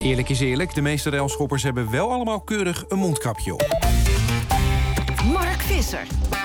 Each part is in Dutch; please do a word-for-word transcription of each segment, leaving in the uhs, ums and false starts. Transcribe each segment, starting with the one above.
Eerlijk is eerlijk, de meeste railschoppers hebben wel allemaal keurig een mondkapje op. Mark Visser.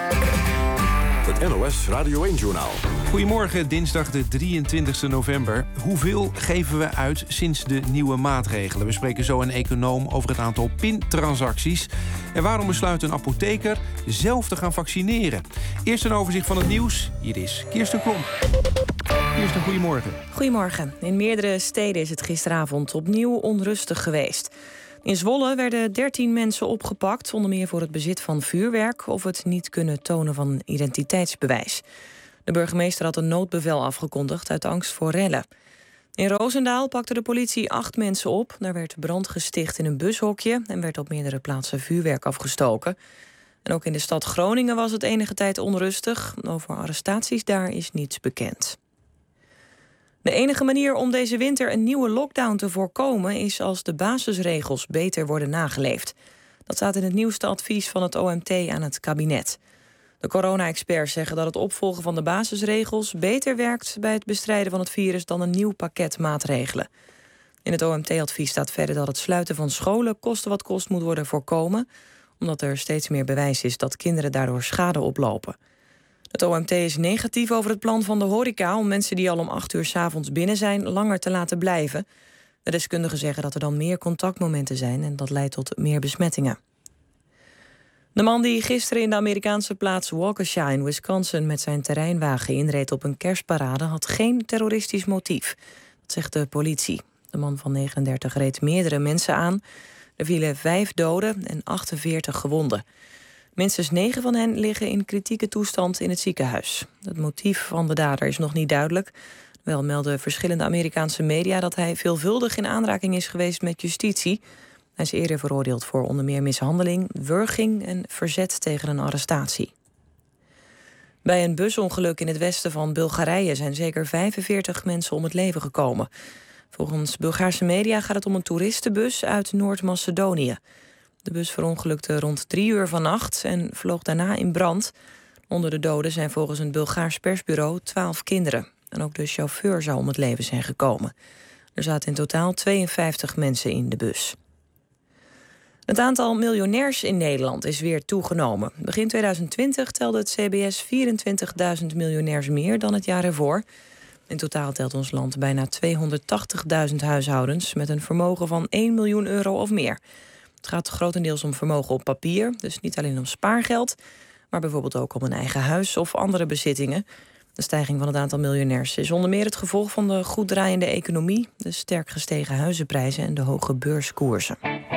Het N O S Radio één-journaal. Goedemorgen, dinsdag de drieëntwintigste november. Hoeveel geven we uit sinds de nieuwe maatregelen? We spreken zo een econoom over het aantal pintransacties. En waarom besluit een apotheker zelf te gaan vaccineren? Eerst een overzicht van het nieuws. Hier is Kirsten Klomp. Kirsten, goedemorgen. Goedemorgen. In meerdere steden is het gisteravond opnieuw onrustig geweest. In Zwolle werden dertien mensen opgepakt, onder meer voor het bezit van vuurwerk of het niet kunnen tonen van een identiteitsbewijs. De burgemeester had een noodbevel afgekondigd uit angst voor rellen. In Roosendaal pakte de politie acht mensen op. Daar werd brand gesticht in een bushokje en werd op meerdere plaatsen vuurwerk afgestoken. En ook in de stad Groningen was het enige tijd onrustig. Over arrestaties daar is niets bekend. De enige manier om deze winter een nieuwe lockdown te voorkomen is als de basisregels beter worden nageleefd. Dat staat in het nieuwste advies van het O M T aan het kabinet. De corona-experts zeggen dat het opvolgen van de basisregels beter werkt bij het bestrijden van het virus dan een nieuw pakket maatregelen. In het O M T-advies staat verder dat het sluiten van scholen koste wat kost moet worden voorkomen, omdat er steeds meer bewijs is dat kinderen daardoor schade oplopen. Het O M T is negatief over het plan van de horeca om mensen die al om acht uur 's avonds binnen zijn langer te laten blijven. De deskundigen zeggen dat er dan meer contactmomenten zijn en dat leidt tot meer besmettingen. De man die gisteren in de Amerikaanse plaats Waukesha in Wisconsin met zijn terreinwagen inreed op een kerstparade had geen terroristisch motief. Dat zegt de politie. De man van negenendertig reed meerdere mensen aan. Er vielen vijf doden en achtenveertig gewonden. Minstens negen van hen liggen in kritieke toestand in het ziekenhuis. Het motief van de dader is nog niet duidelijk. Wel melden verschillende Amerikaanse media dat hij veelvuldig in aanraking is geweest met justitie. Hij is eerder veroordeeld voor onder meer mishandeling, wurging en verzet tegen een arrestatie. Bij een busongeluk in het westen van Bulgarije zijn zeker vijfenveertig mensen om het leven gekomen. Volgens Bulgaarse media gaat het om een toeristenbus uit Noord-Macedonië. De bus verongelukte rond drie uur vannacht en vloog daarna in brand. Onder de doden zijn volgens een Bulgaars persbureau twaalf kinderen. En ook de chauffeur zou om het leven zijn gekomen. Er zaten in totaal tweeënvijftig mensen in de bus. Het aantal miljonairs in Nederland is weer toegenomen. Begin tweeduizend twintig telde het C B S vierentwintigduizend miljonairs meer dan het jaar ervoor. In totaal telt ons land bijna tweehonderdtachtigduizend huishoudens met een vermogen van één miljoen euro of meer. Het gaat grotendeels om vermogen op papier, dus niet alleen om spaargeld, maar bijvoorbeeld ook om een eigen huis of andere bezittingen. De stijging van het aantal miljonairs is onder meer het gevolg van de goed draaiende economie, de sterk gestegen huizenprijzen en de hoge beurskoersen.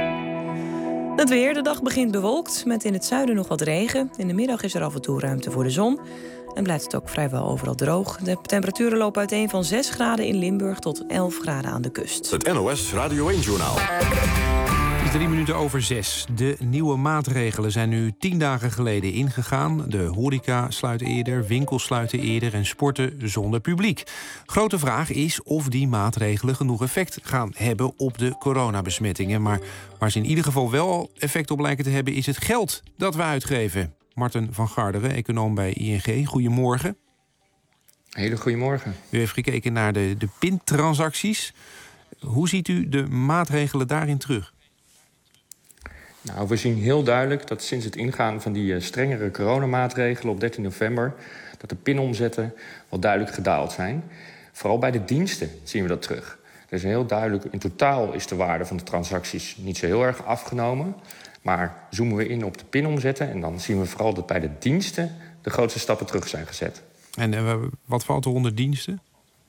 Het weer, de dag begint bewolkt, met in het zuiden nog wat regen. In de middag is er af en toe ruimte voor de zon. En blijft het ook vrijwel overal droog. De temperaturen lopen uiteen van zes graden in Limburg tot elf graden aan de kust. Het N O S Radio één-journaal. Het is drie minuten over zes. De nieuwe maatregelen zijn nu tien dagen geleden ingegaan. De horeca sluit eerder, winkels sluiten eerder en sporten zonder publiek. Grote vraag is of die maatregelen genoeg effect gaan hebben op de coronabesmettingen. Maar waar ze in ieder geval wel effect op lijken te hebben is het geld dat we uitgeven. Marten van Garderen, econoom bij I N G. Goedemorgen. Hele goedemorgen. U heeft gekeken naar de, de pintransacties. Hoe ziet u de maatregelen daarin terug? Nou, we zien heel duidelijk dat sinds het ingaan van die strengere coronamaatregelen op dertien november... dat de pinomzetten wel duidelijk gedaald zijn. Vooral bij de diensten zien we dat terug. Er is heel duidelijk, in totaal is de waarde van de transacties niet zo heel erg afgenomen. Maar zoomen we in op de pinomzetten en dan zien we vooral dat bij de diensten de grootste stappen terug zijn gezet. En uh, wat valt er onder diensten?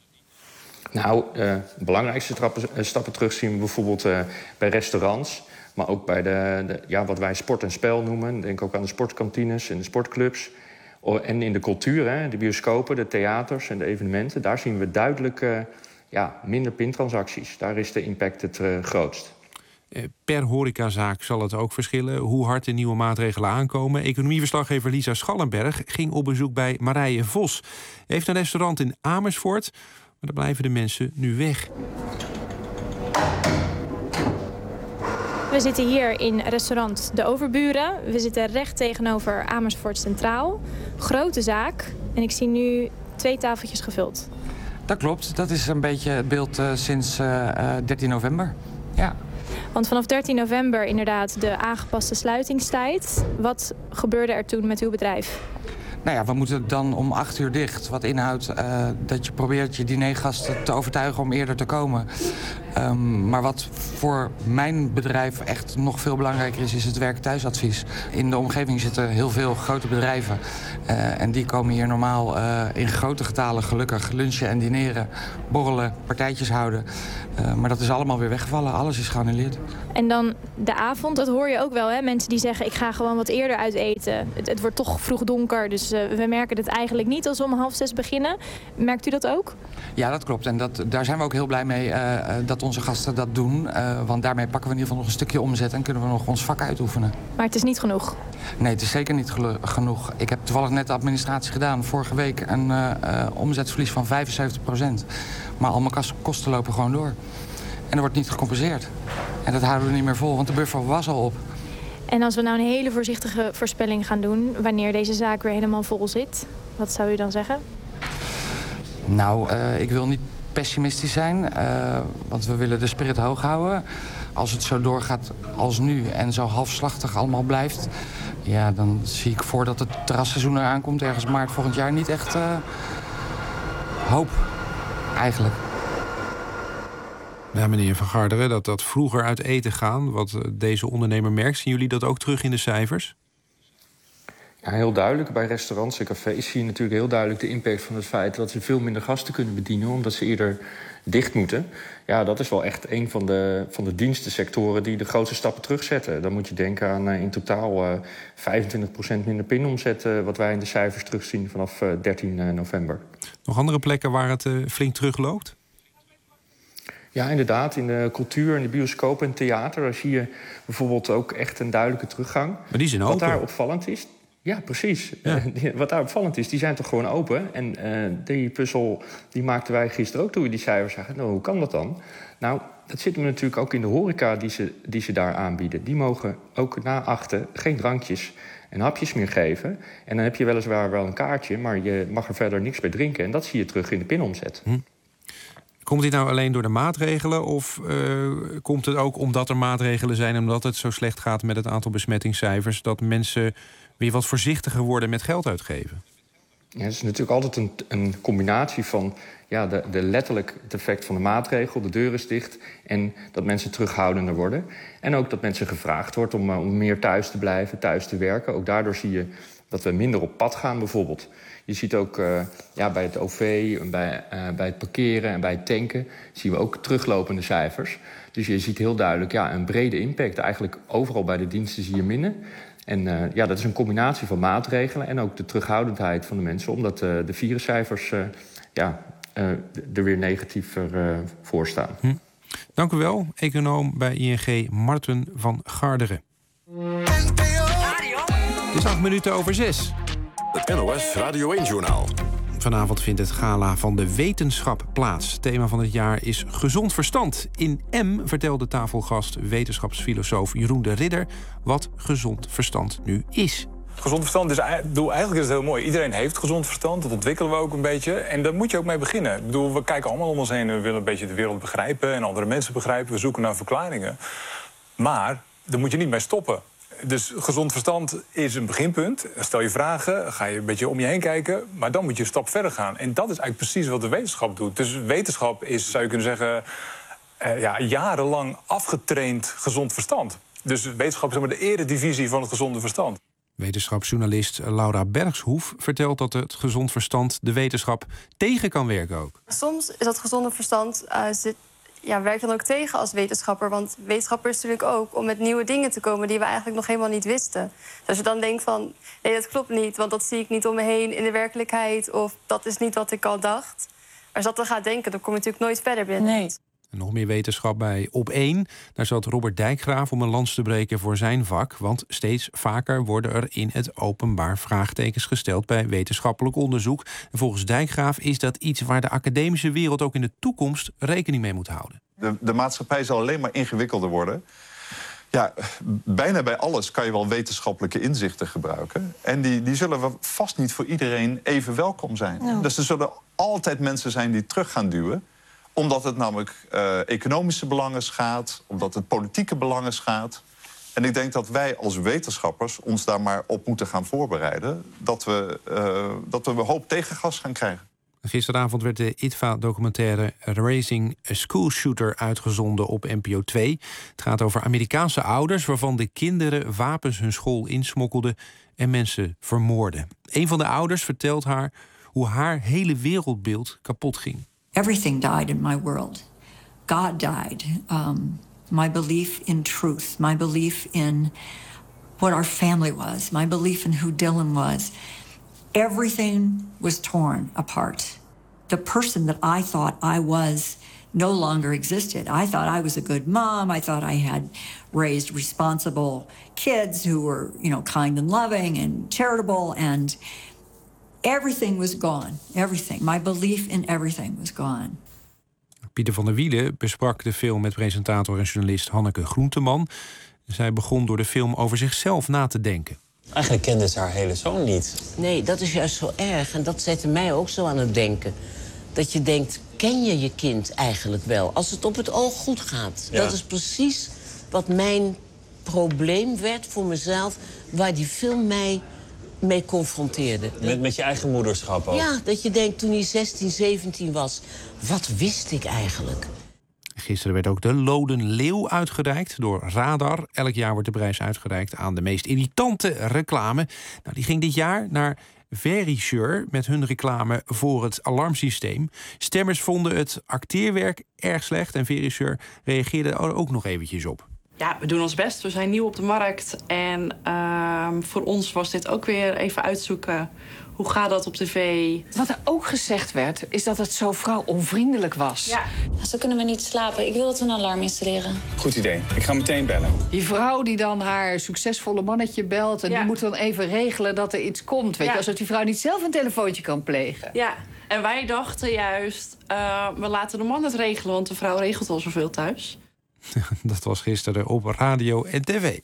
Nou, uh, de belangrijkste trappen, uh, stappen terug zien we bijvoorbeeld uh, bij restaurants... maar ook bij de, de, ja, wat wij sport en spel noemen. Denk ook aan de sportkantines en de sportclubs. En in de cultuur, hè, de bioscopen, de theaters en de evenementen... daar zien we duidelijk uh, ja, minder pintransacties. Daar is de impact het uh, grootst. Per horecazaak zal het ook verschillen hoe hard de nieuwe maatregelen aankomen. Economieverslaggever Lisa Schallenberg ging op bezoek bij Marije Vos. Hij heeft een restaurant in Amersfoort, maar daar blijven de mensen nu weg. We zitten hier in restaurant De Overburen. We zitten recht tegenover Amersfoort Centraal. Grote zaak. En ik zie nu twee tafeltjes gevuld. Dat klopt. Dat is een beetje het beeld uh, sinds uh, dertien november. Ja. Want vanaf dertien november inderdaad de aangepaste sluitingstijd. Wat gebeurde er toen met uw bedrijf? Nou ja, we moeten dan om acht uur dicht. Wat inhoudt uh, dat je probeert je dinergasten te overtuigen om eerder te komen. Um, maar wat voor mijn bedrijf echt nog veel belangrijker is, is het werk-thuisadvies. In de omgeving zitten heel veel grote bedrijven. Uh, en die komen hier normaal uh, in grote getalen gelukkig lunchen en dineren, borrelen, partijtjes houden. Uh, maar dat is allemaal weer weggevallen. Alles is geannuleerd. En dan de avond, dat hoor je ook wel, hè? Mensen die zeggen, ik ga gewoon wat eerder uit eten. Het, het wordt toch vroeg donker, dus uh, we merken het eigenlijk niet als we om half zes beginnen. Merkt u dat ook? Ja, dat klopt. En dat, daar zijn we ook heel blij mee uh, dat onze gasten dat doen. Uh, want daarmee pakken we in ieder geval nog een stukje omzet en kunnen we nog ons vak uitoefenen. Maar het is niet genoeg? Nee, het is zeker niet genoeg. Ik heb toevallig net de administratie gedaan. Vorige week een uh, uh, omzetverlies van vijfenzeventig procent. Maar al mijn kosten lopen gewoon door. En er wordt niet gecompenseerd. En dat houden we niet meer vol, want de buffer was al op. En als we nou een hele voorzichtige voorspelling gaan doen, wanneer deze zaak weer helemaal vol zit, wat zou u dan zeggen? Nou, uh, ik wil niet pessimistisch zijn, uh, want we willen de spirit hoog houden. Als het zo doorgaat als nu en zo halfslachtig allemaal blijft, ja, dan zie ik voor dat het terrasseizoen eraan komt, ergens maart volgend jaar, niet echt uh, hoop, eigenlijk. Ja, meneer Van Garderen, dat dat vroeger uit eten gaan, wat deze ondernemer merkt, zien jullie dat ook terug in de cijfers? Ja, heel duidelijk. Bij restaurants en cafés zie je natuurlijk heel duidelijk de impact van het feit dat ze veel minder gasten kunnen bedienen, omdat ze eerder dicht moeten. Ja, dat is wel echt een van de, van de dienstensectoren die de grootste stappen terugzetten. Dan moet je denken aan uh, in totaal uh, vijfentwintig procent minder pinomzet, uh, wat wij in de cijfers terugzien vanaf uh, dertien november. Nog andere plekken waar het uh, flink terugloopt? Ja, inderdaad. In de cultuur, in de bioscoop en theater, daar zie je bijvoorbeeld ook echt een duidelijke teruggang. Maar die zijn open. Wat daar opvallend is. Ja, precies. Ja. Wat daar opvallend is, die zijn toch gewoon open. En uh, die puzzel die maakten wij gisteren ook toen we die cijfers zagen. Nou, hoe kan dat dan? Nou, dat zit hem natuurlijk ook in de horeca die ze, die ze daar aanbieden. Die mogen ook na achten geen drankjes en hapjes meer geven. En dan heb je weliswaar wel een kaartje, maar je mag er verder niks bij drinken. En dat zie je terug in de pinomzet. Hm. Komt dit nou alleen door de maatregelen of uh, komt het ook omdat er maatregelen zijn, omdat het zo slecht gaat met het aantal besmettingscijfers, dat mensen weer wat voorzichtiger worden met geld uitgeven? Ja, het is natuurlijk altijd een, een combinatie van ja, de, de letterlijk het effect van de maatregel, de deur is dicht, en dat mensen terughoudender worden. En ook dat mensen gevraagd wordt om, uh, om meer thuis te blijven, thuis te werken. Ook daardoor zie je dat we minder op pad gaan bijvoorbeeld. Je ziet ook uh, ja, bij het O V, bij, uh, bij het parkeren en bij het tanken zien we ook teruglopende cijfers. Dus je ziet heel duidelijk ja, een brede impact. Eigenlijk overal bij de diensten zie je minder. En uh, ja, dat is een combinatie van maatregelen en ook de terughoudendheid van de mensen, omdat uh, de viruscijfers uh, ja, uh, er weer negatiever uh, voor staan. Hm. Dank u wel, econoom bij I N G Marten van Garderen. Het is acht minuten over zes. Het N O S Radio één-journaal. Vanavond vindt het gala van de wetenschap plaats. Het thema van het jaar is gezond verstand. In M vertelde tafelgast wetenschapsfilosoof Jeroen de Ridder wat gezond verstand nu is. Gezond verstand is, bedoel, eigenlijk is het heel mooi. Iedereen heeft gezond verstand, dat ontwikkelen we ook een beetje. En daar moet je ook mee beginnen. Ik bedoel, we kijken allemaal om ons heen en we willen een beetje de wereld begrijpen en andere mensen begrijpen. We zoeken naar verklaringen. Maar daar moet je niet mee stoppen. Dus gezond verstand is een beginpunt. Stel je vragen, ga je een beetje om je heen kijken, maar dan moet je een stap verder gaan. En dat is eigenlijk precies wat de wetenschap doet. Dus wetenschap is, zou je kunnen zeggen, uh, ja, jarenlang afgetraind gezond verstand. Dus wetenschap is maar de eredivisie van het gezonde verstand. Wetenschapsjournalist Laura Bergshoef vertelt dat het gezond verstand de wetenschap tegen kan werken ook. Soms is dat gezonde verstand uh, zit, ja, werkt dan ook tegen als wetenschapper. Want wetenschapper is natuurlijk ook om met nieuwe dingen te komen die we eigenlijk nog helemaal niet wisten. Dus als je dan denkt van, nee, dat klopt niet, want dat zie ik niet om me heen in de werkelijkheid, of dat is niet wat ik al dacht. Als je dat dan gaat denken, dan kom je natuurlijk nooit verder binnen. Nee. En nog meer wetenschap bij Op één. Daar zat Robert Dijkgraaf om een lans te breken voor zijn vak. Want steeds vaker worden er in het openbaar vraagtekens gesteld bij wetenschappelijk onderzoek. En volgens Dijkgraaf is dat iets waar de academische wereld ook in de toekomst rekening mee moet houden. De, de maatschappij zal alleen maar ingewikkelder worden. Ja, bijna bij alles kan je wel wetenschappelijke inzichten gebruiken. En die, die zullen we vast niet voor iedereen even welkom zijn. Ja. Dus er zullen altijd mensen zijn die terug gaan duwen Omdat het namelijk uh, economische belangen schaadt, omdat het politieke belangen schaadt. En ik denk dat wij als wetenschappers ons daar maar op moeten gaan voorbereiden. Dat we, uh, dat we een hoop tegengas gaan krijgen. Gisteravond werd de I T V A-documentaire Raising a School Shooter uitgezonden op N P O twee. Het gaat over Amerikaanse ouders waarvan de kinderen wapens hun school insmokkelden en mensen vermoorden. Een van de ouders vertelt haar hoe haar hele wereldbeeld kapot ging. Everything died in my world. God died. Um, my belief in truth, my belief in what our family was, my belief in who Dylan was. Everything was torn apart. The person that I thought I was no longer existed. I thought I was a good mom. I thought I had raised responsible kids who were, you know, kind and loving and charitable, and everything was gone. Everything. My belief in everything was gone. Pieter van der Wielen besprak de film met presentator en journalist Hanneke Groenteman. Zij begon door de film over zichzelf na te denken. Eigenlijk kende ze haar hele zoon niet. Nee, dat is juist zo erg. En dat zette mij ook zo aan het denken. Dat je denkt, ken je je kind eigenlijk wel? Als het op het oog goed gaat. Ja. Dat is precies wat mijn probleem werd voor mezelf, waar die film mij mee confronteerde. Met, met je eigen moederschap ook? Ja, dat je denkt toen hij zestien, zeventien was, wat wist ik eigenlijk? Gisteren werd ook de Loden Leeuw uitgereikt door Radar. Elk jaar wordt de prijs uitgereikt aan de meest irritante reclame. Nou, die ging dit jaar naar Verisure met hun reclame voor het alarmsysteem. Stemmers vonden het acteerwerk erg slecht en Verisure reageerde er ook nog eventjes op. Ja, we doen ons best. We zijn nieuw op de markt. En uh, voor ons was dit ook weer even uitzoeken. Hoe gaat dat op tv? Wat er ook gezegd werd, is dat het zo vrouwonvriendelijk was. Ja. Zo kunnen we niet slapen. Ik wil dat we een alarm installeren. Goed idee. Ik ga meteen bellen. Die vrouw die dan haar succesvolle mannetje belt en ja. die moet dan even regelen dat er iets komt. Weet ja. je, alsof die vrouw niet zelf een telefoontje kan plegen. Ja, en wij dachten juist, uh, we laten de man het regelen, want de vrouw regelt al zoveel thuis. Dat was gisteren op radio en tv.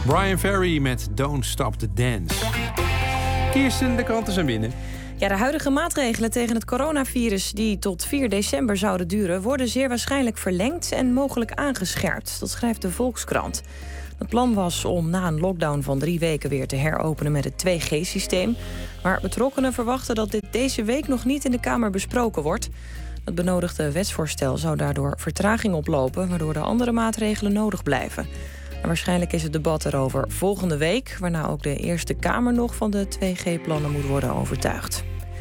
Brian Ferry met Don't Stop the Dance. Kirsten, de kranten zijn binnen. Ja, de huidige maatregelen tegen het coronavirus die tot vier december zouden duren, worden zeer waarschijnlijk verlengd en mogelijk aangescherpt. Dat schrijft de Volkskrant. Het plan was om na een lockdown van drie weken weer te heropenen met het twee G systeem. Maar betrokkenen verwachten dat dit deze week nog niet in de Kamer besproken wordt. Het benodigde wetsvoorstel zou daardoor vertraging oplopen, waardoor de andere maatregelen nodig blijven. En waarschijnlijk is het debat erover volgende week, waarna ook de Eerste Kamer nog van de twee G plannen moet worden overtuigd.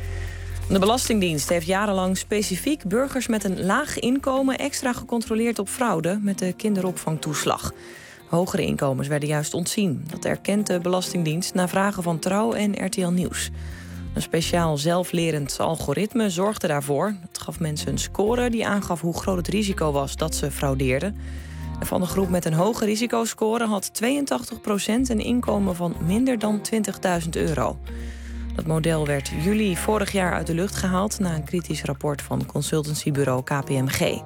De Belastingdienst heeft jarenlang specifiek burgers met een laag inkomen extra gecontroleerd op fraude met de kinderopvangtoeslag. Hogere inkomens werden juist ontzien. Dat erkent de Belastingdienst na vragen van Trouw en R T L Nieuws. Een speciaal zelflerend algoritme zorgde daarvoor. Het gaf mensen een score die aangaf hoe groot het risico was dat ze fraudeerden. En van de groep met een hoge risicoscore had tweeëntachtig procent een inkomen van minder dan twintigduizend euro. Dat model werd juli vorig jaar uit de lucht gehaald na een kritisch rapport van consultancybureau K P M G.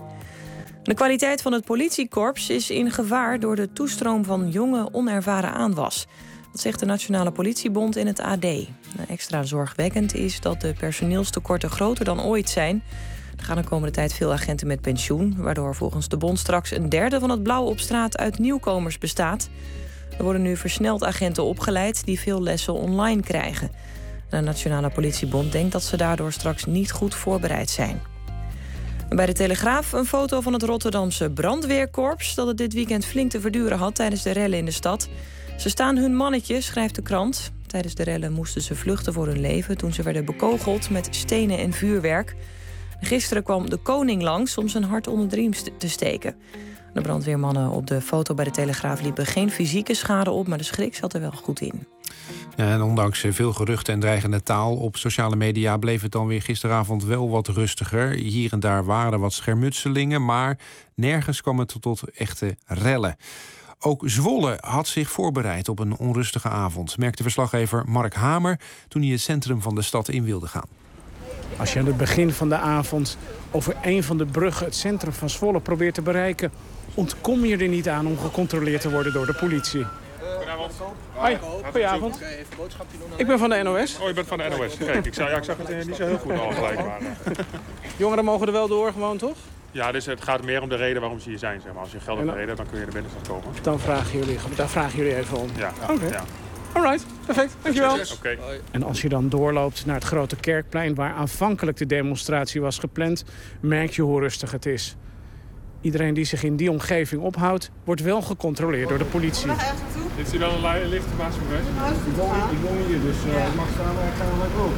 De kwaliteit van het politiekorps is in gevaar door de toestroom van jonge, onervaren aanwas. Dat zegt de Nationale Politiebond in het A D. Extra zorgwekkend is dat de personeelstekorten groter dan ooit zijn. Er gaan de komende tijd veel agenten met pensioen, waardoor volgens de bond straks een derde van het blauw op straat uit nieuwkomers bestaat. Er worden nu versneld agenten opgeleid die veel lessen online krijgen. De Nationale Politiebond denkt dat ze daardoor straks niet goed voorbereid zijn. Bij de Telegraaf een foto van het Rotterdamse brandweerkorps dat het dit weekend flink te verduren had tijdens de rellen in de stad. Ze staan hun mannetje, schrijft de krant. Tijdens de rellen moesten ze vluchten voor hun leven toen ze werden bekogeld met stenen en vuurwerk. Gisteren kwam de koning langs om zijn hart onder de riem te steken. De brandweermannen op de foto bij de Telegraaf liepen geen fysieke schade op, maar de schrik zat er wel goed in. Ja, en ondanks veel geruchten en dreigende taal op sociale media bleef het dan weer gisteravond wel wat rustiger. Hier en daar waren er wat schermutselingen, maar nergens kwam het tot echte rellen. Ook Zwolle had zich voorbereid op een onrustige avond, merkte verslaggever Mark Hamer toen hij het centrum van de stad in wilde gaan. Als je aan het begin van de avond over een van de bruggen het centrum van Zwolle probeert te bereiken, ontkom je er niet aan om gecontroleerd te worden door de politie. Goedenavond. Hoi, goedenavond. Ik ben van de N O S. Oh, je bent van de N O S. Kijk, ik, zou, ja, ik zag het niet zo heel goed al gelijk. Maar, uh. Jongeren mogen er wel door, gewoon toch? Ja, dus het gaat meer om de reden waarom ze hier zijn. Zeg maar. Als je geld hebt de reden, dan kun je er binnenstad komen. Dan vragen jullie, daar vragen jullie even om. Ja. Oké. Okay. Ja. Alright, perfect. Dankjewel. Oké. Okay. En als je dan doorloopt naar het Grote Kerkplein, waar aanvankelijk de demonstratie was gepland, merk je hoe rustig het is. Iedereen die zich in die omgeving ophoudt, wordt wel gecontroleerd door de politie. Is hier wel een lichte baas geweest? Ik woon hier, dus uh, het mag staan, maar ik ga wel ook.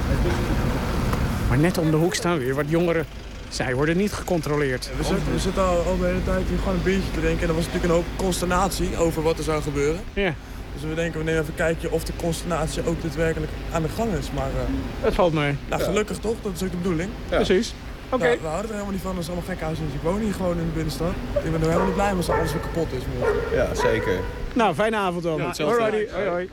Maar net om de hoek staan weer wat jongeren. Zij worden niet gecontroleerd. We zitten, we zitten al, al de hele tijd hier gewoon een biertje te drinken. En er was natuurlijk een hoop consternatie over wat er zou gebeuren. Ja. Dus we denken, we nemen even een kijkje of de consternatie ook daadwerkelijk aan de gang is. Maar, uh, het valt mee. Nou, gelukkig ja. toch, dat is ook de bedoeling. Ja. Precies. Oké. Okay. Ja, we houden er helemaal niet van, dat is allemaal gek huis. Dus ik woon hier gewoon in de binnenstad. Ik ben er helemaal niet blij als alles weer kapot is. Morgen. Ja, zeker. Nou, fijne avond dan. Ja, hoi, hoi.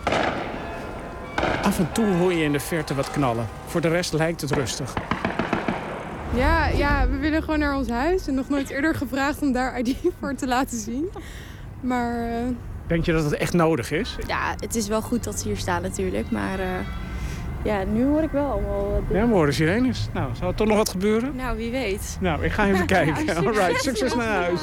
Af en toe hoor je in de verte wat knallen. Voor de rest lijkt het rustig. Ja, ja, we willen gewoon naar ons huis. En nog nooit eerder gevraagd om daar I D voor te laten zien. Maar... Uh... Denk je dat het echt nodig is? Ja, het is wel goed dat ze hier staan natuurlijk. Maar uh, ja, nu hoor ik wel allemaal... Uh, ja, we horen sirenes. Nou, zal er toch nog wat gebeuren? Nou, wie weet. Nou, ik ga even kijken. Ja, alright, succes naar huis.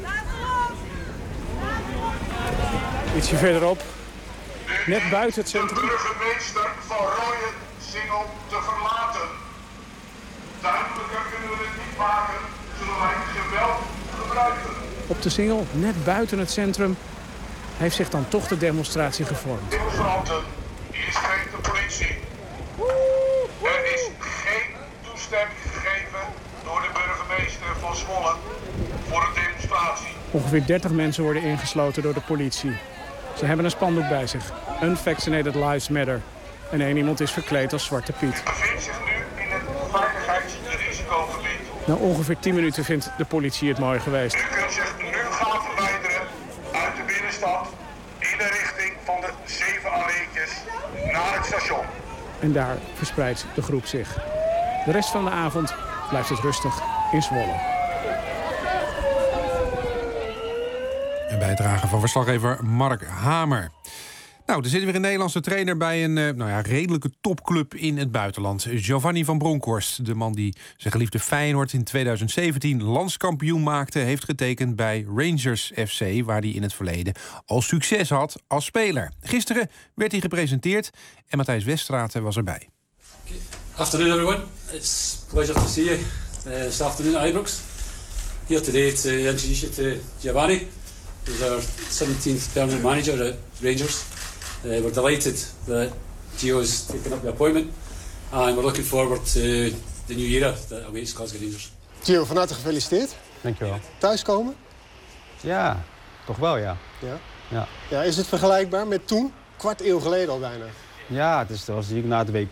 Ietsje verderop. Net buiten het centrum. De burgemeester van Rooyen Singel te verlaten. Duidelijker kunnen we het niet maken, zullen wij geweld gebruiken. Op de Singel, net buiten het centrum, heeft zich dan toch de demonstratie gevormd. Demonstranten, hier spreekt de politie. Er is geen toestemming gegeven door de burgemeester van Zwolle voor een demonstratie. Ongeveer dertig mensen worden ingesloten door de politie. Ze hebben een spandoek bij zich. Unvaccinated Lives Matter. En één iemand is verkleed als Zwarte Piet. Bevindt zich nu in het veiligheidsrisicogebied. Na ongeveer tien minuten vindt de politie het mooi geweest. U kunt zich nu gaan verwijderen uit de binnenstad in de richting van de zeven alleetjes naar het station. En daar verspreidt de groep zich. De rest van de avond blijft het rustig in Zwolle. Een bijdrage van verslaggever Mark Hamer. Nou, er zit weer een Nederlandse trainer bij een uh, nou ja, redelijke topclub in het buitenland. Giovanni van Bronckhorst, de man die zijn geliefde Feyenoord in tweeduizend zeventien landskampioen maakte, heeft getekend bij Rangers F C, waar hij in het verleden al succes had als speler. Gisteren werd hij gepresenteerd en Matthijs Weststraten was erbij. Afternoon everyone, it's a pleasure to see you uh, this afternoon at Ibrox. Here today to introduce you to Giovanni, who's our seventeenth permanent manager at Rangers. Uh, we're delighted that Gio's taken up the appointment and we're looking forward to the new era that awaits Glasgow Rangers. Gio, van harte gefeliciteerd. Dankjewel. Thuiskomen? Ja, toch wel ja. Ja? Ja. Ja, is het vergelijkbaar met toen? Kwart eeuw geleden al bijna. Ja, het is, dat was natuurlijk na het W K,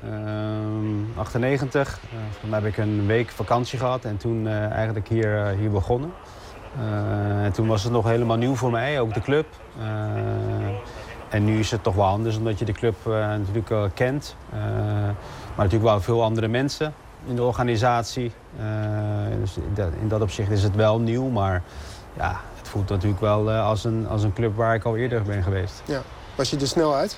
uh, achtennegentig. Uh, toen heb ik een week vakantie gehad en toen uh, eigenlijk hier, uh, hier begonnen. Uh, en toen was het nog helemaal nieuw voor mij, ook de club. Uh, en nu is het toch wel anders, omdat je de club uh, natuurlijk uh, kent. Uh, maar natuurlijk wel veel andere mensen in de organisatie. Uh, dus in dat, in dat opzicht is het wel nieuw, maar ja, het voelt natuurlijk wel uh, als, een, als een club waar ik al eerder ben geweest. Ja. Was je er snel uit?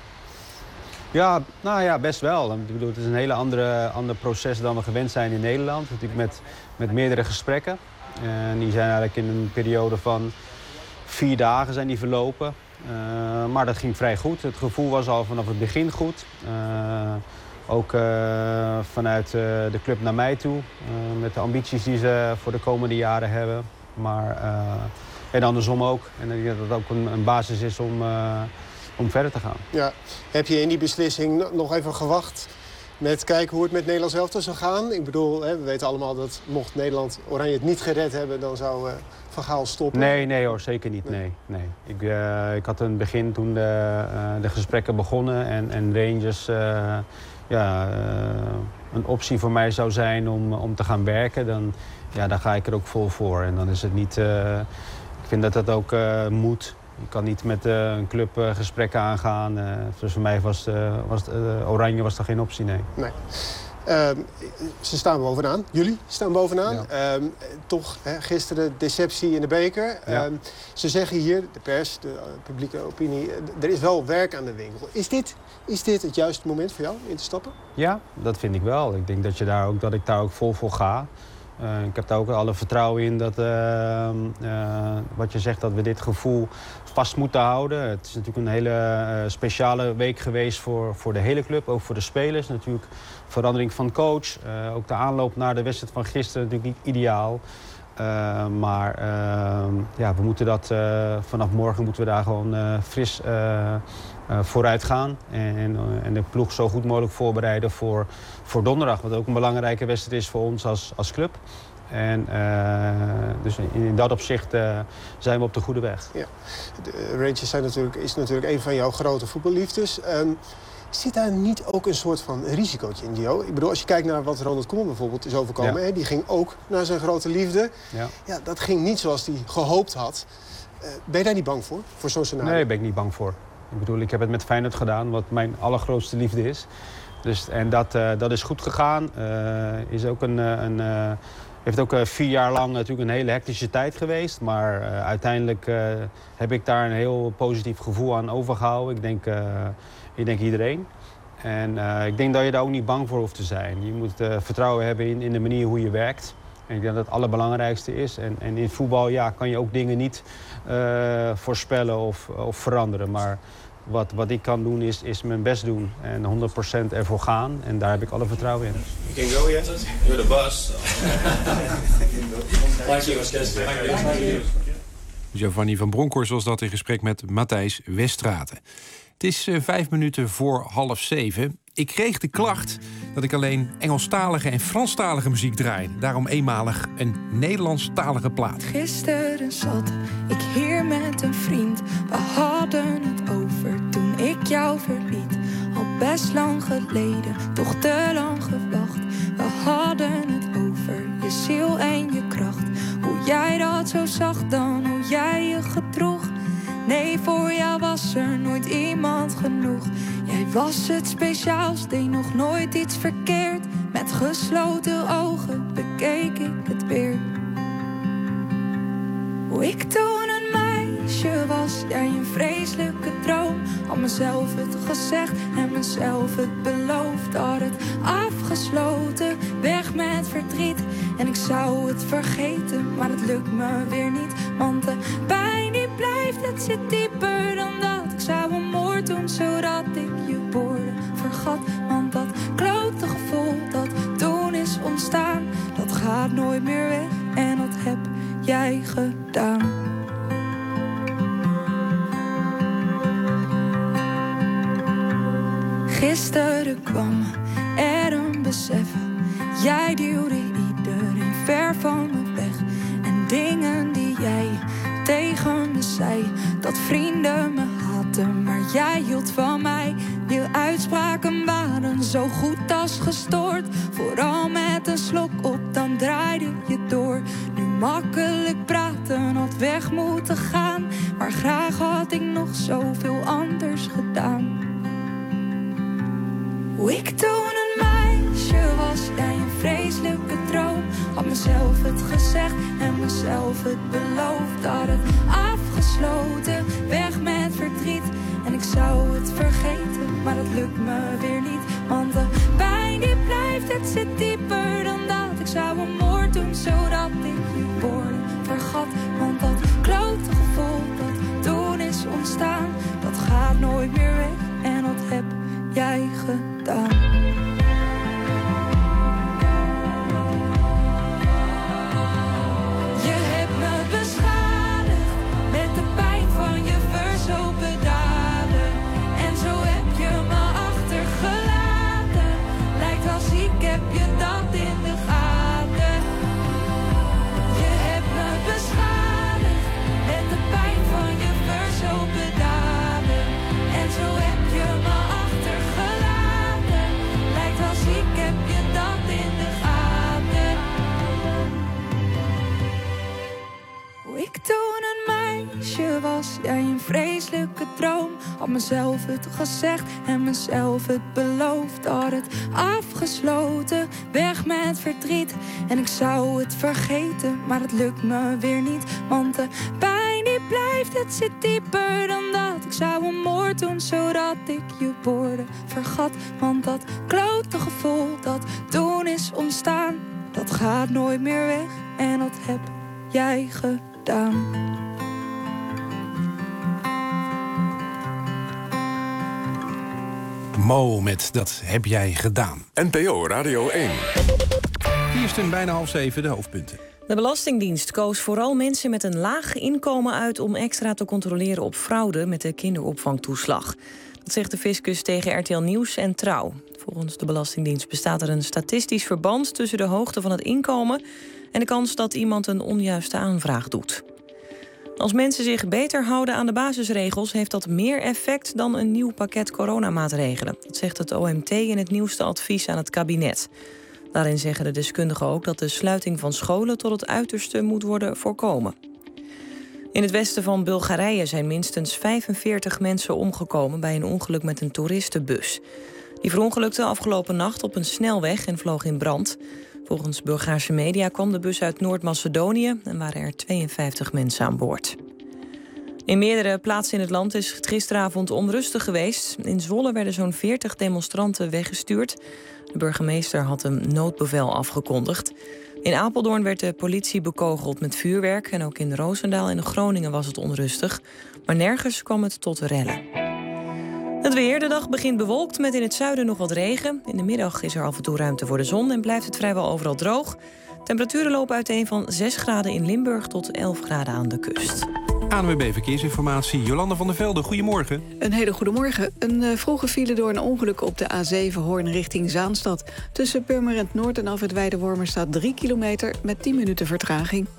Ja, nou ja, best wel. Ik bedoel, het is een hele andere, ander proces dan we gewend zijn in Nederland. Natuurlijk met, met meerdere gesprekken. En die zijn eigenlijk in een periode van vier dagen zijn die verlopen. Uh, maar dat ging vrij goed. Het gevoel was al vanaf het begin goed. Uh, ook uh, vanuit uh, de club naar mij toe. Uh, met de ambities die ze voor de komende jaren hebben. Maar, uh, en andersom ook. En ik denk dat dat ook een, een basis is om... Uh, om verder te gaan. Ja. Heb je in die beslissing nog even gewacht met kijken hoe het met Nederlands elftal zou gaan? Ik bedoel, hè, we weten allemaal dat mocht Nederland Oranje het niet gered hebben, dan zou uh, Van Gaal stoppen. Nee, nee hoor, zeker niet. Nee, nee. Ik, uh, ik had in het begin toen de, uh, de gesprekken begonnen en, en Rangers uh, ja, uh, een optie voor mij zou zijn om, om te gaan werken, dan, ja, dan ga ik er ook vol voor. En dan is het niet. Uh, ik vind dat dat ook uh, moet. Je kan niet met uh, een club uh, gesprekken aangaan. Uh, dus voor mij was, uh, was uh, Oranje was er geen optie, nee. Nee. Uh, ze staan bovenaan. Jullie staan bovenaan. Ja. Uh, toch, hè, gisteren deceptie in de beker. Ja. Uh, ze zeggen hier, de pers, de uh, publieke opinie, uh, er is wel werk aan de winkel. Is dit, is dit het juiste moment voor jou in te stappen? Ja, dat vind ik wel. Ik denk dat, je daar ook, dat ik daar ook vol voor ga. Uh, ik heb daar ook alle vertrouwen in dat, uh, uh, wat je zegt, dat we dit gevoel vast moeten houden. Het is natuurlijk een hele uh, speciale week geweest voor, voor de hele club, ook voor de spelers. Natuurlijk verandering van coach, uh, ook de aanloop naar de wedstrijd van gisteren natuurlijk niet ideaal. Uh, maar uh, ja, we moeten dat, uh, vanaf morgen moeten we daar gewoon uh, fris uh, uh, vooruit gaan. En, en de ploeg zo goed mogelijk voorbereiden voor, voor donderdag. Wat ook een belangrijke wedstrijd is voor ons als, als club. En uh, dus in, in dat opzicht uh, zijn we op de goede weg. Ja. De Rangers zijn natuurlijk, is natuurlijk een van jouw grote voetballiefdes. Um, Zit daar niet ook een soort van risicootje in, Gio? Ik bedoel, als je kijkt naar wat Ronald Koeman bijvoorbeeld is overkomen... Ja. Hè, die ging ook naar zijn grote liefde. Ja. Ja, dat ging niet zoals hij gehoopt had. Uh, ben je daar niet bang voor, voor zo'n scenario? Nee, ben ik niet bang voor. Ik bedoel, ik heb het met Feyenoord gedaan, wat mijn allergrootste liefde is. Dus, en dat, uh, dat is goed gegaan. Uh, is ook een... een uh, heeft ook uh, vier jaar lang natuurlijk een hele hectische tijd geweest. Maar uh, uiteindelijk uh, heb ik daar een heel positief gevoel aan overgehouden. Ik denk... Uh, Ik denk iedereen. En uh, ik denk dat je daar ook niet bang voor hoeft te zijn. Je moet uh, vertrouwen hebben in, in de manier hoe je werkt. En ik denk dat het allerbelangrijkste is. En, en in voetbal ja, kan je ook dingen niet uh, voorspellen of, of veranderen. Maar wat, wat ik kan doen is, is mijn best doen. En honderd procent ervoor gaan. En daar heb ik alle vertrouwen in. You can go, yeah? You're the boss. Thank you, Thank you. Giovanni van Bronckhorst was dat in gesprek met Matthijs Weststraten. Het is uh, vijf minuten voor half zeven. Ik kreeg de klacht dat ik alleen Engelstalige en Franstalige muziek draai. Daarom eenmalig een Nederlandstalige plaat. Gisteren zat ik hier met een vriend. We hadden het over toen ik jou verliet. Al best lang geleden, toch te lang gewacht. We hadden het over je ziel en je kracht. Hoe jij dat zo zag dan, hoe jij je gedroeg. Nee, voor jou was er nooit iemand genoeg. Jij was het speciaals, deed nog nooit iets verkeerd. Met gesloten ogen bekeek ik het weer. Hoe ik toen een meisje meisje was jij een vreselijke droom. Had mezelf het gezegd en mezelf het beloofd. Had het afgesloten, weg met verdriet. En ik zou het vergeten, maar het lukt me weer niet. Want de pijn die blijft, het zit dieper dan dat. Ik zou een moord doen, zodat ik je woorden vergat. Want dat klote gevoel dat toen is ontstaan, dat gaat nooit meer weg. En dat heb jij gedaan. Gisteren kwam er een besef. Jij duwde iedereen ver van me weg. En dingen die jij tegen me zei, dat vrienden me haten, maar jij hield van mij. Je uitspraken waren zo goed als gestoord. Vooral met een slok op, dan draaide je door. Nu makkelijk praten, had weg moeten gaan. Maar graag had ik nog zoveel anders gedaan. Hoe ik toen een meisje was, jij een vreselijke droom. Had mezelf het gezegd en mezelf het beloofd. Had het afgesloten, weg met verdriet. En ik zou het vergeten, maar dat lukt me weer niet. Want de pijn die blijft, het zit dieper dan dat. Ik zou een moord doen, zodat ik je woorden vergat. Want dat klote gevoel dat toen is ontstaan, dat gaat nooit meer weg. En dat heb jij gedaan. Je hebt me beschadigd met de pijn van je verzopen daden. En zo heb je me achtergelaten. Lijkt als ik heb je dat in de gaten. Je hebt me beschadigd met de pijn van je verzopen daden. En zo heb je me achtergelaten. Lijkt als ik heb je dat in de gaten. Hoe ik toen een meisje was, jij een vreselijke droom. Had mezelf het gezegd en mezelf het beloofd. Had het afgesloten, weg met verdriet. En ik zou het vergeten, maar het lukt me weer niet. Want de pijn die blijft, het zit dieper dan dat. Ik zou een moord doen, zodat ik je woorden vergat. Want dat klote gevoel dat toen is ontstaan, dat gaat nooit meer weg. En dat heb jij gedaan. Mo met Dat heb jij gedaan. N P O Radio één. Kirsten, bijna half zeven, de hoofdpunten. De Belastingdienst koos vooral mensen met een laag inkomen uit om extra te controleren op fraude met de kinderopvangtoeslag. Dat zegt de fiscus tegen R T L Nieuws en Trouw. Volgens de Belastingdienst bestaat er een statistisch verband tussen de hoogte van het inkomen en de kans dat iemand een onjuiste aanvraag doet. Als mensen zich beter houden aan de basisregels, heeft dat meer effect dan een nieuw pakket coronamaatregelen. Dat zegt het O M T in het nieuwste advies aan het kabinet. Daarin zeggen de deskundigen ook dat de sluiting van scholen tot het uiterste moet worden voorkomen. In het westen van Bulgarije zijn minstens vijfenveertig mensen omgekomen bij een ongeluk met een toeristenbus. Die verongelukte afgelopen nacht op een snelweg en vloog in brand. Volgens Bulgaarse media kwam de bus uit Noord-Macedonië en waren er tweeënvijftig mensen aan boord. In meerdere plaatsen in het land is het gisteravond onrustig geweest. In Zwolle werden zo'n veertig demonstranten weggestuurd. De burgemeester had een noodbevel afgekondigd. In Apeldoorn werd de politie bekogeld met vuurwerk. En ook in Roosendaal en Groningen was het onrustig. Maar nergens kwam het tot rellen. Het weer. De dag begint bewolkt met in het zuiden nog wat regen. In de middag is er af en toe ruimte voor de zon en blijft het vrijwel overal droog. Temperaturen lopen uiteen van zes graden in Limburg tot elf graden aan de kust. A N W B Verkeersinformatie, Jolanda van der Velde, goedemorgen. Een hele goede morgen. Een uh, vroege file door een ongeluk op de A zeven Hoorn richting Zaanstad. Tussen Purmerend Noord en Afrit Weidewormer staat drie kilometer met tien minuten vertraging.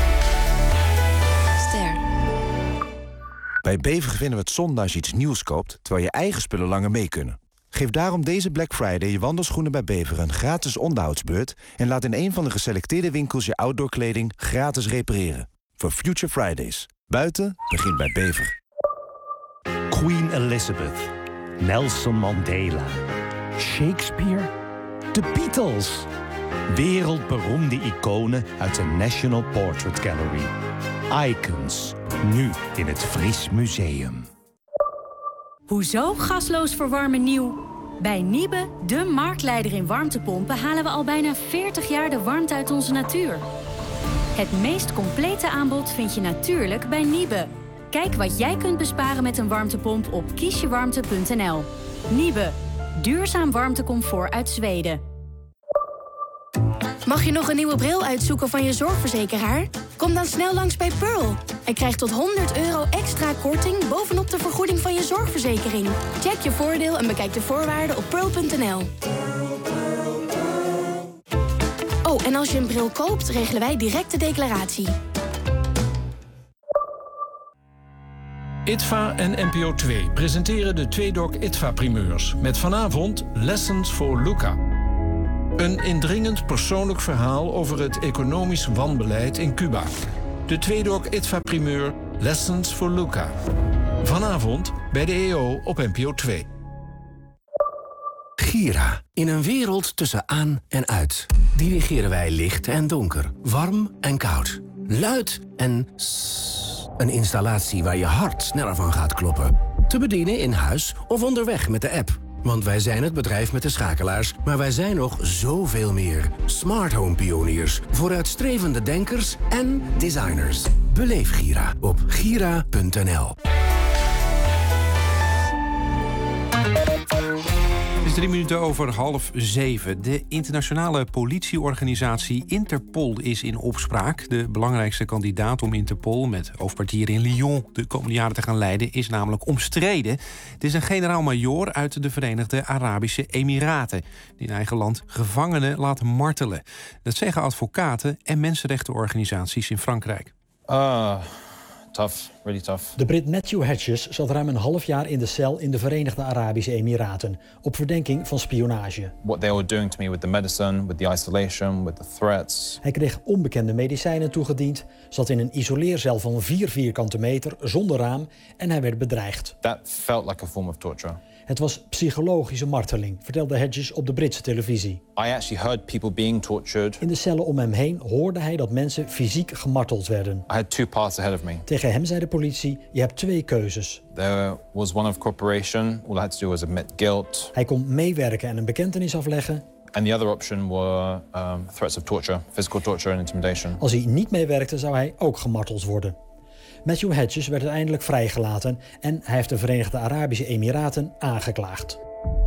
Ster. Bij Bever vinden we het zonde als je iets nieuws koopt, terwijl je eigen spullen langer mee kunnen. Geef daarom deze Black Friday je wandelschoenen bij Bever een gratis onderhoudsbeurt en laat in een van de geselecteerde winkels je outdoorkleding gratis repareren. Voor Future Fridays. Buiten begint bij Bever. Queen Elizabeth, Nelson Mandela, Shakespeare, de Beatles. Wereldberoemde iconen uit de National Portrait Gallery. Icons. Nu in het Fries Museum. Hoezo gasloos verwarmen nieuw? Bij Niebe, de marktleider in warmtepompen, halen we al bijna veertig jaar de warmte uit onze natuur. Het meest complete aanbod vind je natuurlijk bij Niebe. Kijk wat jij kunt besparen met een warmtepomp op kiesjewarmte punt n l. Niebe, duurzaam warmtecomfort uit Zweden. Mag je nog een nieuwe bril uitzoeken van je zorgverzekeraar? Kom dan snel langs bij Pearl en krijg tot honderd euro extra korting bovenop de vergoeding van je zorgverzekering. Check je voordeel en bekijk de voorwaarden op pearl punt n l. Oh, en als je een bril koopt, regelen wij direct de declaratie. I T V A en N P O twee presenteren de Tweedok I T V A-primeurs... met vanavond Lessons for Luca. Een indringend persoonlijk verhaal over het economisch wanbeleid in Cuba. De Tweedok I T V A-primeur Lessons for Luca. Vanavond bij de E O op N P O twee. Gira. In een wereld tussen aan en uit. Dirigeren wij licht en donker. Warm en koud. Luid en sss. Een installatie waar je hart sneller van gaat kloppen. Te bedienen in huis of onderweg met de app. Want wij zijn het bedrijf met de schakelaars, maar wij zijn nog zoveel meer. Smart home pioniers, vooruitstrevende denkers en designers. Beleef Gira op gira punt n l. Het is drie minuten over half zeven. De internationale politieorganisatie Interpol is in opspraak. De belangrijkste kandidaat om Interpol met hoofdkwartier in Lyon de komende jaren te gaan leiden is namelijk omstreden. Het is een generaal-majoor uit de Verenigde Arabische Emiraten die in eigen land gevangenen laat martelen. Dat zeggen advocaten en mensenrechtenorganisaties in Frankrijk. Ah. Tough, really tough. De Brit Matthew Hedges zat ruim een half jaar in de cel in de Verenigde Arabische Emiraten op verdenking van spionage. What they were doing to me with the medicine, with the isolation, with the threats. Hij kreeg onbekende medicijnen toegediend, zat in een isoleercel van vier vierkante meter zonder raam en hij werd bedreigd. That felt like a form of torture. Het was psychologische marteling, vertelde Hedges op de Britse televisie. I actually heard people being tortured. In de cellen om hem heen hoorde hij dat mensen fysiek gemarteld werden. I had two paths ahead of me. Tegen hem zei de politie: je hebt twee keuzes. There was one of cooperation. All I had to do was admit guilt. Hij kon meewerken en een bekentenis afleggen. And the other option were um, threats of torture, physical torture and intimidation. Als hij niet meewerkte, zou hij ook gemarteld worden. Matthew Hedges werd uiteindelijk vrijgelaten en hij heeft de Verenigde Arabische Emiraten aangeklaagd.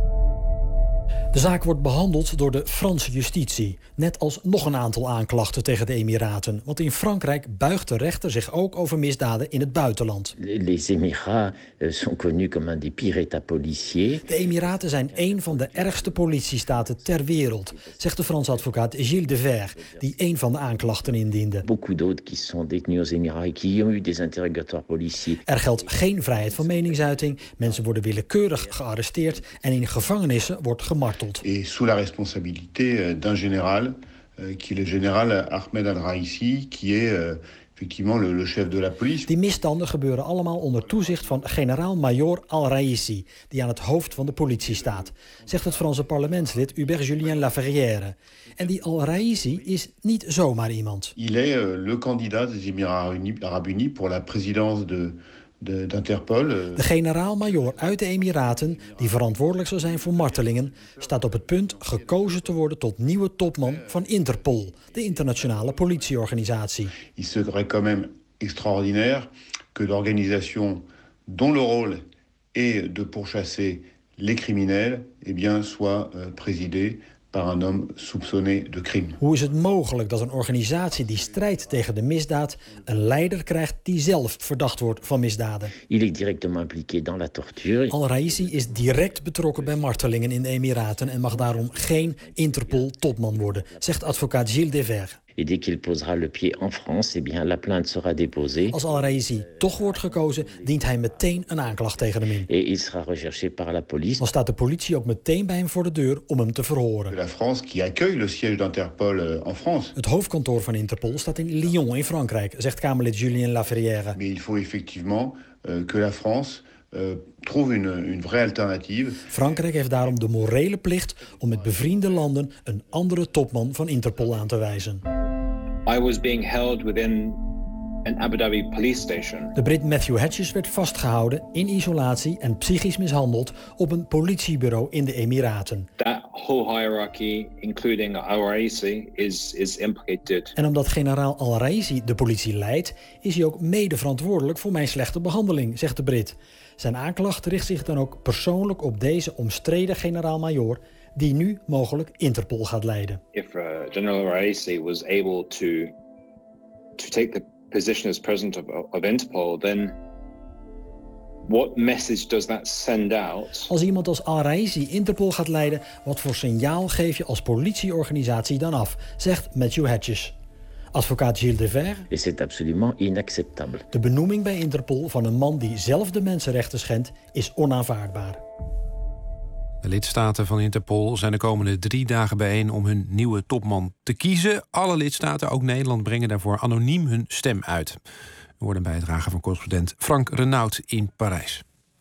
De zaak wordt behandeld door de Franse justitie, net als nog een aantal aanklachten tegen de Emiraten. Want in Frankrijk buigt de rechter zich ook over misdaden in het buitenland. Les Émirats sont connus comme un des pires états policiers. De Emiraten zijn een van de ergste politiestaten ter wereld, zegt de Franse advocaat Gilles Devers, die een van de aanklachten indiende. Beaucoup d'autres qui sont détenus aux Émirats et qui ont eu des interrogatoires policiers. Er geldt geen vrijheid van meningsuiting, mensen worden willekeurig gearresteerd en in gevangenissen wordt gemarteld. Et sous la responsabilité d'un général, qui est le général Ahmed al-Raisi, qui est effectivement le, le chef de la police. Die misstanden gebeuren allemaal onder toezicht van generaal-majoor al-Raisi, die aan het hoofd van de politie staat, zegt het Franse parlementslid Hubert Julien Laferrière. En die al-Raisi is niet zomaar iemand. Il est le candidat des Émirats Arabes Unis pour la présidence de De, de generaal-majoor uit de Emiraten, die verantwoordelijk zal zijn voor martelingen, staat op het punt gekozen te worden tot nieuwe topman van Interpol, de internationale politieorganisatie. Il serait quand même extraordinaire que l'organisation dont le rôle est de pourchasser les criminels, eh bien, soit euh, présidée par un homme soupçonné de crime. Hoe is het mogelijk dat een organisatie die strijdt tegen de misdaad een leider krijgt die zelf verdacht wordt van misdaden? Il est directement impliqué dans la torture. Al-Raisi is direct betrokken bij martelingen in de Emiraten en mag daarom geen Interpol-topman worden, zegt advocaat Gilles Devers. Et dès qu'il posera le pied en France, eh bien, la plainte sera déposée. Als al-Raisi toch wordt gekozen, dient hij meteen een aanklacht tegen hem in. Et il sera recherché par la police. Dan staat de politie ook meteen bij hem voor de deur om hem te verhoren. La France qui accueille le siège d'Interpol en France. Het hoofdkantoor van Interpol staat in Lyon in Frankrijk, zegt Kamerlid Julien Laferrière. Mais il faut effectivement uh, que la France Uh, trouve une, une vraie alternative. Frankrijk heeft daarom de morele plicht om met bevriende landen een andere topman van Interpol aan te wijzen. I was being held within an Abu Dhabi police station. De Brit Matthew Hedges werd vastgehouden, in isolatie en psychisch mishandeld op een politiebureau in de Emiraten. That whole hierarchy, including al-Raisi, is, is implicated. En omdat generaal al-Raisi de politie leidt, is hij ook mede verantwoordelijk voor mijn slechte behandeling, zegt de Brit. Zijn aanklacht richt zich dan ook persoonlijk op deze omstreden generaal-majoor, die nu mogelijk Interpol gaat leiden. If uh, General al-Raisi was able to to take the position as president of, of Interpol, then what message does that send out? Als iemand als al-Raisi Interpol gaat leiden, wat voor signaal geef je als politieorganisatie dan af, zegt Matthew Hedges. Advocaat Gilles Dever. Et c'est absolument inacceptable. De benoeming bij Interpol van een man die zelf de mensenrechten schendt is onaanvaardbaar. De lidstaten van Interpol zijn de komende drie dagen bijeen om hun nieuwe topman te kiezen. Alle lidstaten, ook Nederland, brengen daarvoor anoniem hun stem uit. Er wordt een bijdrage van correspondent Frank Renaud in Parijs.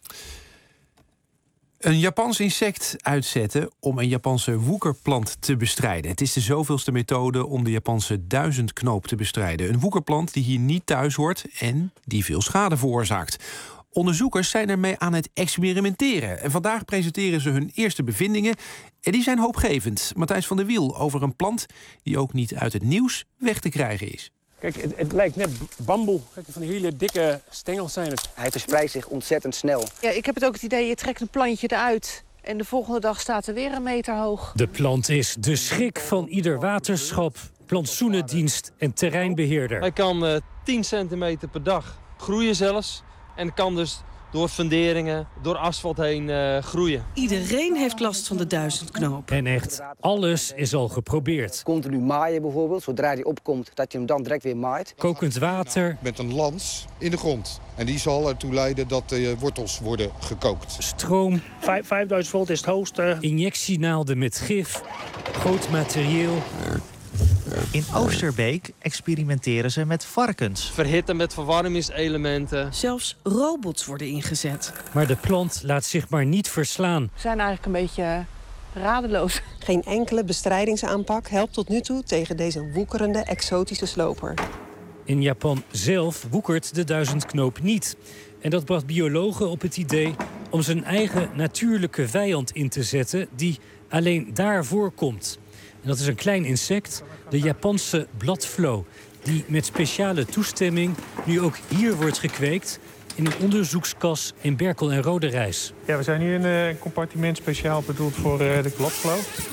Een Japans insect uitzetten om een Japanse woekerplant te bestrijden. Het is de zoveelste methode om de Japanse duizendknoop te bestrijden. Een woekerplant die hier niet thuis hoort en die veel schade veroorzaakt. Onderzoekers zijn ermee aan het experimenteren. En vandaag presenteren ze hun eerste bevindingen. En die zijn hoopgevend. Matthijs van der Wiel over een plant die ook niet uit het nieuws weg te krijgen is. Kijk, het, het lijkt net bamboe. Kijk, van die hele dikke stengels zijn het. Hij verspreidt zich ontzettend snel. Ja, ik heb het ook het idee, je trekt een plantje eruit en de volgende dag staat er weer een meter hoog. De plant is de schrik van ieder waterschap, plantsoenendienst en terreinbeheerder. Hij kan uh, tien centimeter per dag groeien zelfs. En kan dus door funderingen, door asfalt heen uh, groeien. Iedereen heeft last van de duizendknoop. En echt, alles is al geprobeerd. Continu maaien bijvoorbeeld, zodra die opkomt, dat je hem dan direct weer maait. Kokend water. Met een lans in de grond. En die zal ertoe leiden dat de wortels worden gekookt. Stroom. vijfduizend volt is het hoogste. Injectienaalden met gif. Groot materieel. In Oosterbeek experimenteren ze met varkens. Verhitten met verwarmingselementen. Zelfs robots worden ingezet. Maar de plant laat zich maar niet verslaan. We zijn eigenlijk een beetje radeloos. Geen enkele bestrijdingsaanpak helpt tot nu toe tegen deze woekerende exotische sloper. In Japan zelf woekert de duizendknoop niet. En dat bracht biologen op het idee om zijn eigen natuurlijke vijand in te zetten die alleen daar voorkomt. En dat is een klein insect, de Japanse bladvlo, die met speciale toestemming nu ook hier wordt gekweekt in een onderzoekskas in Berkel en Roderijs. Ja, we zijn nu in een compartiment speciaal bedoeld voor de bladvlo.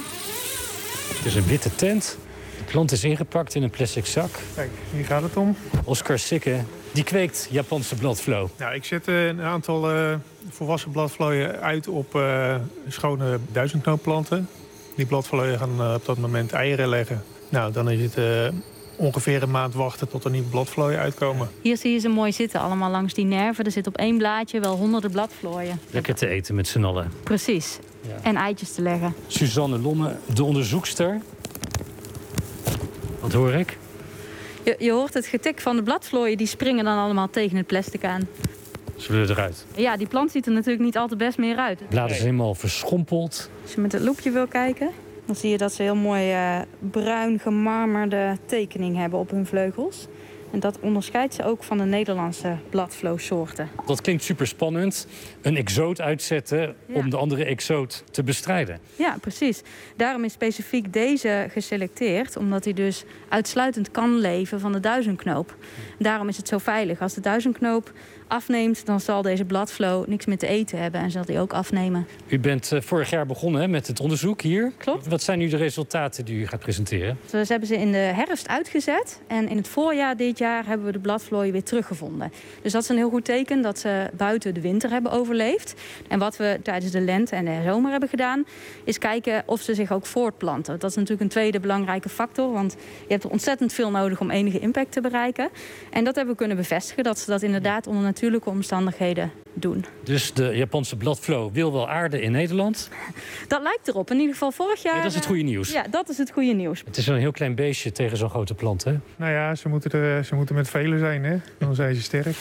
Het is een witte tent. De plant is ingepakt in een plastic zak. Kijk, hier gaat het om. Oscar Sikke, die kweekt Japanse bladvlo. Nou, ik zet een aantal uh, volwassen bladvlooien uit op uh, schone duizendknoopplanten. Die bladvlooien gaan uh, op dat moment eieren leggen. Nou, dan is het uh, ongeveer een maand wachten tot er nieuwe bladvlooien uitkomen. Hier zie je ze mooi zitten, allemaal langs die nerven. Er zit op één blaadje wel honderden bladvlooien. Lekker te eten met z'n allen. Precies. Ja. En eitjes te leggen. Suzanne Lomme, de onderzoekster. Wat hoor ik? Je, je hoort het getik van de bladvlooien. Die springen dan allemaal tegen het plastic aan. Ze willen eruit. Ja, die plant ziet er natuurlijk niet al te best meer uit. De bladeren zijn helemaal verschrompeld. Als je met het loepje wil kijken, dan zie je dat ze heel mooi uh, bruin gemarmerde tekening hebben op hun vleugels. En dat onderscheidt ze ook van de Nederlandse bladvloosoorten. Dat klinkt super spannend. Een exoot uitzetten ja. om de andere exoot te bestrijden. Ja, precies. Daarom is specifiek deze geselecteerd. Omdat hij dus uitsluitend kan leven van de duizendknoop. Daarom is het zo veilig. Als de duizendknoop afneemt, dan zal deze bladvlo niks meer te eten hebben. En zal die ook afnemen. U bent uh, vorig jaar begonnen hè, met het onderzoek hier. Klopt. Wat zijn nu de resultaten die u gaat presenteren? Dus hebben ze in de herfst uitgezet. En in het voorjaar dit jaar hebben we de bladvlooien weer teruggevonden. Dus dat is een heel goed teken dat ze buiten de winter hebben overleefd. En wat we tijdens de lente en de zomer hebben gedaan, is kijken of ze zich ook voortplanten. Dat is natuurlijk een tweede belangrijke factor. Want je hebt er ontzettend veel nodig om enige impact te bereiken. En dat hebben we kunnen bevestigen, dat ze dat inderdaad onder natuurlijke omstandigheden doen. Dus de Japanse bladvlo wil wel aarden in Nederland? Dat lijkt erop. In ieder geval vorig jaar... Ja, dat is het goede nieuws. Ja, dat is het goede nieuws. Het is een heel klein beestje tegen zo'n grote plant, hè? Nou ja, ze moeten, er, ze moeten met velen zijn, hè? Dan zijn ze sterk.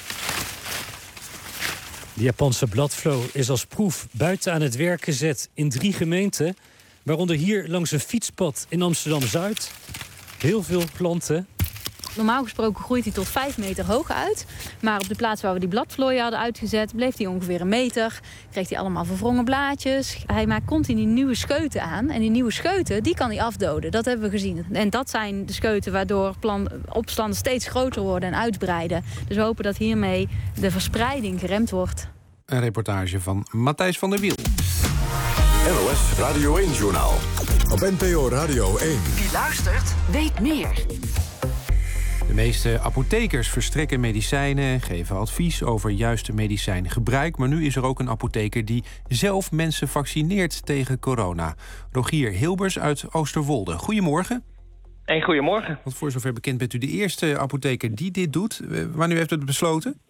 De Japanse bladvlo is als proef buiten aan het werk gezet in drie gemeenten, waaronder hier langs een fietspad in Amsterdam-Zuid. Heel veel planten. Normaal gesproken groeit hij tot vijf meter hoog uit. Maar op de plaats waar we die bladvlooien hadden uitgezet, bleef hij ongeveer een meter. Kreeg hij allemaal verwrongen blaadjes. Hij maakt continu nieuwe scheuten aan. En die nieuwe scheuten, die kan hij afdoden. Dat hebben we gezien. En dat zijn de scheuten waardoor plan- opstanden steeds groter worden en uitbreiden. Dus we hopen dat hiermee de verspreiding geremd wordt. Een reportage van Matthijs van der Wiel. N O S Radio één-journaal op N P O Radio één. Wie luistert, weet meer. De meeste apothekers verstrekken medicijnen en geven advies over juiste medicijngebruik. Maar nu is er ook een apotheker die zelf mensen vaccineert tegen corona. Rogier Hilbers uit Oosterwolde. Goedemorgen. En goedemorgen. Want voor zover bekend bent u de eerste apotheker die dit doet. Wanneer heeft u het besloten?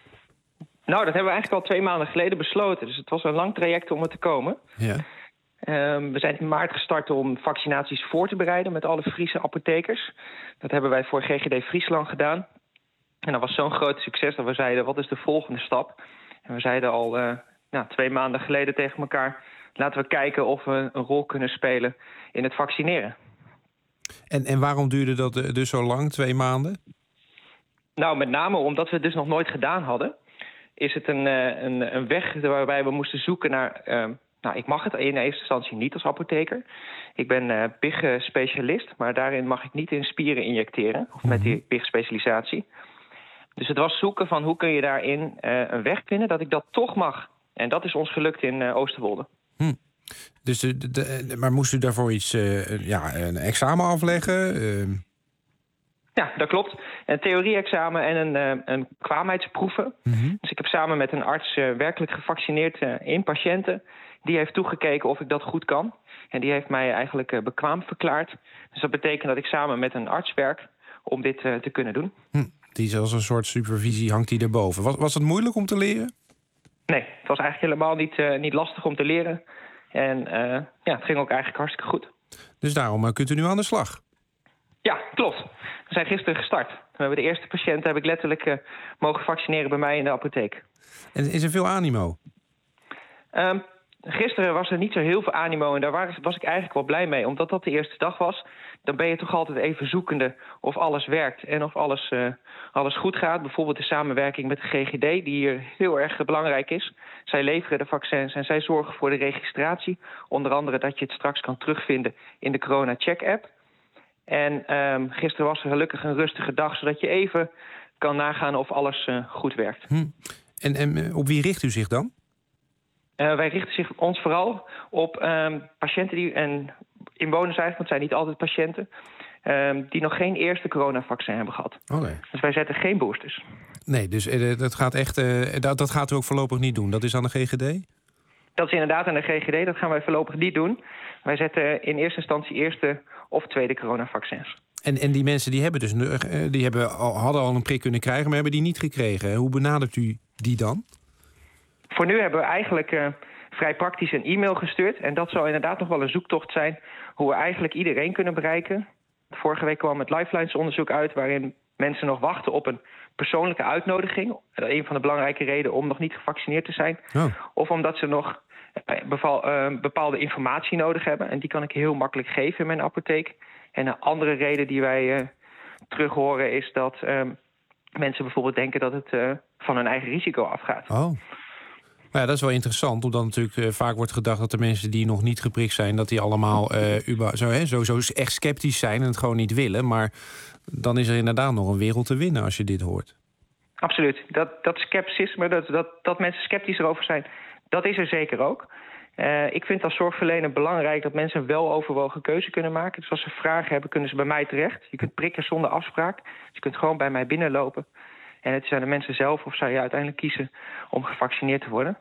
Nou, dat hebben we eigenlijk al twee maanden geleden besloten. Dus het was een lang traject om er te komen. Ja. Um, we zijn in maart gestart om vaccinaties voor te bereiden met alle Friese apothekers. Dat hebben wij voor G G D Friesland gedaan. En dat was zo'n groot succes dat we zeiden, wat is de volgende stap? En we zeiden al uh, nou, twee maanden geleden tegen elkaar, laten we kijken of we een rol kunnen spelen in het vaccineren. En, en waarom duurde dat dus zo lang, twee maanden? Nou, met name omdat we het dus nog nooit gedaan hadden, is het een, een, een weg waarbij we moesten zoeken naar... Uh, nou, ik mag het in eerste instantie niet als apotheker. Ik ben uh, P I G-specialist, maar daarin mag ik niet in spieren injecteren. Of met die P I G-specialisatie. Dus het was zoeken van hoe kun je daarin uh, een weg vinden dat ik dat toch mag. En dat is ons gelukt in uh, Oosterwolde. Hm. Dus de, de, de, maar moest u daarvoor iets, uh, ja, een examen afleggen? Uh... Ja, dat klopt. Een theorie-examen en een, uh, een kwaamheidsproeven. Mm-hmm. Dus ik heb samen met een arts uh, werkelijk gevaccineerd uh, in patiënten. Die heeft toegekeken of ik dat goed kan. En die heeft mij eigenlijk uh, bekwaam verklaard. Dus dat betekent dat ik samen met een arts werk om dit uh, te kunnen doen. Hm. Die is als een soort supervisie, hangt die erboven. Was, was het moeilijk om te leren? Nee, het was eigenlijk helemaal niet, uh, niet lastig om te leren. En uh, ja, het ging ook eigenlijk hartstikke goed. Dus daarom uh, kunt u nu aan de slag? Ja, klopt. We zijn gisteren gestart. We hebben de eerste patiënt heb ik letterlijk uh, mogen vaccineren bij mij in de apotheek. En is er veel animo? Um, gisteren was er niet zo heel veel animo en daar was ik eigenlijk wel blij mee. Omdat dat de eerste dag was, dan ben je toch altijd even zoekende of alles werkt en of alles, uh, alles goed gaat. Bijvoorbeeld de samenwerking met de G G D, die hier heel erg belangrijk is. Zij leveren de vaccins en zij zorgen voor de registratie. Onder andere dat je het straks kan terugvinden in de Corona Check app. En um, gisteren was er gelukkig een rustige dag, zodat je even kan nagaan of alles uh, goed werkt. Hm. En, en op wie richt u zich dan? Uh, wij richten zich ons vooral op um, patiënten die, en inwoners eigenlijk, want het zijn niet altijd patiënten, um, die nog geen eerste coronavaccin hebben gehad. Okay. Dus wij zetten geen boosters. Nee, dus uh, dat, gaat echt, uh, dat, dat gaat u ook voorlopig niet doen. Dat is aan de G G D? Dat is inderdaad aan de G G D, dat gaan wij voorlopig niet doen. Wij zetten in eerste instantie eerste of tweede coronavaccins. En, en die mensen die hebben dus die hebben al, hadden al een prik kunnen krijgen, maar hebben die niet gekregen. Hoe benadert u die dan? Voor nu hebben we eigenlijk uh, vrij praktisch een e-mail gestuurd. En dat zal inderdaad nog wel een zoektocht zijn hoe we eigenlijk iedereen kunnen bereiken. Vorige week kwam het Lifelines-onderzoek uit waarin mensen nog wachten op een persoonlijke uitnodiging. Dat is een van de belangrijke redenen om nog niet gevaccineerd te zijn. Oh. Of omdat ze nog beval, uh, bepaalde informatie nodig hebben. En die kan ik heel makkelijk geven in mijn apotheek. En een andere reden die wij uh, terug horen is dat uh, mensen bijvoorbeeld denken dat het uh, van hun eigen risico afgaat. Oh. Nou ja, dat is wel interessant, omdat natuurlijk uh, vaak wordt gedacht dat de mensen die nog niet geprikt zijn, dat die allemaal uh, uba, zo, hè, sowieso echt sceptisch zijn en het gewoon niet willen. Maar dan is er inderdaad nog een wereld te winnen als je dit hoort. Absoluut. Dat, dat scepticisme, dat, dat, dat mensen sceptisch erover zijn, dat is er zeker ook. Uh, ik vind als zorgverlener belangrijk dat mensen een weloverwogen keuze kunnen maken. Dus als ze vragen hebben, kunnen ze bij mij terecht. Je kunt prikken zonder afspraak. Dus je kunt gewoon bij mij binnenlopen. En het zijn de mensen zelf of zij uiteindelijk kiezen om gevaccineerd te worden.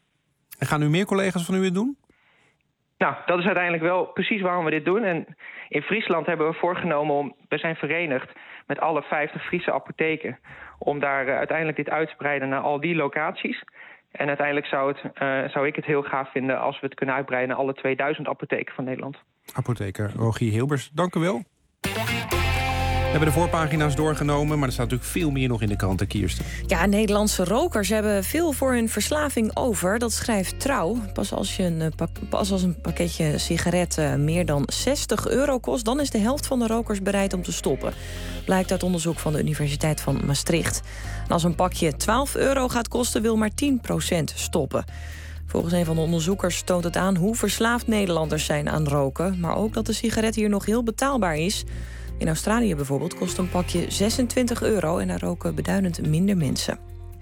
En gaan nu meer collega's van u het doen? Nou, dat is uiteindelijk wel precies waarom we dit doen. En in Friesland hebben we voorgenomen om, we zijn verenigd met alle vijftig Friese apotheken, om daar uh, uiteindelijk dit uit te breiden naar al die locaties. En uiteindelijk zou, het, uh, zou ik het heel gaaf vinden als we het kunnen uitbreiden naar alle tweeduizend apotheken van Nederland. Apotheker Rogier Hilbers, dank u wel. We hebben de voorpagina's doorgenomen, maar er staat natuurlijk veel meer nog in de kranten, Kirsten. Ja, Nederlandse rokers hebben veel voor hun verslaving over. Dat schrijft Trouw. Pas als, je een, pas als een pakketje sigaretten meer dan zestig euro kost, dan is de helft van de rokers bereid om te stoppen. Blijkt uit onderzoek van de Universiteit van Maastricht. En als een pakje twaalf euro gaat kosten, wil maar tien procent stoppen. Volgens een van de onderzoekers toont het aan hoe verslaafd Nederlanders zijn aan roken, maar ook dat de sigaret hier nog heel betaalbaar is. In Australië bijvoorbeeld kost een pakje zesentwintig euro en daar roken beduidend minder mensen.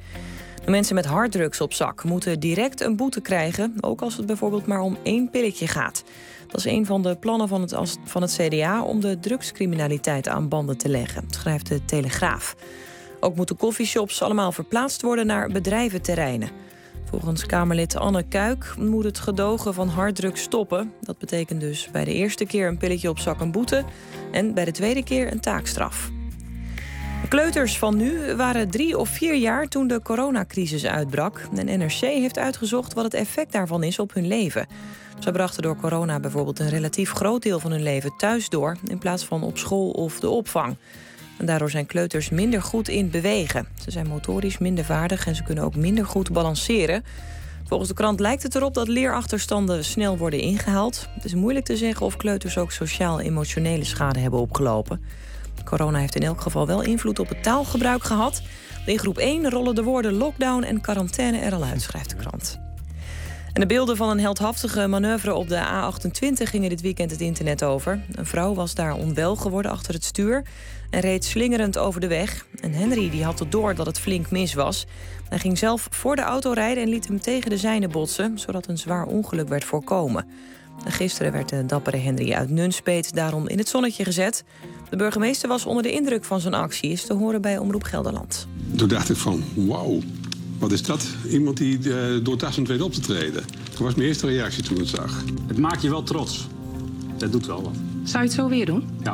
De mensen met harddrugs op zak moeten direct een boete krijgen, ook als het bijvoorbeeld maar om één pilletje gaat. Dat is een van de plannen van het, van het C D A om de drugscriminaliteit aan banden te leggen, schrijft de Telegraaf. Ook moeten coffeeshops allemaal verplaatst worden naar bedrijventerreinen. Volgens Kamerlid Anne Kuik moet het gedogen van harddrugs stoppen. Dat betekent dus bij de eerste keer een pilletje op zak een boete en bij de tweede keer een taakstraf. De kleuters van nu waren drie of vier jaar toen de coronacrisis uitbrak. En N R C heeft uitgezocht wat het effect daarvan is op hun leven. Ze brachten door corona bijvoorbeeld een relatief groot deel van hun leven thuis door, in plaats van op school of de opvang. En daardoor zijn kleuters minder goed in bewegen. Ze zijn motorisch minder vaardig en ze kunnen ook minder goed balanceren. Volgens de krant lijkt het erop dat leerachterstanden snel worden ingehaald. Het is moeilijk te zeggen of kleuters ook sociaal-emotionele schade hebben opgelopen. Corona heeft in elk geval wel invloed op het taalgebruik gehad. In groep één rollen de woorden lockdown en quarantaine er al uit, schrijft de krant. En de beelden van een heldhaftige manoeuvre op de A achtentwintig gingen dit weekend het internet over. Een vrouw was daar onwel geworden achter het stuur en reed slingerend over de weg. En Henry die had het door dat het flink mis was. Hij ging zelf voor de auto rijden en liet hem tegen de zijne botsen, zodat een zwaar ongeluk werd voorkomen. En gisteren werd de dappere Henry uit Nunspeet daarom in het zonnetje gezet. De burgemeester was onder de indruk van zijn actie, is te horen bij Omroep Gelderland. Toen dacht ik van, wauw, wat is dat? Iemand die uh, doortastend weet op te treden. Dat was mijn eerste reactie toen ik het zag. Het maakt je wel trots. Dat doet wel wat. Zou je het zo weer doen? Ja.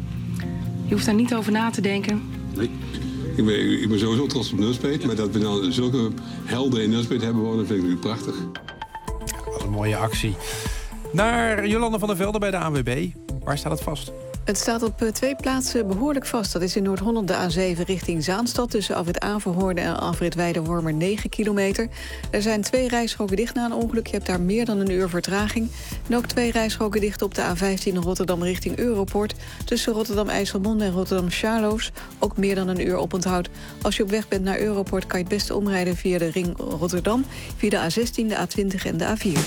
Je hoeft daar niet over na te denken. Nee. Ik ben, ik ben sowieso trots op Nunspeet. Maar dat we nou zulke helden in Nunspeet hebben wonen, vind ik nu prachtig. Wat een mooie actie. Naar Jolanda van der Velde bij de A N W B. Waar staat het vast? Het staat op twee plaatsen behoorlijk vast. Dat is in Noord-Holland de A zeven richting Zaanstad, tussen afrit Averhoorn en afrit Weidewormer negen kilometer. Er zijn twee rijstroken dicht na een ongeluk. Je hebt daar meer dan een uur vertraging. En ook twee rijstroken dicht op de A vijftien Rotterdam richting Europort. Tussen Rotterdam-IJsselmonde en Rotterdam-Charloes. Ook meer dan een uur oponthoud. Als je op weg bent naar Europort kan je het beste omrijden via de ring Rotterdam, via de A zestien, de A twintig en de A vier.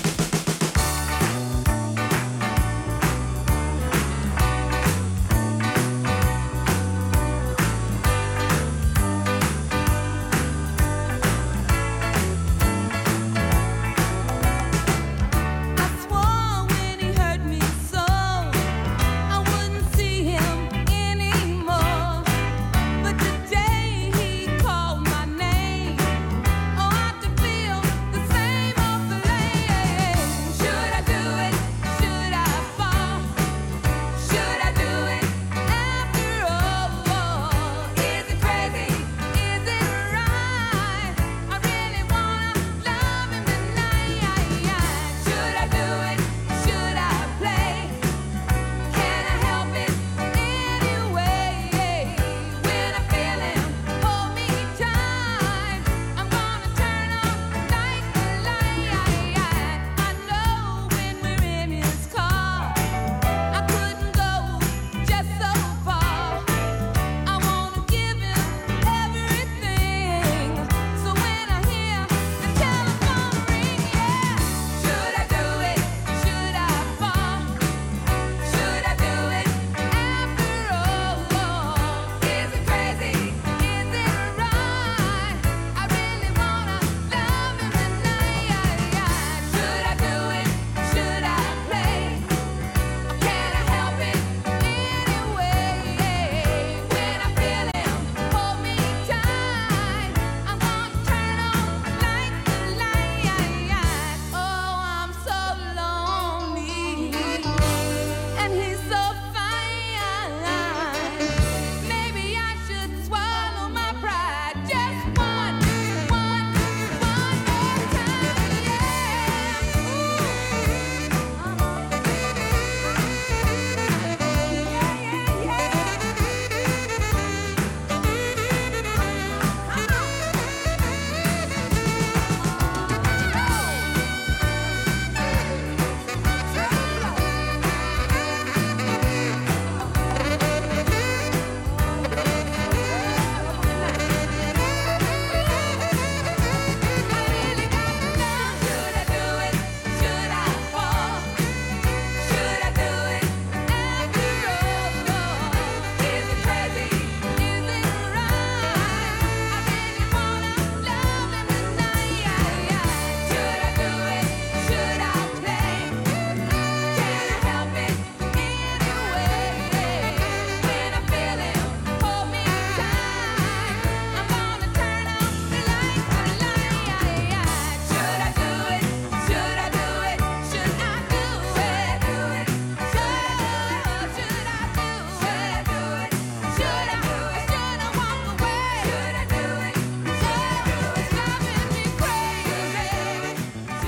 Oh, I have to feel the same old way.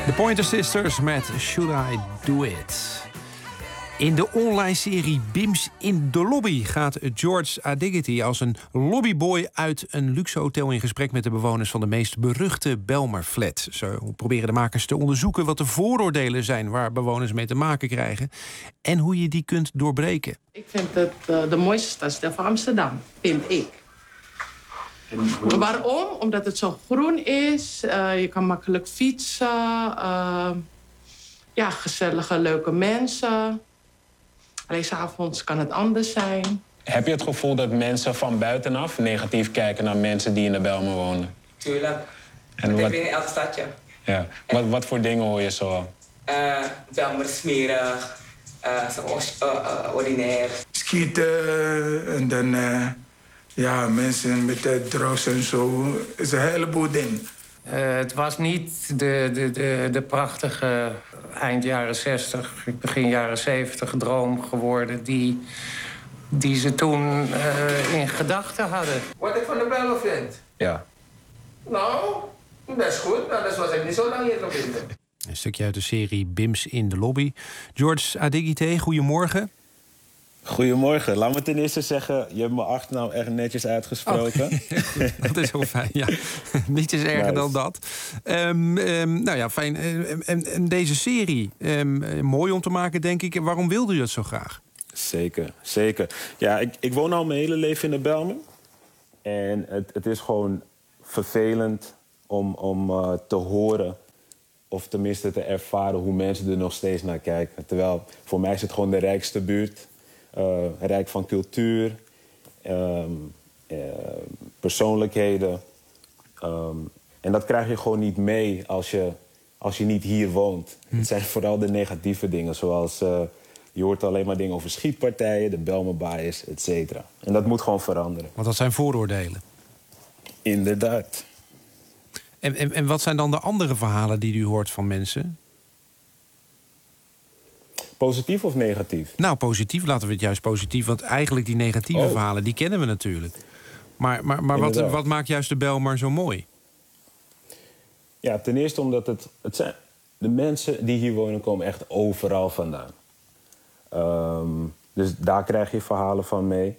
De Pointer Sisters met Should I Do It. In de online serie Bims in de Lobby gaat George Adigity als een lobbyboy uit een luxe hotel in gesprek met de bewoners van de meest beruchte Belmer-flat. Zo proberen de makers te onderzoeken wat de vooroordelen zijn waar bewoners mee te maken krijgen en hoe je die kunt doorbreken. Ik vind het uh, de mooiste stadsdeel van Amsterdam, vind ik. Waarom? Omdat het zo groen is, uh, je kan makkelijk fietsen, uh, ja, gezellige, leuke mensen. Alleen 's avonds kan het anders zijn. Heb je het gevoel dat mensen van buitenaf negatief kijken naar mensen die in de Bijlmer wonen? Tuurlijk. En dat wat... heb je in elk stadje. Ja. Wat, wat voor dingen hoor je zo? Uh, Bijlmer smerig, uh, zo uh, uh, ordinair. Schieten en dan uh, ja, mensen met uh, drugs en zo. Het is een heleboel dingen. Uh, het was niet de, de, de, de prachtige eind jaren zestig, begin jaren zeventig droom geworden die, die ze toen uh, in gedachten hadden. Wat ik van de Bijlmer vind? Ja. Nou, best goed. Anders was ik niet zo lang hier nog in. Een stukje uit de serie Bims in de Lobby. George Adigity, goedemorgen. Goedemorgen. Laat me ten eerste zeggen, je hebt mijn achternaam echt netjes uitgesproken. Oh, dat is heel fijn, ja. Niets is erger nice. dan dat. Um, um, nou ja, fijn. En um, um, deze serie, um, mooi om te maken, denk ik. Waarom wilde u dat zo graag? Zeker, zeker. Ja, ik, ik woon al mijn hele leven in de Bijlmer. En het, het is gewoon vervelend om, om uh, te horen, of tenminste te ervaren hoe mensen er nog steeds naar kijken. Terwijl voor mij is het gewoon de rijkste buurt. Uh, rijk van cultuur, um, uh, persoonlijkheden. Um, en dat krijg je gewoon niet mee als je, als je niet hier woont. Hm. Het zijn vooral de negatieve dingen, zoals uh, je hoort alleen maar dingen over schietpartijen, de Bijlmer bias, et cetera. En dat moet gewoon veranderen. Want dat zijn vooroordelen. Inderdaad. En, en, en wat zijn dan de andere verhalen die u hoort van mensen? Positief of negatief? Nou, positief. Laten we het juist positief. Want eigenlijk die negatieve oh. verhalen, die kennen we natuurlijk. Maar, maar, maar wat, wat maakt juist de Bijlmer zo mooi? Ja, ten eerste omdat het, het zijn... De mensen die hier wonen komen echt overal vandaan. Um, dus daar krijg je verhalen van mee.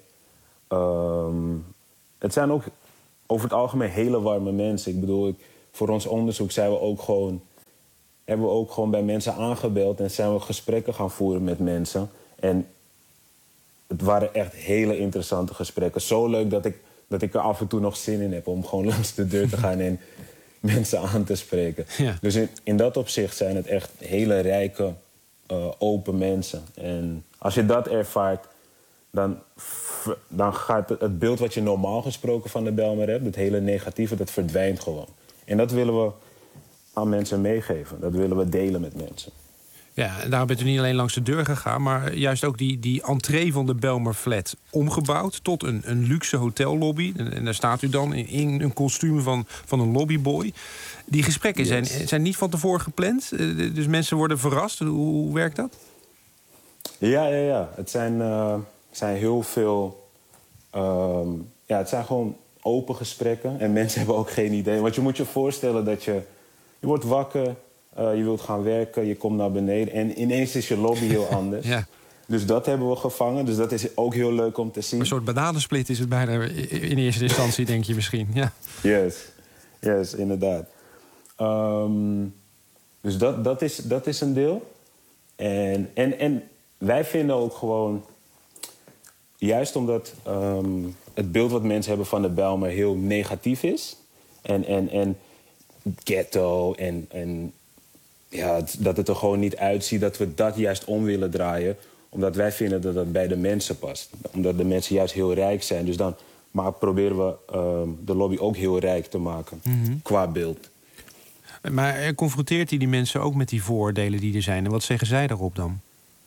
Um, het zijn ook over het algemeen hele warme mensen. Ik bedoel, ik, voor ons onderzoek zijn we ook gewoon... hebben we ook gewoon bij mensen aangebeld en zijn we gesprekken gaan voeren met mensen. En het waren echt hele interessante gesprekken. Zo leuk dat ik, dat ik er af en toe nog zin in heb om gewoon langs de deur te gaan en mensen aan te spreken. Ja. Dus in, in dat opzicht zijn het echt hele rijke, uh, open mensen. En als je dat ervaart, dan, dan gaat het, het beeld wat je normaal gesproken van de Bijlmer hebt, het hele negatieve, dat verdwijnt gewoon. En dat willen we aan mensen meegeven. Dat willen we delen met mensen. Ja, en daar bent u niet alleen langs de deur gegaan, maar juist ook die, die entree van de Bijlmer flat omgebouwd tot een, een luxe hotellobby. En, en daar staat u dan in, in een kostuum van, van een lobbyboy. Die gesprekken yes. zijn, zijn niet van tevoren gepland, dus mensen worden verrast. Hoe, hoe werkt dat? Ja, ja, ja. Het zijn, uh, zijn heel veel... Uh, ja, het zijn gewoon open gesprekken. En mensen hebben ook geen idee. Want je moet je voorstellen dat je... Je wordt wakker, uh, je wilt gaan werken, je komt naar beneden... en ineens is je lobby heel anders. Ja. Dus dat hebben we gevangen. Dus dat is ook heel leuk om te zien. Een soort bananensplit is het bijna in eerste instantie, denk je misschien. Ja. Yes, yes, inderdaad. Um, dus dat, dat, is, dat is een deel. En, en, en wij vinden ook gewoon... Juist omdat um, het beeld wat mensen hebben van de Bijlmer heel negatief is... en, en, en ghetto en, en ja, dat het er gewoon niet uitziet... dat we dat juist om willen draaien. Omdat wij vinden dat dat bij de mensen past. Omdat de mensen juist heel rijk zijn. Dus dan maar proberen we uh, de lobby ook heel rijk te maken. Mm-hmm. Qua beeld. Maar confronteert hij die mensen ook met die vooroordelen die er zijn? En wat zeggen zij daarop dan?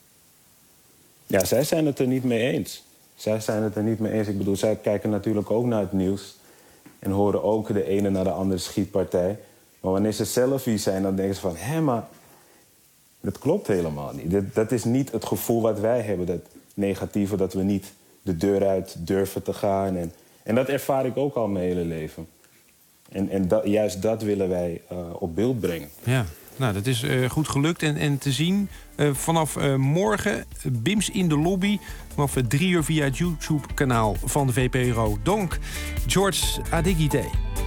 Ja, zij zijn het er niet mee eens. Zij zijn het er niet mee eens. Ik bedoel, zij kijken natuurlijk ook naar het nieuws... en horen ook de ene naar de andere schietpartij. Maar wanneer ze zelf hier zijn, dan denken ze van... hé, maar dat klopt helemaal niet. Dat, dat is niet het gevoel wat wij hebben, dat negatieve... dat we niet de deur uit durven te gaan. En, en dat ervaar ik ook al mijn hele leven. En, en dat, juist dat willen wij uh, op beeld brengen. Ja. Nou, dat is uh, goed gelukt en, en te zien uh, vanaf uh, morgen. Bims in de lobby. Vanaf uh, drie uur via het YouTube-kanaal van de V P R O. Dank, George Adigite.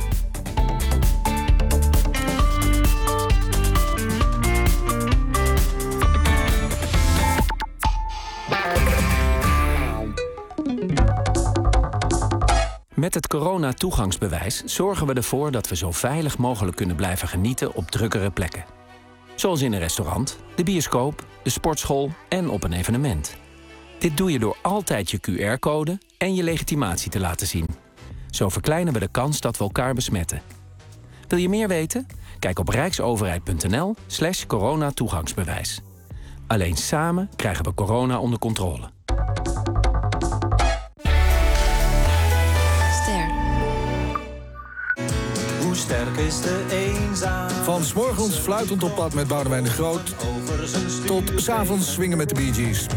Met het corona-toegangsbewijs zorgen we ervoor dat we zo veilig mogelijk kunnen blijven genieten op drukkere plekken. Zoals in een restaurant, de bioscoop, de sportschool en op een evenement. Dit doe je door altijd je Q R-code en je legitimatie te laten zien. Zo verkleinen we de kans dat we elkaar besmetten. Wil je meer weten? Kijk op rijksoverheid.nl slash coronatoegangsbewijs. Alleen samen krijgen we corona onder controle. Sterk is de eenzaam. Van 's morgens fluitend op pad met Boudewijn de Groot tot 's avonds swingen met de Bee Gees.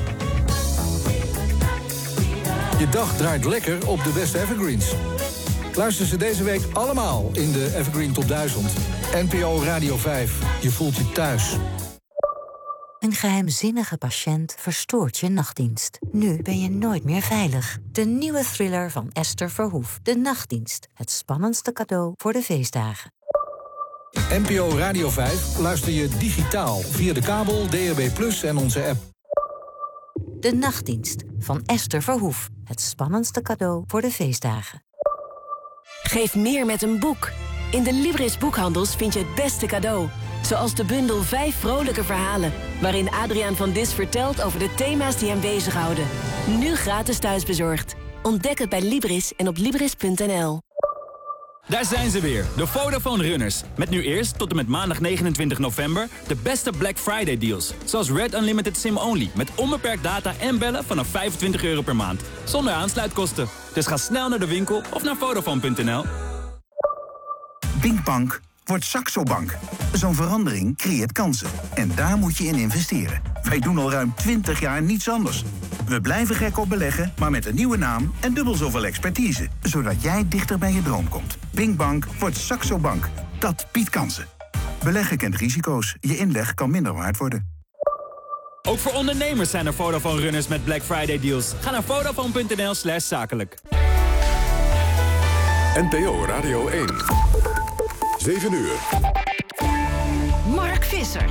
Je dag draait lekker op de beste evergreens. Luister ze deze week allemaal in de Evergreen Top duizend. N P O Radio vijf. Je voelt je thuis. Een geheimzinnige patiënt verstoort je nachtdienst. Nu ben je nooit meer veilig. De nieuwe thriller van Esther Verhoef. De Nachtdienst. Het spannendste cadeau voor de feestdagen. N P O Radio vijf luister je digitaal via de kabel, D A B plus en onze app. De Nachtdienst van Esther Verhoef. Het spannendste cadeau voor de feestdagen. Geef meer met een boek. In de Libris boekhandels vind je het beste cadeau. Zoals de bundel vijf vrolijke verhalen, waarin Adriaan van Dis vertelt over de thema's die hem bezighouden. Nu gratis thuisbezorgd. Ontdek het bij Libris en op libris punt n l. Daar zijn ze weer, de Vodafone Runners. Met nu eerst tot en met maandag negenentwintig november de beste Black Friday deals. Zoals Red Unlimited SIM-only met onbeperkt data en bellen vanaf vijfentwintig euro per maand. Zonder aansluitkosten. Dus ga snel naar de winkel of naar vodafone punt n l. Pinkbank wordt Saxo Bank. Zo'n verandering creëert kansen. En daar moet je in investeren. Wij doen al ruim twintig jaar niets anders. We blijven gek op beleggen, maar met een nieuwe naam en dubbel zoveel expertise. Zodat jij dichter bij je droom komt. Pinkbank wordt Saxo Bank. Dat biedt kansen. Beleggen kent risico's. Je inleg kan minder waard worden. Ook voor ondernemers zijn er Vodafone Runners met Black Friday deals. Ga naar vodafone punt n l slash zakelijk. N P O Radio één. zeven uur. Mark Visser.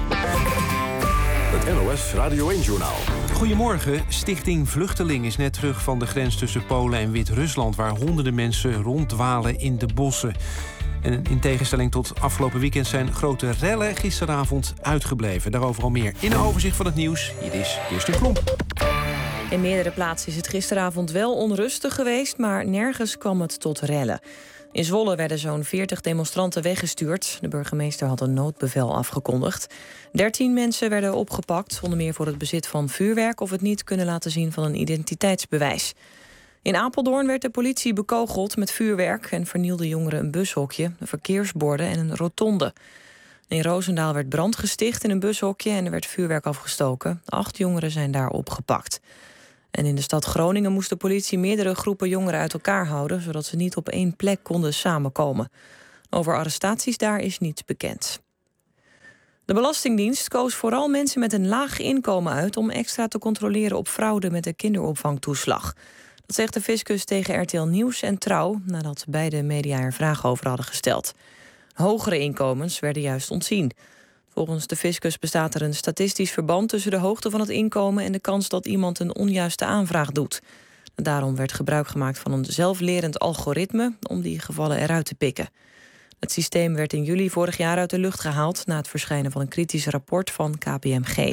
Het N O S Radio één-journaal. Goedemorgen. Stichting Vluchteling is net terug van de grens tussen Polen en Wit-Rusland, waar honderden mensen ronddwalen in de bossen. En in tegenstelling tot afgelopen weekend zijn grote rellen gisteravond uitgebleven. Daarover al meer in een overzicht van het nieuws. Hier is Kirsten Klomp. In meerdere plaatsen is het gisteravond wel onrustig geweest, maar nergens kwam het tot rellen. In Zwolle werden zo'n veertig demonstranten weggestuurd. De burgemeester had een noodbevel afgekondigd. dertien mensen werden opgepakt, onder meer voor het bezit van vuurwerk of het niet kunnen laten zien van een identiteitsbewijs. In Apeldoorn werd de politie bekogeld met vuurwerk en vernielden jongeren een bushokje, verkeersborden en een rotonde. In Roosendaal werd brand gesticht in een bushokje en er werd vuurwerk afgestoken. Acht jongeren zijn daar opgepakt. En in de stad Groningen moest de politie meerdere groepen jongeren uit elkaar houden, zodat ze niet op één plek konden samenkomen. Over arrestaties daar is niets bekend. De Belastingdienst koos vooral mensen met een laag inkomen uit om extra te controleren op fraude met de kinderopvangtoeslag. Dat zegt de fiscus tegen R T L Nieuws en Trouw, nadat beide media er vragen over hadden gesteld. Hogere inkomens werden juist ontzien. Volgens de fiscus bestaat er een statistisch verband tussen de hoogte van het inkomen en de kans dat iemand een onjuiste aanvraag doet. Daarom werd gebruik gemaakt van een zelflerend algoritme om die gevallen eruit te pikken. Het systeem werd in juli vorig jaar uit de lucht gehaald na het verschijnen van een kritisch rapport van K P M G.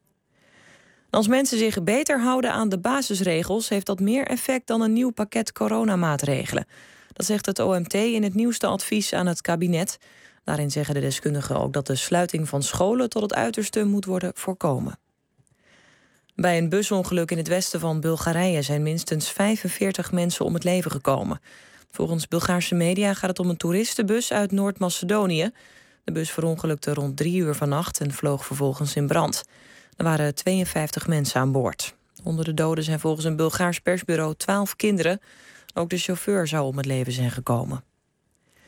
Als mensen zich beter houden aan de basisregels, heeft dat meer effect dan een nieuw pakket coronamaatregelen. Dat zegt het O M T in het nieuwste advies aan het kabinet. Daarin zeggen de deskundigen ook dat de sluiting van scholen tot het uiterste moet worden voorkomen. Bij een busongeluk in het westen van Bulgarije zijn minstens vijfenveertig mensen om het leven gekomen. Volgens Bulgaarse media gaat het om een toeristenbus uit Noord-Macedonië. De bus verongelukte rond drie uur vannacht en vloog vervolgens in brand. Er waren tweeënvijftig mensen aan boord. Onder de doden zijn volgens een Bulgaars persbureau twaalf kinderen. Ook de chauffeur zou om het leven zijn gekomen.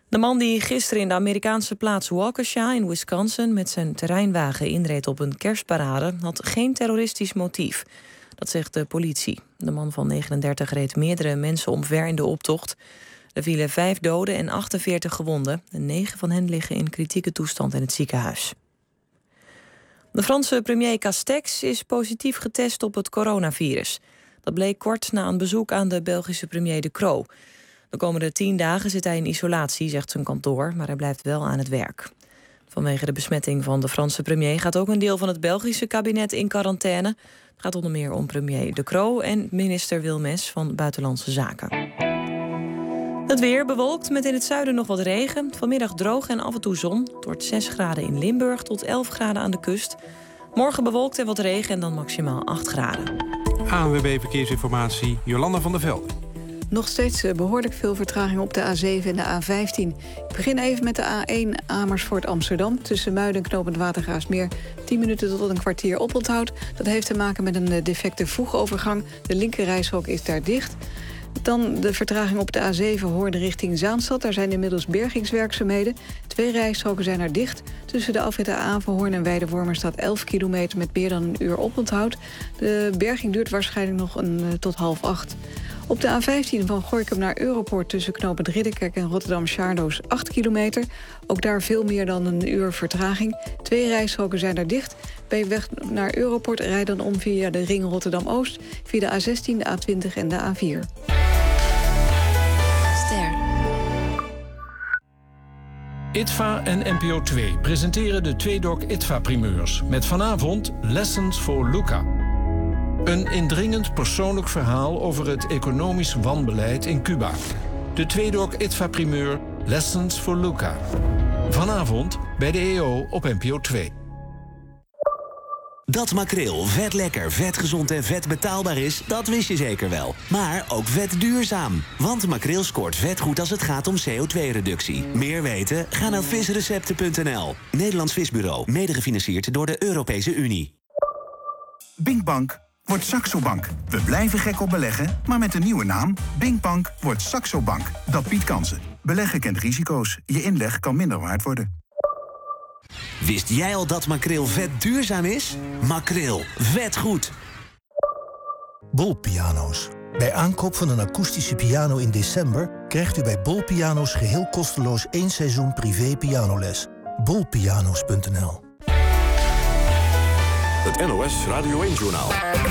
De man die gisteren in de Amerikaanse plaats Waukesha in Wisconsin met zijn terreinwagen inreed op een kerstparade had geen terroristisch motief. Dat zegt de politie. De man van negenendertig reed meerdere mensen omver in de optocht. Er vielen vijf doden en achtenveertig gewonden. En negen van hen liggen in kritieke toestand in het ziekenhuis. De Franse premier Castex is positief getest op het coronavirus. Dat bleek kort na een bezoek aan de Belgische premier De Croo. De komende tien dagen zit hij in isolatie, zegt zijn kantoor, maar hij blijft wel aan het werk. Vanwege de besmetting van de Franse premier gaat ook een deel van het Belgische kabinet in quarantaine. Het gaat onder meer om premier De Croo en minister Wilmes van Buitenlandse Zaken. Het weer bewolkt met in het zuiden nog wat regen. Vanmiddag droog en af en toe zon. Het wordt zes graden in Limburg tot elf graden aan de kust. Morgen bewolkt en wat regen en dan maximaal acht graden. A N W B Verkeersinformatie, Jolanda van der Velde. Nog steeds behoorlijk veel vertraging op de A zeven en de A vijftien. Ik begin even met de A één Amersfoort-Amsterdam. Tussen Muiden en Knopend Watergraafsmeer tien minuten tot een kwartier oponthoud. Dat heeft te maken met een defecte voegovergang. De linkerrijstrook is daar dicht. Dan de vertraging op de A zeven Hoorn richting Zaanstad. Daar zijn inmiddels bergingswerkzaamheden. Twee rijstroken zijn er dicht. Tussen de afrit Avenhoorn en Weidewormer staat elf kilometer... met meer dan een uur oponthoud. De berging duurt waarschijnlijk nog een, uh, tot half acht. Op de A vijftien van Gorinchem naar Europoort tussen knooppunt Ridderkerk en Rotterdam-Charloes acht kilometer. Ook daar veel meer dan een uur vertraging. Twee rijstroken zijn er dicht. Bij weg naar Europoort rijd dan om via de ring Rotterdam-Oost... via de A zestien, de A twintig en de A vier. Ster. I T V A en N P O twee presenteren de Tweedok I T V A-primeurs... met vanavond Lessons for Luca. Een indringend persoonlijk verhaal over het economisch wanbeleid in Cuba. De Tweedok I T V A-primeur Lessons for Luca. Vanavond bij de E O op N P O twee. Dat makreel vet lekker, vet gezond en vet betaalbaar is, dat wist je zeker wel. Maar ook vet duurzaam. Want makreel scoort vet goed als het gaat om C O twee reductie. Meer weten? Ga naar visrecepten punt n l. Nederlands Visbureau, mede gefinancierd door de Europese Unie. Binkbank wordt Saxo Bank. We blijven gek op beleggen, maar met een nieuwe naam. Binkbank wordt Saxo Bank. Dat biedt kansen. Beleggen kent risico's. Je inleg kan minder waard worden. Wist jij al dat makreel vet duurzaam is? Makreel, vet goed. Bol Piano's. Bij aankoop van een akoestische piano in december... krijgt u bij Bol Piano's geheel kosteloos één seizoen privé pianoles. bol piano's punt n l. Het N O S Radio één-journaal.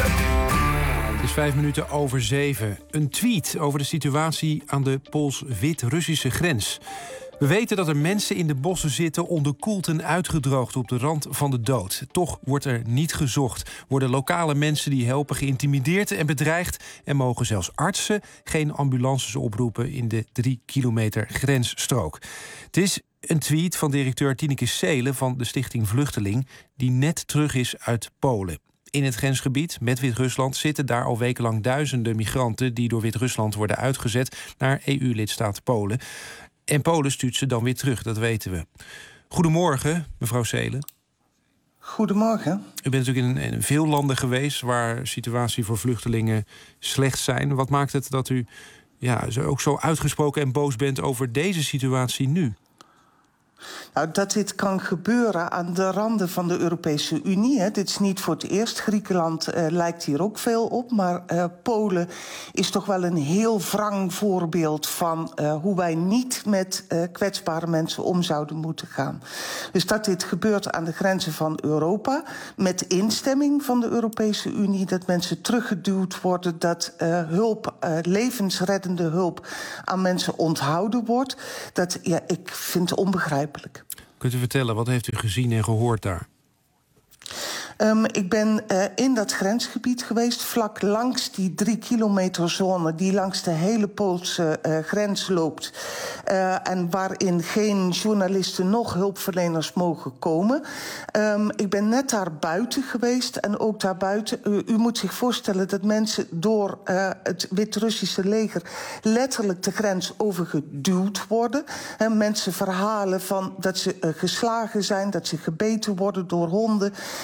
Het is vijf minuten over zeven. Een tweet over de situatie aan de Pools-Wit-Russische grens. We weten dat er mensen in de bossen zitten, onderkoeld en uitgedroogd op de rand van de dood. Toch wordt er niet gezocht. Worden lokale mensen die helpen geïntimideerd en bedreigd... en mogen zelfs artsen geen ambulances oproepen in de drie kilometer grensstrook. Het is een tweet van directeur Tineke Seelen van de Stichting Vluchteling... die net terug is uit Polen. In het grensgebied met Wit-Rusland zitten daar al wekenlang duizenden migranten... die door Wit-Rusland worden uitgezet naar E U-lidstaat Polen. En Polen stuurt ze dan weer terug, dat weten we. Goedemorgen, mevrouw Seelen. Goedemorgen. U bent natuurlijk in, in veel landen geweest waar situatie voor vluchtelingen slecht zijn. Wat maakt het dat u ja, zo, ook zo uitgesproken en boos bent over deze situatie nu? Nou, dat dit kan gebeuren aan de randen van de Europese Unie. Hè. Dit is niet voor het eerst. Griekenland uh, lijkt hier ook veel op. Maar uh, Polen is toch wel een heel wrang voorbeeld van uh, hoe wij niet met uh, kwetsbare mensen om zouden moeten gaan. Dus dat dit gebeurt aan de grenzen van Europa, met instemming van de Europese Unie, dat mensen teruggeduwd worden, dat uh, hulp, uh, levensreddende hulp aan mensen onthouden wordt, dat ja, ik vind het onbegrijpelijk. Kunt u vertellen, wat heeft u gezien en gehoord daar? Um, ik ben uh, in dat grensgebied geweest, vlak langs die drie kilometer zone... die langs de hele Poolse uh, grens loopt. Uh, en waarin geen journalisten nog hulpverleners mogen komen. Um, ik ben net daar buiten geweest en ook daarbuiten... U, u moet zich voorstellen dat mensen door uh, het Wit-Russische leger... letterlijk de grens overgeduwd worden. Uh, mensen verhalen van dat ze uh, geslagen zijn, dat ze gebeten worden door honden... dat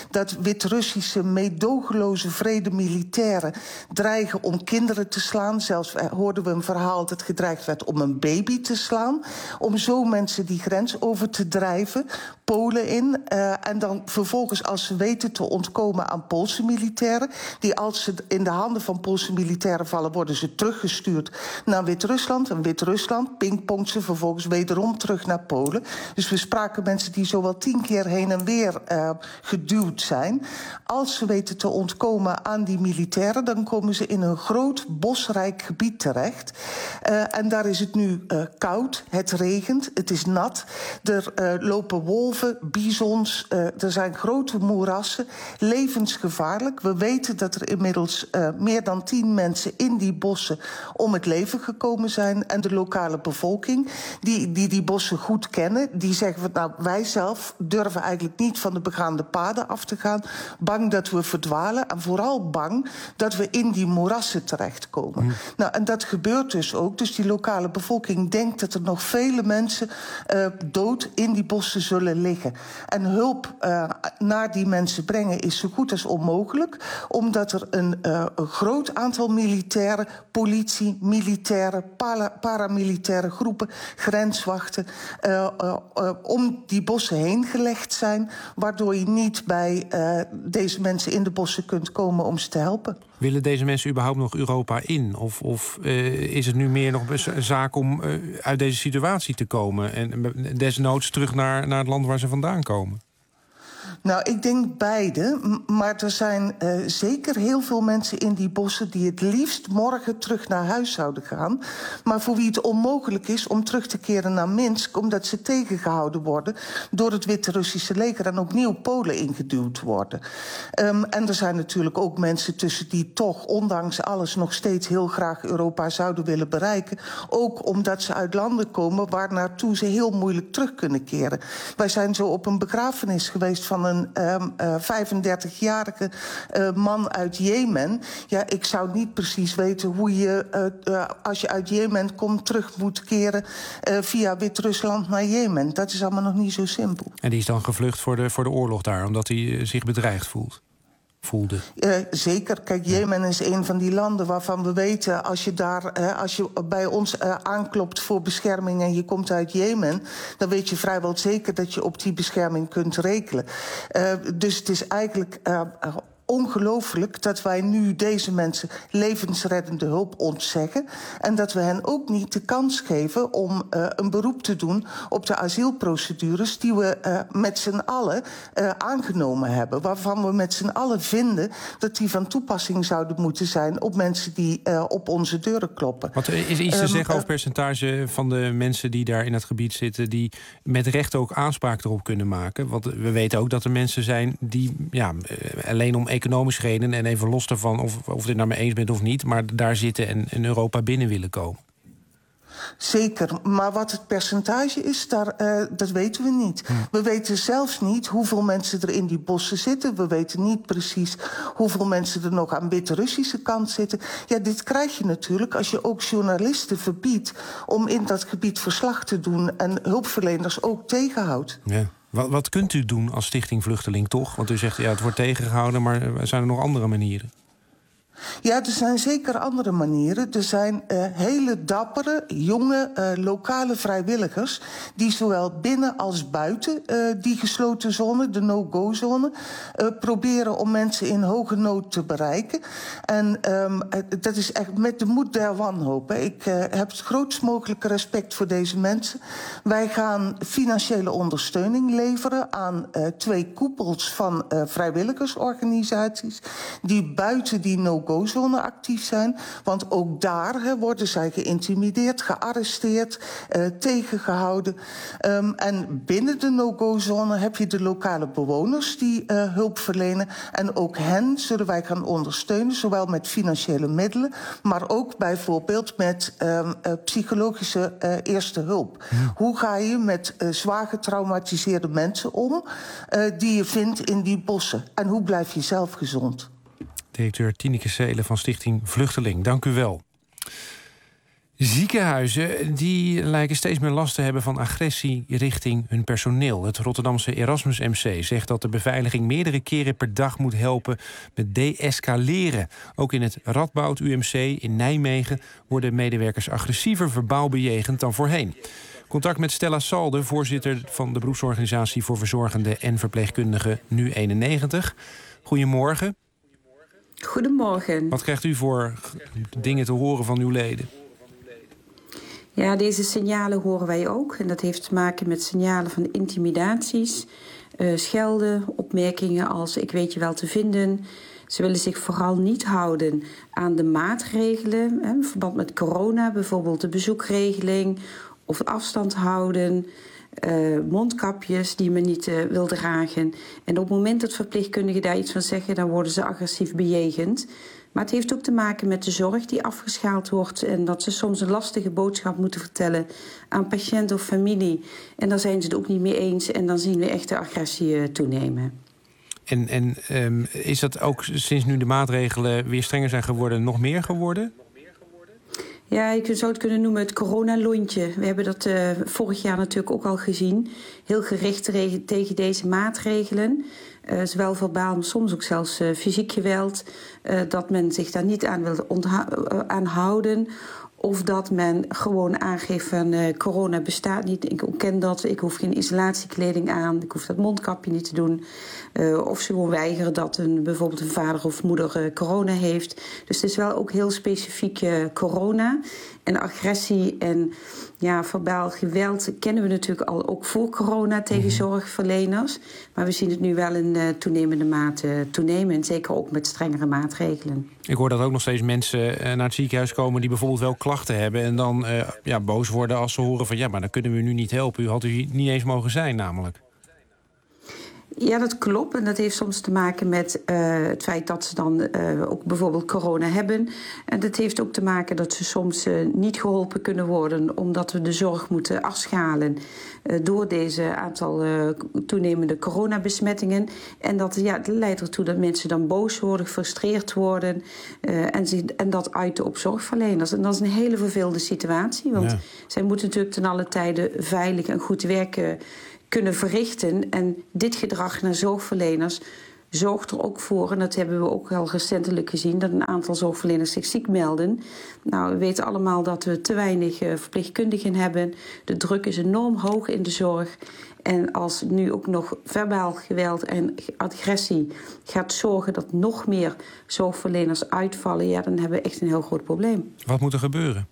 Wit-Russische meedogenloze vredemilitairen dreigen om kinderen te slaan. Zelfs hoorden we een verhaal dat gedreigd werd om een baby te slaan. Om zo mensen die grens over te drijven, Polen in. Uh, en dan vervolgens, als ze weten te ontkomen aan Poolse militairen, die als ze in de handen van Poolse militairen vallen, worden ze teruggestuurd naar Wit-Rusland. En Wit-Rusland pingpongt ze vervolgens wederom terug naar Polen. Dus we spraken mensen die zowel tien keer heen en weer uh, geduwd zijn. Als ze weten te ontkomen aan die militairen, dan komen ze in een groot bosrijk gebied terecht. Uh, en daar is het nu uh, koud, het regent, het is nat. Er uh, lopen wolven, bisons, uh, er zijn grote moerassen, levensgevaarlijk. We weten dat er inmiddels uh, meer dan tien mensen in die bossen om het leven gekomen zijn. En de lokale bevolking, die die, die bossen goed kennen, die zeggen van, nou, wij zelf durven eigenlijk niet van de begaande paden af te gaan. Bang dat we verdwalen en vooral bang dat we in die moerassen terechtkomen. Mm. Nou, en dat gebeurt dus ook. Dus die lokale bevolking denkt dat er nog vele mensen uh, dood in die bossen zullen liggen. En hulp uh, naar die mensen brengen is zo goed als onmogelijk, omdat er een, uh, een groot aantal militairen, politie, militairen, para, paramilitaire groepen, grenswachten, uh, uh, uh, om die bossen heen gelegd zijn, waardoor je niet bij uh, deze mensen in de bossen kunt komen om ze te helpen. Willen deze mensen überhaupt nog Europa in? Of, of uh, is het nu meer nog een zaak om uh, uit deze situatie te komen en desnoods terug naar, naar het land waar ze vandaan komen? Nou, ik denk beide. Maar er zijn uh, zeker heel veel mensen in die bossen die het liefst morgen terug naar huis zouden gaan. Maar voor wie het onmogelijk is om terug te keren naar Minsk, omdat ze tegengehouden worden door het Wit-Russische leger en opnieuw Polen ingeduwd worden. Um, en er zijn natuurlijk ook mensen tussen die toch, ondanks alles, nog steeds heel graag Europa zouden willen bereiken. Ook omdat ze uit landen komen waar naartoe ze heel moeilijk terug kunnen keren. Wij zijn zo op een begrafenis geweest van een een uh, uh, vijfendertigjarige uh, man uit Jemen. Ja, ik zou niet precies weten hoe je, uh, uh, als je uit Jemen komt, terug moet keren uh, via Wit-Rusland naar Jemen. Dat is allemaal nog niet zo simpel. En die is dan gevlucht voor de, voor de oorlog daar, omdat hij uh, zich bedreigd voelt? Voelde. Uh, zeker. Kijk, Jemen is een van die landen waarvan we weten, als je daar, uh, als je bij ons uh, aanklopt voor bescherming en je komt uit Jemen, dan weet je vrijwel zeker dat je op die bescherming kunt rekenen. Uh, dus het is eigenlijk Uh, uh, ongelooflijk dat wij nu deze mensen levensreddende hulp ontzeggen en dat we hen ook niet de kans geven om uh, een beroep te doen op de asielprocedures die we uh, met z'n allen uh, aangenomen hebben, waarvan we met z'n allen vinden dat die van toepassing zouden moeten zijn op mensen die uh, op onze deuren kloppen. Wat is iets te um, zeggen uh, over percentage van de mensen die daar in het gebied zitten, die met recht ook aanspraak erop kunnen maken? Want we weten ook dat er mensen zijn die ja, alleen om economisch redenen en even los daarvan of, of je het nou mee eens bent of niet, maar daar zitten en in Europa binnen willen komen. Zeker, maar wat het percentage is, daar, uh, dat weten we niet. Hm. We weten zelfs niet hoeveel mensen er in die bossen zitten. We weten niet precies hoeveel mensen er nog aan Wit-Russische kant zitten. Ja, dit krijg je natuurlijk als je ook journalisten verbiedt om in dat gebied verslag te doen en hulpverleners ook tegenhoudt. Ja. Wat, wat kunt u doen als Stichting Vluchteling toch? Want u zegt, ja, het wordt tegengehouden, maar zijn er nog andere manieren? Ja, er zijn zeker andere manieren. Er zijn uh, hele dappere, jonge, uh, lokale vrijwilligers die zowel binnen als buiten uh, die gesloten zone, de no-go-zone, uh, proberen om mensen in hoge nood te bereiken. En um, dat is echt met de moed der wanhoop. Hè. Ik uh, heb het grootst mogelijke respect voor deze mensen. Wij gaan financiële ondersteuning leveren aan uh, twee koepels van uh, vrijwilligersorganisaties die buiten die no-go-zone actief zijn. Want ook daar he, worden zij geïntimideerd, gearresteerd, uh, tegengehouden. Um, en binnen de no-go-zone heb je de lokale bewoners die uh, hulp verlenen. En ook hen zullen wij gaan ondersteunen, zowel met financiële middelen, maar ook bijvoorbeeld met um, uh, psychologische uh, eerste hulp. Ja. Hoe ga je met uh, zwaar getraumatiseerde mensen om uh, die je vindt in die bossen? En hoe blijf je zelf gezond? Directeur Tineke Seelen van Stichting Vluchteling, dank u wel. Ziekenhuizen die lijken steeds meer last te hebben van agressie richting hun personeel. Het Rotterdamse Erasmus M C zegt dat de beveiliging meerdere keren per dag moet helpen met de-escaleren. Ook in het Radboud U M C in Nijmegen worden medewerkers agressiever verbaal bejegend dan voorheen. Contact met Stella Salde, voorzitter van de beroepsorganisatie voor verzorgenden en verpleegkundigen Nu eenennegentig. Goedemorgen. Goedemorgen. Wat krijgt u voor dingen te horen van uw leden? Ja, deze signalen horen wij ook. En dat heeft te maken met signalen van intimidaties, uh, schelden, opmerkingen als ik weet je wel te vinden. Ze willen zich vooral niet houden aan de maatregelen, hè, in verband met corona, bijvoorbeeld de bezoekregeling of afstand houden, uh, mondkapjes die men niet uh, wil dragen. En op het moment dat verpleegkundigen daar iets van zeggen, dan worden ze agressief bejegend. Maar het heeft ook te maken met de zorg die afgeschaald wordt en dat ze soms een lastige boodschap moeten vertellen aan patiënt of familie. En daar zijn ze het ook niet mee eens en dan zien we echt de agressie uh, toenemen. En, en um, is dat ook sinds nu de maatregelen weer strenger zijn geworden nog meer geworden? Ja, ik zou het kunnen noemen het coronalontje. We hebben dat uh, vorig jaar natuurlijk ook al gezien. Heel gericht tegen deze maatregelen. Uh, zowel verbaal, maar soms ook zelfs uh, fysiek geweld. Uh, dat men zich daar niet aan wil ontha- uh, aan houden. Of dat men gewoon aangeeft van uh, corona bestaat niet. Ik ken dat, ik hoef geen isolatiekleding aan. Ik hoef dat mondkapje niet te doen. Uh, of ze gewoon weigeren dat een, bijvoorbeeld een vader of moeder uh, corona heeft. Dus het is wel ook heel specifiek uh, corona. En agressie en ja, verbaal geweld kennen we natuurlijk al ook voor corona tegen mm-hmm. zorgverleners. Maar we zien het nu wel in uh, toenemende mate toenemen. En zeker ook met strengere maatregelen. Ik hoor dat ook nog steeds mensen uh, naar het ziekenhuis komen die bijvoorbeeld wel klachten hebben. En dan uh, ja, boos worden als ze horen van ja, maar dan kunnen we u nu niet helpen. U had u niet eens mogen zijn namelijk. Ja, dat klopt. En dat heeft soms te maken met uh, het feit dat ze dan uh, ook bijvoorbeeld corona hebben. En dat heeft ook te maken dat ze soms uh, niet geholpen kunnen worden, omdat we de zorg moeten afschalen uh, door deze aantal uh, toenemende coronabesmettingen. En dat ja, het leidt ertoe dat mensen dan boos worden, gefrustreerd worden uh, en, zich, en dat uiten op zorgverleners. En dat is een hele vervelende situatie, want ja. zij moeten natuurlijk ten alle tijde veilig en goed werken kunnen verrichten. En dit gedrag naar zorgverleners zorgt er ook voor, en dat hebben we ook al recentelijk gezien, dat een aantal zorgverleners zich ziek melden. Nou, we weten allemaal dat we te weinig uh, verpleegkundigen hebben. De druk is enorm hoog in de zorg. En als nu ook nog verbaal geweld en agressie gaat zorgen dat nog meer zorgverleners uitvallen, ja, dan hebben we echt een heel groot probleem. Wat moet er gebeuren?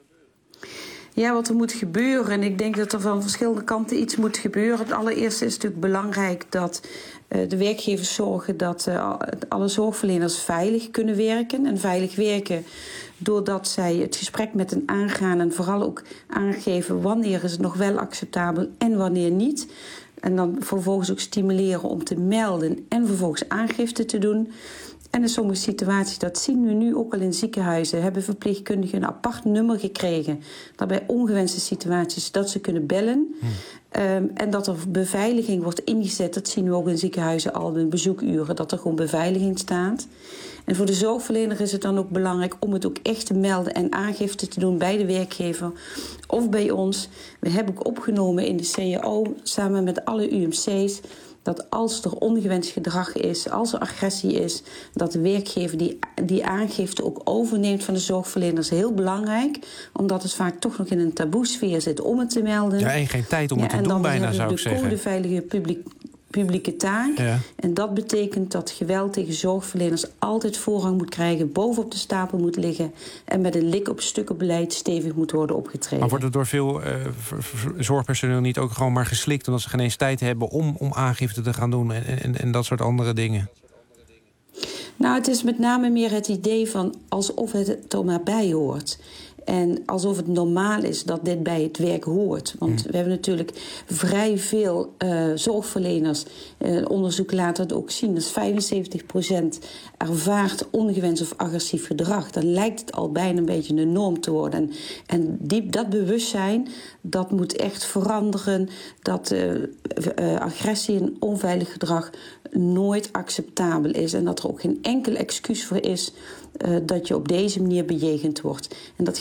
Ja, wat er moet gebeuren. En ik denk dat er van verschillende kanten iets moet gebeuren. Het allereerste is natuurlijk belangrijk dat uh, de werkgevers zorgen dat uh, alle zorgverleners veilig kunnen werken. En veilig werken doordat zij het gesprek met hen aangaan en vooral ook aangeven wanneer is het nog wel acceptabel en wanneer niet. En dan vervolgens ook stimuleren om te melden en vervolgens aangifte te doen. En in sommige situaties, dat zien we nu ook al in ziekenhuizen, hebben verpleegkundigen een apart nummer gekregen. Dat bij ongewenste situaties dat ze kunnen bellen. Hmm. Um, en dat er beveiliging wordt ingezet. Dat zien we ook in ziekenhuizen al in bezoekuren, dat er gewoon beveiliging staat. En voor de zorgverlener is het dan ook belangrijk om het ook echt te melden en aangifte te doen bij de werkgever of bij ons. We hebben ook opgenomen in de C A O samen met alle U M C's dat als er ongewenst gedrag is, als er agressie is, dat de werkgever die, die aangifte ook overneemt van de zorgverleners. Heel belangrijk, omdat het vaak toch nog in een taboesfeer zit om het te melden. Ja, en geen tijd om ja, het te doen bijna, zou ik zeggen. En dan hebben we de codeveilige publiek, publieke taak. Ja. En dat betekent dat geweld tegen zorgverleners altijd voorrang moet krijgen, bovenop de stapel moet liggen en met een lik op stukkenbeleid stevig moet worden opgetreden. Maar wordt het door veel uh, zorgpersoneel niet ook gewoon maar geslikt, omdat ze geen eens tijd hebben om, om aangifte te gaan doen en, en, en dat soort andere dingen? Nou, het is met name meer het idee van alsof het er maar bij hoort. En alsof het normaal is dat dit bij het werk hoort. Want we hebben natuurlijk vrij veel uh, zorgverleners. Uh, onderzoek laat dat ook zien. Dat vijfenzeventig procent ervaart ongewenst of agressief gedrag. Dan lijkt het al bijna een beetje een norm te worden. En, en die, dat bewustzijn, dat moet echt veranderen. Dat uh, uh, agressie en onveilig gedrag nooit acceptabel is. En dat er ook geen enkel excuus voor is uh, dat je op deze manier bejegend wordt. En dat geldt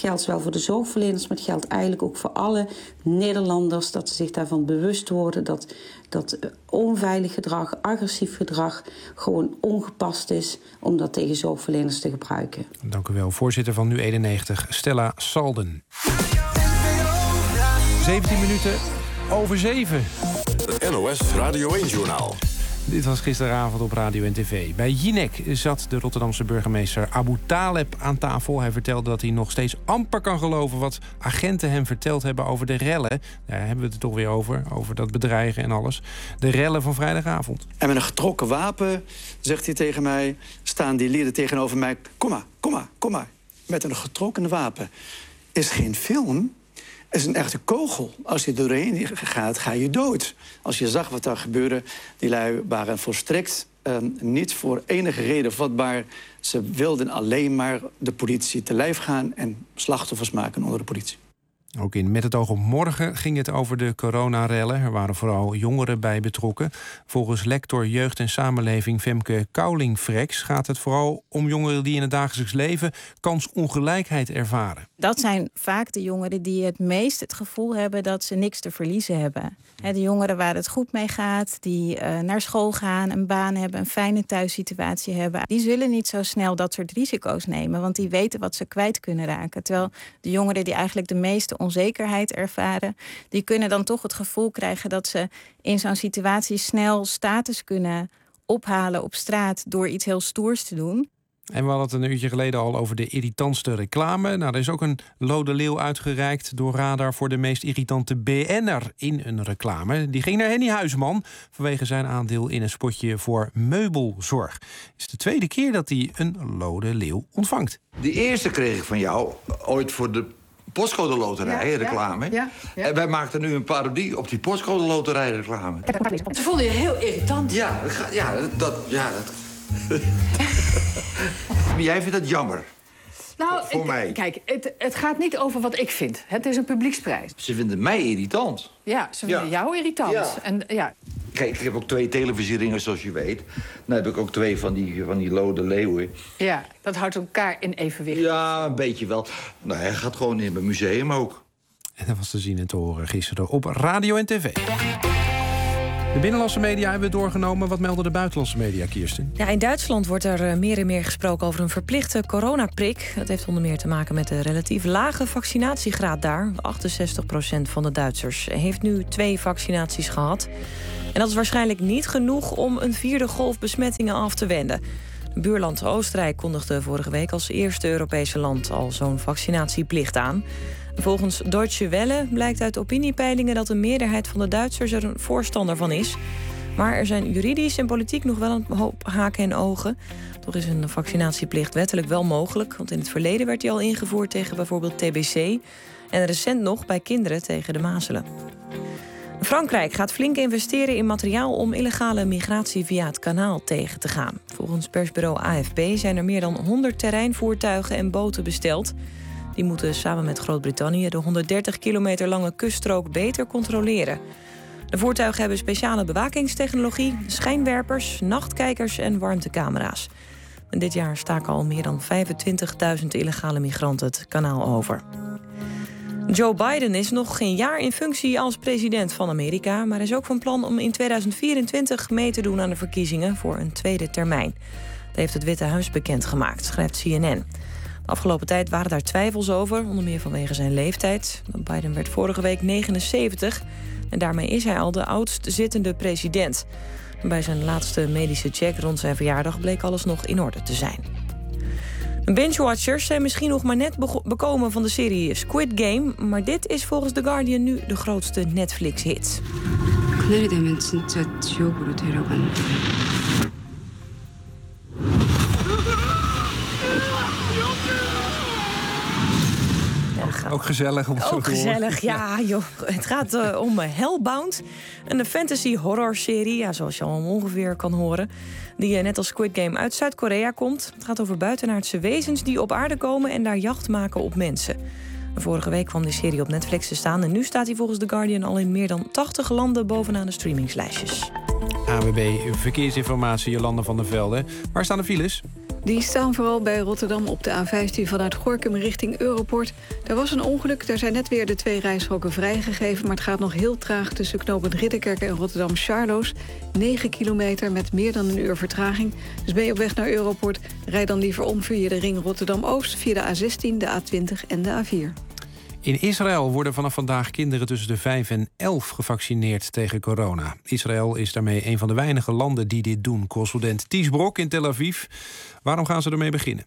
geldt zowel voor de zorgverleners, maar het geldt eigenlijk ook voor alle Nederlanders, dat ze zich daarvan bewust worden dat, dat onveilig gedrag, agressief gedrag gewoon ongepast is om dat tegen zorgverleners te gebruiken. Dank u wel, voorzitter van Nu eenennegentig, Stella Salden. zeventien minuten over zeven. Het N O S Radio één-journaal. Dit was gisteravond op radio en tv. Bij Jinek zat de Rotterdamse burgemeester Abu Taleb aan tafel. Hij vertelde dat hij nog steeds amper kan geloven wat agenten hem verteld hebben over de rellen. Daar hebben we het er toch weer over, over dat bedreigen en alles. De rellen van vrijdagavond. En met een getrokken wapen, zegt hij tegen mij, staan die lieden tegenover mij. Kom maar, kom maar, kom maar. Met een getrokken wapen. Is geen film, is een echte kogel. Als je doorheen gaat, ga je dood. Als je zag wat daar gebeurde, die lui waren volstrekt uh, niet voor enige reden vatbaar. Ze wilden alleen maar de politie te lijf gaan en slachtoffers maken onder de politie. Ook in Met het oog op morgen ging het over de coronarellen. Er waren vooral jongeren bij betrokken. Volgens lector Jeugd en Samenleving Femke Kouling-Frex gaat het vooral om jongeren die in het dagelijks leven kansongelijkheid ervaren. Dat zijn vaak de jongeren die het meest het gevoel hebben dat ze niks te verliezen hebben. De jongeren waar het goed mee gaat, die uh, naar school gaan, een baan hebben, een fijne thuissituatie hebben, die zullen niet zo snel dat soort risico's nemen, want die weten wat ze kwijt kunnen raken. Terwijl de jongeren die eigenlijk de meeste onzekerheid ervaren, die kunnen dan toch het gevoel krijgen dat ze in zo'n situatie snel status kunnen ophalen op straat door iets heel stoers te doen. En we hadden het een uurtje geleden al over de irritantste reclame. Nou, er is ook een Lode Leeuw uitgereikt door Radar voor de meest irritante B N'er in een reclame. Die ging naar Henny Huisman vanwege zijn aandeel in een spotje voor meubelzorg. Het is de tweede keer dat hij een Lode Leeuw ontvangt. Die eerste kreeg ik van jou ooit voor de postcode loterij reclame. Ja, ja, ja. En wij maakten nu een parodie op die postcode loterij reclame. Ze vonden je heel irritant. Ja, ja, dat... Ja, dat... Jij vindt dat jammer? Nou, voor het, mij. Kijk, het, het gaat niet over wat ik vind. Het is een publieksprijs. Ze vinden mij irritant. Ja, ze vinden ja. jou irritant. Ja. En, ja. Kijk, ik heb ook twee televisieringen, zoals je weet. Dan heb ik ook twee van die, van die Lode Leeuwen. Ja, dat houdt elkaar in evenwicht. Ja, een beetje wel. Nou, hij gaat gewoon in mijn museum ook. En dat was te zien en te horen gisteren op radio en tv. De binnenlandse media hebben we doorgenomen. Wat melden de buitenlandse media, Kirsten? Ja, in Duitsland wordt er meer en meer gesproken over een verplichte coronaprik. Dat heeft onder meer te maken met de relatief lage vaccinatiegraad daar. achtenzestig procent van de Duitsers heeft nu twee vaccinaties gehad. En dat is waarschijnlijk niet genoeg om een vierde golf besmettingen af te wenden. Buurland Oostenrijk kondigde vorige week als eerste Europese land al zo'n vaccinatieplicht aan. Volgens Deutsche Welle blijkt uit opiniepeilingen dat de meerderheid van de Duitsers er een voorstander van is. Maar er zijn juridisch en politiek nog wel een hoop haken en ogen. Toch is een vaccinatieplicht wettelijk wel mogelijk, want in het verleden werd die al ingevoerd tegen bijvoorbeeld T B C en recent nog bij kinderen tegen de mazelen. Frankrijk gaat flink investeren in materiaal om illegale migratie via het kanaal tegen te gaan. Volgens persbureau A F P zijn er meer dan honderd terreinvoertuigen en boten besteld. Die moeten samen met Groot-Brittannië de honderddertig kilometer lange kuststrook beter controleren. De voertuigen hebben speciale bewakingstechnologie, schijnwerpers, nachtkijkers en warmtecamera's. En dit jaar staken al meer dan vijfentwintigduizend illegale migranten het kanaal over. Joe Biden is nog geen jaar in functie als president van Amerika, maar is ook van plan om in tweeduizend vierentwintig mee te doen aan de verkiezingen voor een tweede termijn. Dat heeft het Witte Huis bekendgemaakt, schrijft C N N. De afgelopen tijd waren daar twijfels over, onder meer vanwege zijn leeftijd. Biden werd vorige week negenenzeventig en daarmee is hij al de oudst zittende president. Bij zijn laatste medische check rond zijn verjaardag bleek alles nog in orde te zijn. Binge-watchers zijn misschien nog maar net bekomen van de serie Squid Game, maar dit is volgens The Guardian nu de grootste Netflix-hit. Ook gezellig om zo Ook te horen. gezellig, ja, joh. Het gaat uh, om Hellbound. Een fantasy-horror-serie, ja, zoals je al ongeveer kan horen, die uh, net als Squid Game uit Zuid-Korea komt. Het gaat over buitenaardse wezens die op aarde komen en daar jacht maken op mensen. Vorige week kwam die serie op Netflix te staan en nu staat hij volgens The Guardian al in meer dan tachtig landen bovenaan de streamingslijstjes. A W B Verkeersinformatie, Jolanda van der Velde. Waar staan de files? Die staan vooral bij Rotterdam op de A vijftien vanuit Gorinchem richting Europort. Daar was een ongeluk, daar zijn net weer de twee rijstroken vrijgegeven... maar het gaat nog heel traag tussen knooppunt Ridderkerk en Rotterdam-Charloes. negen kilometer met meer dan een uur vertraging. Dus ben je op weg naar Europort, rijd dan liever om via de ring Rotterdam-Oost... via de A zestien, de A twintig en de A vier. In Israël worden vanaf vandaag kinderen tussen de vijf en elf gevaccineerd tegen corona. Israël is daarmee een van de weinige landen die dit doen. Correspondent Ties Brok in Tel Aviv. Waarom gaan ze ermee beginnen?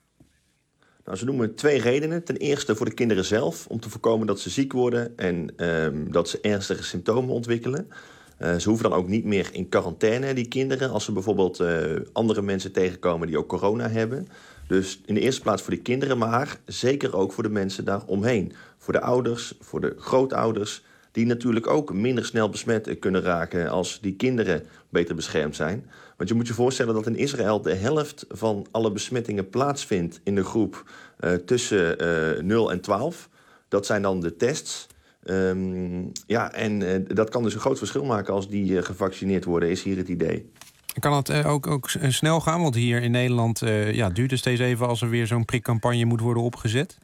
Nou, ze noemen twee redenen. Ten eerste voor de kinderen zelf, om te voorkomen dat ze ziek worden... en um, dat ze ernstige symptomen ontwikkelen. Uh, ze hoeven dan ook niet meer in quarantaine, die kinderen... als ze bijvoorbeeld uh, andere mensen tegenkomen die ook corona hebben... Dus in de eerste plaats voor de kinderen, maar zeker ook voor de mensen daaromheen. Voor de ouders, voor de grootouders, die natuurlijk ook minder snel besmet kunnen raken als die kinderen beter beschermd zijn. Want je moet je voorstellen dat in Israël de helft van alle besmettingen plaatsvindt in de groep uh, tussen uh, nul en twaalf. Dat zijn dan de tests. Um, ja, en uh, dat kan dus een groot verschil maken als die uh, gevaccineerd worden, is hier het idee. Kan het uh, ook, ook snel gaan? Want hier in Nederland uh, ja, duurt het steeds even als er weer zo'n prikcampagne moet worden opgezet.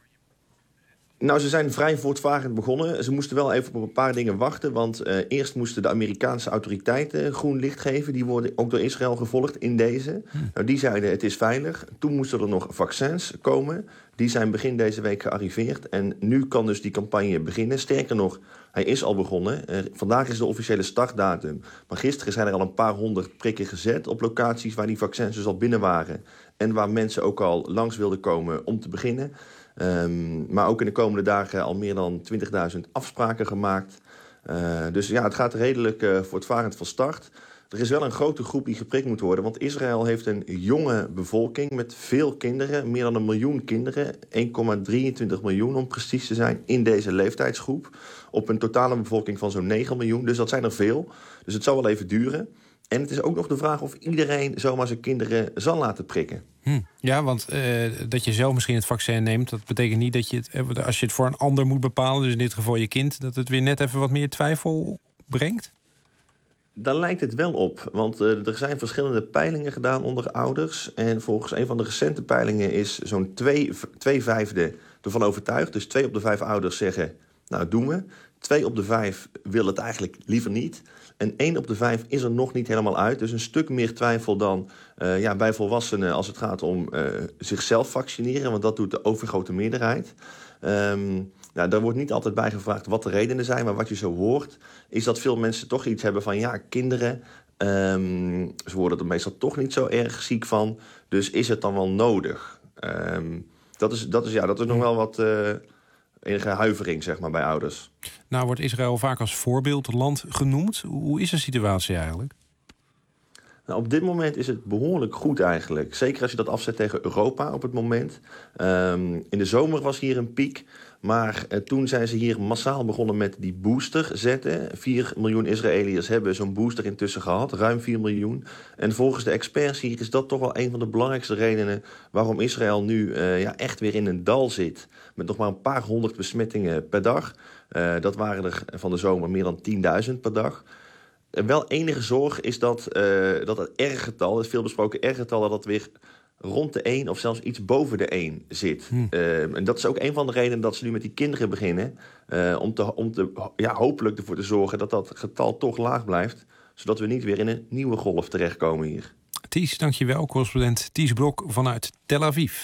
Nou, ze zijn vrij voortvarend begonnen. Ze moesten wel even op een paar dingen wachten. Want uh, eerst moesten de Amerikaanse autoriteiten groen licht geven. Die worden ook door Israël gevolgd in deze. Hm. Nou, die zeiden het is veilig. Toen moesten er nog vaccins komen. Die zijn begin deze week gearriveerd. En nu kan dus die campagne beginnen. Sterker nog, hij is al begonnen. Uh, vandaag is de officiële startdatum. Maar gisteren zijn er al een paar honderd prikken gezet... op locaties waar die vaccins dus al binnen waren. En waar mensen ook al langs wilden komen om te beginnen... Um, maar ook in de komende dagen al meer dan twintigduizend afspraken gemaakt. Uh, dus ja, het gaat redelijk uh, voortvarend van start. Er is wel een grote groep die geprikt moet worden. Want Israël heeft een jonge bevolking met veel kinderen. Meer dan een miljoen kinderen. één komma drieëntwintig miljoen om precies te zijn in deze leeftijdsgroep. Op een totale bevolking van zo'n negen miljoen. Dus dat zijn er veel. Dus het zal wel even duren. En het is ook nog de vraag of iedereen zomaar zijn kinderen zal laten prikken. Hm. Ja, want uh, dat je zelf misschien het vaccin neemt... dat betekent niet dat je het, als je het voor een ander moet bepalen... dus in dit geval je kind, dat het weer net even wat meer twijfel brengt? Daar lijkt het wel op, want uh, er zijn verschillende peilingen gedaan onder ouders. En volgens een van de recente peilingen is zo'n twee, twee vijfde ervan overtuigd. Dus twee op de vijf ouders zeggen, nou doen we. Twee op de vijf willen het eigenlijk liever niet. En één op de vijf is er nog niet helemaal uit. Dus een stuk meer twijfel dan uh, ja, bij volwassenen als het gaat om uh, zichzelf vaccineren. Want dat doet de overgrote meerderheid. Um, nou, daar wordt niet altijd bij gevraagd wat de redenen zijn. Maar wat je zo hoort, is dat veel mensen toch iets hebben van... ja, kinderen, um, ze worden er meestal toch niet zo erg ziek van. Dus is het dan wel nodig? Um, dat, is, dat, is, ja, dat is nog wel wat... Uh, enige huivering, zeg maar, bij ouders. Nou wordt Israël vaak als voorbeeldland genoemd. Hoe is de situatie eigenlijk? Nou, op dit moment is het behoorlijk goed eigenlijk. Zeker als je dat afzet tegen Europa op het moment. Um, in de zomer was hier een piek. Maar uh, toen zijn ze hier massaal begonnen met die booster zetten. vier miljoen Israëliërs hebben zo'n booster intussen gehad. Ruim vier miljoen. En volgens de experts hier is dat toch wel een van de belangrijkste redenen... waarom Israël nu uh, ja, echt weer in een dal zit. Met nog maar een paar honderd besmettingen per dag. Uh, dat waren er van de zomer meer dan tienduizend per dag. Uh, wel enige zorg is dat, uh, dat het R-getal, het veelbesproken R-getal... dat dat weer rond de één of zelfs iets boven de één zit. Hm. Uh, en dat is ook een van de redenen dat ze nu met die kinderen beginnen... Uh, om, te, om te, ja, hopelijk ervoor te zorgen dat dat getal toch laag blijft... zodat we niet weer in een nieuwe golf terechtkomen hier. Ties, dankjewel. Correspondent Ties Brok vanuit Tel Aviv.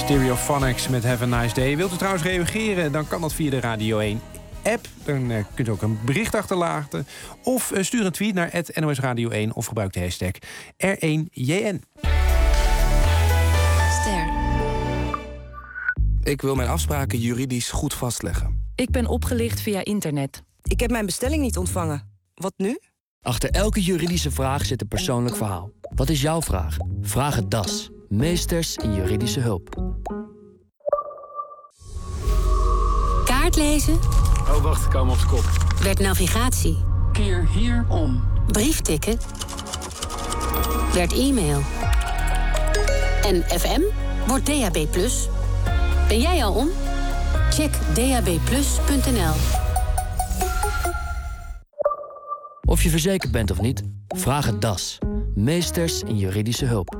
Stereophonics met Have a Nice Day. Wilt u trouwens reageren, dan kan dat via de Radio één app. Dan uh, kunt u ook een bericht achterlaten. Of uh, stuur een tweet naar at N O S Radio één of gebruik de hashtag R één J N. Ster. Ik wil mijn afspraken juridisch goed vastleggen. Ik ben opgelicht via internet. Ik heb mijn bestelling niet ontvangen. Wat nu? Achter elke juridische vraag zit een persoonlijk verhaal. Wat is jouw vraag? Vraag het D A S. Meesters in juridische hulp. Kaart lezen. Oh, wacht, ik kom op de kop. Werd navigatie. Keer hier om. Brief tikken. Werd e-mail. En F M wordt D A B plus. Ben jij al om? Check d a b plus punt n l. Of je verzekerd bent of niet, vraag het D A S. Meesters in juridische hulp.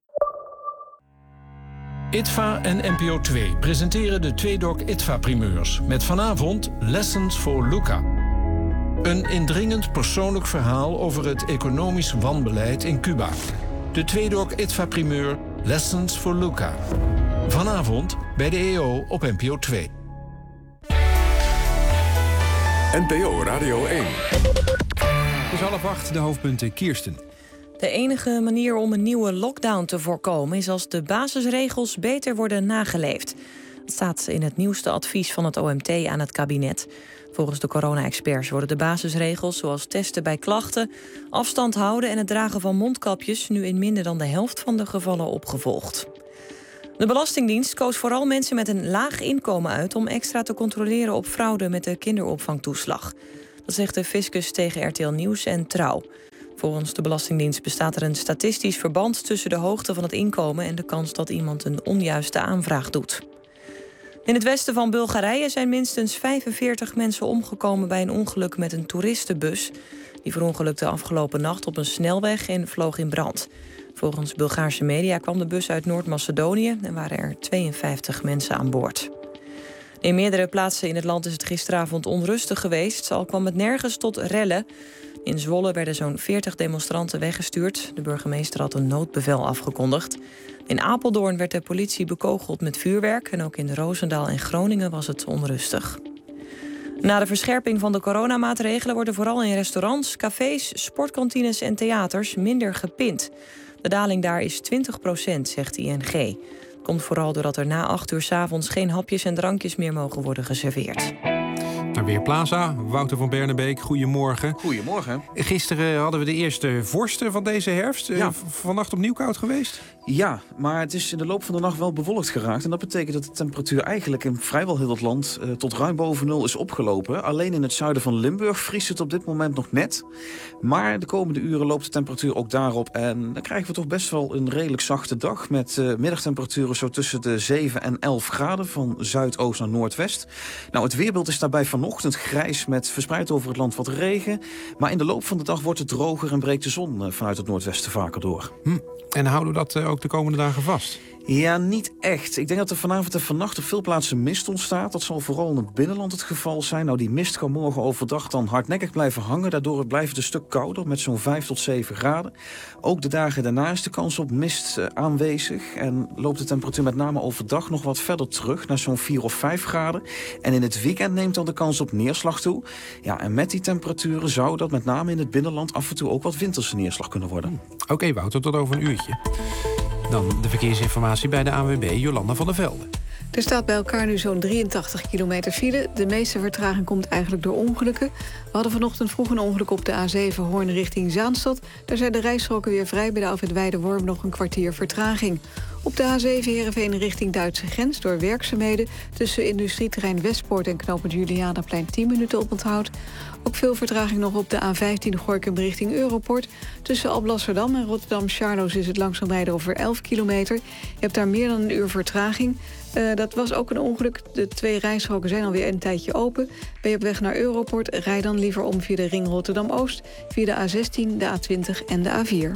I T V A en N P O twee presenteren de Tweedok I T V A-primeurs... met vanavond Lessons for Luca. Een indringend persoonlijk verhaal over het economisch wanbeleid in Cuba. De Tweedok I T V A-primeur Lessons for Luca. Vanavond bij de E O op N P O twee. N P O Radio één. Het is half acht, de hoofdpunten Kirsten. De enige manier om een nieuwe lockdown te voorkomen is als de basisregels beter worden nageleefd. Dat staat in het nieuwste advies van het O M T aan het kabinet. Volgens de corona-experts worden de basisregels zoals testen bij klachten, afstand houden en het dragen van mondkapjes nu in minder dan de helft van de gevallen opgevolgd. De Belastingdienst koos vooral mensen met een laag inkomen uit om extra te controleren op fraude met de kinderopvangtoeslag. Dat zegt de fiscus tegen R T L Nieuws en Trouw. Volgens de Belastingdienst bestaat er een statistisch verband tussen de hoogte van het inkomen en de kans dat iemand een onjuiste aanvraag doet. In het westen van Bulgarije zijn minstens vijfenveertig mensen omgekomen bij een ongeluk met een toeristenbus. Die verongelukte afgelopen nacht op een snelweg en vloog in brand. Volgens Bulgaarse media kwam de bus uit Noord-Macedonië en waren er tweeënvijftig mensen aan boord. In meerdere plaatsen in het land is het gisteravond onrustig geweest, al kwam het nergens tot rellen. In Zwolle werden zo'n veertig demonstranten weggestuurd. De burgemeester had een noodbevel afgekondigd. In Apeldoorn werd de politie bekogeld met vuurwerk en ook in Roosendaal en Groningen was het onrustig. Na de verscherping van de coronamaatregelen worden vooral in restaurants, cafés, sportkantines en theaters minder gepind. De daling daar is twintig procent, zegt I N G. Komt vooral doordat er na acht uur 's avonds geen hapjes en drankjes meer mogen worden geserveerd. Naar Weerplaza, Wouter van Bernebeek, goedemorgen. Goedemorgen. Gisteren hadden we de eerste vorsten van deze herfst. Ja. Uh, vannacht opnieuw koud geweest? Ja, maar het is in de loop van de nacht wel bewolkt geraakt. En dat betekent dat de temperatuur eigenlijk in vrijwel heel het land uh, tot ruim boven nul is opgelopen. Alleen in het zuiden van Limburg vriest het op dit moment nog net. Maar de komende uren loopt de temperatuur ook daarop. En dan krijgen we toch best wel een redelijk zachte dag. Met uh, middagtemperaturen zo tussen de zeven en elf graden van zuidoost naar noordwest. Nou, het weerbeeld is daarbij vanochtend grijs met verspreid over het land wat regen. Maar in de loop van de dag wordt het droger en breekt de zon uh, vanuit het noordwesten vaker door. Hm. En houden we dat uh, ook de komende dagen vast? Ja, niet echt. Ik denk dat er vanavond en vannacht op veel plaatsen mist ontstaat. Dat zal vooral in het binnenland het geval zijn. Nou, die mist kan morgen overdag dan hardnekkig blijven hangen. Daardoor blijft het een stuk kouder met zo'n vijf tot zeven graden. Ook de dagen daarna is de kans op mist uh, aanwezig. En loopt de temperatuur met name overdag nog wat verder terug naar zo'n vier of vijf graden. En in het weekend neemt dan de kans op neerslag toe. Ja, en met die temperaturen zou dat met name in het binnenland af en toe ook wat winterse neerslag kunnen worden. Oké, okay, Wouter, tot over een uurtje. Dan de verkeersinformatie bij de A N W B, Jolanda van der Velde. Er staat bij elkaar nu zo'n drieëntachtig kilometer file. De meeste vertraging komt eigenlijk door ongelukken. We hadden vanochtend vroeg een ongeluk op de A zeven Hoorn richting Zaanstad. Daar zijn de rijstroken weer vrij. Bij de afrit Weideworm nog een kwartier vertraging. Op de A zeven Heerenveen richting Duitse grens door werkzaamheden. Tussen industrieterrein Westpoort en knooppunt Julianaplein tien minuten op onthoud. Ook veel vertraging nog op de A vijftien Gorinchem richting Europort. Tussen Alblasserdam en Rotterdam-Charloes is het langzaam rijden over elf kilometer. Je hebt daar meer dan een uur vertraging. Uh, dat was ook een ongeluk. De twee rijstroken zijn alweer een tijdje open. Ben je op weg naar Europort, rij dan liever om via de ring Rotterdam-Oost... via de A zestien, de A twintig en de A vier.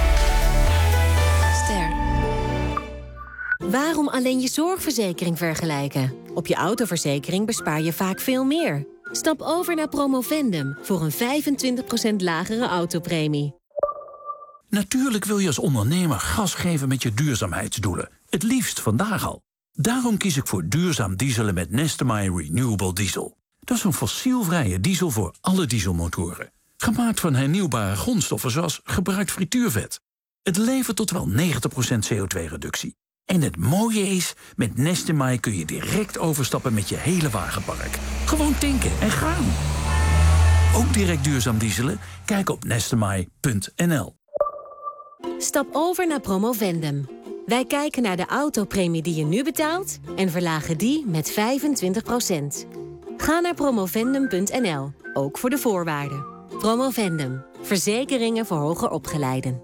Ster. Waarom alleen je zorgverzekering vergelijken? Op je autoverzekering bespaar je vaak veel meer. Stap over naar Promovendum voor een vijfentwintig procent lagere autopremie. Natuurlijk wil je als ondernemer gas geven met je duurzaamheidsdoelen. Het liefst vandaag al. Daarom kies ik voor duurzaam dieselen met Nestemai Renewable Diesel. Dat is een fossielvrije diesel voor alle dieselmotoren. Gemaakt van hernieuwbare grondstoffen zoals gebruikt frituurvet. Het levert tot wel negentig procent C O twee reductie. En het mooie is, met Nestemai kun je direct overstappen met je hele wagenpark. Gewoon tanken en gaan. Ook direct duurzaam dieselen? Kijk op nestemai punt n l. Stap over naar Promovendum. Wij kijken naar de autopremie die je nu betaalt en verlagen die met vijfentwintig procent. Ga naar promovendum punt n l, ook voor de voorwaarden. Promovendum, verzekeringen voor hoger opgeleiden.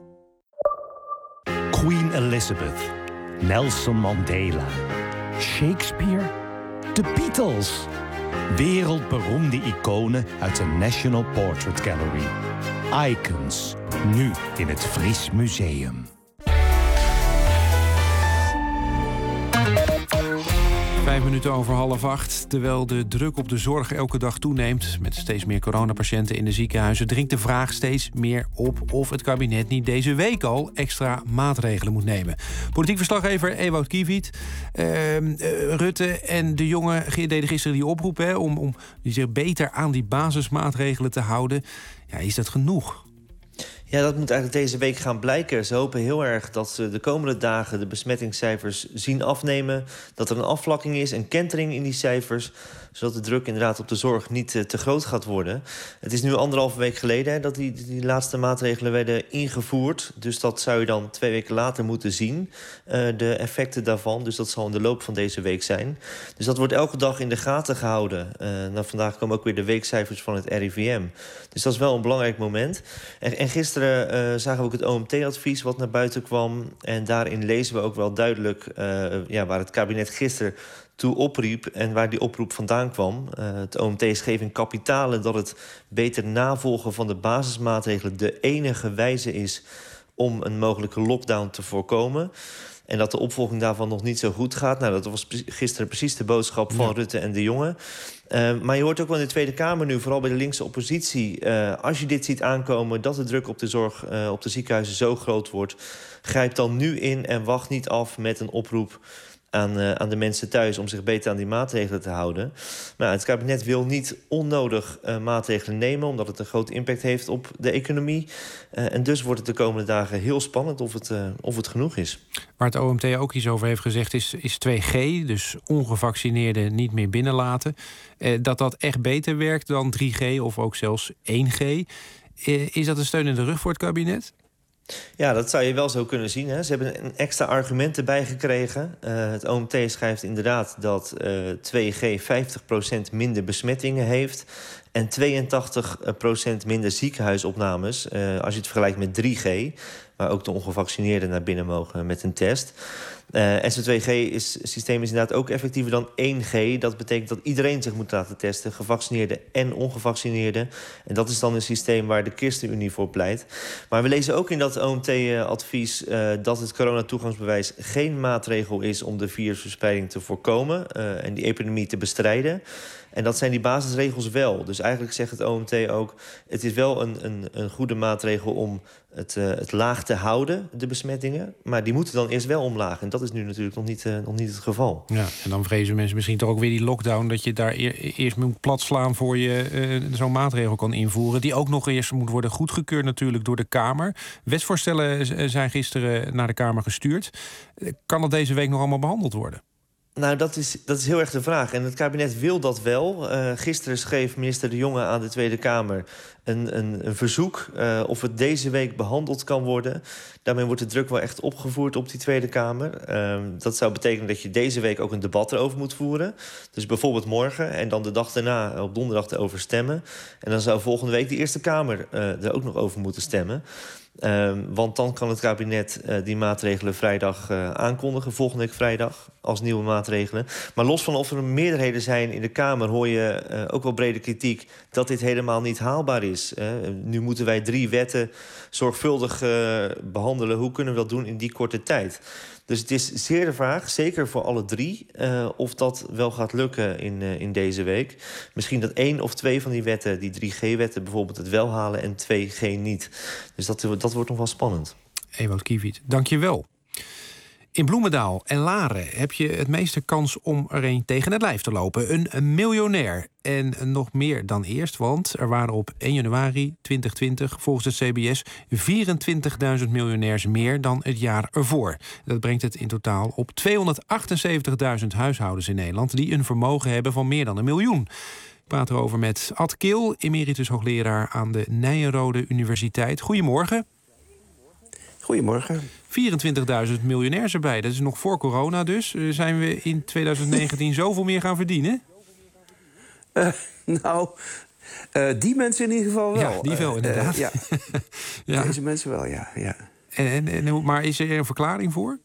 Queen Elizabeth, Nelson Mandela, Shakespeare, de Beatles. Wereldberoemde iconen uit de National Portrait Gallery. Icons, nu in het Fries Museum. Vijf minuten over half acht. Terwijl de druk op de zorg elke dag toeneemt, met steeds meer coronapatiënten in de ziekenhuizen, dringt de vraag steeds meer op of het kabinet niet deze week al extra maatregelen moet nemen. Politiek verslaggever Ewout Kiviet. Uh, uh, Rutte en De Jonge deden gisteren die oproep hè, om, om zich beter aan die basismaatregelen te houden. Ja, is dat genoeg? Ja, dat moet eigenlijk deze week gaan blijken. Ze hopen heel erg dat ze de komende dagen de besmettingscijfers zien afnemen. Dat er een afvlakking is, een kentering in die cijfers, zodat de druk inderdaad op de zorg niet uh, te groot gaat worden. Het is nu anderhalve week geleden hè, dat die, die laatste maatregelen werden ingevoerd. Dus dat zou je dan twee weken later moeten zien, uh, de effecten daarvan. Dus dat zal in de loop van deze week zijn. Dus dat wordt elke dag in de gaten gehouden. Uh, nou, vandaag komen ook weer de weekcijfers van het R I V M. Dus dat is wel een belangrijk moment. En, en gisteren uh, zagen we ook het O M T-advies wat naar buiten kwam. En daarin lezen we ook wel duidelijk uh, ja, waar het kabinet gisteren toe opriep en waar die oproep vandaan kwam. Uh, het O M T schreef in kapitalen dat het beter navolgen van de basismaatregelen de enige wijze is om een mogelijke lockdown te voorkomen. En dat de opvolging daarvan nog niet zo goed gaat. Nou, dat was gisteren precies de boodschap van ja. Rutte en De Jonge. Uh, maar je hoort ook wel in de Tweede Kamer nu, vooral bij de linkse oppositie, Uh, als je dit ziet aankomen, dat de druk op de zorg, uh, op de ziekenhuizen zo groot wordt, grijp dan nu in en wacht niet af met een oproep aan, uh, aan de mensen thuis om zich beter aan die maatregelen te houden. Maar het kabinet wil niet onnodig uh, maatregelen nemen, omdat het een groot impact heeft op de economie. Uh, en dus wordt het de komende dagen heel spannend of het, uh, of het genoeg is. Waar het O M T ook iets over heeft gezegd is, is twee G, dus ongevaccineerden niet meer binnenlaten. Uh, dat dat echt beter werkt dan drie G of ook zelfs één G. Uh, is dat een steun in de rug voor het kabinet? Ja, dat zou je wel zo kunnen zien. Hè. Ze hebben een extra argument erbij gekregen. Uh, het O M T schrijft inderdaad dat uh, twee G vijftig procent minder besmettingen heeft en tweeëntachtig procent minder ziekenhuisopnames, Uh, als je het vergelijkt met drie G, waar ook de ongevaccineerden naar binnen mogen met een test. Uh, S O twee G-systeem is inderdaad ook effectiever dan één G. Dat betekent dat iedereen zich moet laten testen, gevaccineerden en ongevaccineerden. En dat is dan een systeem waar de ChristenUnie voor pleit. Maar we lezen ook in dat O M T-advies uh, dat het coronatoegangsbewijs geen maatregel is om de virusverspreiding te voorkomen uh, en die epidemie te bestrijden. En dat zijn die basisregels wel. Dus eigenlijk zegt het O M T ook, het is wel een, een, een goede maatregel om het, uh, het laag te houden, de besmettingen. Maar die moeten dan eerst wel omlaag. En dat is nu natuurlijk nog niet, uh, nog niet het geval. Ja, en dan vrezen mensen misschien toch ook weer die lockdown, dat je daar eer, eerst moet platslaan voor je uh, zo'n maatregel kan invoeren. Die ook nog eerst moet worden goedgekeurd natuurlijk door de Kamer. Wetsvoorstellen zijn gisteren naar de Kamer gestuurd. Kan dat deze week nog allemaal behandeld worden? Nou, dat is, dat is heel erg de vraag. En het kabinet wil dat wel. Uh, gisteren schreef minister De Jonge aan de Tweede Kamer een, een, een verzoek uh, of het deze week behandeld kan worden. Daarmee wordt de druk wel echt opgevoerd op die Tweede Kamer. Uh, dat zou betekenen dat je deze week ook een debat erover moet voeren. Dus bijvoorbeeld morgen en dan de dag daarna op donderdag erover stemmen. En dan zou volgende week de Eerste Kamer uh, er ook nog over moeten stemmen. Uh, want dan kan het kabinet uh, die maatregelen vrijdag uh, aankondigen, volgende week vrijdag, als nieuwe maatregelen. Maar los van of er meerderheden zijn in de Kamer, hoor je uh, ook wel brede kritiek dat dit helemaal niet haalbaar is. Uh, nu moeten wij drie wetten zorgvuldig uh, behandelen. Hoe kunnen we dat doen in die korte tijd? Dus het is zeer de vraag, zeker voor alle drie, uh, of dat wel gaat lukken in, uh, in deze week. Misschien dat één of twee van die wetten, die drie G-wetten bijvoorbeeld, het wel halen en twee G niet. Dus dat, dat wordt nog wel spannend. Ewout Kiviet, dank je wel. In Bloemendaal en Laren heb je het meeste kans om er een tegen het lijf te lopen. Een, een miljonair. En nog meer dan eerst, want er waren op één januari tweeduizend twintig... volgens het C B S vierentwintigduizend miljonairs meer dan het jaar ervoor. Dat brengt het in totaal op tweehonderdachtenzeventigduizend huishoudens in Nederland... die een vermogen hebben van meer dan een miljoen. Ik praat erover met Ad Kil, emeritus hoogleraar aan de Nijenrode Universiteit. Goedemorgen. Goedemorgen. vierentwintigduizend miljonairs erbij. Dat is nog voor corona dus. Uh, zijn we in twintig negentien zoveel meer gaan verdienen? Uh, nou, uh, die mensen in ieder geval wel. Ja, die wel inderdaad. Uh, uh, ja. ja. Deze mensen wel, ja. ja. En, en, en, maar is er een verklaring voor?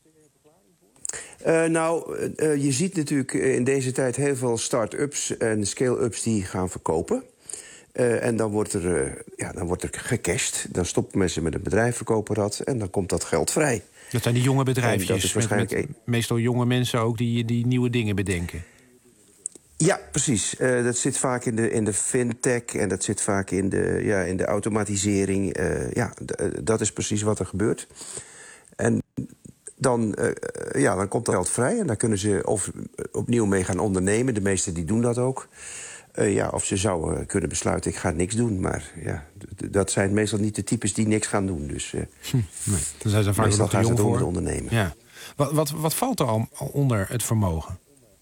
Uh, nou, uh, je ziet natuurlijk in deze tijd heel veel start-ups en scale-ups die gaan verkopen. Uh, en dan wordt, er, uh, ja, dan wordt er gecashed. Dan stoppen mensen met een bedrijf, verkopen dat... en dan komt dat geld vrij. Dat zijn die jonge bedrijfjes, dat is waarschijnlijk met, met meestal jonge mensen ook... die, die nieuwe dingen bedenken. Ja, precies. Uh, dat zit vaak in de, in de fintech en dat zit vaak in de, ja, in de automatisering. Uh, ja, d- uh, dat is precies wat er gebeurt. En dan, uh, ja, dan komt dat geld vrij en daar kunnen ze of opnieuw mee gaan ondernemen. De meesten die doen dat ook. Uh, ja, of ze zouden kunnen besluiten, ik ga niks doen. Maar ja, d- dat zijn meestal niet de types die niks gaan doen. Dus uh, hm, nee, dan zijn ze vaak meestal gaan ze het voor. ondernemen. Ja. Wat, wat, wat valt er al onder het vermogen?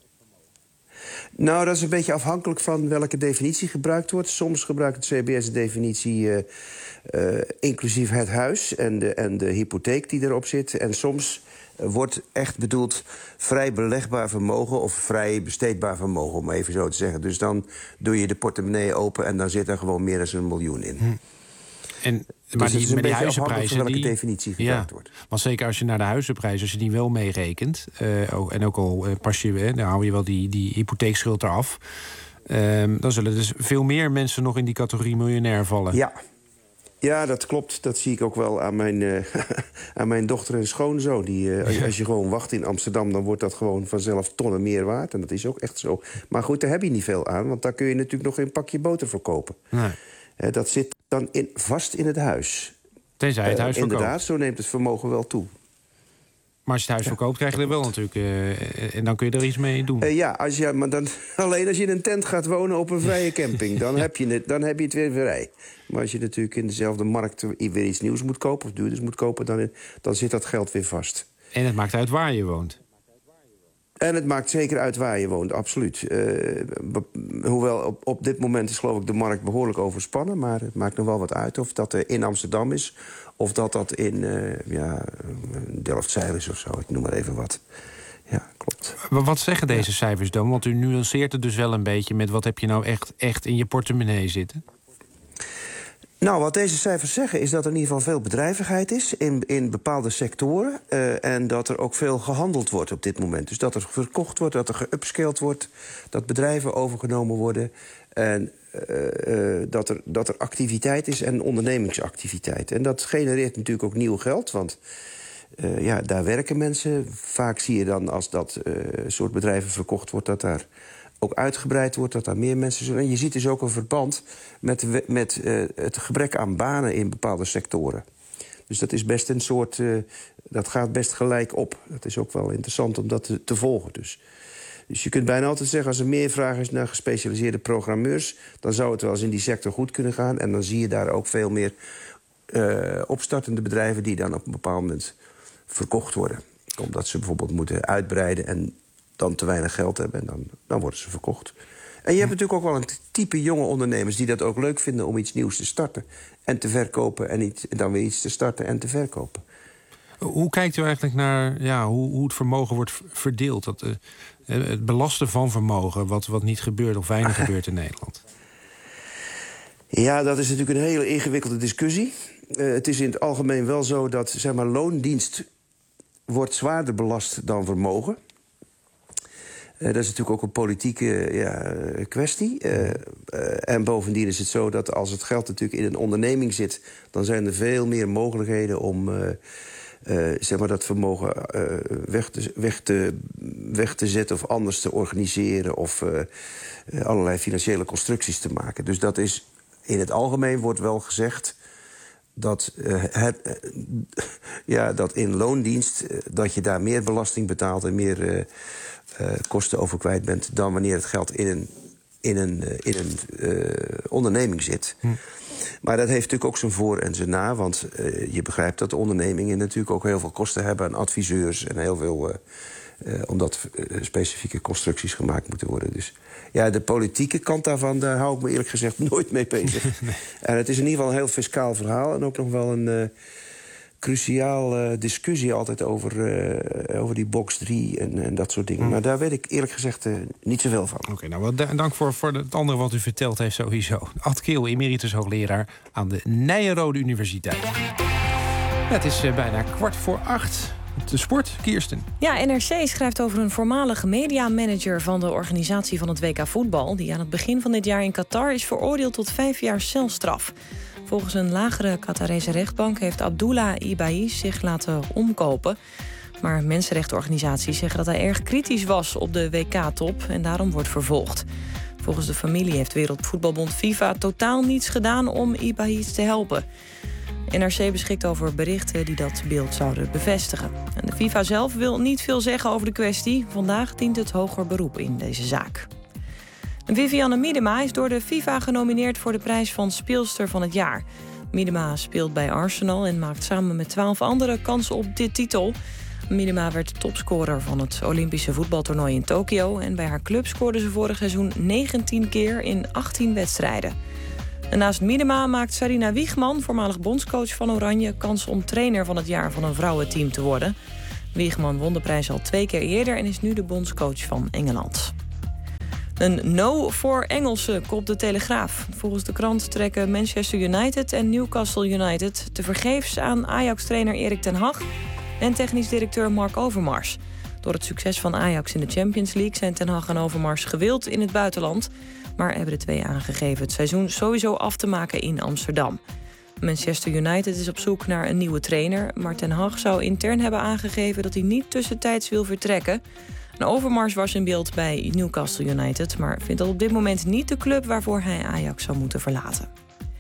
Nou, dat is een beetje afhankelijk van welke definitie gebruikt wordt. Soms gebruikt het C B S de definitie uh, uh, inclusief het huis en de, en de hypotheek die erop zit. En soms uh, wordt echt bedoeld vrij belegbaar vermogen of vrij besteedbaar vermogen, om maar even zo te zeggen. Dus dan doe je de portemonnee open en dan zit er gewoon meer dan een miljoen in. Hm. En, dus maar die, is een met die beetje huizenprijzen, welke die, definitie gebruikt ja, wordt. Want zeker als je naar de huizenprijzen, als je die wel meerekent... Uh, oh, en ook al uh, pas je, uh, dan hou je wel die, die hypotheekschuld eraf... Uh, dan zullen dus veel meer mensen nog in die categorie miljonair vallen. Ja, ja dat klopt. Dat zie ik ook wel aan mijn, uh, aan mijn dochter en schoonzoon. Die, uh, als, je, als je gewoon wacht in Amsterdam, dan wordt dat gewoon vanzelf tonnen meer waard. En dat is ook echt zo. Maar goed, daar heb je niet veel aan, want daar kun je natuurlijk nog een pakje boter voor kopen. Nee. Uh, dat zit dan in, vast in het huis. Tenzij het huis uh, verkoopt. Inderdaad, zo neemt het vermogen wel toe. Maar als je het huis ja, verkoopt, krijg je er wel natuurlijk... Uh, en dan kun je er iets mee doen. Uh, ja, als je, maar dan, alleen als je in een tent gaat wonen op een vrije camping... dan, heb je het, dan heb je het weer vrij. Maar als je natuurlijk in dezelfde markt weer iets nieuws moet kopen... of duurders moet kopen, dan, dan zit dat geld weer vast. En het maakt uit waar je woont. En het maakt zeker uit waar je woont, absoluut. Uh, be, hoewel op, op dit moment is geloof ik de markt behoorlijk overspannen... maar het maakt nog wel wat uit of dat in Amsterdam is... of dat dat in uh, ja, Delfzijl is of zo, ik noem maar even wat. Ja, klopt. Maar wat zeggen deze ja. cijfers dan? Want u nuanceert het dus wel een beetje met... wat heb je nou echt, echt in je portemonnee zitten? Nou, wat deze cijfers zeggen is dat er in ieder geval veel bedrijvigheid is... in, in bepaalde sectoren uh, en dat er ook veel gehandeld wordt op dit moment. Dus dat er verkocht wordt, dat er geupscaled wordt... dat bedrijven overgenomen worden... en uh, uh, dat, er, dat er activiteit is en ondernemingsactiviteit. En dat genereert natuurlijk ook nieuw geld, want... Uh, ja, daar werken mensen. Vaak zie je dan als dat uh, soort bedrijven verkocht wordt... dat daar ook uitgebreid wordt, dat daar meer mensen zijn. En je ziet dus ook een verband met, met uh, het gebrek aan banen in bepaalde sectoren. Dus dat is best een soort... Uh, dat gaat best gelijk op. Dat is ook wel interessant om dat te, te volgen. Dus. dus je kunt bijna altijd zeggen... als er meer vraag is naar gespecialiseerde programmeurs... dan zou het wel eens in die sector goed kunnen gaan. En dan zie je daar ook veel meer uh, opstartende bedrijven... die dan op een bepaald moment verkocht worden. Omdat ze bijvoorbeeld moeten uitbreiden... en dan te weinig geld hebben en dan, dan worden ze verkocht. En je hebt natuurlijk ook wel een type jonge ondernemers... die dat ook leuk vinden om iets nieuws te starten en te verkopen... en, niet, en dan weer iets te starten en te verkopen. Hoe kijkt u eigenlijk naar ja, hoe, hoe het vermogen wordt verdeeld? Dat, uh, het belasten van vermogen, wat, wat niet gebeurt of weinig gebeurt in Nederland? Ja, dat is natuurlijk een hele ingewikkelde discussie. Uh, het is in het algemeen wel zo dat zeg maar, loondienst wordt zwaarder belast dan vermogen. Uh, dat is natuurlijk ook een politieke ja, kwestie. Uh, uh, en bovendien is het zo dat als het geld natuurlijk in een onderneming zit... dan zijn er veel meer mogelijkheden om uh, uh, zeg maar dat vermogen uh, weg, te, weg, te, weg te zetten... of anders te organiseren of uh, uh, allerlei financiële constructies te maken. Dus dat is in het algemeen wordt wel gezegd dat, uh, het, uh, ja, dat in loondienst uh, dat je daar meer belasting betaalt en meer uh, uh, kosten over kwijt bent dan wanneer het geld in een, in een, uh, in een uh, onderneming zit. Hm. Maar dat heeft natuurlijk ook zijn voor- en zijn na. Want uh, je begrijpt dat de ondernemingen natuurlijk ook heel veel kosten hebben aan adviseurs en heel veel. Uh, Uh, omdat uh, specifieke constructies gemaakt moeten worden. Dus ja, de politieke kant daarvan, daar hou ik me eerlijk gezegd nooit mee bezig. Nee. En het is in ieder geval een heel fiscaal verhaal en ook nog wel een uh, cruciaal uh, discussie altijd over, uh, over die box drie en, en dat soort dingen. Mm. Maar daar weet ik eerlijk gezegd uh, niet zoveel van. Oké, okay, nou wel dank voor, voor het andere wat u verteld heeft sowieso. Ad Keel, emeritus hoogleraar aan de Nijenrode Universiteit. Ja, het is uh, bijna kwart voor acht. De sport, Kirsten. Ja, N R C schrijft over een voormalige mediamanager van de organisatie van het W K voetbal, die aan het begin van dit jaar in Qatar is veroordeeld tot vijf jaar celstraf. Volgens een lagere Qatarese rechtbank heeft Abdullah Ibaïs zich laten omkopen. Maar mensenrechtenorganisaties zeggen dat hij erg kritisch was op de W K-top en daarom wordt vervolgd. Volgens de familie heeft Wereldvoetbalbond FIFA totaal niets gedaan om Ibaïs te helpen. N R C beschikt over berichten die dat beeld zouden bevestigen. En de FIFA zelf wil niet veel zeggen over de kwestie. Vandaag dient het hoger beroep in deze zaak. En Vivianne Miedema is door de FIFA genomineerd voor de prijs van speelster van het jaar. Miedema speelt bij Arsenal en maakt samen met twaalf anderen kans op dit titel. Miedema werd topscorer van het Olympische voetbaltoernooi in Tokio. En bij haar club scoorde ze vorig seizoen negentien keer in achttien wedstrijden. En naast Miedema maakt Sarina Wiegman, voormalig bondscoach van Oranje, kans om trainer van het jaar van een vrouwenteam te worden. Wiegman won de prijs al twee keer eerder en is nu de bondscoach van Engeland. Een no voor Engelsen, kopt de Telegraaf. Volgens de krant trekken Manchester United en Newcastle United tevergeefs aan Ajax-trainer Erik ten Hag en technisch directeur Mark Overmars. Door het succes van Ajax in de Champions League zijn ten Hag en Overmars gewild in het buitenland, maar hebben de twee aangegeven het seizoen sowieso af te maken in Amsterdam. Manchester United is op zoek naar een nieuwe trainer, maar ten Hag zou intern hebben aangegeven dat hij niet tussentijds wil vertrekken. En Overmars was in beeld bij Newcastle United, maar vindt dat op dit moment niet de club waarvoor hij Ajax zou moeten verlaten.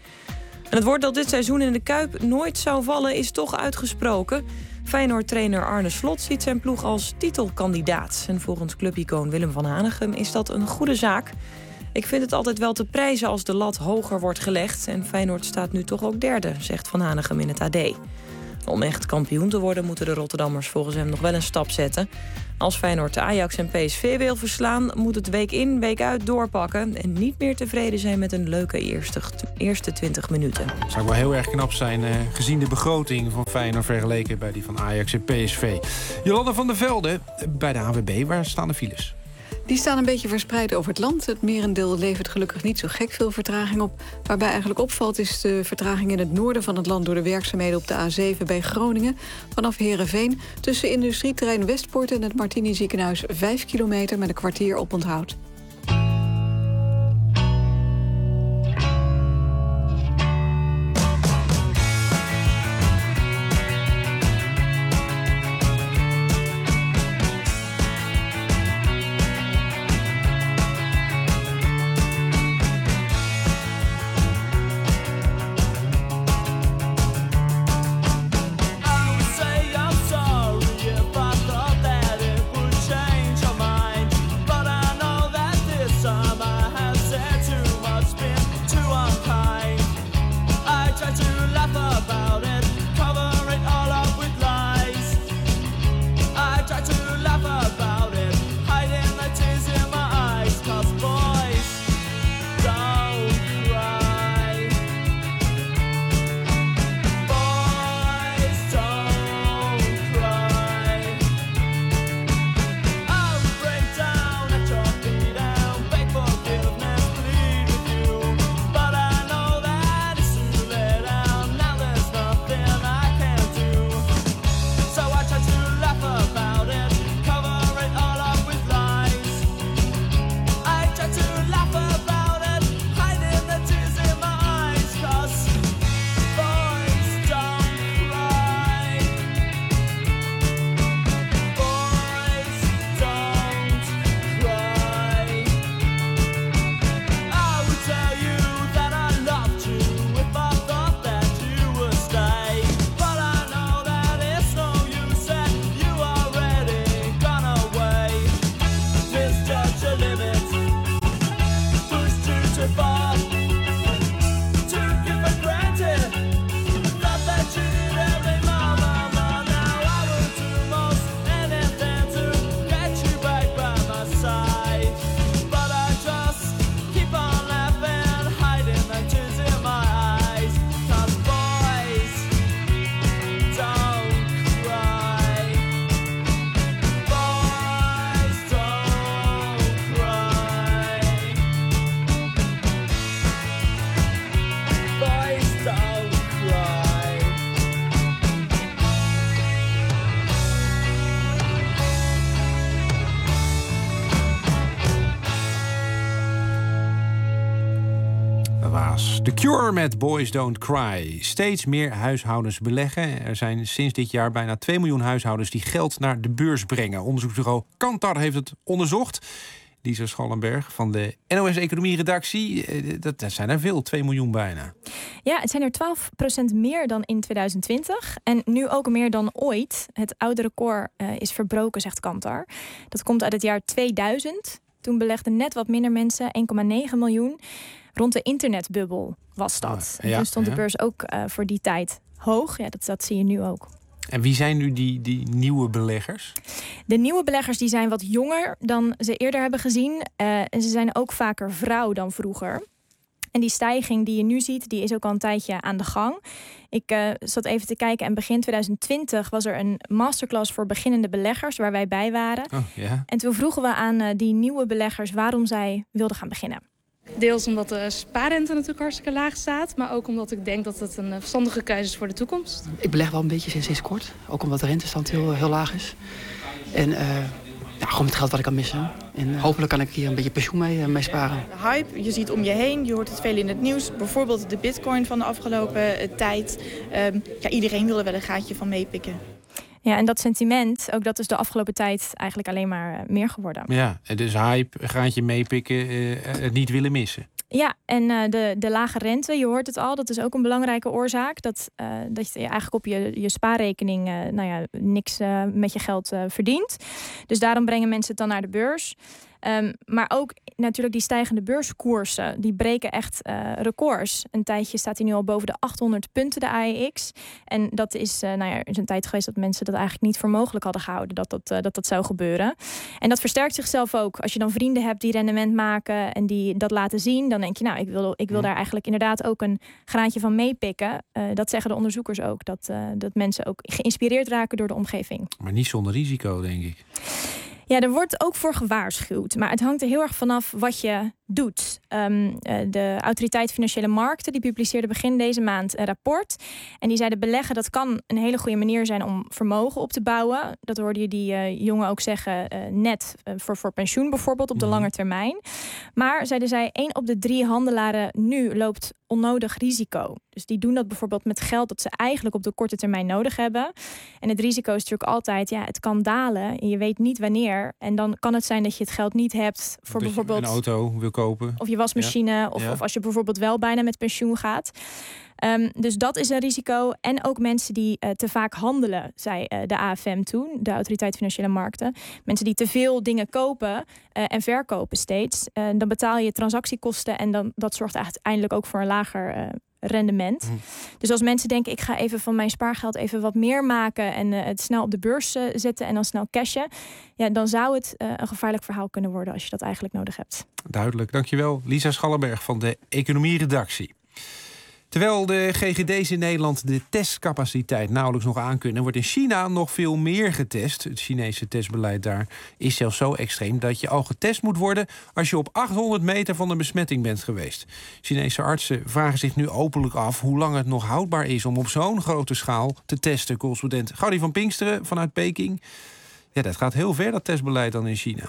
En het woord dat dit seizoen in de Kuip nooit zou vallen is toch uitgesproken. Feyenoord-trainer Arne Slot ziet zijn ploeg als titelkandidaat. En volgens clubicoon Willem van Hanegem is dat een goede zaak. Ik vind het altijd wel te prijzen als de lat hoger wordt gelegd. En Feyenoord staat nu toch ook derde, zegt Van Hanegem in het A D. Om echt kampioen te worden moeten de Rotterdammers volgens hem nog wel een stap zetten. Als Feyenoord de Ajax en P S V wil verslaan, moet het week in, week uit doorpakken. En niet meer tevreden zijn met een leuke eerste, eerste twintig minuten. Dat zou wel heel erg knap zijn, eh, gezien de begroting van Feyenoord vergeleken bij die van Ajax en P S V. Jolanda van der Velde, bij de A W B, waar staan de files? Die staan een beetje verspreid over het land. Het merendeel levert gelukkig niet zo gek veel vertraging op. Waarbij eigenlijk opvalt is de vertraging in het noorden van het land door de werkzaamheden op de A zeven bij Groningen. Vanaf Heerenveen tussen industrieterrein Westpoort en het Martini ziekenhuis vijf kilometer met een kwartier oponthoud. But I know that was The Cure met Boys Don't Cry. Steeds meer huishoudens beleggen. Er zijn sinds dit jaar bijna twee miljoen huishoudens die geld naar de beurs brengen. Onderzoeksbureau Kantar heeft het onderzocht. Lisa Schallenberg van de N O S-economie-redactie. Dat, dat zijn er veel, twee miljoen bijna. Ja, het zijn er twaalf procent meer dan in twintig twintig. En nu ook meer dan ooit. Het oude record uh, is verbroken, zegt Kantar. Dat komt uit het jaar tweeduizend. Toen belegden net wat minder mensen, één komma negen miljoen. Rond de internetbubbel was dat. Oh, ja, toen stond de ja. beurs ook uh, voor die tijd hoog. Ja, dat, dat zie je nu ook. En wie zijn nu die, die nieuwe beleggers? De nieuwe beleggers die zijn wat jonger dan ze eerder hebben gezien. Uh, en ze zijn ook vaker vrouw dan vroeger. En die stijging die je nu ziet, die is ook al een tijdje aan de gang. Ik uh, zat even te kijken en begin twintig twintig was er een masterclass voor beginnende beleggers waar wij bij waren. Oh, ja. En toen vroegen we aan uh, die nieuwe beleggers waarom zij wilden gaan beginnen. Deels omdat de spaarrente natuurlijk hartstikke laag staat. Maar ook omdat ik denk dat het een verstandige keuze is voor de toekomst. Ik beleg wel een beetje sinds, sinds kort. Ook omdat de rentestand heel, heel laag is. En uh, ja, gewoon met geld wat ik kan missen. En uh, hopelijk kan ik hier een beetje pensioen mee, uh, mee sparen. De hype, je ziet om je heen, je hoort het veel in het nieuws. Bijvoorbeeld de bitcoin van de afgelopen uh, tijd. Um, ja, iedereen wil er wel een gaatje van meepikken. Ja, en dat sentiment, ook dat is de afgelopen tijd eigenlijk alleen maar uh, meer geworden. Ja, dus hype, een graantje meepikken, uh, het niet willen missen. Ja, en uh, de, de lage rente, je hoort het al, dat is ook een belangrijke oorzaak. Dat, uh, dat je eigenlijk op je, je spaarrekening uh, nou ja, niks uh, met je geld uh, verdient. Dus daarom brengen mensen het dan naar de beurs. Um, maar ook natuurlijk die stijgende beurskoersen, die breken echt uh, records. Een tijdje staat hij nu al boven de achthonderd punten, de A E X. En dat is, uh, nou ja, is een tijd geweest dat mensen dat eigenlijk niet voor mogelijk hadden gehouden dat dat, uh, dat dat zou gebeuren. En dat versterkt zichzelf ook. Als je dan vrienden hebt die rendement maken en die dat laten zien, dan denk je, nou, ik wil, ik wil daar eigenlijk inderdaad ook een graantje van meepikken. Uh, dat zeggen de onderzoekers ook, dat, uh, dat mensen ook geïnspireerd raken door de omgeving. Maar niet zonder risico, denk ik. Ja, er wordt ook voor gewaarschuwd. Maar het hangt er heel erg vanaf wat je doet. Um, de Autoriteit Financiële Markten die publiceerde begin deze maand een rapport. En die zeiden beleggen, dat kan een hele goede manier zijn om vermogen op te bouwen. Dat hoorde je die uh, jongen ook zeggen, uh, net uh, voor, voor pensioen bijvoorbeeld op de lange termijn. Maar zeiden zij, één op de drie handelaren nu loopt onnodig risico. Dus die doen dat bijvoorbeeld met geld dat ze eigenlijk op de korte termijn nodig hebben. En het risico is natuurlijk altijd, ja, het kan dalen en je weet niet wanneer. En dan kan het zijn dat je het geld niet hebt voor dat bijvoorbeeld je een auto wil kopen. Of je wasmachine, ja. Of, ja. of als je bijvoorbeeld wel bijna met pensioen gaat. Um, dus dat is een risico. En ook mensen die uh, te vaak handelen, zei uh, de A F M toen, de Autoriteit Financiële Markten. Mensen die te veel dingen kopen uh, en verkopen steeds. Uh, dan betaal je transactiekosten en dan, dat zorgt uiteindelijk ook voor een lager uh, rendement. Mm. Dus als mensen denken, ik ga even van mijn spaargeld even wat meer maken en uh, het snel op de beurs uh, zetten en dan snel cashen, ja, dan zou het uh, een gevaarlijk verhaal kunnen worden als je dat eigenlijk nodig hebt. Duidelijk, dankjewel. Lisa Schallenberg van de Economie-redactie. Terwijl de G G D's in Nederland de testcapaciteit nauwelijks nog aankunnen, wordt in China nog veel meer getest. Het Chinese testbeleid daar is zelfs zo extreem dat je al getest moet worden als je op achthonderd meter van een besmetting bent geweest. Chinese artsen vragen zich nu openlijk af hoe lang het nog houdbaar is om op zo'n grote schaal te testen. Correspondent Gaudi van Pinksteren vanuit Peking. Ja, dat gaat heel ver, dat testbeleid dan in China.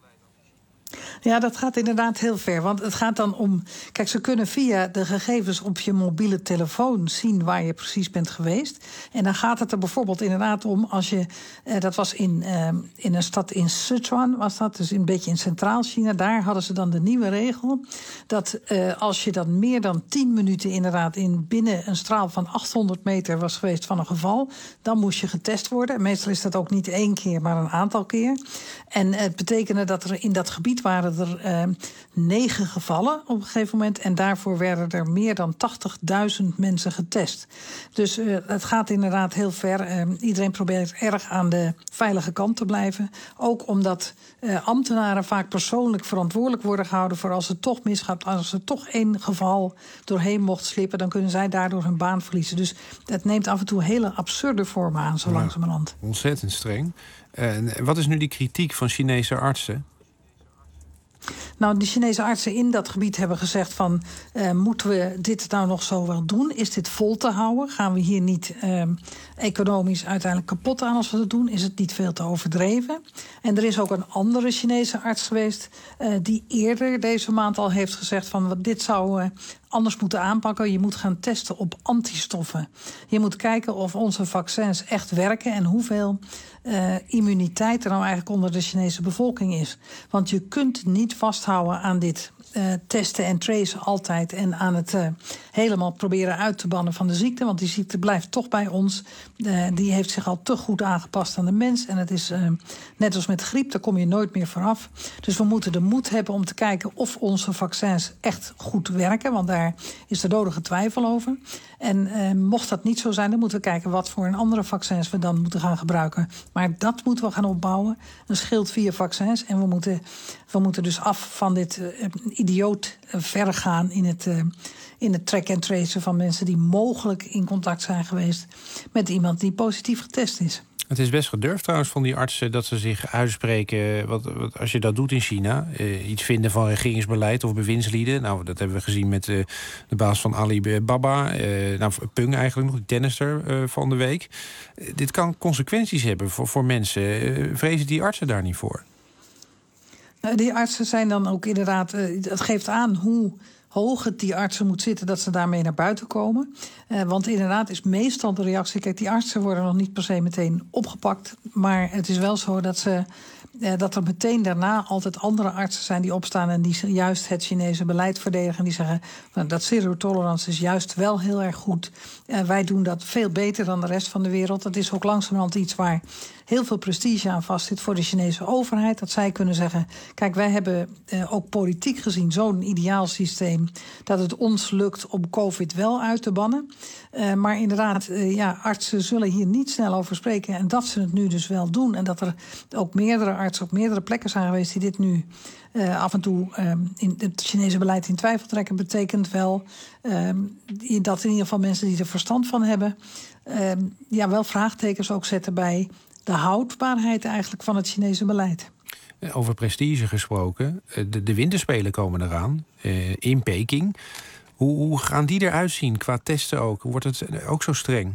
Ja, dat gaat inderdaad heel ver. Want het gaat dan om... Kijk, ze kunnen via de gegevens op je mobiele telefoon zien waar je precies bent geweest. En dan gaat het er bijvoorbeeld inderdaad om als je... Eh, dat was in, eh, in een stad in Sichuan, was dat, dus een beetje in Centraal-China. Daar hadden ze dan de nieuwe regel dat eh, als je dan meer dan tien minuten inderdaad in binnen een straal van achthonderd meter was geweest van een geval, dan moest je getest worden. Meestal is dat ook niet één keer, maar een aantal keer. En het betekende dat er in dat gebied waren er uh, negen gevallen op een gegeven moment. En daarvoor werden er meer dan tachtigduizend mensen getest. Dus uh, het gaat inderdaad heel ver. Uh, iedereen probeert erg aan de veilige kant te blijven. Ook omdat uh, ambtenaren vaak persoonlijk verantwoordelijk worden gehouden voor als het toch misgaat. Als er toch één geval doorheen mocht slippen, dan kunnen zij daardoor hun baan verliezen. Dus het neemt af en toe hele absurde vormen aan, zo ja, langzamerhand. Ontzettend streng. Uh, wat is nu die kritiek van Chinese artsen? Nou, de Chinese artsen in dat gebied hebben gezegd van, Uh, moeten we dit nou nog zo wel doen? Is dit vol te houden? Gaan we hier niet uh, economisch uiteindelijk kapot aan als we dat doen? Is het niet veel te overdreven? En er is ook een andere Chinese arts geweest Uh, die eerder deze maand al heeft gezegd van, wat dit zou Uh, anders moeten aanpakken. Je moet gaan testen op antistoffen. Je moet kijken of onze vaccins echt werken en hoeveel uh, immuniteit er nou eigenlijk onder de Chinese bevolking is. Want je kunt niet vasthouden aan dit uh, testen en tracen altijd en aan het uh, helemaal proberen uit te bannen van de ziekte. Want die ziekte blijft toch bij ons. Uh, die heeft zich al te goed aangepast aan de mens. En het is uh, net als met griep, daar kom je nooit meer vanaf. Dus we moeten de moed hebben om te kijken of onze vaccins echt goed werken. Want daar is de nodige twijfel over. En uh, mocht dat niet zo zijn, dan moeten we kijken wat voor een andere vaccins we dan moeten gaan gebruiken. Maar dat moeten we gaan opbouwen. Een schild via vaccins. En we moeten, we moeten dus af van dit uh, idioot uh, verder gaan in het, uh, in het track en tracen van mensen die mogelijk in contact zijn geweest met iemand die positief getest is. Het is best gedurfd trouwens van die artsen dat ze zich uitspreken. Wat, wat, als je dat doet in China, uh, iets vinden van regeringsbeleid of bewindslieden. Nou, dat hebben we gezien met uh, de baas van Alibaba. Uh, nou, Peng eigenlijk nog, die tennister uh, van de week. Uh, dit kan consequenties hebben voor, voor mensen. Uh, vrezen die artsen daar niet voor? Uh, die artsen zijn dan ook inderdaad... Uh, het geeft aan hoe hoog het die artsen moet zitten dat ze daarmee naar buiten komen. Uh, want inderdaad is meestal de reactie... Kijk, die artsen worden nog niet per se meteen opgepakt. Maar het is wel zo dat, ze, uh, dat er meteen daarna altijd andere artsen zijn die opstaan... en die juist het Chinese beleid verdedigen. En die zeggen, nou, dat zero tolerance is juist wel heel erg goed. Uh, wij doen dat veel beter dan de rest van de wereld. Dat is ook langzamerhand iets waar heel veel prestige aan vastzit voor de Chinese overheid. Dat zij kunnen zeggen, kijk, wij hebben uh, ook politiek gezien zo'n ideaal systeem... dat het ons lukt om COVID wel uit te bannen. Uh, maar inderdaad, uh, ja, artsen zullen hier niet snel over spreken... en dat ze het nu dus wel doen. En dat er ook meerdere artsen op meerdere plekken zijn geweest... die dit nu uh, af en toe uh, in het Chinese beleid in twijfel trekken... betekent wel uh, dat in ieder geval mensen die er verstand van hebben... Uh, ja, wel vraagtekens ook zetten bij de houdbaarheid eigenlijk van het Chinese beleid. Over prestige gesproken. De, de winterspelen komen eraan uh, in Peking. Hoe, hoe gaan die eruit zien qua testen ook? Wordt het ook zo streng?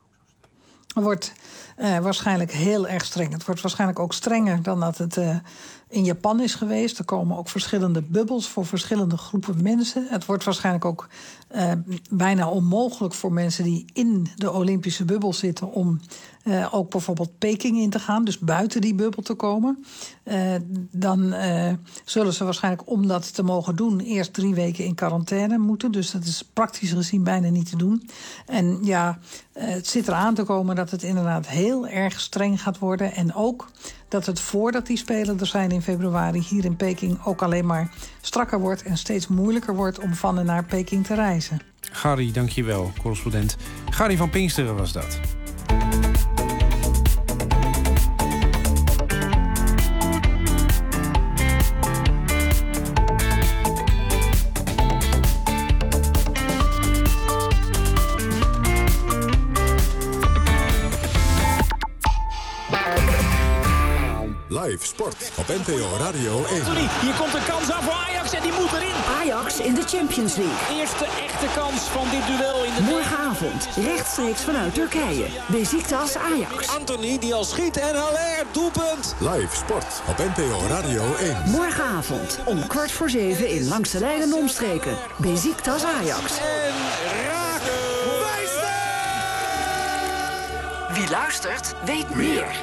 Het wordt uh, waarschijnlijk heel erg streng. Het wordt waarschijnlijk ook strenger dan dat het uh, in Japan is geweest. Er komen ook verschillende bubbels voor verschillende groepen mensen. Het wordt waarschijnlijk ook uh, bijna onmogelijk voor mensen die in de Olympische bubbel zitten... om uh, ook bijvoorbeeld Peking in te gaan, dus buiten die bubbel te komen. Uh, dan uh, zullen ze waarschijnlijk, om dat te mogen doen... eerst drie weken in quarantaine moeten. Dus dat is praktisch gezien bijna niet te doen. En ja, uh, het zit eraan te komen dat het inderdaad heel erg streng gaat worden. En ook dat het voordat die Spelen er zijn in februari hier in Peking... ook alleen maar strakker wordt en steeds moeilijker wordt om van en naar Peking te reizen. Gary, dank je wel, correspondent. Gary van Pinksteren was dat. Live sport op N P O Radio één. Anthony, hier komt een kans aan voor Ajax en die moet erin. Ajax in de Champions League. Eerste echte kans van dit duel in de... Morgenavond, rechtstreeks vanuit Turkije. Besiktas Ajax. Anthony die al schiet en Haller, doelpunt. Live sport op N P O Radio één. Morgenavond om kwart voor zeven in Langs de Lijn en Omstreken. Besiktas Ajax. En raak. Wie luistert, weet meer.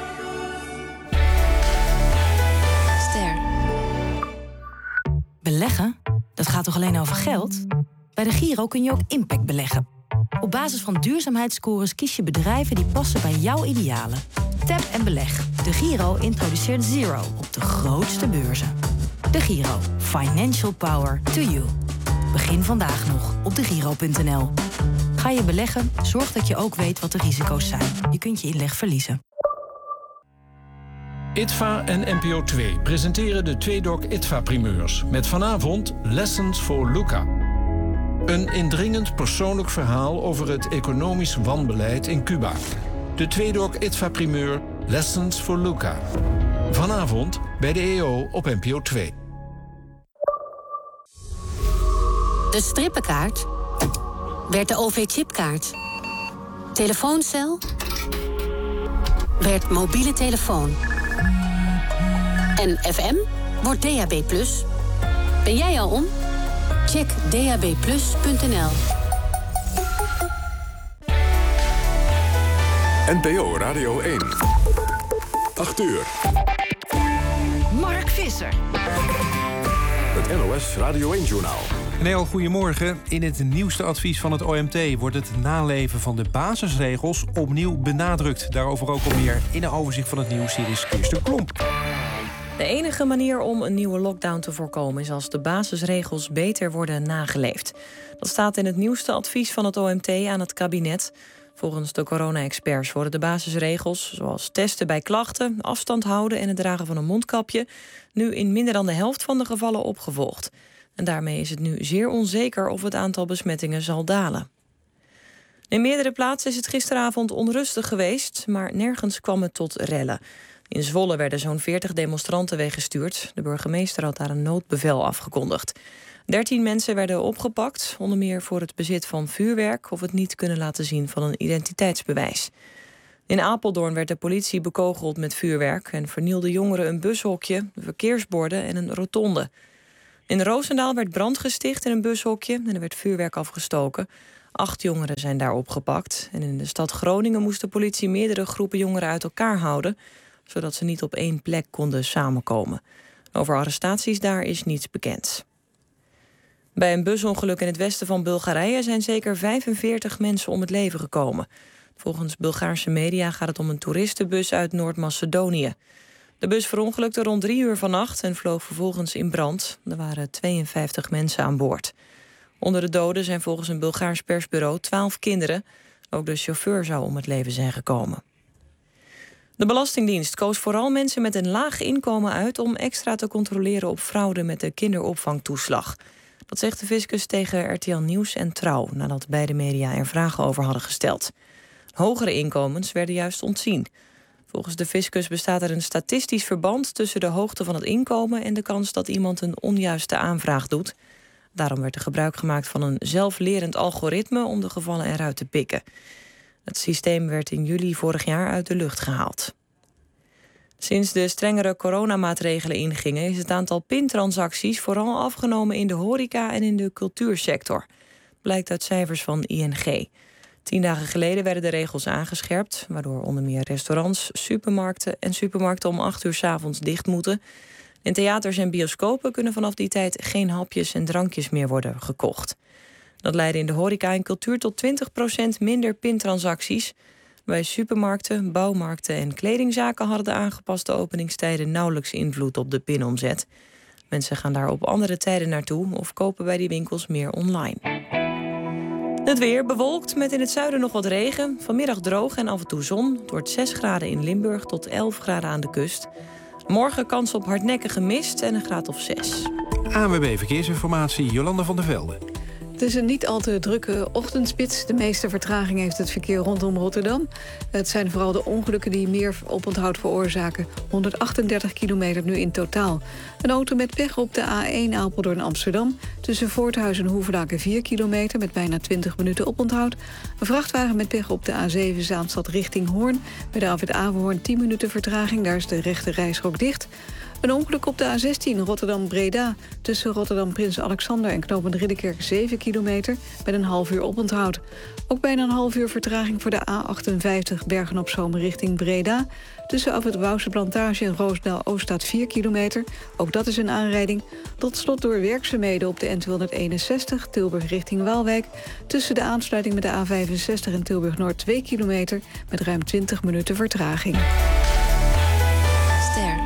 Beleggen? Dat gaat toch alleen over geld? Bij de Giro kun je ook impact beleggen. Op basis van duurzaamheidsscores kies je bedrijven die passen bij jouw idealen. Tap en beleg. De Giro introduceert Zero op de grootste beurzen. De Giro. Financial power to you. Begin vandaag nog op de giro punt n l. Ga je beleggen? Zorg dat je ook weet wat de risico's zijn. Je kunt je inleg verliezen. I T V A en N P O twee presenteren de Tweedok I T V A-primeurs... met vanavond Lessons for Luca. Een indringend persoonlijk verhaal over het economisch wanbeleid in Cuba. De Tweedok I T V A-primeur Lessons for Luca. Vanavond bij de E O op N P O twee. De strippenkaart werd de O V-chipkaart. Telefooncel werd mobiele telefoon. En F M wordt D A B plus. Ben jij al om? Check d a b plus punt n l. N P O Radio één. acht uur. Mark Visser. Het N O S Radio één-journaal. Een heel goedemorgen. In het nieuwste advies van het O M T wordt het naleven van de basisregels opnieuw benadrukt. Daarover ook al meer in een overzicht van het nieuws. Hier is Kirsten Klomp. De enige manier om een nieuwe lockdown te voorkomen is als de basisregels beter worden nageleefd. Dat staat in het nieuwste advies van het O M T aan het kabinet. Volgens de corona-experts worden de basisregels, zoals testen bij klachten, afstand houden en het dragen van een mondkapje, nu in minder dan de helft van de gevallen opgevolgd. En daarmee is het nu zeer onzeker of het aantal besmettingen zal dalen. In meerdere plaatsen is het gisteravond onrustig geweest, maar nergens kwam het tot rellen. In Zwolle werden zo'n veertig demonstranten weggestuurd. De burgemeester had daar een noodbevel afgekondigd. Dertien mensen werden opgepakt, onder meer voor het bezit van vuurwerk of het niet kunnen laten zien van een identiteitsbewijs. In Apeldoorn werd de politie bekogeld met vuurwerk en vernielden jongeren een bushokje, verkeersborden en een rotonde. In Roosendaal werd brand gesticht in een bushokje en er werd vuurwerk afgestoken. Acht jongeren zijn daar opgepakt. En in de stad Groningen moest de politie meerdere groepen jongeren uit elkaar houden, zodat ze niet op één plek konden samenkomen. Over arrestaties daar is niets bekend. Bij een busongeluk in het westen van Bulgarije zijn zeker vijfenveertig mensen om het leven gekomen. Volgens Bulgaarse media gaat het om een toeristenbus uit Noord-Macedonië. De bus verongelukte rond drie uur vannacht en vloog vervolgens in brand. Er waren tweeënvijftig mensen aan boord. Onder de doden zijn volgens een Bulgaars persbureau twaalf kinderen. Ook de chauffeur zou om het leven zijn gekomen. De Belastingdienst koos vooral mensen met een laag inkomen uit om extra te controleren op fraude met de kinderopvangtoeslag. Dat zegt de fiscus tegen R T L Nieuws en Trouw, nadat beide media er vragen over hadden gesteld. Hogere inkomens werden juist ontzien. Volgens de fiscus bestaat er een statistisch verband tussen de hoogte van het inkomen en de kans dat iemand een onjuiste aanvraag doet. Daarom werd er gebruik gemaakt van een zelflerend algoritme om de gevallen eruit te pikken. Het systeem werd in juli vorig jaar uit de lucht gehaald. Sinds de strengere coronamaatregelen ingingen is het aantal pintransacties vooral afgenomen in de horeca en in de cultuursector. Blijkt uit cijfers van I N G. Tien dagen geleden werden de regels aangescherpt, waardoor onder meer restaurants, supermarkten en supermarkten om acht uur 's avonds dicht moeten. In theaters en bioscopen kunnen vanaf die tijd geen hapjes en drankjes meer worden gekocht. Dat leidde in de horeca en cultuur tot twintig procent minder pintransacties. Bij supermarkten, bouwmarkten en kledingzaken hadden de aangepaste openingstijden nauwelijks invloed op de pinomzet. Mensen gaan daar op andere tijden naartoe of kopen bij die winkels meer online. Het weer bewolkt met in het zuiden nog wat regen. Vanmiddag droog en af en toe zon. Het wordt zes graden in Limburg tot elf graden aan de kust. Morgen kans op hardnekkige mist en een graad of zes. A N W B Verkeersinformatie, Jolanda van der Velde. Het is een niet al te drukke ochtendspits. De meeste vertraging heeft het verkeer rondom Rotterdam. Het zijn vooral de ongelukken die meer oponthoud veroorzaken. honderdachtendertig kilometer nu in totaal. Een auto met pech op de A één Apeldoorn-Amsterdam. Tussen Voorthuizen en Hoevelaken vier kilometer met bijna twintig minuten oponthoud. Een vrachtwagen met pech op de A zeven Zaanstad richting Hoorn. Bij de afrit Averhoorn tien minuten vertraging. Daar is de rechte rijstrook dicht. Een ongeluk op de A zestien Rotterdam-Breda. Tussen Rotterdam-Prins Alexander en knooppunt Ridderkerk zeven kilometer... met een half uur oponthoud. Ook bijna een half uur vertraging voor de A achtenvijftig Bergen-op-Zoom richting Breda. Tussen af het Wouwse Plantage en Roosdaal-Oost staat vier kilometer. Ook dat is een aanrijding. Tot slot door werkzaamheden op de N tweehonderdeenenzestig Tilburg richting Waalwijk. Tussen de aansluiting met de A vijfenzestig en Tilburg-Noord twee kilometer... met ruim twintig minuten vertraging. Ster.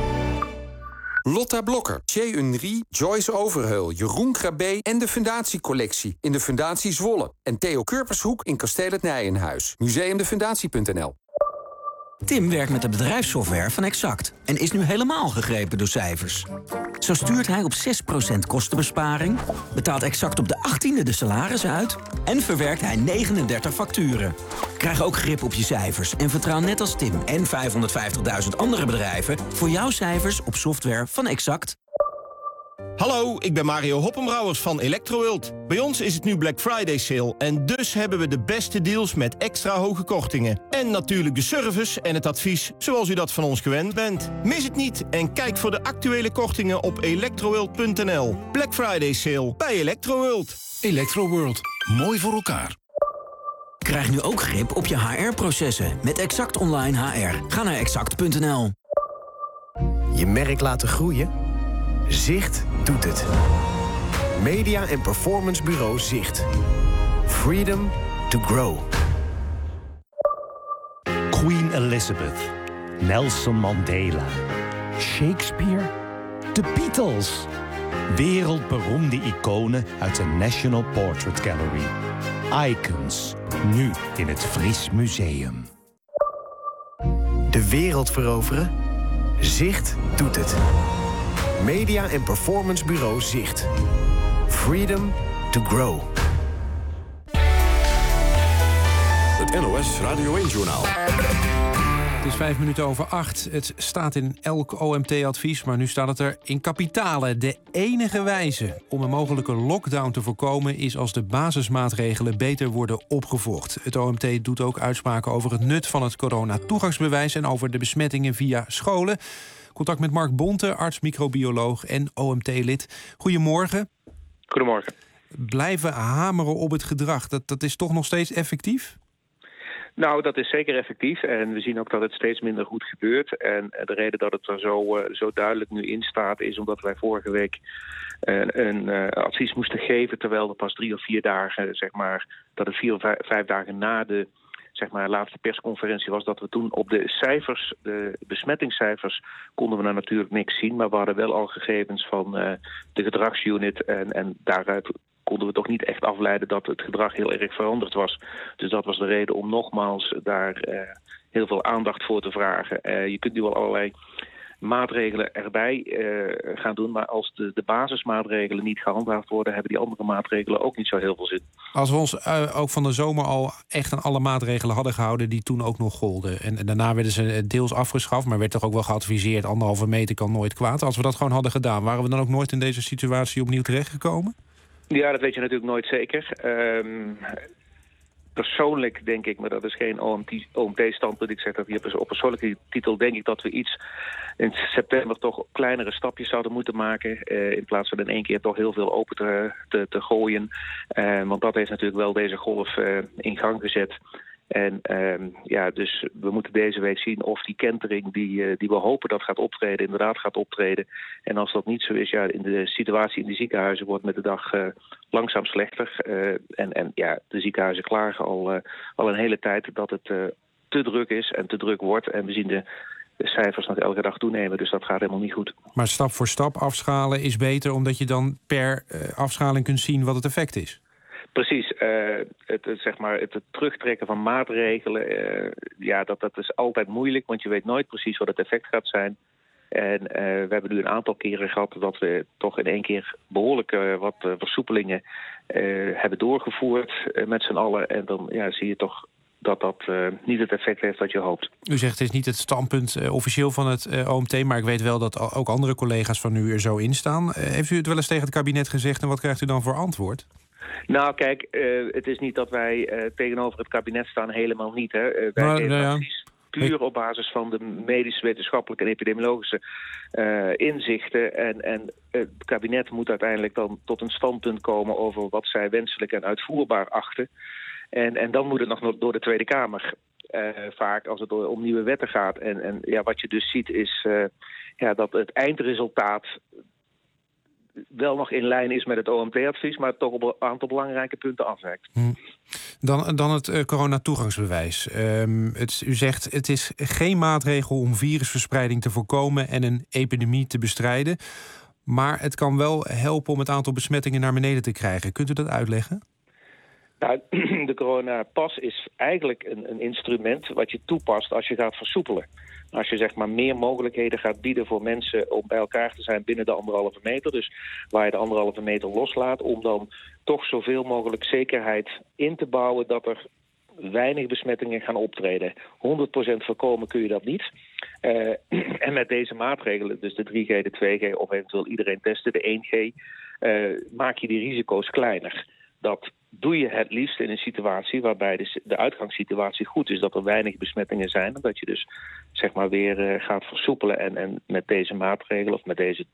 Lotta Blokker, Jay Unry, Joyce Overheul, Jeroen Krabbe en de Fundatiecollectie in de Fundatie Zwolle. En Theo Kurpershoek in Kasteel het Nijenhuis. museumdefundatie punt n l. Tim werkt met de bedrijfssoftware van Exact en is nu helemaal gegrepen door cijfers. Zo stuurt hij op zes procent kostenbesparing, betaalt Exact op de achttiende de salarissen uit en verwerkt hij negenendertig facturen. Krijg ook grip op je cijfers en vertrouw net als Tim en vijfhonderdvijftigduizend andere bedrijven voor jouw cijfers op software van Exact. Hallo, ik ben Mario Hoppenbrouwers van Electroworld. Bij ons is het nu Black Friday sale en dus hebben we de beste deals met extra hoge kortingen. En natuurlijk de service en het advies zoals u dat van ons gewend bent. Mis het niet en kijk voor de actuele kortingen op electroworld punt n l. Black Friday sale bij Electroworld. Electroworld, mooi voor elkaar. Krijg nu ook grip op je H R-processen met Exact Online H R. Ga naar exact punt n l. Je merk laten groeien? Zicht doet het. Media en performance bureau Zicht. Freedom to grow. Queen Elizabeth, Nelson Mandela, Shakespeare, de Beatles. Wereldberoemde iconen uit de National Portrait Gallery. Icons, nu in het Fries Museum. De wereld veroveren? Zicht doet het. Media en performance bureau Zicht. Freedom to grow. Het N O S Radio één-journaal. Het is vijf minuten over acht. Het staat in elk O M T-advies, maar nu staat het er in kapitalen. De enige wijze om een mogelijke lockdown te voorkomen is als de basismaatregelen beter worden opgevolgd. Het O M T doet ook uitspraken over het nut van het coronatoegangsbewijs en over de besmettingen via scholen. Contact met Mark Bonte, arts, microbioloog en O M T-lid. Goedemorgen. Goedemorgen. Blijven hameren op het gedrag, dat, dat is toch nog steeds effectief? Nou, dat is zeker effectief en we zien ook dat het steeds minder goed gebeurt. En de reden dat het er zo, uh, zo duidelijk nu in staat is omdat wij vorige week uh, een uh, advies moesten geven, terwijl er pas drie of vier dagen, zeg maar, dat het vier of vijf, vijf dagen na de zeg maar, laatste persconferentie was, dat we toen op de cijfers, de besmettingscijfers, konden we nou natuurlijk niks zien, maar we hadden wel al gegevens van uh, de gedragsunit en, en daaruit konden we toch niet echt afleiden dat het gedrag heel erg veranderd was. Dus dat was de reden om nogmaals daar uh, heel veel aandacht voor te vragen. Uh, je kunt nu al allerlei maatregelen erbij uh, gaan doen, maar als de, de basismaatregelen niet gehandhaafd worden, hebben die andere maatregelen ook niet zo heel veel zin. Als we ons uh, ook van de zomer al echt aan alle maatregelen hadden gehouden die toen ook nog golden. En, en daarna werden ze deels afgeschaft, maar werd toch ook wel geadviseerd, anderhalve meter kan nooit kwaad. Als we dat gewoon hadden gedaan, waren we dan ook nooit in deze situatie opnieuw terechtgekomen? Ja, dat weet je natuurlijk nooit zeker. Um, persoonlijk denk ik, maar dat is geen O M T-standpunt. Ik zeg dat hier op persoonlijke titel denk ik dat we iets in september toch kleinere stapjes zouden moeten maken. Uh, in plaats van in één keer toch heel veel open te, te, te gooien. Uh, want dat heeft natuurlijk wel deze golf uh, in gang gezet. En uh, ja, dus we moeten deze week zien of die kentering die, uh, die we hopen dat gaat optreden, inderdaad gaat optreden. En als dat niet zo is, ja, in de situatie in de ziekenhuizen wordt met de dag uh, langzaam slechter. Uh, en, en ja, de ziekenhuizen klagen al, uh, al een hele tijd dat het uh, te druk is en te druk wordt. En we zien de, de cijfers nog elke dag toenemen, dus dat gaat helemaal niet goed. Maar stap voor stap afschalen is beter, omdat je dan per uh, afschaling kunt zien wat het effect is. Precies. Uh, het, het, zeg maar, het, het terugtrekken van maatregelen, uh, ja, dat, dat is altijd moeilijk, want je weet nooit precies wat het effect gaat zijn. En uh, we hebben nu een aantal keren gehad dat we toch in één keer behoorlijk uh, wat uh, versoepelingen uh, hebben doorgevoerd uh, met z'n allen. En dan ja, zie je toch dat dat uh, niet het effect heeft wat je hoopt. U zegt het is niet het standpunt uh, officieel van het uh, O M T, maar ik weet wel dat ook andere collega's van u er zo in staan. Uh, heeft u het wel eens tegen het kabinet gezegd en wat krijgt u dan voor antwoord? Nou, kijk, uh, het is niet dat wij uh, tegenover het kabinet staan, helemaal niet. Hè. Uh, wij maar, geven nou ja. advies puur op basis van de medisch, wetenschappelijke en epidemiologische uh, inzichten. En, en het kabinet moet uiteindelijk dan tot een standpunt komen over wat zij wenselijk en uitvoerbaar achten. En, en dan moet het nog door de Tweede Kamer. Uh, vaak als het om nieuwe wetten gaat. En, en ja, wat je dus ziet is uh, ja, dat het eindresultaat wel nog in lijn is met het O M T-advies, maar toch op een aantal belangrijke punten afwijkt. Hm. Dan, dan het uh, coronatoegangsbewijs. Um, het, u zegt het is geen maatregel om virusverspreiding te voorkomen en een epidemie te bestrijden, maar het kan wel helpen om het aantal besmettingen naar beneden te krijgen. Kunt u dat uitleggen? Nou, de coronapas is eigenlijk een, een instrument wat je toepast als je gaat versoepelen. Als je zeg maar meer mogelijkheden gaat bieden voor mensen om bij elkaar te zijn binnen de anderhalve meter. Dus waar je de anderhalve meter loslaat, om dan toch zoveel mogelijk zekerheid in te bouwen dat er weinig besmettingen gaan optreden. honderd procent voorkomen kun je dat niet. Uh, en met deze maatregelen, dus de drie G, de twee G of eventueel iedereen testen, de één G, uh, maak je die risico's kleiner. Dat doe je het liefst in een situatie waarbij de, de uitgangssituatie goed is, dat er weinig besmettingen zijn. En dat je dus zeg maar weer uh, gaat versoepelen en, en met deze maatregelen of met deze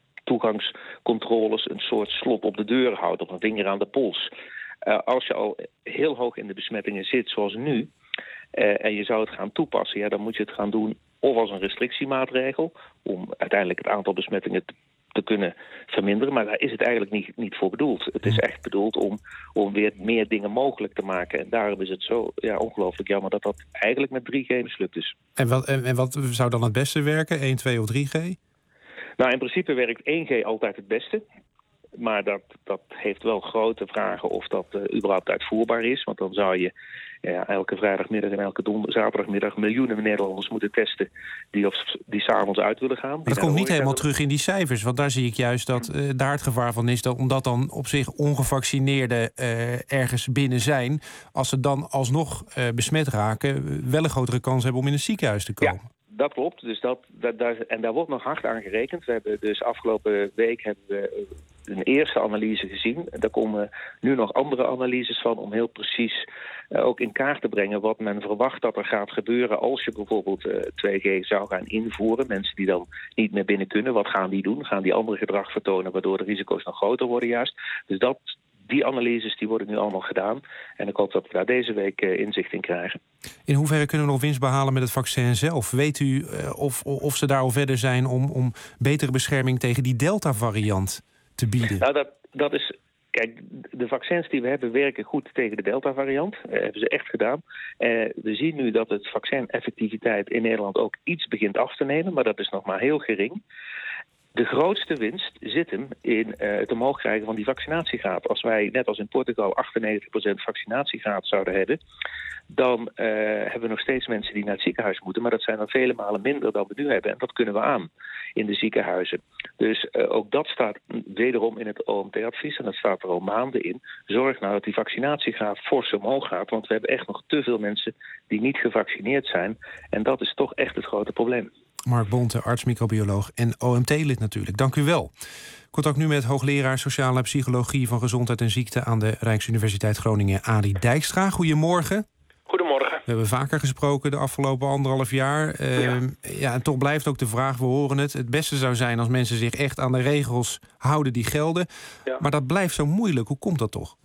toegangscontroles een soort slot op de deur houdt of een vinger aan de pols. Uh, als je al heel hoog in de besmettingen zit, zoals nu, uh, en je zou het gaan toepassen, ja, dan moet je het gaan doen of als een restrictiemaatregel, om uiteindelijk het aantal besmettingen te, te kunnen verminderen. Maar daar is het eigenlijk niet, niet voor bedoeld. Het is echt bedoeld om, om weer meer dingen mogelijk te maken. En daarom is het zo ja, ongelooflijk jammer dat dat eigenlijk met drie G mislukt is. En wat, en, en wat zou dan het beste werken? één, twee of drie G? Nou, in principe werkt één G altijd het beste. Maar dat, dat heeft wel grote vragen of dat uh, überhaupt uitvoerbaar is. Want dan zou je ja, elke vrijdagmiddag en elke donder, zaterdagmiddag miljoenen Nederlanders moeten testen die, of, die 's avonds uit willen gaan. Dat komt niet helemaal terug in die cijfers. Want daar zie ik juist dat uh, daar het gevaar van is dat omdat dan op zich ongevaccineerden uh, ergens binnen zijn, als ze dan alsnog uh, besmet raken, wel een grotere kans hebben om in een ziekenhuis te komen. Ja. Dat klopt, dus dat, dat, dat, en daar wordt nog hard aan gerekend. We hebben dus afgelopen week hebben we een eerste analyse gezien. Daar komen nu nog andere analyses van om heel precies uh, ook in kaart te brengen wat men verwacht dat er gaat gebeuren als je bijvoorbeeld uh, twee G zou gaan invoeren. Mensen die dan niet meer binnen kunnen, wat gaan die doen? Gaan die andere gedrag vertonen waardoor de risico's nog groter worden juist? Dus dat... Die analyses die worden nu allemaal gedaan. En ik hoop dat we daar deze week uh, inzicht in krijgen. In hoeverre kunnen we nog winst behalen met het vaccin zelf? Weet u uh, of, of ze daar al verder zijn om, om betere bescherming tegen die Delta-variant te bieden? Nou, dat, dat is... Kijk, de vaccins die we hebben werken goed tegen de Delta-variant. Dat uh, hebben ze echt gedaan. Uh, we zien nu dat het vaccin-effectiviteit in Nederland ook iets begint af te nemen. Maar dat is nog maar heel gering. De grootste winst zit hem in uh, het omhoog krijgen van die vaccinatiegraad. Als wij, net als in Portugal, achtennegentig procent vaccinatiegraad zouden hebben, dan uh, hebben we nog steeds mensen die naar het ziekenhuis moeten. Maar dat zijn dan vele malen minder dan we nu hebben. En dat kunnen we aan in de ziekenhuizen. Dus uh, ook dat staat wederom in het O M T-advies. En dat staat er al maanden in. Zorg nou dat die vaccinatiegraad fors omhoog gaat. Want we hebben echt nog te veel mensen die niet gevaccineerd zijn. En dat is toch echt het grote probleem. Mark Bonte, arts-microbioloog en O M T-lid natuurlijk. Dank u wel. Contact nu met hoogleraar sociale psychologie van gezondheid en ziekte aan de Rijksuniversiteit Groningen, Adi Dijkstra. Goedemorgen. Goedemorgen. We hebben vaker gesproken de afgelopen anderhalf jaar. Uh, ja. ja, en toch blijft ook de vraag, we horen het, het beste zou zijn als mensen zich echt aan de regels houden die gelden. Ja. Maar dat blijft zo moeilijk. Hoe komt dat toch?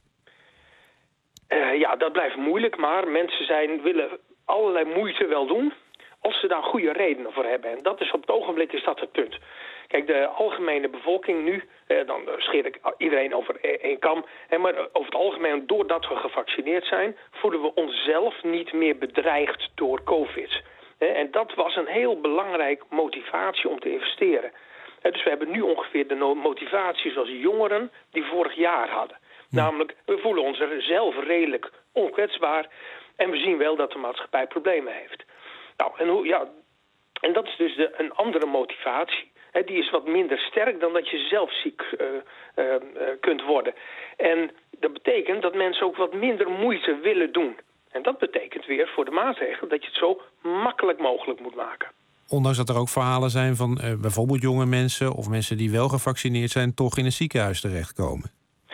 Uh, ja, dat blijft moeilijk, maar mensen zijn, willen allerlei moeite wel doen als ze daar goede redenen voor hebben. En dat is op het ogenblik is dat het punt. Kijk, de algemene bevolking nu, eh, dan scheer ik iedereen over één kam, hè, maar over het algemeen, doordat we gevaccineerd zijn, voelen we onszelf niet meer bedreigd door COVID. Hè, en dat was een heel belangrijke motivatie om te investeren. Hè, dus we hebben nu ongeveer de motivatie zoals jongeren die vorig jaar hadden. Ja. Namelijk, we voelen ons zelf redelijk onkwetsbaar en we zien wel dat de maatschappij problemen heeft. Nou, en, hoe, ja, en dat is dus de, een andere motivatie. He, die is wat minder sterk dan dat je zelf ziek uh, uh, uh, kunt worden. En dat betekent dat mensen ook wat minder moeite willen doen. En dat betekent weer voor de maatregel dat je het zo makkelijk mogelijk moet maken. Ondanks dat er ook verhalen zijn van uh, bijvoorbeeld jonge mensen of mensen die wel gevaccineerd zijn, toch in een ziekenhuis terechtkomen.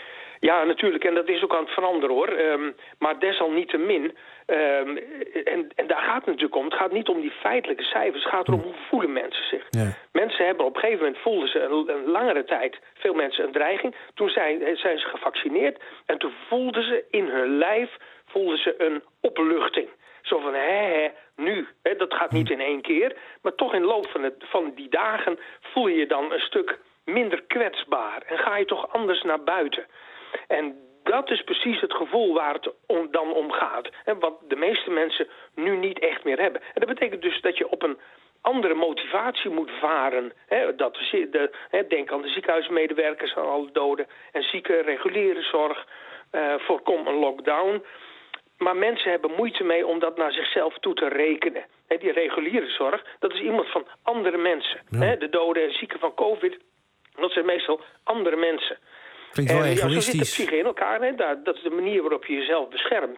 Ja, natuurlijk. En dat is ook aan het veranderen, hoor. Um, maar desalniettemin. Um, en, en daar gaat het natuurlijk om. Het gaat niet om die feitelijke cijfers. Het gaat erom hoe voelen mensen zich. Ja. Mensen hebben op een gegeven moment voelden ze een, een langere tijd veel mensen een dreiging. Toen zijn, zijn ze gevaccineerd. En toen voelden ze in hun lijf voelden ze een opluchting. Zo van, hè, hè, nu. Hè, dat gaat niet in één keer. Maar toch in de loop van, het, van die dagen voel je je dan een stuk minder kwetsbaar. En ga je toch anders naar buiten. En dat is precies het gevoel waar het om, dan om gaat. Hè, wat de meeste mensen nu niet echt meer hebben. En dat betekent dus dat je op een andere motivatie moet varen. Hè, dat de, de, hè, denk aan de ziekenhuismedewerkers, aan alle doden en zieken, reguliere zorg, uh, voorkom een lockdown. Maar mensen hebben moeite mee om dat naar zichzelf toe te rekenen. Hè, die reguliere zorg, dat is iemand van andere mensen. Ja. Hè, de doden en zieken van COVID, dat zijn meestal andere mensen. Klinkt wel en, egoïstisch. Ja, zo zit de psyche in elkaar. Hè? Dat is de manier waarop je jezelf beschermt.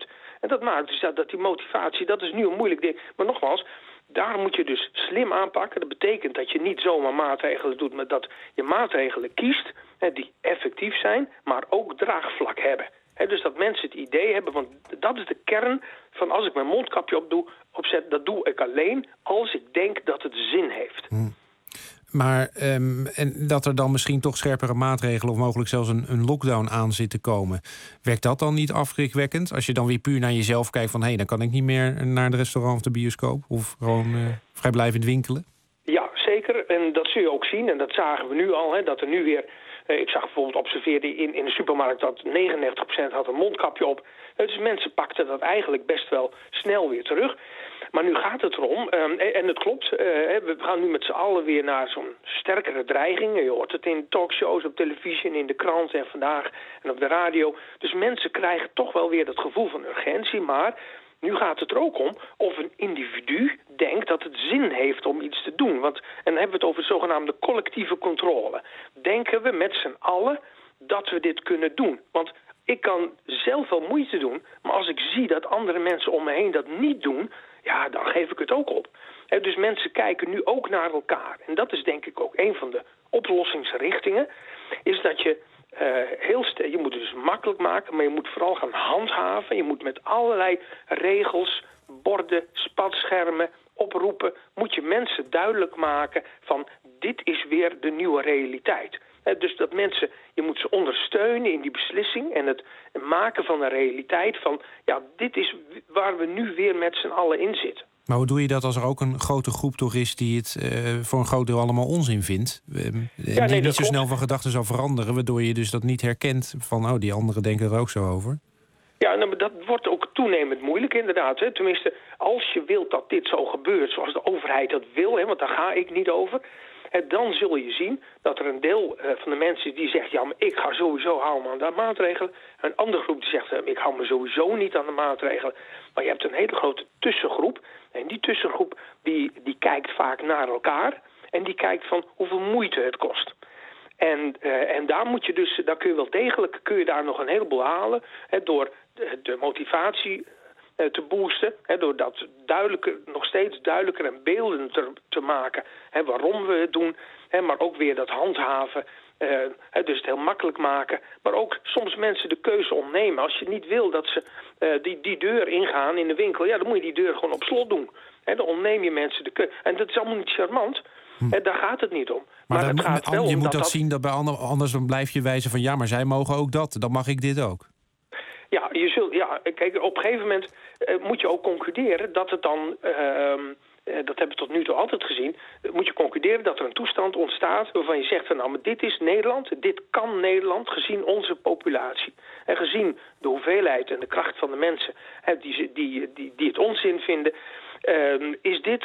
En dat maakt dus dat, dat die motivatie, dat is nu een moeilijk ding. Maar nogmaals, daar moet je dus slim aanpakken. Dat betekent dat je niet zomaar maatregelen doet, maar dat je maatregelen kiest hè, die effectief zijn, maar ook draagvlak hebben. He, dus dat mensen het idee hebben, want dat is de kern van als ik mijn mondkapje op doe, opzet, dat doe ik alleen als ik denk dat het zin heeft. Hmm. Maar um, en dat er dan misschien toch scherpere maatregelen of mogelijk zelfs een, een lockdown aan zit te komen. Werkt dat dan niet afschrikwekkend? Als je dan weer puur naar jezelf kijkt van hé, hey, dan kan ik niet meer naar het restaurant of de bioscoop of gewoon uh, vrijblijvend winkelen? Ja, zeker. En dat zul je ook zien. En dat zagen we nu al, hè, dat er nu weer... Ik zag bijvoorbeeld observeerde in, in de supermarkt dat negenennegentig procent had een mondkapje op. Dus mensen pakten dat eigenlijk best wel snel weer terug. Maar nu gaat het erom, um, en het klopt, uh, we gaan nu met z'n allen weer naar zo'n sterkere dreiging. Je hoort het in talkshows, op televisie, in de krant en vandaag en op de radio. Dus mensen krijgen toch wel weer dat gevoel van urgentie, maar... Nu gaat het er ook om of een individu denkt dat het zin heeft om iets te doen. Want, en dan hebben we het over de zogenaamde collectieve controle. Denken we met z'n allen dat we dit kunnen doen? Want ik kan zelf wel moeite doen, maar als ik zie dat andere mensen om me heen dat niet doen, ja, dan geef ik het ook op. He, dus mensen kijken nu ook naar elkaar. En dat is denk ik ook een van de oplossingsrichtingen, is dat je... Uh, heel st- je moet het dus makkelijk maken, maar je moet vooral gaan handhaven. Je moet met allerlei regels, borden, spatschermen, oproepen... moet je mensen duidelijk maken van dit is weer de nieuwe realiteit. Uh, dus dat mensen, je moet ze ondersteunen in die beslissing en het maken van een realiteit van... ja, dit is waar we nu weer met z'n allen in zitten. Maar hoe doe je dat als er ook een grote groep toch is die het uh, voor een groot deel allemaal onzin vindt? Uh, ja, die nee, niet zo snel van gedachten zou veranderen, waardoor je dus dat niet herkent van oh, die anderen denken er ook zo over? Ja, nou, dat wordt ook toenemend moeilijk inderdaad. Hè. Tenminste, als je wilt dat dit zo gebeurt zoals de overheid dat wil, hè, want daar ga ik niet over... En dan zul je zien dat er een deel uh, van de mensen die zegt... ja, maar ik ga sowieso houden aan de maatregelen. Een andere groep die zegt, uh, ik hou me sowieso niet aan de maatregelen. Maar je hebt een hele grote tussengroep. En die tussengroep die, die kijkt vaak naar elkaar. En die kijkt van hoeveel moeite het kost. En, uh, en daar moet je dus, daar kun je wel degelijk kun je daar nog een heleboel halen. Hè, door de, de motivatie te boosten, hè, door dat duidelijker, nog steeds duidelijker en beeldender te maken, hè, waarom we het doen, hè, maar ook weer dat handhaven, uh, hè, dus het heel makkelijk maken, maar ook soms mensen de keuze ontnemen. Als je niet wil dat ze uh, die, die deur ingaan in de winkel, ja, dan moet je die deur gewoon op slot doen. Hè, dan ontneem je mensen de keuze. En dat is allemaal niet charmant. Hm. Hè, daar gaat het niet om. Maar, maar het dan, gaat wel je om moet dat, dat dat zien dat bij ander, anders dan blijf je wijzen van ja, maar zij mogen ook dat, dan mag ik dit ook. Ja, je zult, ja, kijk, op een gegeven moment uh, moet je ook concluderen dat het dan, uh, uh, dat hebben we tot nu toe altijd gezien, uh, moet je concluderen dat er een toestand ontstaat waarvan je zegt van nou, maar dit is Nederland, dit kan Nederland gezien onze populatie. En gezien de hoeveelheid en de kracht van de mensen uh, die, die, die, die het onzin vinden, uh, is dit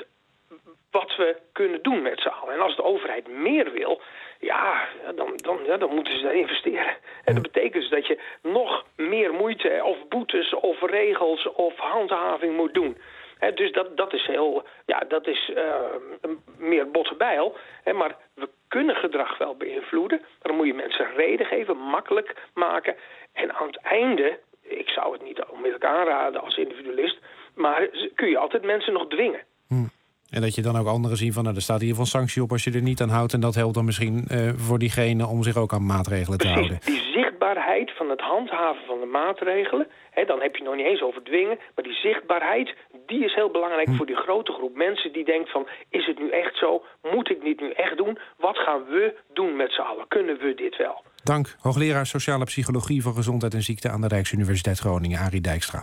wat we kunnen doen met z'n allen. En als de overheid meer wil, ja, dan, dan, ja, dan moeten ze daar investeren. En dat betekent dus dat je nog meer moeite of boetes of regels of handhaving moet doen. He, dus dat, dat is heel, ja, dat is uh, meer botte bijl. He, maar we kunnen gedrag wel beïnvloeden. Maar dan moet je mensen reden geven, makkelijk maken. En aan het einde, ik zou het niet onmiddellijk aanraden als individualist, maar kun je altijd mensen nog dwingen. Hmm. En dat je dan ook anderen zien van, nou, er staat hier van sanctie op als je er niet aan houdt. En dat helpt dan misschien uh, voor diegene om zich ook aan maatregelen te Precies, houden. Die zichtbaarheid van het handhaven van de maatregelen, hè, dan heb je nog niet eens over dwingen, maar die zichtbaarheid, die is heel belangrijk hm. voor die grote groep mensen die denkt van, is het nu echt zo? Moet ik dit nu echt doen? Wat gaan we doen met z'n allen? Kunnen we dit wel? Dank, hoogleraar sociale psychologie van gezondheid en ziekte aan de Rijksuniversiteit Groningen, Arie Dijkstra.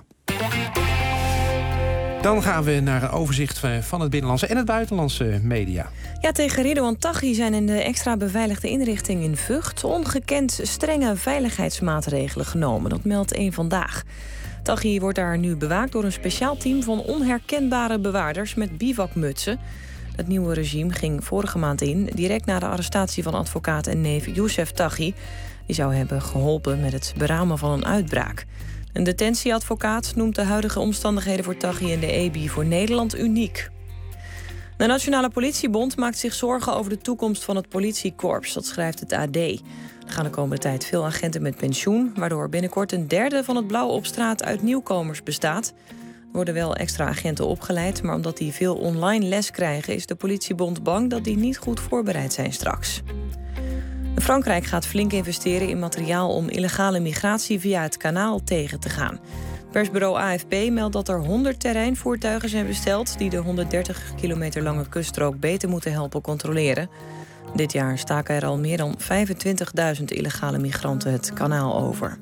Dan gaan we naar een overzicht van het binnenlandse en het buitenlandse media. Ja, tegen Ridouan Taghi zijn in de extra beveiligde inrichting in Vught ongekend strenge veiligheidsmaatregelen genomen. Dat meldt één Vandaag. Taghi wordt daar nu bewaakt door een speciaal team van onherkenbare bewaarders met bivakmutsen. Het nieuwe regime ging vorige maand in, direct na de arrestatie van advocaat en neef Youssef Taghi. Die zou hebben geholpen met het beramen van een uitbraak. Een detentieadvocaat noemt de huidige omstandigheden voor Taghi en de E B I voor Nederland uniek. De Nationale Politiebond maakt zich zorgen over de toekomst van het politiekorps. Dat schrijft het A D. Er gaan de komende tijd veel agenten met pensioen, waardoor binnenkort een derde van het blauw op straat uit nieuwkomers bestaat. Er worden wel extra agenten opgeleid, maar omdat die veel online les krijgen, is de politiebond bang dat die niet goed voorbereid zijn straks. Frankrijk gaat flink investeren in materiaal om illegale migratie via het kanaal tegen te gaan. Persbureau A F P meldt dat er honderd terreinvoertuigen zijn besteld die de honderddertig kilometer lange kuststrook beter moeten helpen controleren. Dit jaar staken er al meer dan vijfentwintigduizend illegale migranten het kanaal over.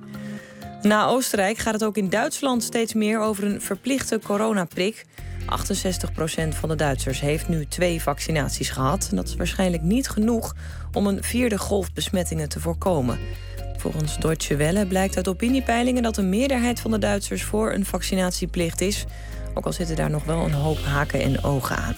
Na Oostenrijk gaat het ook in Duitsland steeds meer over een verplichte coronaprik. achtenzestig procent van de Duitsers heeft nu twee vaccinaties gehad. En dat is waarschijnlijk niet genoeg om een vierde golf besmettingen te voorkomen. Volgens Deutsche Welle blijkt uit opiniepeilingen dat een meerderheid van de Duitsers voor een vaccinatieplicht is. Ook al zitten daar nog wel een hoop haken en ogen aan.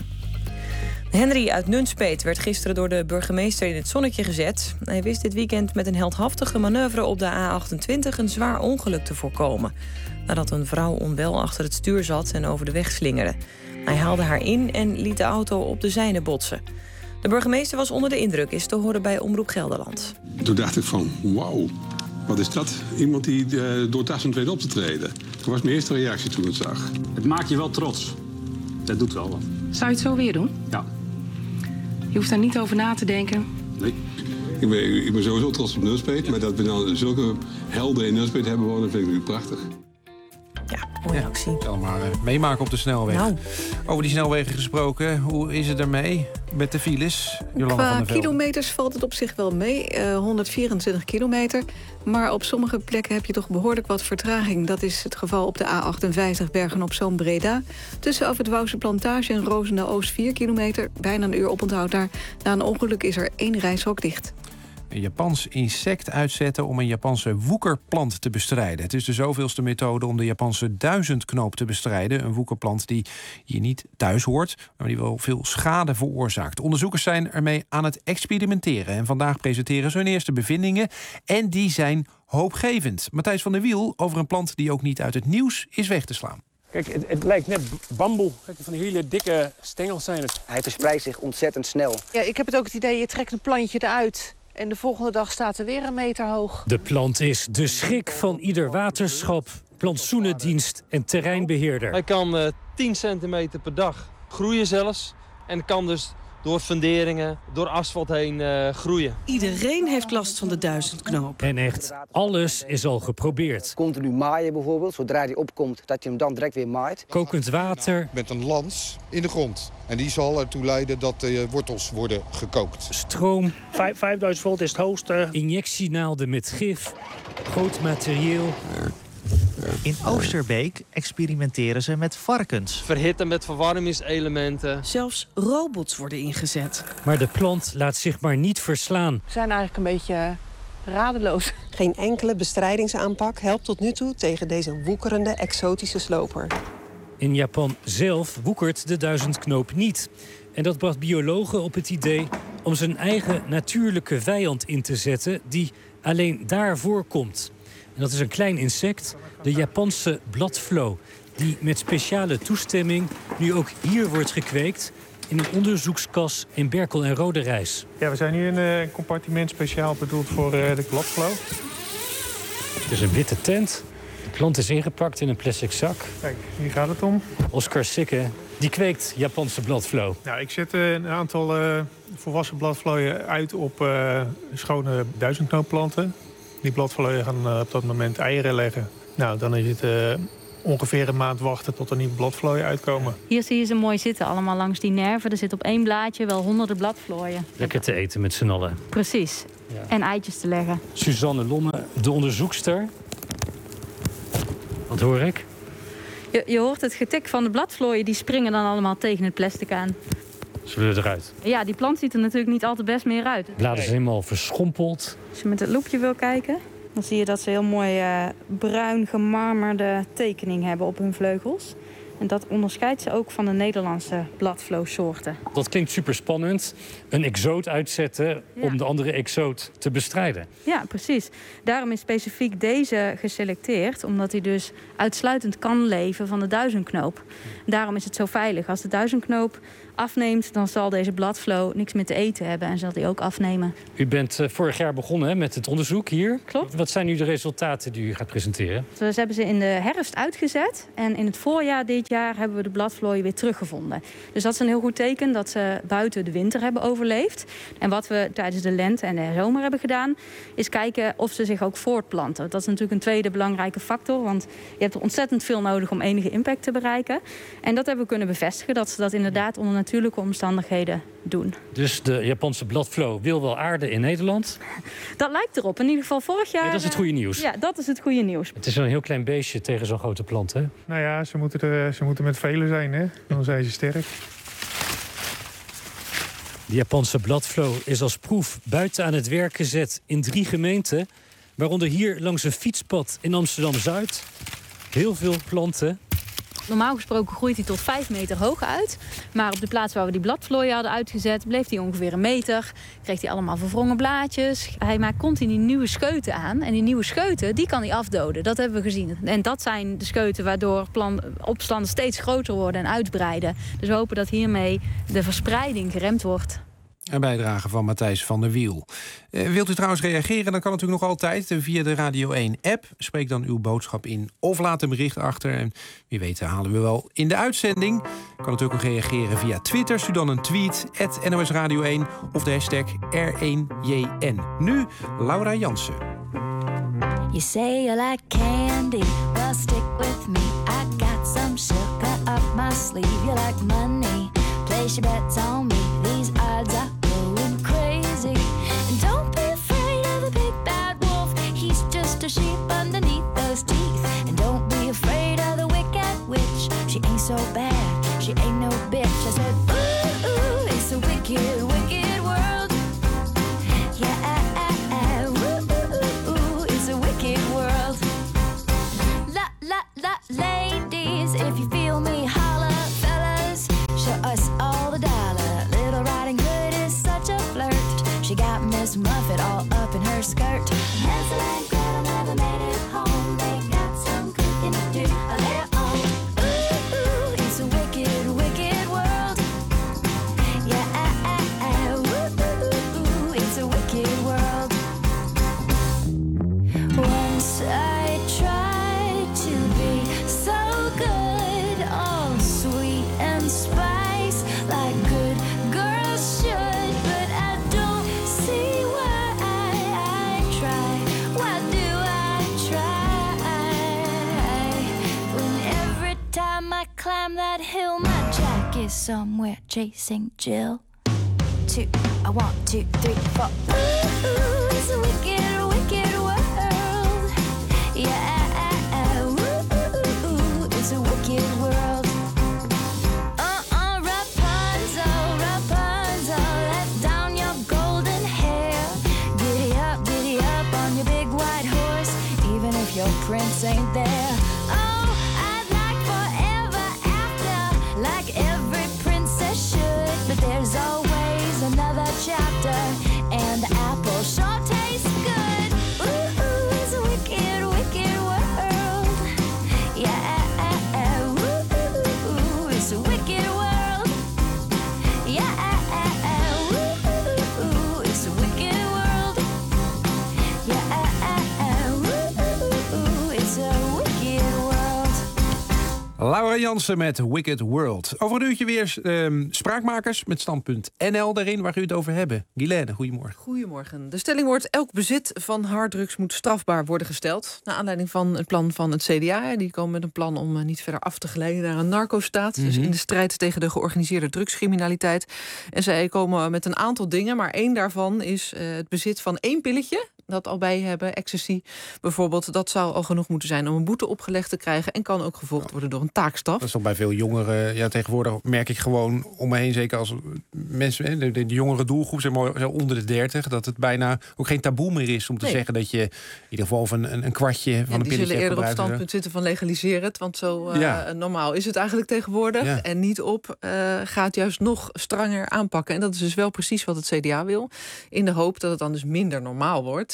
Henry uit Nunspeet werd gisteren door de burgemeester in het zonnetje gezet. Hij wist dit weekend met een heldhaftige manoeuvre op de A achtentwintig een zwaar ongeluk te voorkomen. Nadat een vrouw onwel achter het stuur zat en over de weg slingerde. Hij haalde haar in en liet de auto op de zijne botsen. De burgemeester was onder de indruk, is te horen bij Omroep Gelderland. Toen dacht ik van, wauw, wat is dat? Iemand die uh, doortastend weet op te treden. Dat was mijn eerste reactie toen ik het zag. Het maakt je wel trots. Dat doet wel wat. Zou je het zo weer doen? Ja. Je hoeft daar niet over na te denken. Nee. Ik ben, ik ben sowieso trots op Nunspeet, maar dat we dan zulke helden in Nunspeet hebben wonen, vind ik nu prachtig. Ja, mooie ja, actie. Zal maar uh, meemaken op de snelweg. Nou. Over die snelwegen gesproken, hoe is het ermee met de files? Jolanda Qua van der Velde. kilometers valt het op zich wel mee, uh, honderdvierentwintig kilometer. Maar op sommige plekken heb je toch behoorlijk wat vertraging. Dat is het geval op de A achtenvijftig Bergen-op-Zoom Breda. Tussen af het Wouwse Plantage en Roosendaal-Oost vier kilometer. Bijna een uur oponthoud daar. Na een ongeluk is er één reishok dicht. Een Japans insect uitzetten om een Japanse woekerplant te bestrijden. Het is de zoveelste methode om de Japanse duizendknoop te bestrijden. Een woekerplant die je niet thuis hoort, maar die wel veel schade veroorzaakt. Onderzoekers zijn ermee aan het experimenteren. En vandaag presenteren ze hun eerste bevindingen. En die zijn hoopgevend. Matthijs van der Wiel over een plant die ook niet uit het nieuws is weg te slaan. Kijk, het, het lijkt net bamboe. Kijk, van die hele dikke stengels zijn het. Hij verspreidt zich ontzettend snel. Ja, ik heb het ook het idee, je trekt een plantje eruit en de volgende dag staat er weer een meter hoog. De plant is de schrik van ieder waterschap, plantsoenendienst en terreinbeheerder. Hij kan uh, tien centimeter per dag groeien zelfs. En kan dus door funderingen, door asfalt heen uh, groeien. Iedereen heeft last van de duizendknoop. En echt, alles is al geprobeerd. Continu maaien bijvoorbeeld, zodra die opkomt, dat je hem dan direct weer maait. Kokend water. Met een lans in de grond. En die zal ertoe leiden dat de wortels worden gekookt. Stroom. vijfduizend volt is het hoogste. Injectienaalden met gif. Groot materieel. In Oosterbeek experimenteren ze met varkens. Verhitten met verwarmingselementen. Zelfs robots worden ingezet. Maar de plant laat zich maar niet verslaan. We zijn eigenlijk een beetje radeloos. Geen enkele bestrijdingsaanpak helpt tot nu toe tegen deze woekerende exotische sloper. In Japan zelf woekert de duizendknoop niet. En dat bracht biologen op het idee om zijn eigen natuurlijke vijand in te zetten die alleen daar voorkomt. En dat is een klein insect, de Japanse bladvlo, die met speciale toestemming nu ook hier wordt gekweekt in een onderzoekskas in Berkel en Roderijs. Ja, we zijn hier in een compartiment speciaal bedoeld voor uh, de bladvlo. Het is een witte tent. De plant is ingepakt in een plastic zak. Kijk, hier gaat het om. Oscar Sikke, die kweekt Japanse bladvlo. Nou, ik zet uh, een aantal uh, volwassen bladvlooien uit op uh, schone duizendknoopplanten. Die bladvlooien gaan uh, op dat moment eieren leggen. Nou, dan is het uh, ongeveer een maand wachten tot er nieuwe bladvlooien uitkomen. Hier zie je ze mooi zitten, allemaal langs die nerven. Er zit op één blaadje wel honderden bladvlooien. Lekker te eten met z'n allen. Precies. Ja. En eitjes te leggen. Suzanne Lomme, de onderzoekster. Wat hoor ik? Je, je hoort het getik van de bladvlooien. Die springen dan allemaal tegen het plastic aan. Zullen we eruit? Ja, die plant ziet er natuurlijk niet al te best meer uit. De bladeren zijn helemaal verschrompeld. Als je met het loepje wil kijken, dan zie je dat ze heel mooi uh, bruin gemarmerde tekening hebben op hun vleugels. En dat onderscheidt ze ook van de Nederlandse bladvloosoorten. Dat klinkt super spannend. Een exoot uitzetten ja. om de andere exoot te bestrijden. Ja, precies. Daarom is specifiek deze geselecteerd. Omdat hij dus uitsluitend kan leven van de duizendknoop. Daarom is het zo veilig. Als de duizendknoop afneemt, dan zal deze bladflow niks meer te eten hebben en zal die ook afnemen. U bent uh, vorig jaar begonnen hè, met het onderzoek hier. Klopt. Wat zijn nu de resultaten die u gaat presenteren? Ze hebben ze in de herfst uitgezet en in het voorjaar dit jaar hebben we de bladvlooien weer teruggevonden. Dus dat is een heel goed teken dat ze buiten de winter hebben overleefd. En wat we tijdens de lente en de zomer hebben gedaan, is kijken of ze zich ook voortplanten. Dat is natuurlijk een tweede belangrijke factor, want je hebt er ontzettend veel nodig om enige impact te bereiken. En dat hebben we kunnen bevestigen, dat ze dat inderdaad onder natuurlijke omstandigheden doen. Dus de Japanse bladflow wil wel aarden in Nederland? Dat lijkt erop. In ieder geval vorig jaar... Ja, dat is het goede nieuws. Ja, dat is het goede nieuws. Het is een heel klein beestje tegen zo'n grote plant, hè? Nou ja, ze moeten, er, ze moeten met velen zijn, hè? Dan zijn ze sterk. De Japanse bladflow is als proef buiten aan het werk gezet in drie gemeenten, waaronder hier langs een fietspad in Amsterdam-Zuid. Heel veel planten. Normaal gesproken groeit hij tot vijf meter hoog uit. Maar op de plaats waar we die bladvlooien hadden uitgezet, bleef hij ongeveer een meter. Kreeg hij allemaal verwrongen blaadjes. Hij maakt continu nieuwe scheuten aan. En die nieuwe scheuten, die kan hij afdoden. Dat hebben we gezien. En dat zijn de scheuten waardoor plan- opstanden steeds groter worden en uitbreiden. Dus we hopen dat hiermee de verspreiding geremd wordt. Een bijdrage van Matthijs van der Wiel. Uh, wilt u trouwens reageren? Dan kan natuurlijk nog altijd via de Radio één-app. Spreek dan uw boodschap in of laat een bericht achter. En wie weet halen we wel in de uitzending. Kan natuurlijk ook reageren via Twitter. Stuur dan een tweet, at N O S Radio één of de hashtag R één J N. Nu Laura Jansen. You say you like candy, well stick with me. I got some sugar up my sleeve. You like money, place your bets on me. These odds are going crazy. And don't be afraid of the big bad wolf. He's just a sheep underneath those teeth. And don't be afraid of the wicked witch. She ain't so bad, she ain't no bitch. I said, ooh, ooh, it's a wicked, wicked world. Yeah, ooh, ooh, ooh, it's a wicked world. La, la, la, ladies, if you feel me, holla, fellas, show us all the dollar. Little Riding Hood is such a flirt. She got Miss Muffet all up in her skirt. Hansel and Gretel never made it home. They got some cooking to do of their own. Ooh, ooh, it's a wicked, wicked world. Yeah, ooh, ooh, ooh, it's a wicked world. Once I tried to be so good, all sweet and spice, like good girls should, but I don't see why I, I try. Why do I try? When every time I climb that hill, my Jack is somewhere chasing Jill. Two, I want two, three, four. Ooh, ooh, it's a wicked, wicked world. Yeah, ooh, ooh, ooh, it's a wicked world. Uh-uh, Rapunzel, Rapunzel, let down your golden hair. Giddy up, giddy up on your big white horse, even if your prince ain't there. Oh, I'd like forever after, like every princess should, but there's always another chapter, and the apple sure tastes good. Ooh, ooh, it's a wicked, wicked world. Yeah, ooh, ooh, ooh, it's a wicked world. Yeah, ooh, ooh, ooh, it's a wicked world. Yeah, ooh, ooh, ooh, it's a wicked world. Laura Jansen met Wicked World. Over een uurtje weer um, spraakmakers met standpunt N L daarin waar u het over hebben. Guilaine, goedemorgen. Goedemorgen. De stelling wordt: elk bezit van harddrugs moet strafbaar worden gesteld. Naar aanleiding van het plan van het C D A. Die komen met een plan om uh, niet verder af te glijden naar een narcostaat. Mm-hmm. Dus in de strijd tegen de georganiseerde drugscriminaliteit. En zij komen met een aantal dingen, maar één daarvan is uh, het bezit van één pilletje. Dat al bij hebben, ecstasy bijvoorbeeld. Dat zou al genoeg moeten zijn om een boete opgelegd te krijgen. En kan ook gevolgd worden door een taakstraf. Dat is toch bij veel jongeren. Ja, tegenwoordig merk ik gewoon om me heen, zeker als mensen, de, de, de jongere doelgroep, zeg maar, zo onder de dertig, dat het bijna ook geen taboe meer is om te nee. zeggen dat je in ieder geval van een, een kwartje van ja, een pilletje hebt. Die zullen eerder op standpunt zo. zitten van legaliseren het. Want zo uh, ja. normaal is het eigenlijk tegenwoordig. Ja. En niet op uh, gaat juist nog stranger aanpakken. En dat is dus wel precies wat het C D A wil. In de hoop dat het dan dus minder normaal wordt.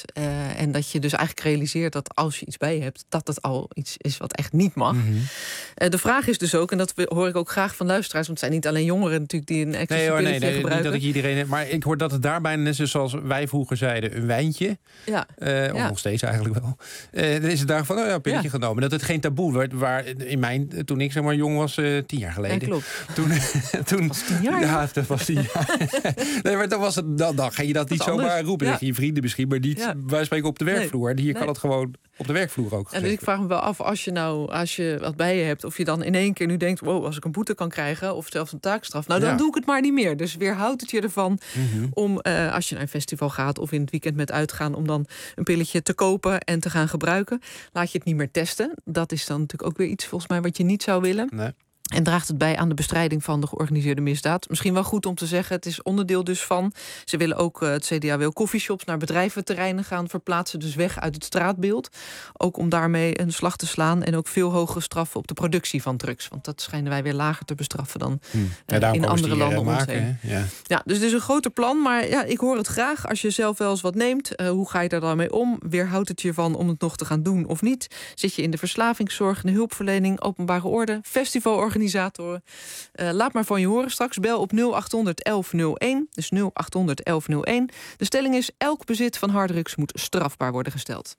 Uh, en dat je dus eigenlijk realiseert dat als je iets bij je hebt, dat het al iets is wat echt niet mag. Mm-hmm. Uh, de vraag is dus ook, en dat hoor ik ook graag van luisteraars, want het zijn niet alleen jongeren natuurlijk die een ecstasy-pilletje nee, nee, nee, gebruiken. Niet dat ik iedereen, maar ik hoor dat het daarbij net is zoals wij vroeger zeiden, een wijntje. Ja. Uh, of ja. nog steeds eigenlijk wel. Uh, dan is het daar van, oh ja, een pilletje ja. genomen. Dat het geen taboe werd, waar in mijn, toen ik zeg maar jong was, uh, tien jaar geleden. Ja, klopt. Toen, toen, dat was tien jaar. Ja, dat was tien jaar. nee, maar dan was het, dan, dan ga je dat, dat niet zomaar anders. roepen. Ja. Tegen je vrienden misschien, maar niet, ja. wij spreken op de werkvloer. Nee. Hier nee. kan het gewoon op de werkvloer ook. En dus ik vraag me wel af, als je nou, als je wat bij je hebt, of je dan in één keer nu denkt, wow, als ik een boete kan krijgen, of zelfs een taakstraf, nou dan ja. doe ik het maar niet meer. Dus weerhoudt het je ervan mm-hmm. om, uh, als je naar een festival gaat of in het weekend met uitgaan, om dan een pilletje te kopen en te gaan gebruiken. Laat je het niet meer testen. Dat is dan natuurlijk ook weer iets volgens mij wat je niet zou willen. Nee. En draagt het bij aan de bestrijding van de georganiseerde misdaad. Misschien wel goed om te zeggen, het is onderdeel dus van. Ze willen ook, uh, het C D A wil coffeeshops naar bedrijventerreinen gaan verplaatsen. Dus weg uit het straatbeeld. Ook om daarmee een slag te slaan. En ook veel hogere straffen op de productie van drugs. Want dat schijnen wij weer lager te bestraffen dan hm. ja, uh, in andere landen om ons heen. Ja. ja, dus het is een groter plan. Maar ja, ik hoor het graag. Als je zelf wel eens wat neemt, uh, hoe ga je daar dan mee om? Weerhoudt het je van om het nog te gaan doen of niet? Zit je in de verslavingszorg, de hulpverlening, openbare orde, festivalorganisatie? Organisatoren. Uh, laat maar van je horen straks. Bel op nul acht honderd elf nul één. Dus nul acht honderd elf nul één. De stelling is, elk bezit van harddrugs moet strafbaar worden gesteld.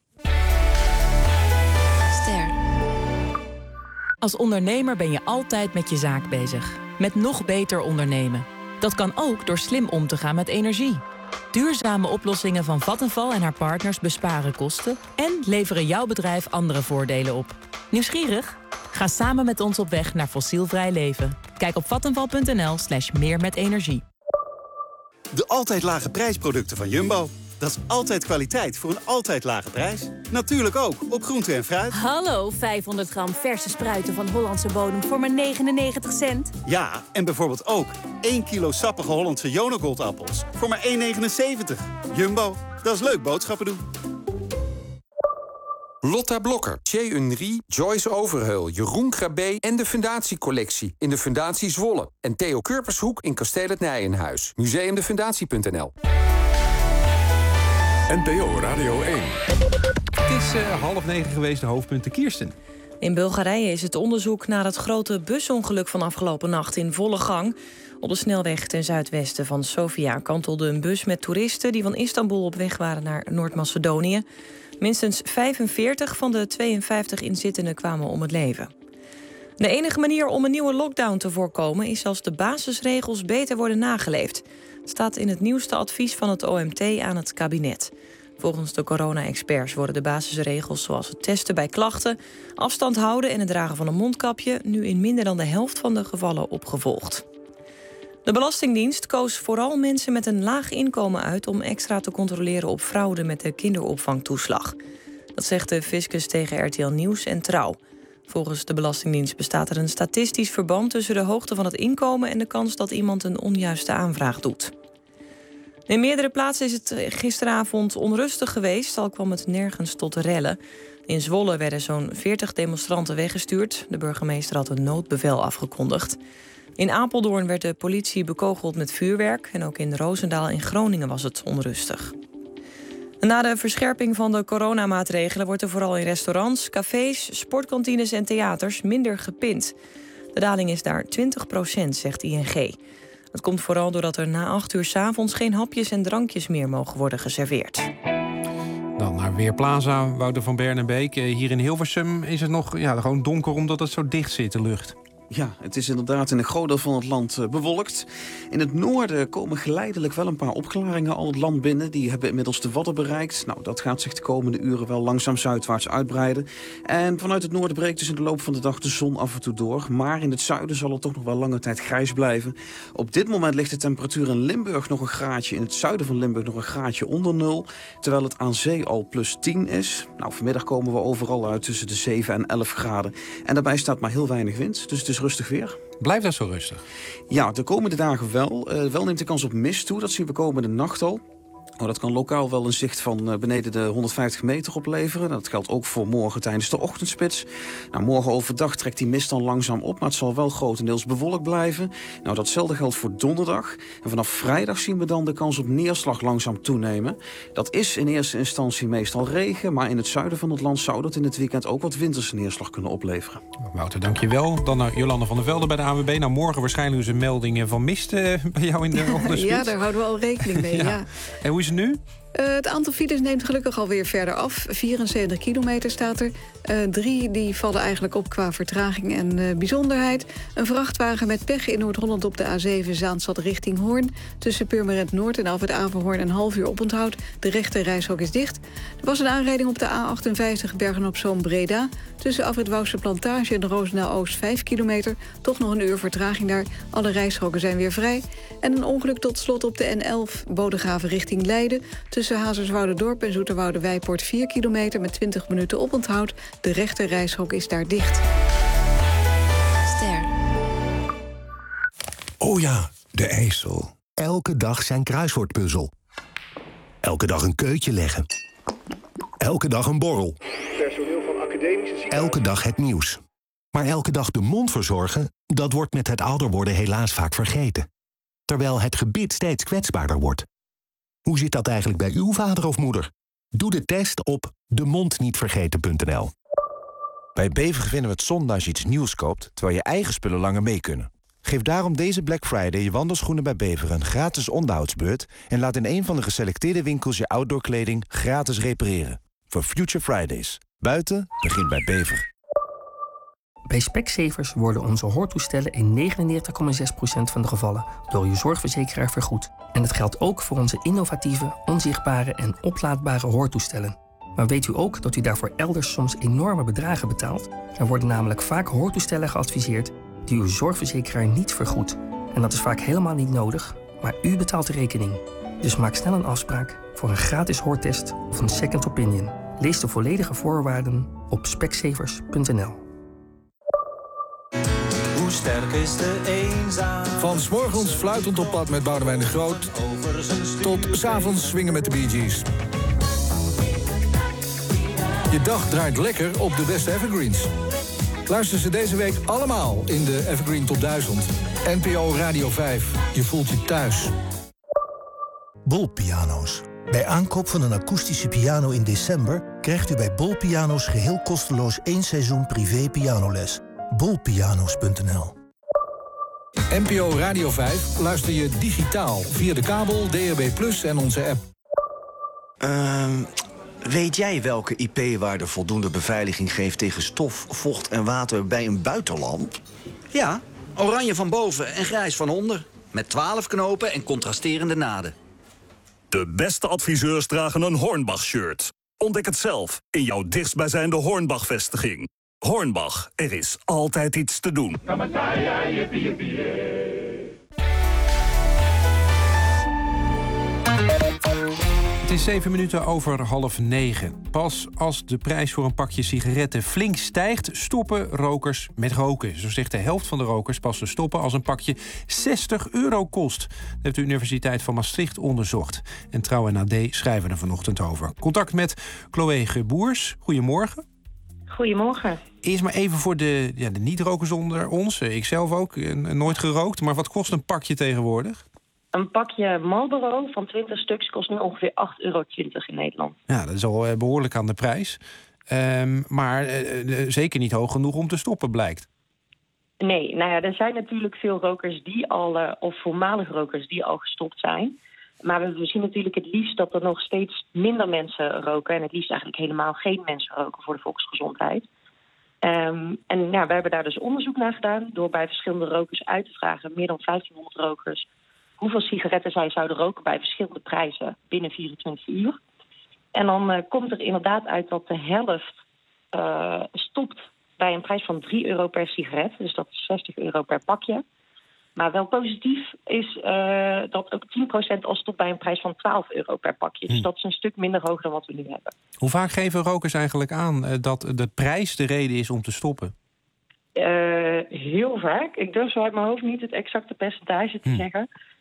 Ster. Als ondernemer ben je altijd met je zaak bezig. Met nog beter ondernemen. Dat kan ook door slim om te gaan met energie. Duurzame oplossingen van Vattenfall en haar partners besparen kosten en leveren jouw bedrijf andere voordelen op. Nieuwsgierig? Ga samen met ons op weg naar fossielvrij leven. Kijk op vattenfall.nl slash meer met energie. De altijd lage prijsproducten van Jumbo. Dat is altijd kwaliteit voor een altijd lage prijs. Natuurlijk ook op groente en fruit. Hallo, vijfhonderd gram verse spruiten van Hollandse bodem voor maar negenennegentig cent. Ja, en bijvoorbeeld ook één kilo sappige Hollandse Jonagold-appels voor maar één negenenzeventig. Jumbo, dat is leuk boodschappen doen. Lotta Blokker, Thierry Unry, Joyce Overheul, Jeroen Krabbe en de Fundatiecollectie in de Fundatie Zwolle. En Theo Kurpershoek in Kasteel het Nijenhuis. museumdefundatie punt n l. N P O Radio één. Het is uh, half negen geweest, de hoofdpunten Kirsten. In Bulgarije is het onderzoek naar het grote busongeluk van afgelopen nacht in volle gang. Op de snelweg ten zuidwesten van Sofia kantelde een bus met toeristen die van Istanbul op weg waren naar Noord-Macedonië. Minstens vijfenveertig van de tweeënvijftig inzittenden kwamen om het leven. De enige manier om een nieuwe lockdown te voorkomen is als de basisregels beter worden nageleefd. Het staat in het nieuwste advies van het O M T aan het kabinet. Volgens de corona-experts worden de basisregels zoals het testen bij klachten, afstand houden en het dragen van een mondkapje nu in minder dan de helft van de gevallen opgevolgd. De Belastingdienst koos vooral mensen met een laag inkomen uit om extra te controleren op fraude met de kinderopvangtoeslag. Dat zegt de fiscus tegen R T L Nieuws en Trouw. Volgens de Belastingdienst bestaat er een statistisch verband tussen de hoogte van het inkomen en de kans dat iemand een onjuiste aanvraag doet. In meerdere plaatsen is het gisteravond onrustig geweest, al kwam het nergens tot rellen. In Zwolle werden zo'n veertig demonstranten weggestuurd. De burgemeester had een noodbevel afgekondigd. In Apeldoorn werd de politie bekogeld met vuurwerk en ook in Roosendaal in Groningen was het onrustig. Na de verscherping van de coronamaatregelen wordt er vooral in restaurants, cafés, sportkantines en theaters minder gepind. De daling is daar twintig procent, zegt I N G. Dat komt vooral doordat er na acht uur 's avonds geen hapjes en drankjes meer mogen worden geserveerd. Dan naar Weerplaza, Wouter van Bernenbeek. Hier in Hilversum is het nog ja, gewoon donker omdat het zo dicht zit, de lucht. Ja, het is inderdaad in een groot deel van het land uh, bewolkt. In het noorden komen geleidelijk wel een paar opklaringen al het land binnen. Die hebben inmiddels de Wadden bereikt. Nou, dat gaat zich de komende uren wel langzaam zuidwaarts uitbreiden. En vanuit het noorden breekt dus in de loop van de dag de zon af en toe door. Maar in het zuiden zal het toch nog wel lange tijd grijs blijven. Op dit moment ligt de temperatuur in Limburg nog een graadje. In het zuiden van Limburg nog een graadje onder nul. Terwijl het aan zee al plus tien is. Nou, vanmiddag komen we overal uit tussen de zeven en elf graden. En daarbij staat maar heel weinig wind. Dus het is rustig weer. Blijft dat zo rustig? Ja, de komende dagen wel. Uh, wel neemt de kans op mist toe. Dat zien we komende nacht al. Oh, dat kan lokaal wel een zicht van uh, beneden de honderdvijftig meter opleveren. Dat geldt ook voor morgen tijdens de ochtendspits. Nou, morgen overdag trekt die mist dan langzaam op, maar het zal wel grotendeels bewolkt blijven. Nou, datzelfde geldt voor donderdag. En vanaf vrijdag zien we dan de kans op neerslag langzaam toenemen. Dat is in eerste instantie meestal regen, maar in het zuiden van het land zou dat in het weekend ook wat winterse neerslag kunnen opleveren. Wouter, dankjewel. Dan naar Jolanda van der Velde bij de A N W B. Nou, morgen waarschijnlijk dus een melding van mist uh, bij jou in de ochtendspits. Ja, daar houden we al rekening mee, ja. ja. En hoe is het nu? Uh, het aantal files neemt gelukkig alweer verder af. vierenzeventig kilometer staat er. Uh, drie die vallen eigenlijk op qua vertraging en uh, bijzonderheid. Een vrachtwagen met pech in Noord-Holland op de A zeven Zaanstad richting Hoorn. Tussen Purmerend Noord en Alfred Averhoorn een half uur oponthoud. De rechte reishok is dicht. Er was een aanrijding op de A achtenvijftig Bergen-op-Zoom-Breda. Tussen Alfred Wouwse Plantage en Roosendaal-Oost vijf kilometer. Toch nog een uur vertraging daar. Alle rijstroken zijn weer vrij. En een ongeluk tot slot op de N elf Bodegraven richting Leiden. Tussen Hazerswoude-Dorp en Zoeterwoude-Wijpoort vier kilometer met twintig minuten oponthoud. De rechter reishok is daar dicht. Ster. Oh ja, de IJssel. Elke dag zijn kruiswoordpuzzel. Elke dag een keutje leggen. Elke dag een borrel. Personeel van academische ziekenhuizen. Elke dag het nieuws. Maar elke dag de mond verzorgen, dat wordt met het ouder worden helaas vaak vergeten. Terwijl het gebit steeds kwetsbaarder wordt. Hoe zit dat eigenlijk bij uw vader of moeder? Doe de test op de mond niet vergeten punt n l. Bij Bever vinden we het zonde als je iets nieuws koopt, terwijl je eigen spullen langer mee kunnen. Geef daarom deze Black Friday je wandelschoenen bij Bever een gratis onderhoudsbeurt en laat in een van de geselecteerde winkels je outdoorkleding gratis repareren. Voor Future Fridays. Buiten begint bij Bever. Bij Specsavers worden onze hoortoestellen in negenennegentig komma zes procent van de gevallen door uw zorgverzekeraar vergoed. En dat geldt ook voor onze innovatieve, onzichtbare en oplaadbare hoortoestellen. Maar weet u ook dat u daarvoor elders soms enorme bedragen betaalt? Er worden namelijk vaak hoortoestellen geadviseerd die uw zorgverzekeraar niet vergoedt. En dat is vaak helemaal niet nodig, maar u betaalt de rekening. Dus maak snel een afspraak voor een gratis hoortest of een second opinion. Lees de volledige voorwaarden op specsavers punt n l. Hoe sterk is de eenzaam? Van 's morgens fluitend op pad met Boudewijn de Groot tot 's avonds swingen met de Bee Gees. Je dag draait lekker op de beste evergreens. Luister ze deze week allemaal in de Evergreen Top duizend. N P O Radio vijf. Je voelt je thuis. Bol Piano's. Bij aankoop van een akoestische piano in december krijgt u bij Bol Piano's geheel kosteloos één seizoen privé pianoles. bol piano's punt n l. N P O Radio vijf luister je digitaal via de kabel, D A B plus en onze app. Uh, weet jij welke I P-waarde voldoende beveiliging geeft tegen stof, vocht en water bij een buitenlamp? Ja, oranje van boven en grijs van onder. Met twaalf knopen en contrasterende naden. De beste adviseurs dragen een Hornbach-shirt. Ontdek het zelf in jouw dichtstbijzijnde Hornbach-vestiging. Hornbach, er is altijd iets te doen. Het is zeven minuten over half negen. Pas als de prijs voor een pakje sigaretten flink stijgt, stoppen rokers met roken. Zo zegt de helft van de rokers pas te stoppen als een pakje zestig euro kost. Dat heeft de Universiteit van Maastricht onderzocht. En Trouw en A D schrijven er vanochtend over. Contact met Chloé Geboers. Goedemorgen. Goedemorgen. Eerst maar even voor de, ja, de niet-rokers onder ons. Ik zelf ook, nooit gerookt. Maar wat kost een pakje tegenwoordig? Een pakje Marlboro van twintig stuks kost nu ongeveer acht euro twintig in Nederland. Ja, dat is al behoorlijk aan de prijs. Um, maar uh, zeker niet hoog genoeg om te stoppen, blijkt. Nee, nou ja, er zijn natuurlijk veel rokers die al, uh, of voormalige rokers die al gestopt zijn. Maar we zien natuurlijk het liefst dat er nog steeds minder mensen roken. En het liefst eigenlijk helemaal geen mensen roken voor de volksgezondheid. Um, en ja, we hebben daar dus onderzoek naar gedaan door bij verschillende rokers uit te vragen, meer dan vijftienhonderd rokers, hoeveel sigaretten zij zouden roken bij verschillende prijzen binnen vierentwintig uur. En dan uh, komt er inderdaad uit dat de helft uh, stopt bij een prijs van drie euro per sigaret. Dus dat is zestig euro per pakje. Maar wel positief is uh, dat ook tien procent al stopt bij een prijs van twaalf euro per pakje. Dus hm. dat is een stuk minder hoog dan wat we nu hebben. Hoe vaak geven rokers eigenlijk aan uh, dat de prijs de reden is om te stoppen? Uh, heel vaak. Ik durf zo uit mijn hoofd niet het exacte percentage te hm. zeggen.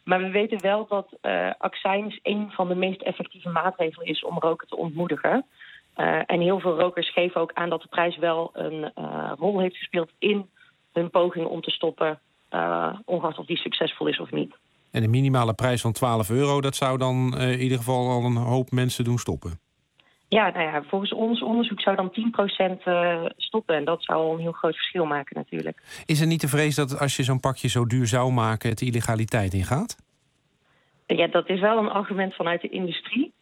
Maar we weten wel dat uh, accijns een van de meest effectieve maatregelen is om roken te ontmoedigen. Uh, en heel veel rokers geven ook aan dat de prijs wel een uh, rol heeft gespeeld in hun poging om te stoppen, uh, ongeacht of die succesvol is of niet. En de minimale prijs van twaalf euro, dat zou dan uh, in ieder geval al een hoop mensen doen stoppen? Ja, nou ja, volgens ons onderzoek zou dan tien procent uh, stoppen. En dat zou al een heel groot verschil maken natuurlijk. Is er niet de vrees dat als je zo'n pakje zo duur zou maken, het illegaliteit ingaat? Ja, dat is wel een argument vanuit de industrie.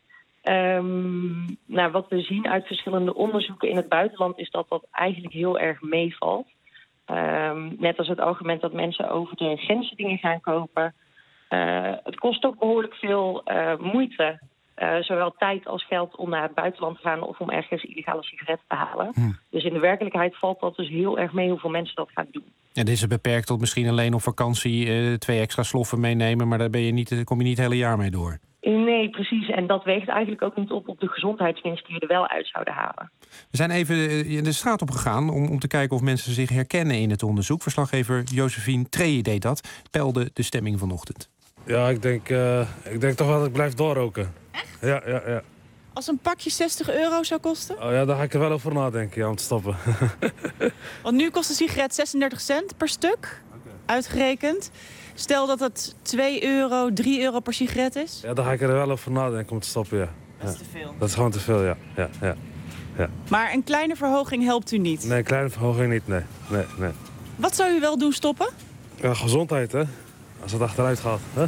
Um, nou, wat we zien uit verschillende onderzoeken in het buitenland is dat dat eigenlijk heel erg meevalt. Um, net als het argument dat mensen over de grenzen dingen gaan kopen. Uh, het kost ook behoorlijk veel uh, moeite, uh, zowel tijd als geld, om naar het buitenland te gaan of om ergens illegale sigaretten te halen. Hm. Dus in de werkelijkheid valt dat dus heel erg mee hoeveel mensen dat gaan doen. En dit is beperkt tot misschien alleen op vakantie uh, twee extra sloffen meenemen, maar daar ben je niet, daar kom je niet het hele jaar mee door. Nee, precies. En dat weegt eigenlijk ook niet op op de gezondheidswinst die we er wel uit zouden halen. We zijn even de straat op gegaan om, om te kijken of mensen zich herkennen in het onderzoek. Verslaggever Josephine Treje deed dat, peilde de stemming vanochtend. Ja, ik denk, uh, ik denk toch wel dat ik blijf doorroken. Echt? Ja, ja, ja. Als een pakje zestig euro zou kosten? Oh ja, daar ga ik er wel over nadenken, ja, om te stoppen. Want nu kost een sigaret zesendertig cent per stuk, okay. Uitgerekend. Stel dat het twee euro, drie euro per sigaret is? Ja, daar ga ik er wel over nadenken om te stoppen, ja. Dat is ja. te veel? Dat is gewoon te veel, ja. ja, ja, ja. Maar een kleine verhoging helpt u niet? Nee, een kleine verhoging niet, nee. nee, nee. Wat zou u wel doen stoppen? Ja, gezondheid, hè. Als het achteruit gaat, hè.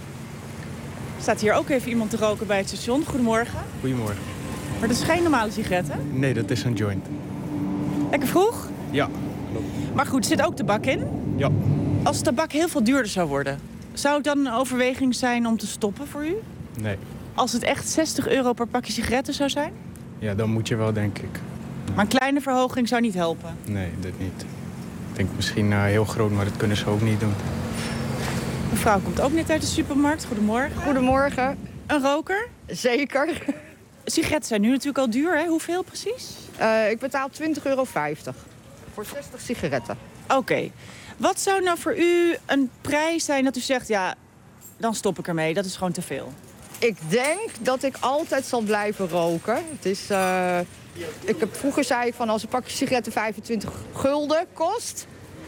Staat hier ook even iemand te roken bij het station. Goedemorgen. Goedemorgen. Maar dat is geen normale sigaret, hè? Nee, dat is een joint. Lekker vroeg? Ja, klopt. Maar goed, er zit ook tabak in? Ja. Als tabak heel veel duurder zou worden, zou het dan een overweging zijn om te stoppen voor u? Nee. Als het echt zestig euro per pakje sigaretten zou zijn? Ja, dan moet je wel, denk ik. Maar een kleine verhoging zou niet helpen? Nee, dat niet. Ik denk misschien uh, heel groot, maar dat kunnen ze ook niet doen. Mevrouw komt ook net uit de supermarkt. Goedemorgen. Goedemorgen. Een roker? Zeker. Sigaretten zijn nu natuurlijk al duur, hè? Hoeveel precies? Uh, ik betaal twintig euro vijftig voor zestig sigaretten. Oké. Okay. Wat zou nou voor u een prijs zijn dat u zegt, ja, dan stop ik ermee. Dat is gewoon te veel. Ik denk dat ik altijd zal blijven roken. Het is, uh, ik heb, vroeger zei ik van als een pakje sigaretten vijfentwintig gulden kost,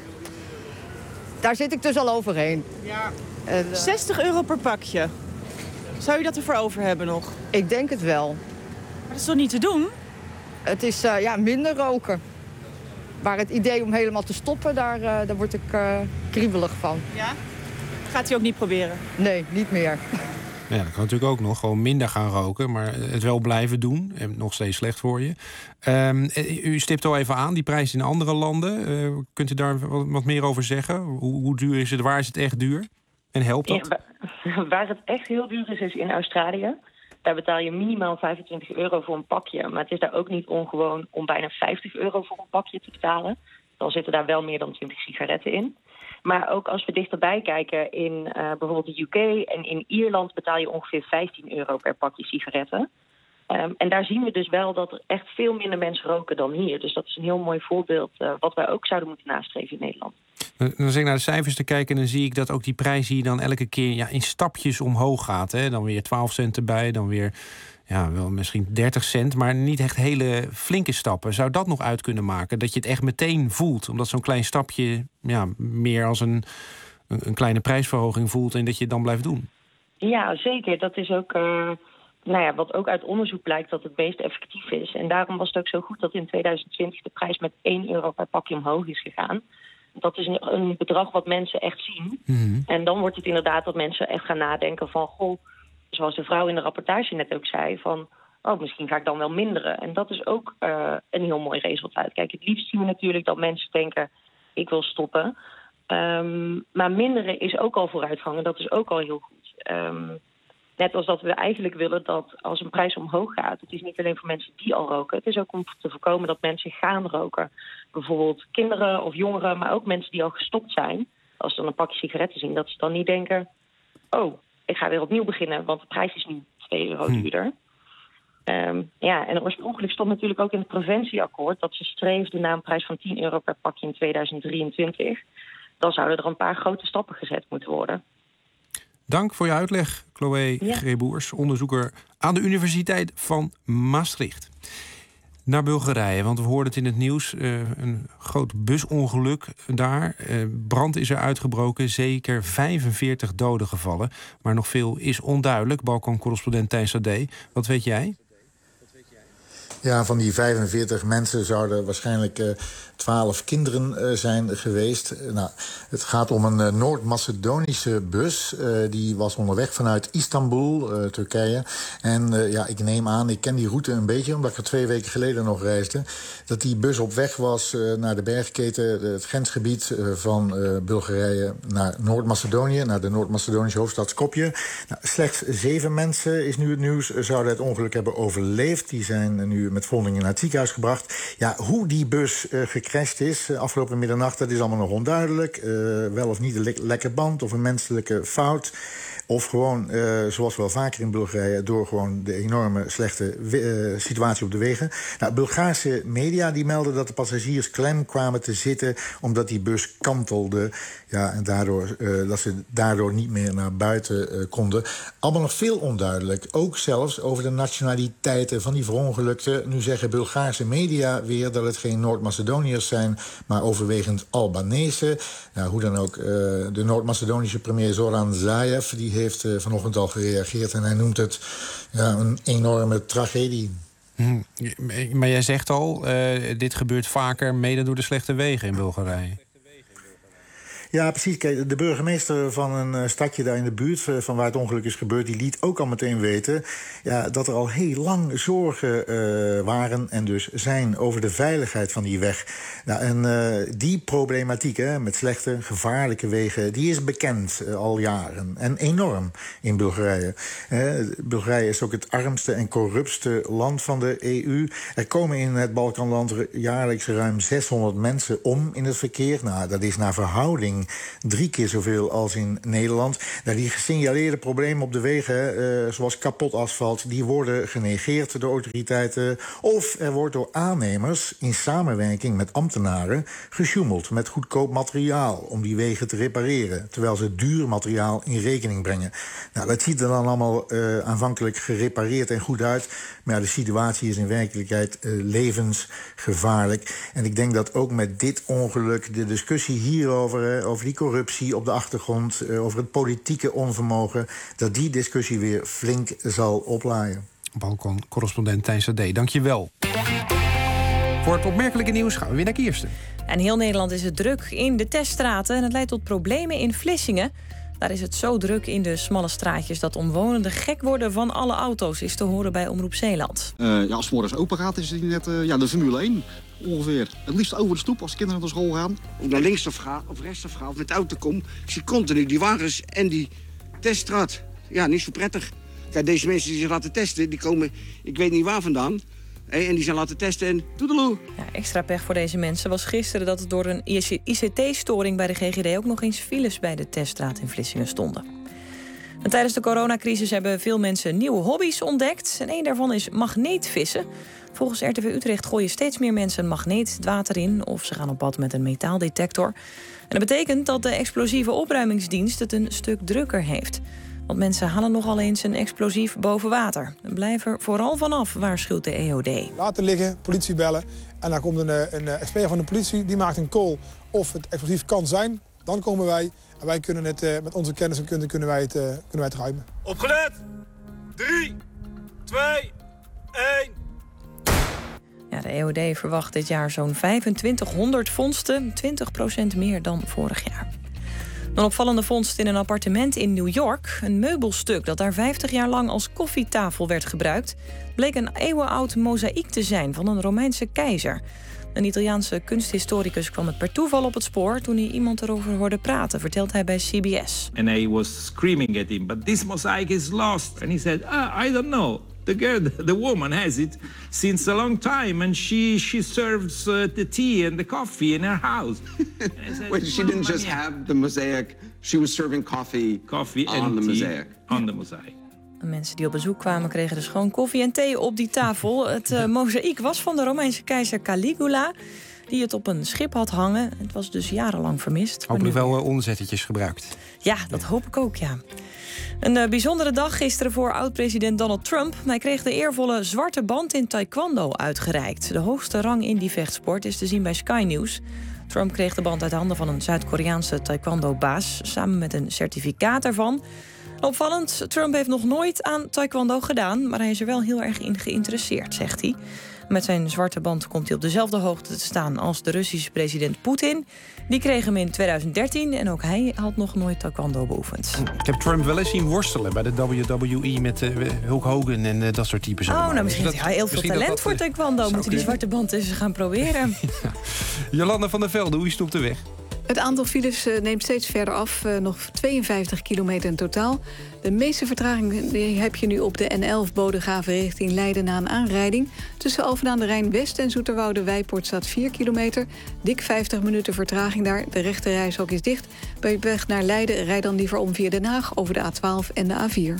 daar zit ik dus al overheen. Ja. En, uh, zestig euro per pakje. Zou u dat ervoor over hebben nog? Ik denk het wel. Maar dat is toch niet te doen? Het is uh, ja, minder roken. Maar het idee om helemaal te stoppen, daar, uh, daar word ik uh, kriebelig van. Ja? Gaat u ook niet proberen? Nee, niet meer. Ja, dat kan natuurlijk ook nog. Gewoon minder gaan roken, maar het wel blijven doen. En nog steeds slecht voor je. Um, u stipt al even aan, die prijs in andere landen. Uh, kunt u daar wat meer over zeggen? Hoe, hoe duur is het? Waar is het echt duur? En helpt dat? Ja, waar het echt heel duur is, is in Australië. Daar betaal je minimaal vijfentwintig euro voor een pakje. Maar het is daar ook niet ongewoon om bijna vijftig euro voor een pakje te betalen. Dan zitten daar wel meer dan twintig sigaretten in. Maar ook als we dichterbij kijken, in uh, bijvoorbeeld de U K en in Ierland betaal je ongeveer vijftien euro per pakje sigaretten. Um, en daar zien we dus wel dat er echt veel minder mensen roken dan hier. Dus dat is een heel mooi voorbeeld uh, wat wij ook zouden moeten nastreven in Nederland. Dan zit ik naar de cijfers te kijken en dan zie ik dat ook die prijs hier dan elke keer ja, in stapjes omhoog gaat. Hè? Dan weer twaalf cent erbij, dan weer ja, wel misschien dertig cent, maar niet echt hele flinke stappen. Zou dat nog uit kunnen maken? Dat je het echt meteen voelt, omdat zo'n klein stapje ja, meer als een, een kleine prijsverhoging voelt en dat je het dan blijft doen? Ja, zeker. Dat is ook uh, nou ja, wat ook uit onderzoek blijkt dat het meest effectief is. En daarom was het ook zo goed dat in tweeduizend twintig de prijs met één euro per pakje omhoog is gegaan. Dat is een, een bedrag wat mensen echt zien. Mm-hmm. En dan wordt het inderdaad dat mensen echt gaan nadenken van, goh, zoals de vrouw in de rapportage net ook zei, van, oh, misschien ga ik dan wel minderen. En dat is ook uh, een heel mooi resultaat. Kijk, het liefst zien we natuurlijk dat mensen denken, ik wil stoppen. Um, maar minderen is ook al vooruitgang en dat is ook al heel goed. Um, net als dat we eigenlijk willen dat als een prijs omhoog gaat, het is niet alleen voor mensen die al roken, het is ook om te voorkomen dat mensen gaan roken. Bijvoorbeeld kinderen of jongeren, maar ook mensen die al gestopt zijn. Als ze dan een pakje sigaretten zien, dat ze dan niet denken, oh, ik ga weer opnieuw beginnen, want de prijs is nu twee euro duurder. Um, ja, en oorspronkelijk stond natuurlijk ook in het preventieakkoord dat ze streefden naar een prijs van tien euro per pakje in tweeduizend drieëntwintig. Dan zouden er een paar grote stappen gezet moeten worden. Dank voor je uitleg, Chloé Ja. Greeboers, onderzoeker aan de Universiteit van Maastricht. Naar Bulgarije, want we hoorden het in het nieuws. Uh, een groot busongeluk daar. Uh, brand is er uitgebroken, zeker vijfenveertig doden gevallen. Maar nog veel is onduidelijk. Balkan-correspondent Thijs Sade, wat weet jij? Ja, van die vijfenveertig mensen zouden waarschijnlijk uh, twaalf kinderen uh, zijn geweest. Uh, nou, het gaat om een uh, Noord-Macedonische bus. Uh, die was onderweg vanuit Istanbul, uh, Turkije. En uh, ja, ik neem aan, ik ken die route een beetje, omdat ik er twee weken geleden nog reisde, dat die bus op weg was uh, naar de bergketen, uh, het grensgebied uh, van uh, Bulgarije naar Noord-Macedonië, naar de Noord-Macedonische hoofdstad Skopje. Nou, slechts zeven mensen, is nu het nieuws, zouden het ongeluk hebben overleefd. Die zijn nu met verwondingen naar het ziekenhuis gebracht. Ja, hoe die bus uh, gecrashed is uh, afgelopen middernacht, dat is allemaal nog onduidelijk. Uh, wel of niet een le- lekke band of een menselijke fout. Of gewoon, uh, zoals wel vaker in Bulgarije, door gewoon de enorme slechte we- uh, situatie op de wegen. Nou, Bulgaarse media die melden dat de passagiers klem kwamen te zitten omdat die bus kantelde. Ja, en daardoor, uh, dat ze daardoor niet meer naar buiten uh, konden. Allemaal nog veel onduidelijk. Ook zelfs over de nationaliteiten van die verongelukten. Nu zeggen Bulgaarse media weer dat het geen Noord-Macedoniërs zijn, maar overwegend Albanese. Nou, hoe dan ook, uh, de Noord-Macedonische premier Zoran Zaev, die heeft uh, vanochtend al gereageerd en hij noemt het ja, een enorme tragedie. Hm. Maar jij zegt al, uh, dit gebeurt vaker mede door de slechte wegen in Bulgarije. Ja, precies. Kijk, de burgemeester van een uh, stadje daar in de buurt uh, van waar het ongeluk is gebeurd, die liet ook al meteen weten ja, dat er al heel lang zorgen uh, waren en dus zijn over de veiligheid van die weg. Nou, en uh, die problematiek hè, met slechte, gevaarlijke wegen, die is bekend uh, al jaren en enorm in Bulgarije. Uh, Bulgarije is ook het armste en corruptste land van de E U. Er komen in het Balkanland jaarlijks ruim zeshonderd mensen om in het verkeer. Nou, dat is naar verhouding drie keer zoveel als in Nederland. Nou, die gesignaleerde problemen op de wegen, uh, zoals kapot asfalt, die worden genegeerd door autoriteiten. Of er wordt door aannemers in samenwerking met ambtenaren gesjoemeld met goedkoop materiaal om die wegen te repareren, terwijl ze duur materiaal in rekening brengen. Nou, dat ziet er dan allemaal uh, aanvankelijk gerepareerd en goed uit, maar ja, de situatie is in werkelijkheid uh, levensgevaarlijk. En ik denk dat ook met dit ongeluk de discussie hierover, uh, over die corruptie op de achtergrond, uh, over het politieke onvermogen, dat die discussie weer flink zal oplaaien. Balkan-correspondent Thijs Sade, dank je wel. Voor het opmerkelijke nieuws gaan we weer naar Kirsten. En heel Nederland is het druk in de teststraten en het leidt tot problemen in Vlissingen. Daar is het zo druk in de smalle straatjes dat omwonenden gek worden van alle auto's, is te horen bij Omroep Zeeland. Uh, ja, als het morgens open gaat, is het net uh, ja, de Formule één ongeveer. Het liefst over de stoep als de kinderen naar school gaan. Of naar links of ga, of rechts of ga, of met de auto kom. Ik zie continu die wagens en die teststraat. Ja, niet zo prettig. Kijk, deze mensen die zich laten testen, die komen, ik weet niet waar vandaan. Hey, en die zijn laten testen en toedeloe. Ja, extra pech voor deze mensen was gisteren dat het door een I C T-storing bij de G G D ook nog eens files bij de teststraat in Vlissingen stonden. En tijdens de coronacrisis hebben veel mensen nieuwe hobby's ontdekt. En één daarvan is magneetvissen. Volgens R T V Utrecht gooien steeds meer mensen een magneet het water in, of ze gaan op pad met een metaaldetector. En dat betekent dat de explosieve opruimingsdienst het een stuk drukker heeft. Want mensen halen nogal eens een explosief boven water. Blijf er vooral vanaf, waarschuwt de E O D. Laten liggen, politie bellen. En dan komt een, een expert van de politie, die maakt een call of het explosief kan zijn. Dan komen wij en wij kunnen het met onze kennis en kunde kunnen wij het, kunnen wij het ruimen. Opgelet! drie, twee, één... Ja, de E O D verwacht dit jaar zo'n vijfentwintighonderd vondsten, twintig procent meer dan vorig jaar. Een opvallende vondst in een appartement in New York. Een meubelstuk dat daar vijftig jaar lang als koffietafel werd gebruikt, bleek een eeuwenoud mozaïek te zijn van een Romeinse keizer. Een Italiaanse kunsthistoricus kwam het per toeval op het spoor toen hij iemand erover hoorde praten, vertelt hij bij C B S. And I was screaming at him, but this mosaic is lost. And he said, ah, I don't know. The girl, the woman has it since a long time, and she she serves uh, the tea and the coffee in her house. Said, Wait, she didn't just have the mosaic; she was serving coffee, coffee on and the tea mosaic. On the mosaic. De mensen die op bezoek kwamen kregen dus gewoon koffie en thee op die tafel. Het uh, mozaïek was van de Romeinse keizer Caligula. die het op een schip had hangen. Het was dus jarenlang vermist. Hopelijk wel uh, onderzettetjes gebruikt. Ja, dat hoop ik ook, ja. Een uh, bijzondere dag gisteren voor oud-president Donald Trump. Hij kreeg de eervolle zwarte band in taekwondo uitgereikt. De hoogste rang in die vechtsport is te zien bij Sky News. Trump kreeg de band uit handen van een Zuid-Koreaanse taekwondo-baas, samen met een certificaat ervan. Opvallend, Trump heeft nog nooit aan taekwondo gedaan, maar hij is er wel heel erg in geïnteresseerd, zegt hij. Met zijn zwarte band komt hij op dezelfde hoogte te staan als de Russische president Poetin. Die kreeg hem in twintig dertien en ook hij had nog nooit taekwondo beoefend. Ik heb Trump wel eens zien worstelen bij de W W E met uh, Hulk Hogan en uh, dat soort types. Oh, nou misschien dus heeft hij heel veel talent dat, voor taekwondo. Moeten die zwarte band eens gaan proberen. Ja. Jolanda van der Velde, hoe is het op de weg? Het aantal files neemt steeds verder af, nog tweeënvijftig kilometer in totaal. De meeste vertraging die heb je nu op de N elf Bodegraven richting Leiden na een aanrijding. Tussen Alphen aan de Rijn West en Zoeterwoude-Wijpoort staat vier kilometer. Dik vijftig minuten vertraging daar. De rechte reishok is dicht. Bij weg naar Leiden rijd dan liever om via Den Haag over de A twaalf en de A vier.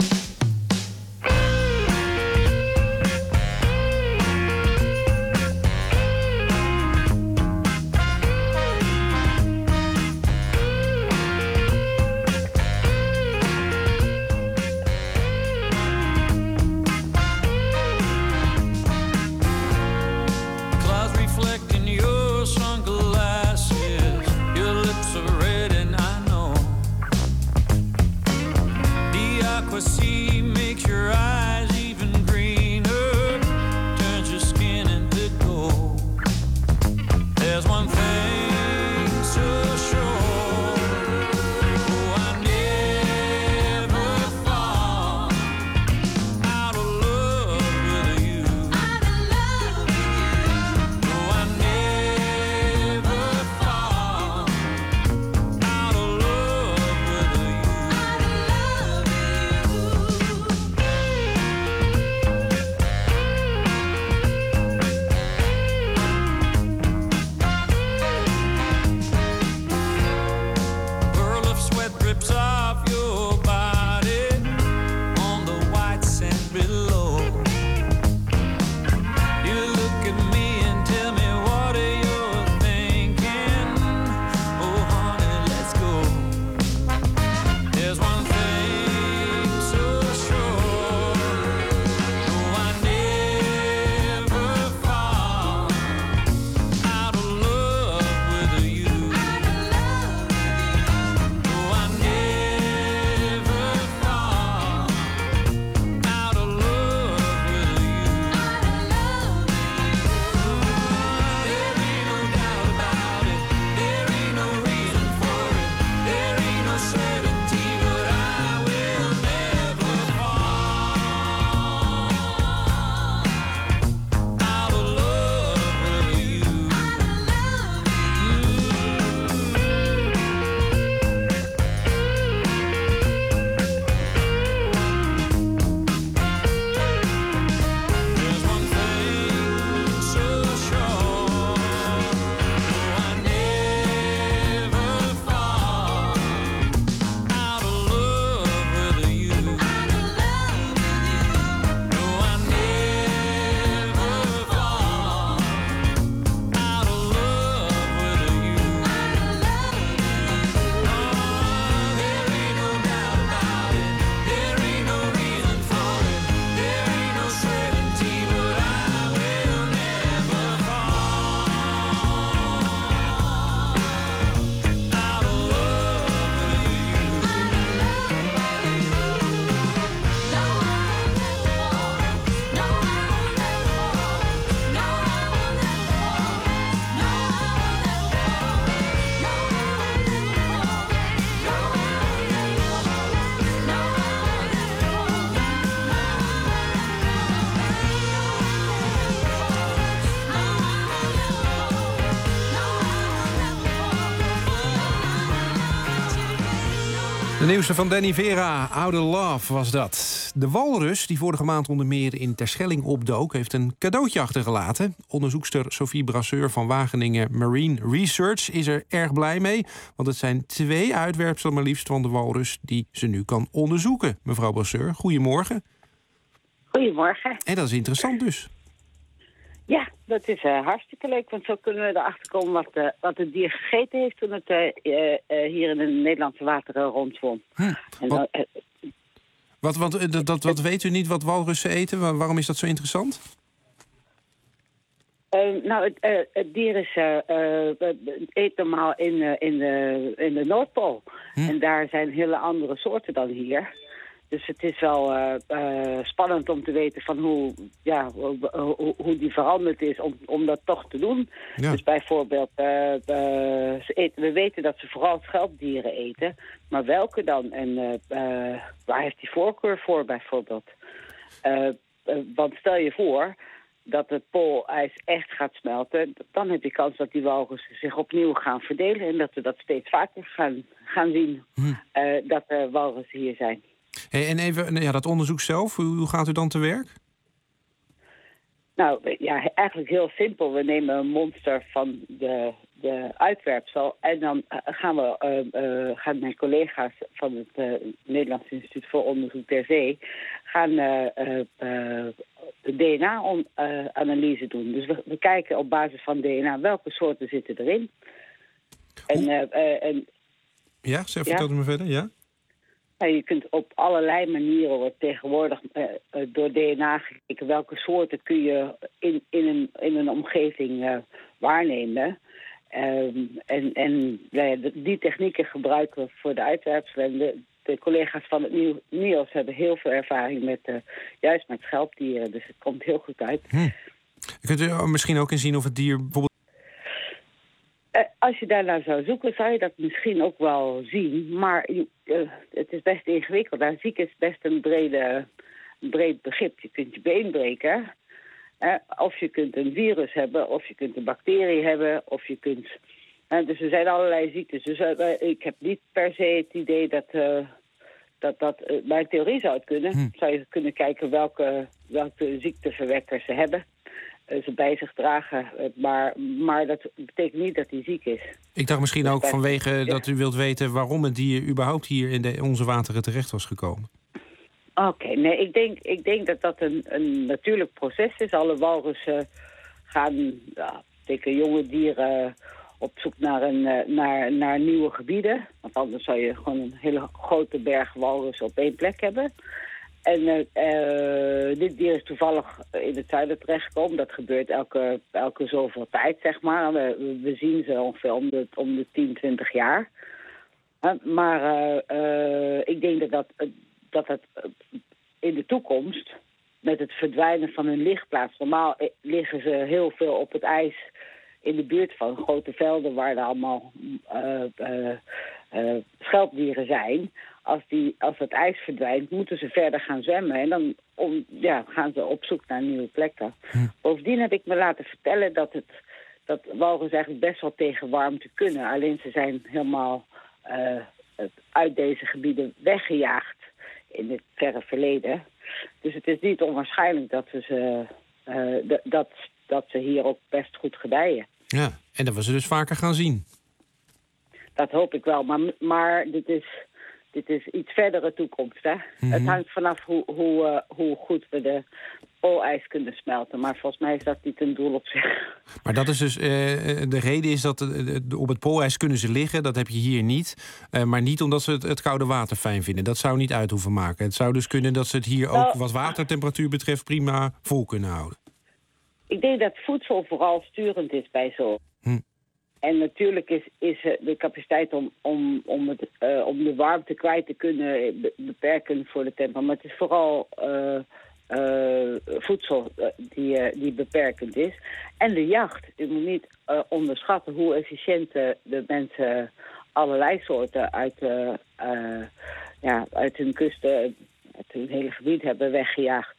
De nieuwste van Danny Vera, Out of Love was dat. De walrus, die vorige maand onder meer in Terschelling opdook, heeft een cadeautje achtergelaten. Onderzoekster Sophie Brasseur van Wageningen Marine Research is er erg blij mee. Want het zijn twee uitwerpselen maar liefst van de walrus die ze nu kan onderzoeken. Mevrouw Brasseur, goedemorgen. Goedemorgen. En dat is interessant dus. Ja, dat is uh, hartstikke leuk, want zo kunnen we erachter komen wat, uh, wat het dier gegeten heeft toen het uh, uh, uh, hier in de Nederlandse wateren rondzwom. Hm. En, Wat, uh, wat, wat, dat, dat, wat weet u niet wat walrussen eten? Waar, waarom is dat zo interessant? Uh, nou, het, uh, het dier is, uh, uh, eet normaal in, uh, in, de, in de Noordpool. Hm. En daar zijn hele andere soorten dan hier. Dus het is wel uh, uh, spannend om te weten van hoe, ja, hoe, hoe die veranderd is om, om dat toch te doen. Ja. Dus bijvoorbeeld, uh, uh, ze eten, we weten dat ze vooral schelpdieren eten. Maar welke dan? En uh, uh, waar heeft die voorkeur voor bijvoorbeeld? Uh, uh, want stel je voor dat het poolijs echt gaat smelten, dan heb je kans dat die walrussen zich opnieuw gaan verdelen. En dat we dat steeds vaker gaan, gaan zien, hm. uh, dat er walrussen hier zijn. Hey, en even ja, dat onderzoek zelf, hoe, hoe gaat u dan te werk? Nou, ja, eigenlijk heel simpel. We nemen een monster van de, de uitwerpsel en dan uh, gaan we, uh, uh, gaan mijn collega's van het uh, Nederlands Instituut voor Onderzoek ter Zee gaan uh, uh, uh, de D N A-analyse uh, doen. Dus we, we kijken op basis van D N A welke soorten zitten erin. En, uh, uh, en, ja, zeg, vertel ja? me verder, ja. Nou, je kunt op allerlei manieren wordt tegenwoordig uh, door D N A gekeken welke soorten kun je in, in, een, in een omgeving uh, waarnemen. Um, en en uh, die technieken gebruiken we voor de uitwerpselen. De, de collega's van het N I O S hebben heel veel ervaring met uh, juist met schelpdieren. Dus het komt heel goed uit. Hm. Kunt u misschien ook inzien of het dier bijvoorbeeld... Uh, als je daarnaar zou zoeken, zou je dat misschien ook wel zien. Maar uh, het is best ingewikkeld. Daar ziek is best een brede, breed begrip. Je kunt je been breken. Uh, of je kunt een virus hebben. Of je kunt een bacterie hebben. Of je kunt... Uh, dus er zijn allerlei ziektes. Dus uh, ik heb niet per se het idee dat... Uh, dat, dat uh, bij theorie zou het kunnen. Hm. Zou je kunnen kijken welke, welke ziekteverwekkers ze hebben. Ze bij zich dragen, maar, maar dat betekent niet dat hij ziek is. Ik dacht misschien ook vanwege ja. dat u wilt weten waarom het dier überhaupt hier in de, onze wateren terecht was gekomen. Oké, okay, nee, ik denk, ik denk dat dat een, een natuurlijk proces is. Alle walrussen gaan, ja, zeker jonge dieren, op zoek naar, een, naar, naar nieuwe gebieden. Want anders zou je gewoon een hele grote berg walrussen op één plek hebben. En uh, uh, dit dier is toevallig in het zuiden terechtgekomen. Dat gebeurt elke, elke zoveel tijd, zeg maar. We, we zien ze ongeveer om de, om de tien, twintig jaar. Uh, maar uh, uh, ik denk dat dat, dat het in de toekomst, met het verdwijnen van hun ligplaats... Normaal liggen ze heel veel op het ijs in de buurt van grote velden... waar er allemaal uh, uh, uh, schelpdieren zijn... Als, die, als het ijs verdwijnt, moeten ze verder gaan zwemmen. En dan om, ja, gaan ze op zoek naar nieuwe plekken. Hm. Bovendien heb ik me laten vertellen dat, het, dat walrussen eigenlijk best wel tegen warmte kunnen. Alleen ze zijn helemaal uh, uit deze gebieden weggejaagd in het verre verleden. Dus het is niet onwaarschijnlijk dat, we ze, uh, d- dat, dat ze hier ook best goed gedijen. Ja, en dat we ze dus vaker gaan zien. Dat hoop ik wel, maar, maar dit is... Dit is iets verdere toekomst, hè. Mm-hmm. Het hangt vanaf hoe, hoe, uh, hoe goed we de poolijs kunnen smelten. Maar volgens mij is dat niet een doel op zich. Maar dat is dus... Uh, de reden is dat uh, op het poolijs kunnen ze liggen. Dat heb je hier niet. Uh, maar niet omdat ze het, het koude water fijn vinden. Dat zou niet uit hoeven maken. Het zou dus kunnen dat ze het hier ook, wat watertemperatuur betreft, prima vol kunnen houden. Ik denk dat voedsel vooral sturend is bij zo. Hm. En natuurlijk is, is de capaciteit om, om, om, het, uh, om de warmte kwijt te kunnen beperken voor de temperatuur. Maar het is vooral uh, uh, voedsel uh, die, uh, die beperkend is. En de jacht. Je moet niet uh, onderschatten hoe efficiënt uh, de mensen allerlei soorten uit, uh, uh, ja, uit hun kusten, uit hun hele gebied hebben weggejaagd.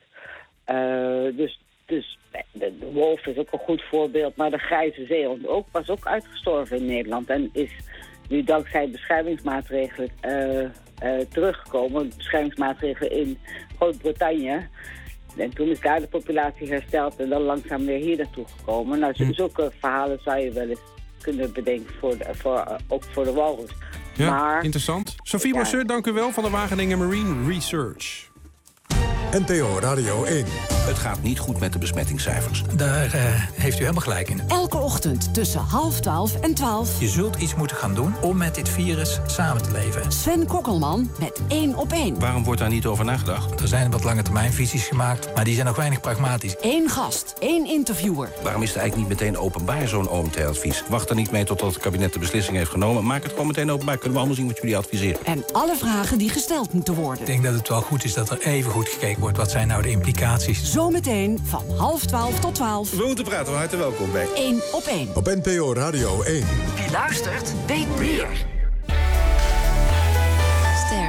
Uh, dus... Dus de, de wolf is ook een goed voorbeeld, maar de grijze zeehond ook, was ook uitgestorven in Nederland. En is nu dankzij beschermingsmaatregelen uh, uh, teruggekomen. Beschermingsmaatregelen in Groot-Brittannië. En toen is daar de populatie hersteld en dan langzaam weer hier naartoe gekomen. Nou, hm. zulke verhalen zou je wel eens kunnen bedenken, voor de, voor, uh, ook voor de walrus. Ja, maar, interessant. Sophie ja. Bosseur, dank u wel van de Wageningen Marine Research. N P O Radio één. Het gaat niet goed met de besmettingscijfers. Daar uh, heeft u helemaal gelijk in. Elke ochtend tussen half twaalf en twaalf. Je zult iets moeten gaan doen om met dit virus samen te leven. Sven Kokkelman met één op één. Waarom wordt daar niet over nagedacht? Er zijn wat lange termijn visies gemaakt, maar die zijn nog weinig pragmatisch. Eén gast, één interviewer. Waarom is het eigenlijk niet meteen openbaar, zo'n O M T-advies? Wacht er niet mee totdat het kabinet de beslissing heeft genomen. Maak het gewoon meteen openbaar. Kunnen we allemaal zien wat jullie adviseren. En alle vragen die gesteld moeten worden. Ik denk dat het wel goed is dat er even goed gekeken wordt. Wat zijn nou de implicaties? Zometeen van half twaalf tot twaalf. We moeten praten, van harte welkom bij één op één. Op N P O Radio één. Wie luistert, weet meer. Ster.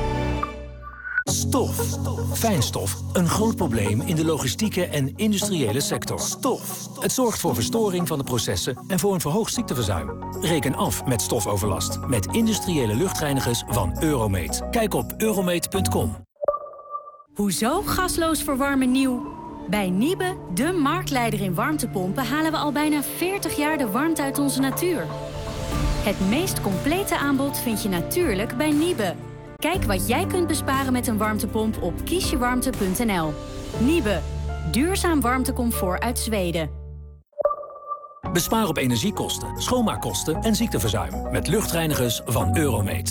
Stof. Fijnstof. Een groot probleem in de logistieke en industriële sector. Stof. Het zorgt voor verstoring van de processen en voor een verhoogd ziekteverzuim. Reken af met stofoverlast met industriële luchtreinigers van Euromeet. Kijk op euromeet punt com. Hoezo gasloos verwarmen nieuw? Bij Niebe, de marktleider in warmtepompen, halen we al bijna veertig jaar de warmte uit onze natuur. Het meest complete aanbod vind je natuurlijk bij Niebe. Kijk wat jij kunt besparen met een warmtepomp op kiesjewarmte punt n l. Niebe, duurzaam warmtecomfort uit Zweden. Bespaar op energiekosten, schoonmaakkosten en ziekteverzuim met luchtreinigers van Euromeet.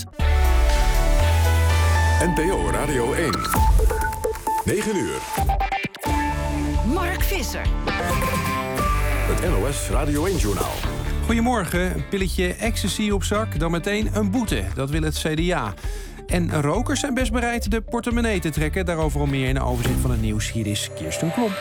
N P O Radio één. negen uur. Mark Visser. Het N O S Radio één-journaal. Goedemorgen, een pilletje ecstasy op zak, dan meteen een boete. Dat wil het C D A. En rokers zijn best bereid de portemonnee te trekken. Daarover al meer in een overzicht van het nieuws. Hier is Kirsten Klomp.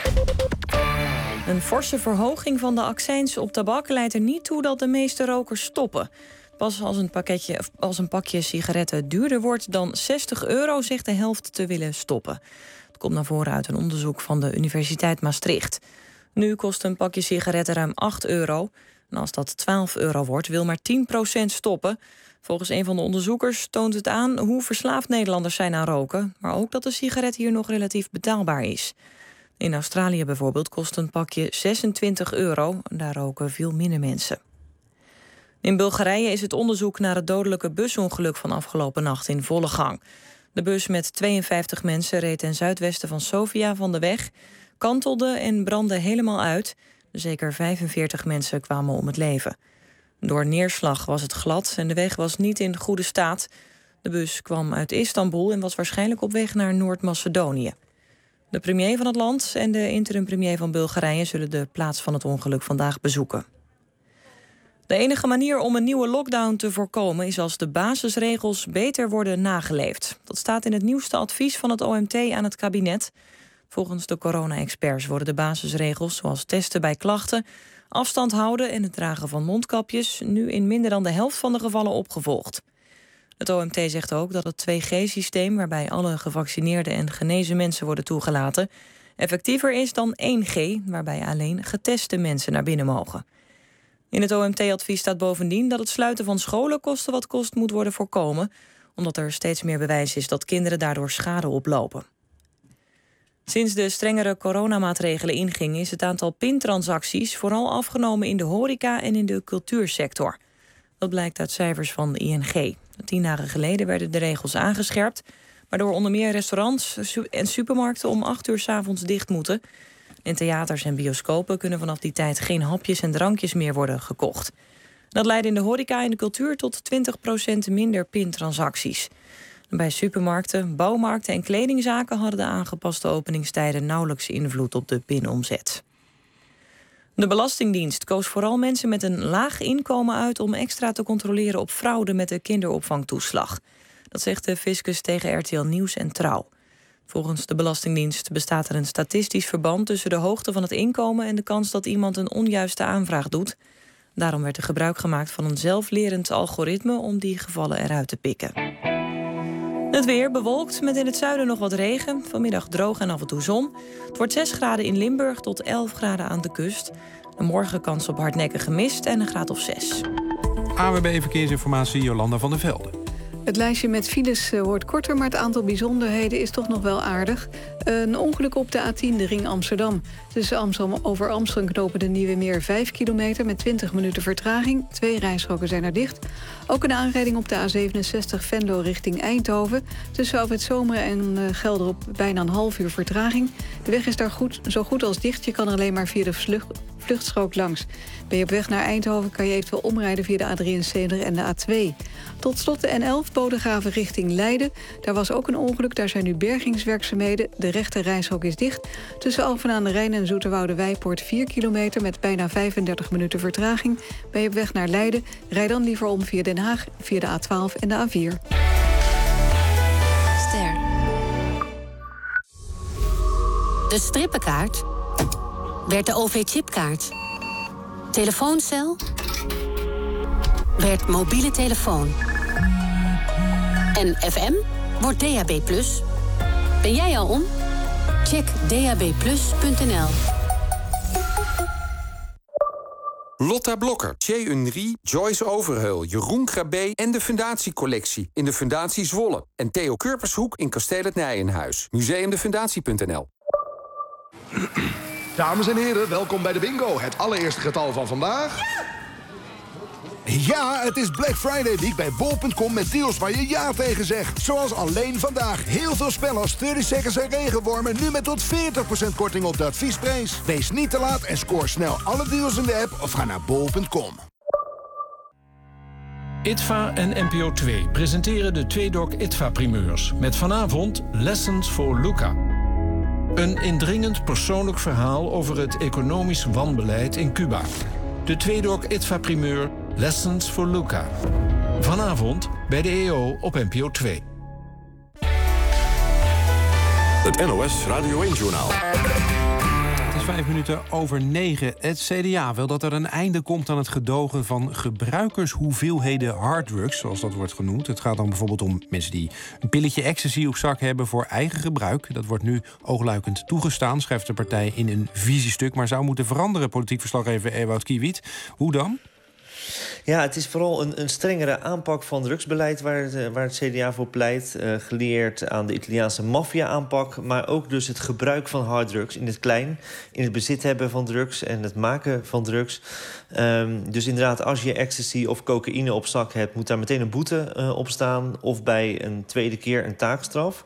Een forse verhoging van de accijns op tabak leidt er niet toe dat de meeste rokers stoppen. Pas als een, pakketje, als een pakje sigaretten duurder wordt dan zestig euro... zegt de helft te willen stoppen. Het komt naar voren uit een onderzoek van de Universiteit Maastricht. Nu kost een pakje sigaretten ruim acht euro. En als dat twaalf euro wordt, wil maar tien procent stoppen. Volgens een van de onderzoekers toont het aan hoe verslaafd Nederlanders zijn aan roken, maar ook dat de sigaret hier nog relatief betaalbaar is. In Australië bijvoorbeeld kost een pakje zesentwintig euro. Daar roken veel minder mensen. In Bulgarije is het onderzoek naar het dodelijke busongeluk van afgelopen nacht in volle gang. De bus met tweeënvijftig mensen reed ten zuidwesten van Sofia van de weg, kantelde en brandde helemaal uit. Zeker vijfenveertig mensen kwamen om het leven. Door neerslag was het glad en de weg was niet in goede staat. De bus kwam uit Istanbul en was waarschijnlijk op weg naar Noord-Macedonië. De premier van het land en de interim-premier van Bulgarije zullen de plaats van het ongeluk vandaag bezoeken. De enige manier om een nieuwe lockdown te voorkomen is als de basisregels beter worden nageleefd. Dat staat in het nieuwste advies van het O M T aan het kabinet. Volgens de corona-experts worden de basisregels, zoals testen bij klachten, afstand houden en het dragen van mondkapjes, nu in minder dan de helft van de gevallen opgevolgd. Het O M T zegt ook dat het twee G systeem, waarbij alle gevaccineerde en genezen mensen worden toegelaten, effectiever is dan één G, waarbij alleen geteste mensen naar binnen mogen. In het O M T-advies staat bovendien dat het sluiten van scholen koste wat kost moet worden voorkomen, omdat er steeds meer bewijs is dat kinderen daardoor schade oplopen. Sinds de strengere coronamaatregelen ingingen is het aantal pintransacties vooral afgenomen in de horeca en in de cultuursector. Dat blijkt uit cijfers van de I N G. Tien dagen geleden werden de regels aangescherpt, waardoor onder meer restaurants en supermarkten om acht uur 's avonds dicht moeten. In theaters en bioscopen kunnen vanaf die tijd geen hapjes en drankjes meer worden gekocht. Dat leidde in de horeca en de cultuur tot twintig procent minder pintransacties. Bij supermarkten, bouwmarkten en kledingzaken hadden de aangepaste openingstijden nauwelijks invloed op de pinomzet. De Belastingdienst koos vooral mensen met een laag inkomen uit om extra te controleren op fraude met de kinderopvangtoeslag. Dat zegt de fiscus tegen R T L Nieuws en Trouw. Volgens de Belastingdienst bestaat er een statistisch verband tussen de hoogte van het inkomen en de kans dat iemand een onjuiste aanvraag doet. Daarom werd er gebruik gemaakt van een zelflerend algoritme om die gevallen eruit te pikken. Het weer bewolkt met in het zuiden nog wat regen. Vanmiddag droog en af en toe zon. Het wordt zes graden in Limburg tot elf graden aan de kust. En morgen kans op hardnekkige mist en een graad of zes. A W B Verkeersinformatie, Jolanda van der Velde. Het lijstje met files uh, wordt korter, maar het aantal bijzonderheden is toch nog wel aardig. Een ongeluk op de A tien, de ring Amsterdam. Tussen Amsterdam over Amsterdam knopen de Nieuwe Meer vijf kilometer... met twintig minuten vertraging. Twee rijstroken zijn er dicht. Ook een aanrijding op de A zevenenzestig Venlo richting Eindhoven. Tussen Alfred Zomeren en uh, Gelderop bijna een half uur vertraging. De weg is daar goed, zo goed als dicht. Je kan er alleen maar via de vlucht, vluchtstrook langs. Ben je op weg naar Eindhoven kan je eventueel omrijden via de A drieënzeventig en de A twee. Tot slot de N elf Bodegraven richting Leiden. Daar was ook een ongeluk, daar zijn nu bergingswerkzaamheden. De rechte reishok is dicht. Tussen Alphen aan de Rijn en Zoeterwoude-Wijpoort vier kilometer... met bijna vijfendertig minuten vertraging. Ben je op weg naar Leiden, rijd dan liever om via Den Haag... via de A twaalf en de A vier. Ster. De strippenkaart werd de O V-chipkaart. Telefooncel werd mobiele telefoon. En F M wordt D A B plus. Ben jij al om? Check d a b plus punt n l. Lotta Blokker, Jay Unri, Joyce Overheul, Jeroen Krabbe en de Fundatiecollectie in de Fundatie Zwolle. En Theo Kurpershoek in Kasteel het Nijenhuis. museumdefundatie punt n l. Dames en heren, welkom bij de bingo. Het allereerste getal van vandaag. Ja, het is Black Friday Week bij bol punt com met deals waar je ja tegen zegt. Zoals alleen vandaag. Heel veel spellen als dertig seconds en regenwormen nu met tot veertig procent korting op de adviesprijs. Wees niet te laat en scoor snel alle deals in de app of ga naar bol punt com. I T V A en N P O twee presenteren de Tweedok I T V A-primeurs... met vanavond Lessons for Luca. Een indringend persoonlijk verhaal over het economisch wanbeleid in Cuba. De Tweedok I T V A-primeur Lessons for Luca. Vanavond bij de E O op N P O twee. Het N O S Radio één-journaal. Het is vijf minuten over negen. Het C D A wil dat er een einde komt aan het gedogen van gebruikershoeveelheden harddrugs, zoals dat wordt genoemd. Het gaat dan bijvoorbeeld om mensen die een pilletje ecstasy op zak hebben voor eigen gebruik. Dat wordt nu oogluikend toegestaan, schrijft de partij in een visiestuk, maar zou moeten veranderen. Politiek verslaggever Ewout Kiewiet. Hoe dan? Ja, het is vooral een, een strengere aanpak van drugsbeleid waar het, waar het C D A voor pleit. Uh, geleerd aan de Italiaanse maffia-aanpak. Maar ook dus het gebruik van harddrugs in het klein. In het bezit hebben van drugs en het maken van drugs. Um, dus inderdaad, als je ecstasy of cocaïne op zak hebt, moet daar meteen een boete uh, op staan. Of bij een tweede keer een taakstraf.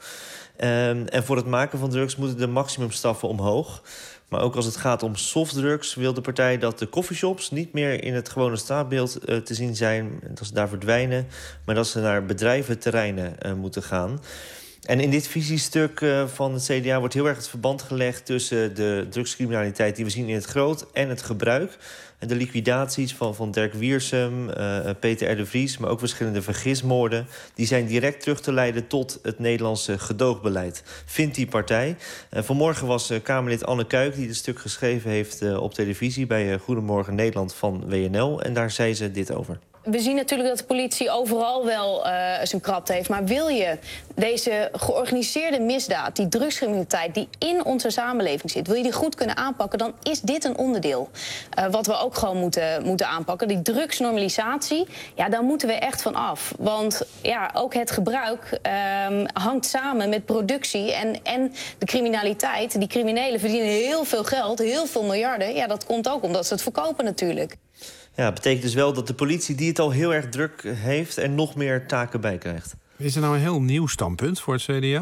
Um, en voor het maken van drugs moeten de maximumstraffen omhoog. Maar ook als het gaat om softdrugs wil de partij dat de coffeeshops niet meer in het gewone straatbeeld uh, te zien zijn. Dat ze daar verdwijnen, maar dat ze naar bedrijventerreinen uh, moeten gaan. En in dit visiestuk uh, van het C D A wordt heel erg het verband gelegd tussen de drugscriminaliteit die we zien in het groot en het gebruik. En de liquidaties van, van Dirk Wiersum, uh, Peter R. de Vries, maar ook verschillende vergismoorden, die zijn direct terug te leiden tot het Nederlandse gedoogbeleid, vindt die partij. Uh, vanmorgen was uh, Kamerlid Anne Kuik, die het stuk geschreven heeft uh, op televisie bij uh, Goedemorgen Nederland van W N L. En daar zei ze dit over. We zien natuurlijk dat de politie overal wel uh, zijn krapte heeft. Maar wil je deze georganiseerde misdaad, die drugscriminaliteit die in onze samenleving zit, wil je die goed kunnen aanpakken, dan is dit een onderdeel. Uh, wat we ook gewoon moeten, moeten aanpakken. Die drugsnormalisatie, ja, daar moeten we echt van af. Want ja, ook het gebruik um, hangt samen met productie en, en de criminaliteit. Die criminelen verdienen heel veel geld, heel veel miljarden. Ja, dat komt ook omdat ze het verkopen natuurlijk. Ja, dat betekent dus wel dat de politie, die het al heel erg druk heeft, er nog meer taken bij krijgt. Is er nou een heel nieuw standpunt voor het C D A?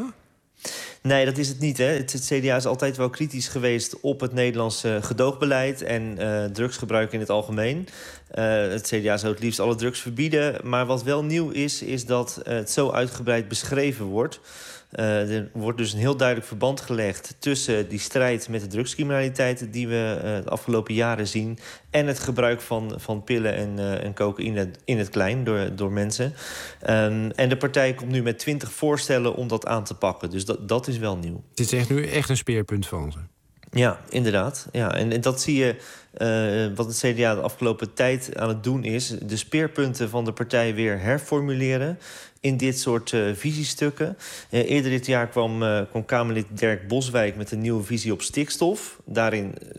Nee, dat is het niet. Hè. Het, het C D A is altijd wel kritisch geweest op het Nederlandse gedoogbeleid en uh, drugsgebruik in het algemeen. Uh, het C D A zou het liefst alle drugs verbieden. Maar wat wel nieuw is, is dat uh, het zo uitgebreid beschreven wordt. Uh, er wordt dus een heel duidelijk verband gelegd tussen die strijd met de drugscriminaliteit die we uh, de afgelopen jaren zien en het gebruik van, van pillen en, uh, en cocaïne in het klein door, door mensen. Um, en de partij komt nu met twintig voorstellen om dat aan te pakken. Dus dat, dat is wel nieuw. Dit is echt nu echt een speerpunt van ze. Ja, inderdaad. Ja, en, en dat zie je, uh, wat het C D A de afgelopen tijd aan het doen is, de speerpunten van de partij weer herformuleren in dit soort uh, visiestukken. Uh, eerder dit jaar kwam, uh, kwam Kamerlid Dirk Boswijk met een nieuwe visie op stikstof. Daarin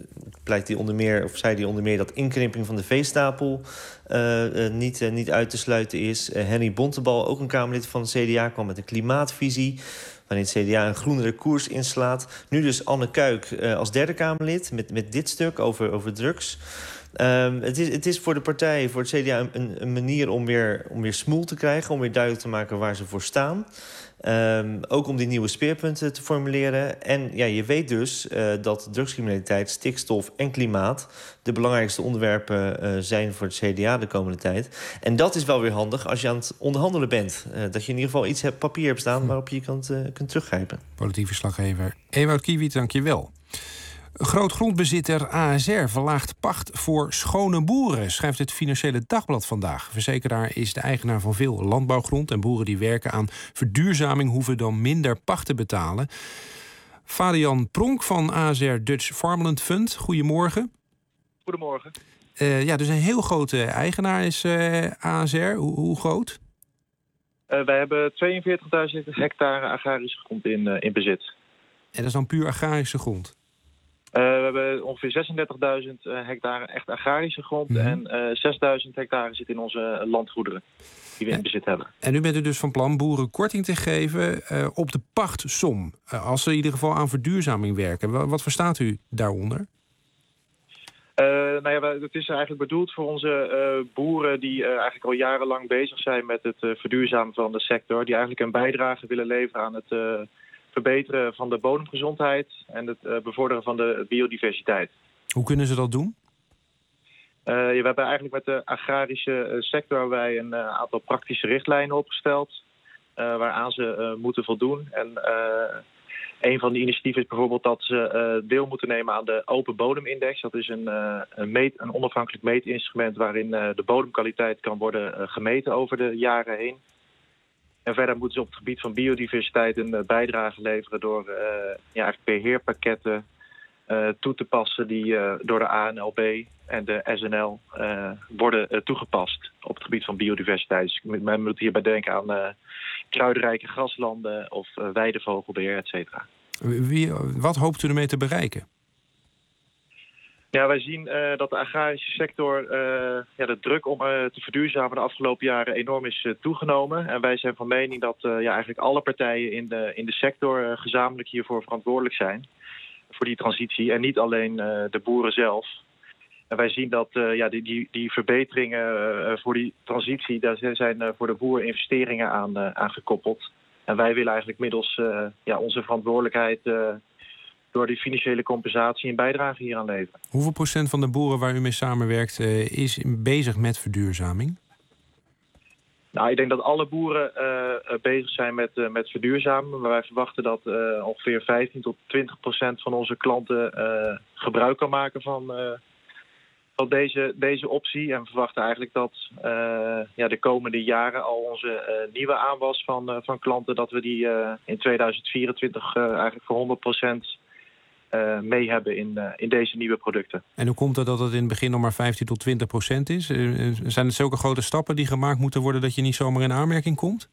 pleit hij onder meer, of zei hij onder meer dat inkrimping van de veestapel uh, uh, niet, uh, niet uit te sluiten is. Uh, Henry Bontebal, ook een Kamerlid van het C D A, kwam met een klimaatvisie waarin het C D A een groenere koers inslaat. Nu dus Anne Kuik uh, als derde Kamerlid met, met dit stuk over, over drugs. Um, het, is, het is voor de partij, voor het C D A, een, een manier om weer, om weer smoel te krijgen, om weer duidelijk te maken waar ze voor staan. Um, ook om die nieuwe speerpunten te formuleren. En ja, je weet dus uh, dat drugscriminaliteit, stikstof en klimaat de belangrijkste onderwerpen uh, zijn voor het C D A de komende tijd. En dat is wel weer handig als je aan het onderhandelen bent. Uh, dat je in ieder geval iets hebt, papier hebt staan waarop je kunt, uh, kunt teruggrijpen. Politiek verslaggever Ewout Kiewit, dank je wel. Grootgrondbezitter A S R verlaagt pacht voor schone boeren, schrijft het Financiële Dagblad vandaag. Verzekeraar is de eigenaar van veel landbouwgrond en boeren die werken aan verduurzaming hoeven dan minder pacht te betalen. Fabian Pronk van A S R Dutch Farmland Fund, goedemorgen. Goedemorgen. Uh, ja, dus een heel grote eigenaar is uh, A S R. Hoe, hoe groot? Uh, wij hebben tweeënveertigduizend hectare agrarische grond in, uh, in bezit. En dat is dan puur agrarische grond? Uh, we hebben ongeveer zesendertigduizend hectare echt agrarische grond. Mm-hmm. En uh, zesduizend hectare zit in onze landgoederen die we in bezit hebben. En nu bent u dus van plan boeren korting te geven uh, op de pachtsom. Uh, als ze in ieder geval aan verduurzaming werken. Wat, wat verstaat u daaronder? Uh, nou ja, het is eigenlijk bedoeld voor onze uh, boeren die uh, eigenlijk al jarenlang bezig zijn met het uh, verduurzamen van de sector. Die eigenlijk een bijdrage willen leveren aan het Uh, verbeteren van de bodemgezondheid en het uh, bevorderen van de biodiversiteit. Hoe kunnen ze dat doen? Uh, ja, we hebben eigenlijk met de agrarische uh, sector wij een uh, aantal praktische richtlijnen opgesteld uh, waaraan ze uh, moeten voldoen. En uh, een van die initiatieven is bijvoorbeeld dat ze uh, deel moeten nemen aan de Open Bodemindex. Dat is een, uh, een, meet, een onafhankelijk meetinstrument waarin uh, de bodemkwaliteit kan worden uh, gemeten over de jaren heen. En verder moeten ze op het gebied van biodiversiteit een uh, bijdrage leveren door uh, ja, eigenlijk beheerpakketten uh, toe te passen die uh, door de A N L B en de S N L uh, worden uh, toegepast op het gebied van biodiversiteit. Dus men moet hierbij denken aan uh, kruidrijke graslanden of uh, weidevogelbeheer, et cetera. Wie, wat hoopt u ermee te bereiken? Ja, wij zien uh, dat de agrarische sector, uh, ja, de druk om uh, te verduurzamen de afgelopen jaren enorm is uh, toegenomen. En wij zijn van mening dat uh, ja, eigenlijk alle partijen in de, in de sector uh, gezamenlijk hiervoor verantwoordelijk zijn. Voor die transitie en niet alleen uh, de boeren zelf. En wij zien dat uh, ja, die, die, die verbeteringen uh, voor die transitie, daar zijn uh, voor de boeren investeringen aan, uh, aan gekoppeld. En wij willen eigenlijk middels uh, ja, onze verantwoordelijkheid Uh, door die financiële compensatie een bijdrage hier aan leveren. Hoeveel procent van de boeren waar u mee samenwerkt uh, is bezig met verduurzaming? Nou, ik denk dat alle boeren uh, bezig zijn met, uh, met verduurzamen. Maar wij verwachten dat uh, ongeveer vijftien tot twintig procent van onze klanten uh, gebruik kan maken van, uh, van deze, deze optie. En we verwachten eigenlijk dat uh, ja, de komende jaren al onze uh, nieuwe aanwas van, uh, van klanten, dat we die uh, in tweeduizend vierentwintig uh, eigenlijk voor honderd procent Uh, mee hebben in, uh, in deze nieuwe producten. En hoe komt het dat het in het begin nog maar vijftien tot twintig procent is? Uh, zijn het zulke grote stappen die gemaakt moeten worden dat je niet zomaar in aanmerking komt?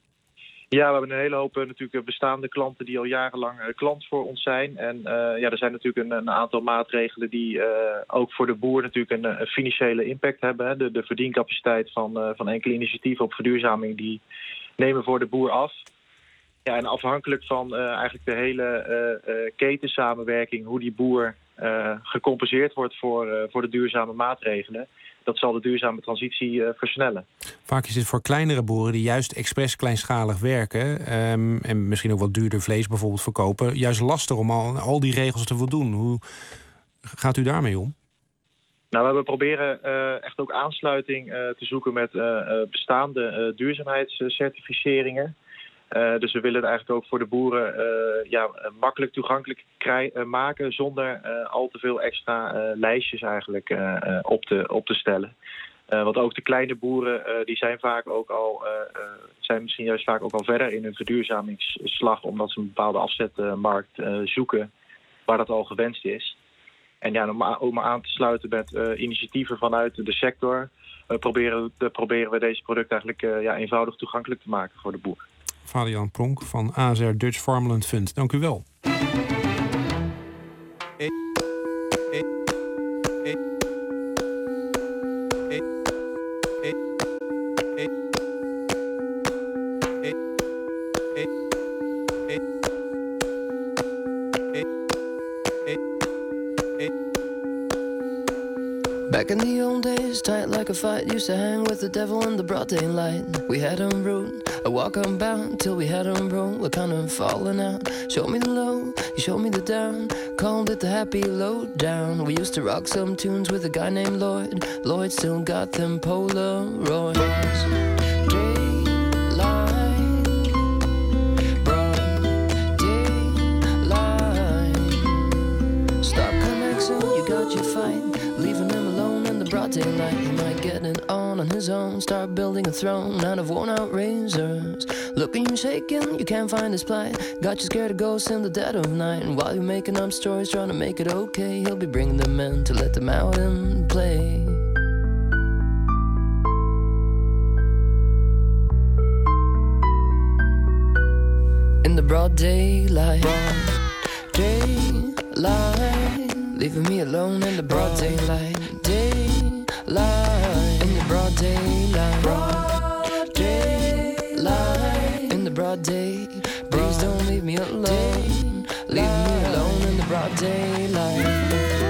Ja, we hebben een hele hoop uh, natuurlijk bestaande klanten die al jarenlang uh, klant voor ons zijn. En uh, ja, er zijn natuurlijk een, een aantal maatregelen die uh, ook voor de boer natuurlijk een, een financiële impact hebben. Hè. De, de verdiencapaciteit van, uh, van enkele initiatieven op verduurzaming die nemen voor de boer af. Ja, en afhankelijk van uh, eigenlijk de hele uh, uh, ketensamenwerking, hoe die boer uh, gecompenseerd wordt voor, uh, voor de duurzame maatregelen, dat zal de duurzame transitie uh, versnellen. Vaak is het voor kleinere boeren die juist expres kleinschalig werken um, en misschien ook wat duurder vlees bijvoorbeeld verkopen, juist lastig om al, al die regels te voldoen. Hoe gaat u daarmee om? Nou, we hebben proberen uh, echt ook aansluiting uh, te zoeken met uh, bestaande uh, duurzaamheidscertificeringen. Uh, dus we willen het eigenlijk ook voor de boeren uh, ja, makkelijk toegankelijk krij- uh, maken zonder uh, al te veel extra uh, lijstjes eigenlijk uh, uh, op, te, op te stellen. Uh, want ook de kleine boeren uh, die zijn vaak ook al uh, uh, zijn misschien juist vaak ook al verder in hun verduurzamingsslag, omdat ze een bepaalde afzetmarkt uh, zoeken waar dat al gewenst is. En ja, om, om aan te sluiten met uh, initiatieven vanuit de sector, uh, proberen, uh, proberen we deze producten eigenlijk uh, ja, eenvoudig toegankelijk te maken voor de boer. Fabian Pronk van A S R Dutch Farmland Fund. Dank u wel. Back in the old days, tight like a fight, used to hang with the devil in the broad daylight. We had him rude, I walk unbound till we had him broke. We're kind of falling out. Showed me the low, you showed me the down. Called it the happy low down. We used to rock some tunes with a guy named Lloyd. Lloyd still got them Polaroids. Daylight, he might get it on on his own. Start building a throne out of worn-out razors. Looking you shaking, you can't find his plight. Got you scared of ghosts in the dead of night. And while you're making up stories, trying to make it okay, he'll be bringing them in to let them out and play. In the broad daylight, broad daylight, leaving me alone in the broad daylight. Daylight, in the broad daylight, broad daylight, in the broad day. Please don't leave me alone, leave me alone in the broad daylight.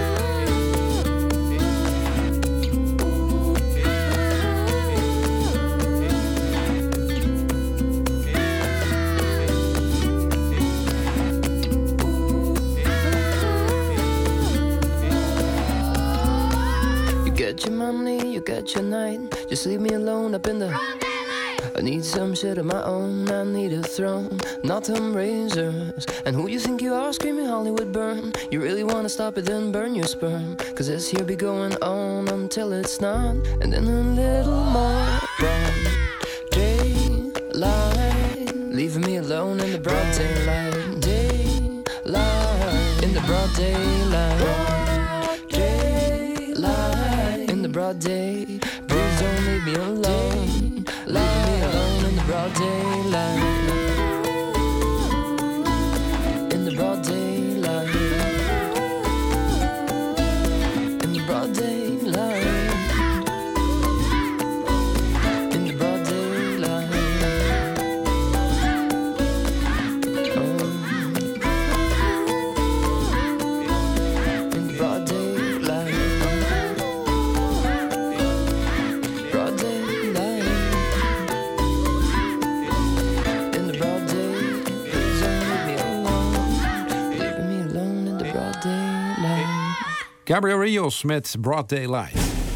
Get your money, you get your night. Just leave me alone up in the I need some shit of my own. I need a throne, not them razors. And who you think you are screaming Hollywood burn? You really wanna stop it, then burn your sperm. Cause this here be going on until it's not. And then a little more broad daylight, leaving me alone in the broad daylight. Daylight, in the broad daylight. In the broad day, please don't leave me alone. Leave me alone in the broad daylight. In the broad daylight. In the broad daylight. In the broad daylight. Oh. In the broad daylight. Gabriel Rios met Broad Daylight.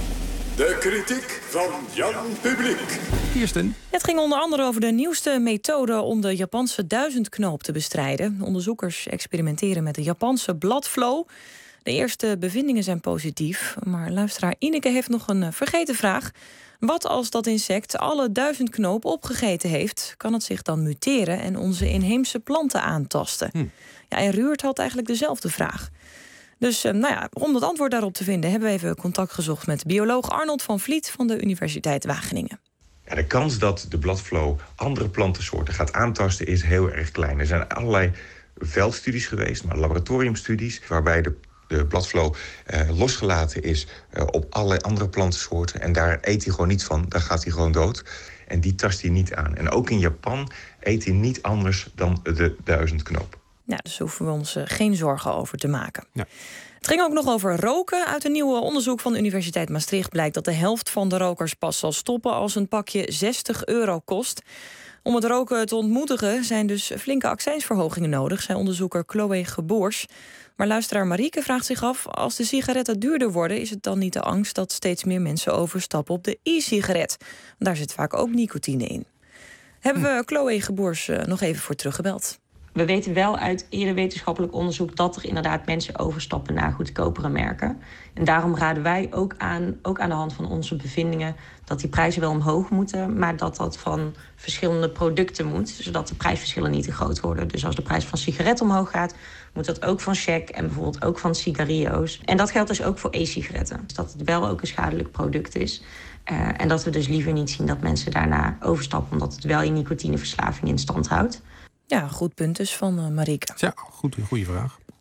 De kritiek van Jan Publiek. Kirsten. Het ging onder andere over de nieuwste methode om de Japanse duizendknoop te bestrijden. Onderzoekers experimenteren met de Japanse bladflow. De eerste bevindingen zijn positief, maar luisteraar Ineke heeft nog een vergeten vraag. Wat als dat insect alle duizendknoop opgegeten heeft? Kan het zich dan muteren en onze inheemse planten aantasten? Hm. Ja, en Ruurt had eigenlijk dezelfde vraag. Dus nou ja, om dat antwoord daarop te vinden hebben we even contact gezocht met bioloog Arnold van Vliet van de Universiteit Wageningen. Ja, de kans dat de bladflow andere plantensoorten gaat aantasten is heel erg klein. Er zijn allerlei veldstudies geweest, maar laboratoriumstudies, waarbij de, de bladflow eh, losgelaten is eh, op allerlei andere plantensoorten. En daar eet hij gewoon niet van, daar gaat hij gewoon dood. En die tast hij niet aan. En ook in Japan eet hij niet anders dan de duizendknoop. Ja, dus hoeven we ons uh, geen zorgen over te maken. Ja. Het ging ook nog over roken. Uit een nieuw onderzoek van de Universiteit Maastricht blijkt dat de helft van de rokers pas zal stoppen als een pakje zestig euro kost. Om het roken te ontmoedigen zijn dus flinke accijnsverhogingen nodig, zei onderzoeker Chloe Geboers. Maar luisteraar Marieke vraagt zich af, als de sigaretten duurder worden, is het dan niet de angst dat steeds meer mensen overstappen op de e-sigaret? Daar zit vaak ook nicotine in. Hebben we Chloe Geboers uh, nog even voor teruggebeld. We weten wel uit eerder wetenschappelijk onderzoek dat er inderdaad mensen overstappen naar goedkopere merken. En daarom raden wij ook aan, ook aan de hand van onze bevindingen, dat die prijzen wel omhoog moeten, maar dat dat van verschillende producten moet, zodat de prijsverschillen niet te groot worden. Dus als de prijs van sigaret omhoog gaat, moet dat ook van check en bijvoorbeeld ook van sigarillo's. En dat geldt dus ook voor e-sigaretten. Dus dat het wel ook een schadelijk product is. Uh, en dat we dus liever niet zien dat mensen daarna overstappen, omdat het wel je nicotineverslaving in stand houdt. Ja, goed punt dus van uh, Marieke. Ja, goed, goede vraag.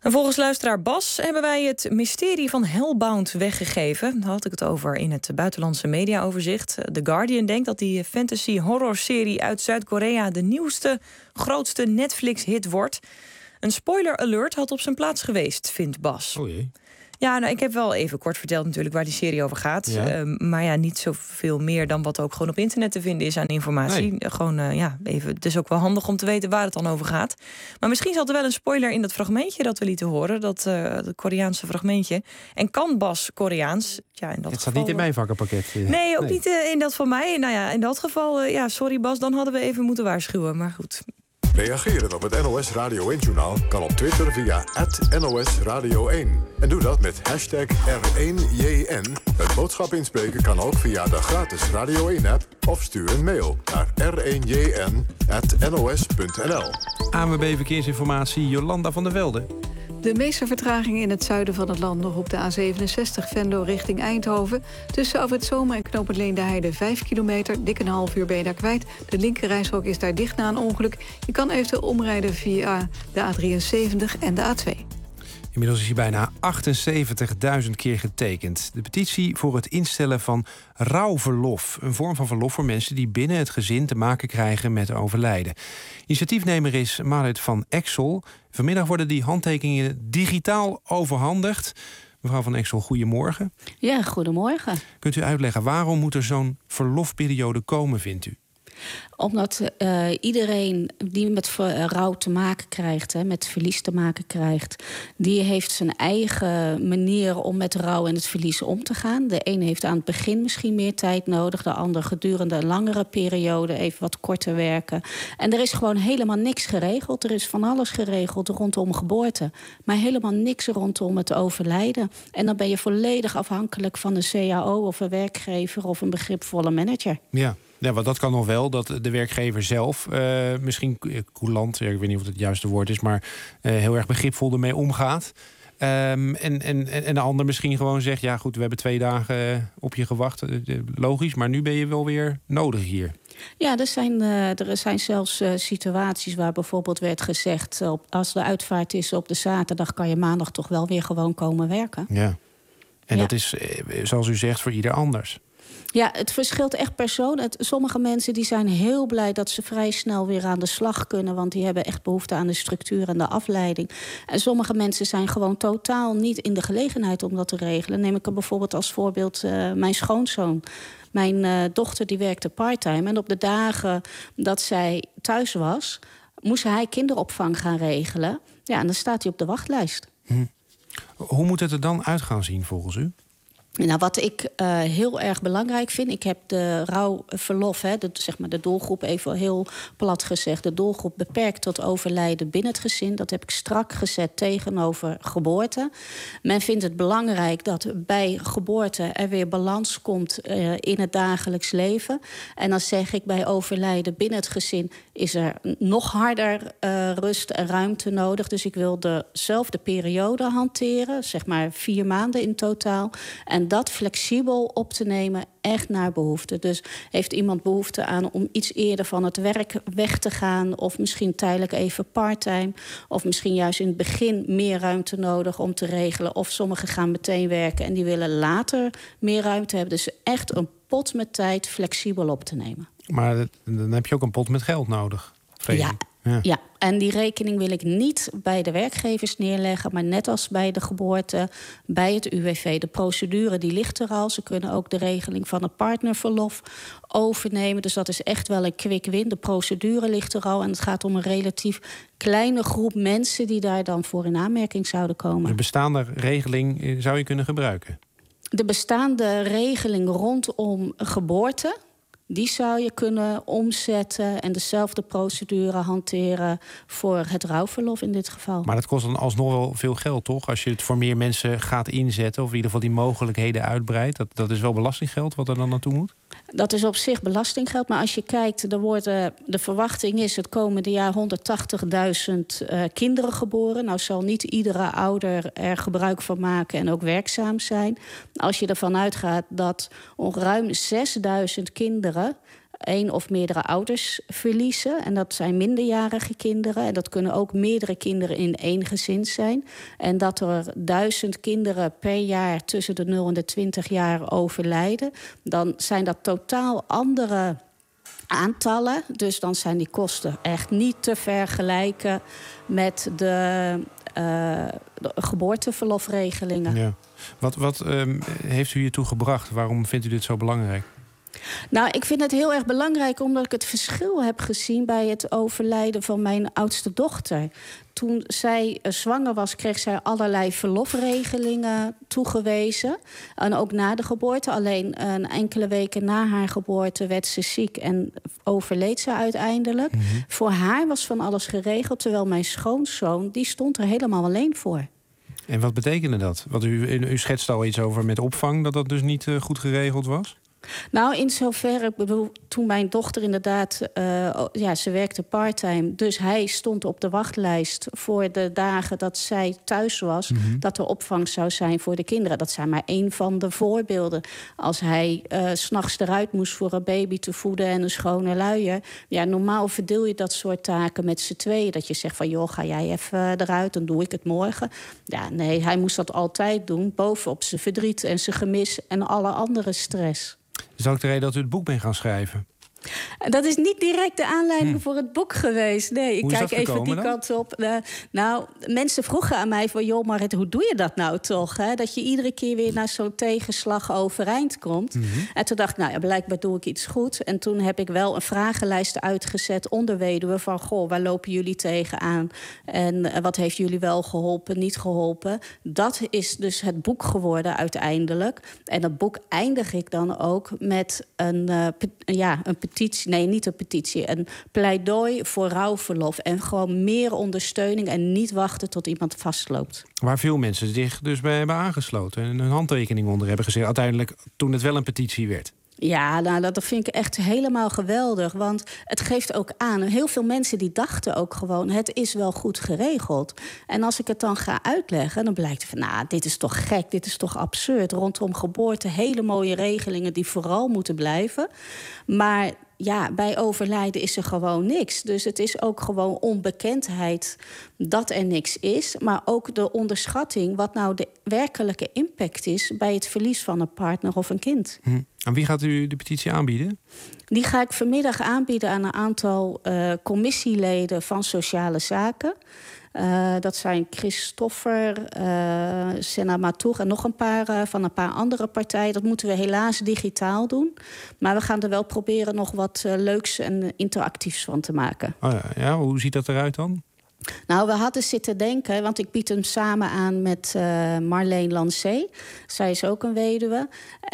En volgens luisteraar Bas hebben wij het mysterie van Hellbound weggegeven. Daar had ik het over in het buitenlandse mediaoverzicht. The Guardian denkt dat die fantasy-horror-serie uit Zuid-Korea de nieuwste, grootste Netflix-hit wordt. Een spoiler alert had op zijn plaats geweest, vindt Bas. Oh jee. Ja, nou, ik heb wel even kort verteld natuurlijk waar die serie over gaat. Ja. Uh, maar ja, niet zoveel meer dan wat ook gewoon op internet te vinden is aan informatie. Nee. Gewoon, uh, ja, even. Het is ook wel handig om te weten waar het dan over gaat. Maar misschien zat er wel een spoiler in dat fragmentje dat we lieten horen. Dat uh, het Koreaanse fragmentje. En kan Bas Koreaans? Ja, in dat Het geval, staat niet in mijn vakkenpakket. Nee, ook nee. niet uh, in dat van mij. Nou ja, in dat geval, uh, ja, sorry Bas, dan hadden we even moeten waarschuwen. Maar goed. Reageren op het N O S Radio één-journaal kan op Twitter via at N O S Radio één. En doe dat met hashtag R één J N. Een boodschap inspreken kan ook via de gratis Radio één-app... of stuur een mail naar r één J N at N O S punt N L. A N W B Verkeersinformatie, Jolanda van der Velde. De meeste vertraging in het zuiden van het land nog op de A zevenenzestig Venlo richting Eindhoven. Tussen Af het Zomer en Knoopend Leendeheide vijf kilometer. Dik een half uur ben je daar kwijt. De linkerrijstrook is daar dicht na een ongeluk. Je kan eventueel omrijden via de A drieënzeventig en de A twee. Inmiddels is hij bijna achtenzeventigduizend keer getekend. De petitie voor het instellen van rouwverlof. Een vorm van verlof voor mensen die binnen het gezin te maken krijgen met overlijden. Initiatiefnemer is Marit van Exel. Vanmiddag worden die handtekeningen digitaal overhandigd. Mevrouw van Exel, goedemorgen. Ja, goedemorgen. Kunt u uitleggen waarom moet er zo'n verlofperiode komen, vindt u? Omdat uh, iedereen die met ver, rouw te maken krijgt, hè, met verlies te maken krijgt, die heeft zijn eigen manier om met rouw en het verlies om te gaan. De ene heeft aan het begin misschien meer tijd nodig, de ander gedurende een langere periode even wat korter werken. En er is gewoon helemaal niks geregeld. Er is van alles geregeld rondom geboorte, maar helemaal niks rondom het overlijden. En dan ben je volledig afhankelijk van een C A O of een werkgever of een begripvolle manager. Ja. Ja, want dat kan nog wel, dat de werkgever zelf uh, misschien coulant, ik weet niet of het het juiste woord is, maar uh, heel erg begripvol ermee omgaat. Um, en, en, en de ander misschien gewoon zegt, ja goed, we hebben twee dagen uh, op je gewacht, uh, logisch, maar nu ben je wel weer nodig hier. Ja, er zijn, uh, er zijn zelfs uh, situaties waar bijvoorbeeld werd gezegd, uh, als de uitvaart is op de zaterdag, kan je maandag toch wel weer gewoon komen werken. Ja, en ja. dat is, uh, zoals u zegt, voor ieder anders. Ja, het verschilt echt persoon. Het, sommige mensen die zijn heel blij dat ze vrij snel weer aan de slag kunnen, want die hebben echt behoefte aan de structuur en de afleiding. En sommige mensen zijn gewoon totaal niet in de gelegenheid om dat te regelen. Neem ik er bijvoorbeeld als voorbeeld uh, mijn schoonzoon. Mijn uh, dochter die werkte parttime en op de dagen dat zij thuis was, moest hij kinderopvang gaan regelen. Ja, en dan staat hij op de wachtlijst. Hm. Hoe moet het er dan uit gaan zien volgens u? Nou, wat ik uh, heel erg belangrijk vind, ik heb de rouwverlof, hè, de, zeg maar de doelgroep, even heel plat gezegd, de doelgroep beperkt tot overlijden binnen het gezin. Dat heb ik strak gezet tegenover geboorte. Men vindt het belangrijk dat bij geboorte er weer balans komt uh, in het dagelijks leven. En dan zeg ik, bij overlijden binnen het gezin is er nog harder uh, rust en ruimte nodig. Dus ik wil dezelfde periode hanteren, zeg maar vier maanden in totaal. En dat flexibel op te nemen, echt naar behoefte. Dus heeft iemand behoefte aan om iets eerder van het werk weg te gaan, of misschien tijdelijk even parttime, of misschien juist in het begin meer ruimte nodig om te regelen, of sommigen gaan meteen werken en die willen later meer ruimte hebben. Dus echt een pot met tijd flexibel op te nemen. Maar dan heb je ook een pot met geld nodig. Ja. Ja. ja, en die rekening wil ik niet bij de werkgevers neerleggen, maar net als bij de geboorte, bij het U W V. De procedure die ligt er al. Ze kunnen ook de regeling van het partnerverlof overnemen. Dus dat is echt wel een quick win. De procedure ligt er al en het gaat om een relatief kleine groep mensen die daar dan voor in aanmerking zouden komen. De bestaande regeling zou je kunnen gebruiken? De bestaande regeling rondom geboorte, die zou je kunnen omzetten en dezelfde procedure hanteren voor het rouwverlof in dit geval. Maar dat kost dan alsnog wel veel geld, toch? Als je het voor meer mensen gaat inzetten, of in ieder geval die mogelijkheden uitbreidt. Dat, dat is wel belastinggeld wat er dan naartoe moet? Dat is op zich belastinggeld. Maar als je kijkt, er worden, de verwachting is het komende jaar honderdtachtigduizend uh, kinderen geboren. Nou zal niet iedere ouder er gebruik van maken en ook werkzaam zijn. Als je ervan uitgaat dat ruim zesduizend kinderen één of meerdere ouders verliezen. En dat zijn minderjarige kinderen. En dat kunnen ook meerdere kinderen in één gezin zijn. En dat er duizend kinderen per jaar tussen de nul en de twintig jaar overlijden. Dan zijn dat totaal andere aantallen. Dus dan zijn die kosten echt niet te vergelijken met de, uh, de geboorteverlofregelingen. Ja. Wat, wat um, heeft u hiertoe gebracht? Waarom vindt u dit zo belangrijk? Nou, ik vind het heel erg belangrijk omdat ik het verschil heb gezien bij het overlijden van mijn oudste dochter. Toen zij zwanger was, kreeg zij allerlei verlofregelingen toegewezen. En ook na de geboorte. Alleen een enkele weken na haar geboorte werd ze ziek en overleed ze uiteindelijk. Mm-hmm. Voor haar was van alles geregeld, terwijl mijn schoonzoon, die stond er helemaal alleen voor. En wat betekende dat? Want u, u schetst al iets over met opvang, dat dat dus niet uh, goed geregeld was? Nou, in zoverre, ik bedoel, toen mijn dochter inderdaad, uh, ja, ze werkte parttime. Dus hij stond op de wachtlijst voor de dagen dat zij thuis was. Mm-hmm. Dat er opvang zou zijn voor de kinderen. Dat zijn maar één van de voorbeelden. Als hij uh, 's nachts eruit moest voor een baby te voeden en een schone luier. Ja, normaal verdeel je dat soort taken met z'n tweeën. Dat je zegt van, joh, ga jij even eruit, dan doe ik het morgen. Ja, nee, hij moest dat altijd doen. Bovenop zijn verdriet en zijn gemis en alle andere stress. Is dat ook de reden dat u het boek bent gaan schrijven? Dat is niet direct de aanleiding hmm. voor het boek geweest. Nee, ik hoe kijk even die dan? kant op. Uh, nou, mensen vroegen aan mij van, joh, Marit, hoe doe je dat nou toch? Hè? Dat je iedere keer weer naar zo'n tegenslag overeind komt. Mm-hmm. En toen dacht ik, nou ja, blijkbaar doe ik iets goed. En toen heb ik wel een vragenlijst uitgezet onder weduwen van, goh, waar lopen jullie tegenaan? En uh, wat heeft jullie wel geholpen, niet geholpen? Dat is dus het boek geworden uiteindelijk. En dat boek eindig ik dan ook met een, uh, pe- ja, een petitie. Nee, niet een petitie. Een pleidooi voor rouwverlof. En gewoon meer ondersteuning en niet wachten tot iemand vastloopt. Waar veel mensen zich dus bij hebben aangesloten en een handtekening onder hebben gezet. Uiteindelijk toen het wel een petitie werd. Ja, nou, dat vind ik echt helemaal geweldig. Want het geeft ook aan. Heel veel mensen die dachten ook gewoon, het is wel goed geregeld. En als ik het dan ga uitleggen, dan blijkt van, nou, dit is toch gek, dit is toch absurd. Rondom geboorte hele mooie regelingen die vooral moeten blijven. Maar ja, bij overlijden is er gewoon niks. Dus het is ook gewoon onbekendheid dat er niks is. Maar ook de onderschatting wat nou de werkelijke impact is bij het verlies van een partner of een kind. Hm. Aan wie gaat u de petitie aanbieden? Die ga ik vanmiddag aanbieden aan een aantal uh, commissieleden van Sociale Zaken. Uh, dat zijn Christoffer, uh, Senna Matoeg en nog een paar uh, van een paar andere partijen. Dat moeten we helaas digitaal doen. Maar we gaan er wel proberen nog wat uh, leuks en interactiefs van te maken. Oh ja, ja, hoe ziet dat eruit dan? Nou, we hadden zitten denken, want ik bied hem samen aan met uh, Marleen Lancé. Zij is ook een weduwe.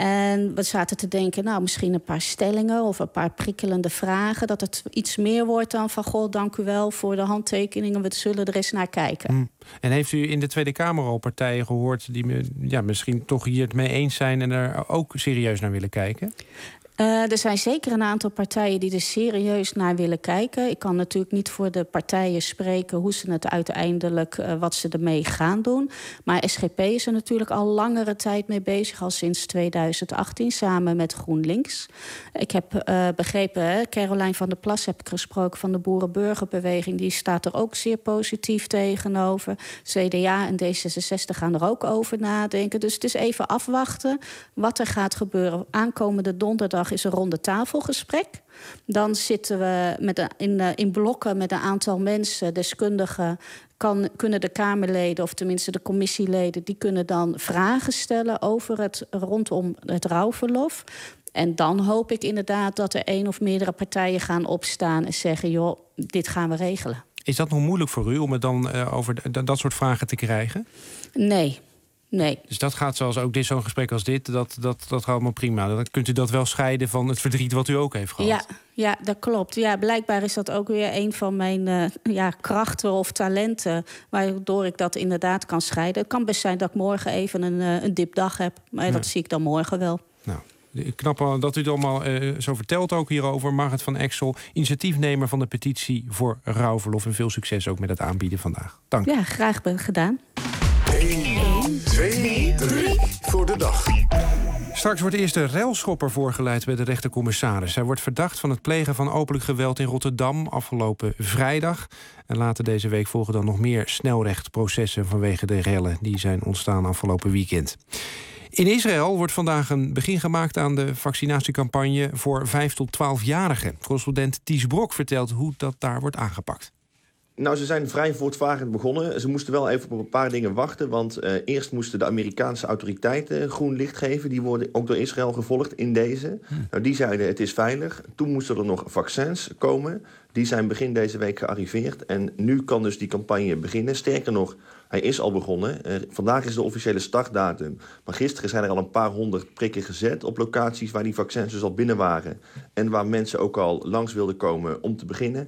En we zaten te denken, nou, misschien een paar stellingen of een paar prikkelende vragen. Dat het iets meer wordt dan van, goh, dank u wel voor de handtekeningen. We zullen er eens naar kijken. Mm. En heeft u in de Tweede Kamer al partijen gehoord die ja, misschien toch hier het mee eens zijn en er ook serieus naar willen kijken? Uh, er zijn zeker een aantal partijen die er serieus naar willen kijken. Ik kan natuurlijk niet voor de partijen spreken hoe ze het uiteindelijk, uh, wat ze ermee gaan doen. Maar S G P is er natuurlijk al langere tijd mee bezig, al sinds tweeduizend achttien, samen met GroenLinks. Ik heb uh, begrepen, hè, Caroline van der Plas heb ik gesproken van de Boerenburgerbeweging. Die staat er ook zeer positief tegenover. C D A en D zesenzestig gaan er ook over nadenken. Dus het is even afwachten wat er gaat gebeuren. Aankomende donderdag is een ronde tafelgesprek. Dan zitten we met een, in, in blokken met een aantal mensen, deskundigen. Kan, kunnen de Kamerleden, of tenminste de commissieleden, die kunnen dan vragen stellen over het rondom het rouwverlof. En dan hoop ik inderdaad dat er één of meerdere partijen gaan opstaan en zeggen, joh, dit gaan we regelen. Is dat nog moeilijk voor u om het dan uh, over d- dat soort vragen te krijgen? Nee. Nee. Dus dat gaat zoals ook dit, zo'n gesprek als dit, dat, dat, dat gaat allemaal prima. Dan kunt u dat wel scheiden van het verdriet wat u ook heeft gehad. Ja, ja, dat klopt. Ja, blijkbaar is dat ook weer een van mijn uh, ja, krachten of talenten, waardoor ik dat inderdaad kan scheiden. Het kan best zijn dat ik morgen even een, uh, een dipdag heb, maar ja. dat zie ik dan morgen wel. Nou. Knap dat u het allemaal uh, zo vertelt ook hierover. Margaret van Exel, initiatiefnemer van de petitie voor rouwverlof. En veel succes ook met het aanbieden vandaag. Dank. Ja, graag gedaan. één, twee, drie voor de dag. Straks wordt eerst de railschopper voorgeleid bij de rechtercommissaris. Hij wordt verdacht van het plegen van openlijk geweld in Rotterdam afgelopen vrijdag. En later deze week volgen dan nog meer snelrechtprocessen vanwege de rellen die zijn ontstaan afgelopen weekend. In Israël wordt vandaag een begin gemaakt aan de vaccinatiecampagne voor vijf tot twaalf-jarigen. Correspondent Ties Brok vertelt hoe dat daar wordt aangepakt. Nou, ze zijn vrij voortvarend begonnen. Ze moesten wel even op een paar dingen wachten, want uh, eerst moesten de Amerikaanse autoriteiten groen licht geven. Die worden ook door Israël gevolgd in deze. Hm. Nou, die zeiden het is veilig. Toen moesten er nog vaccins komen. Die zijn begin deze week gearriveerd. En nu kan dus die campagne beginnen. Sterker nog, hij is al begonnen. Uh, vandaag is de officiële startdatum. Maar gisteren zijn er al een paar honderd prikken gezet op locaties waar die vaccins dus al binnen waren. En waar mensen ook al langs wilden komen om te beginnen.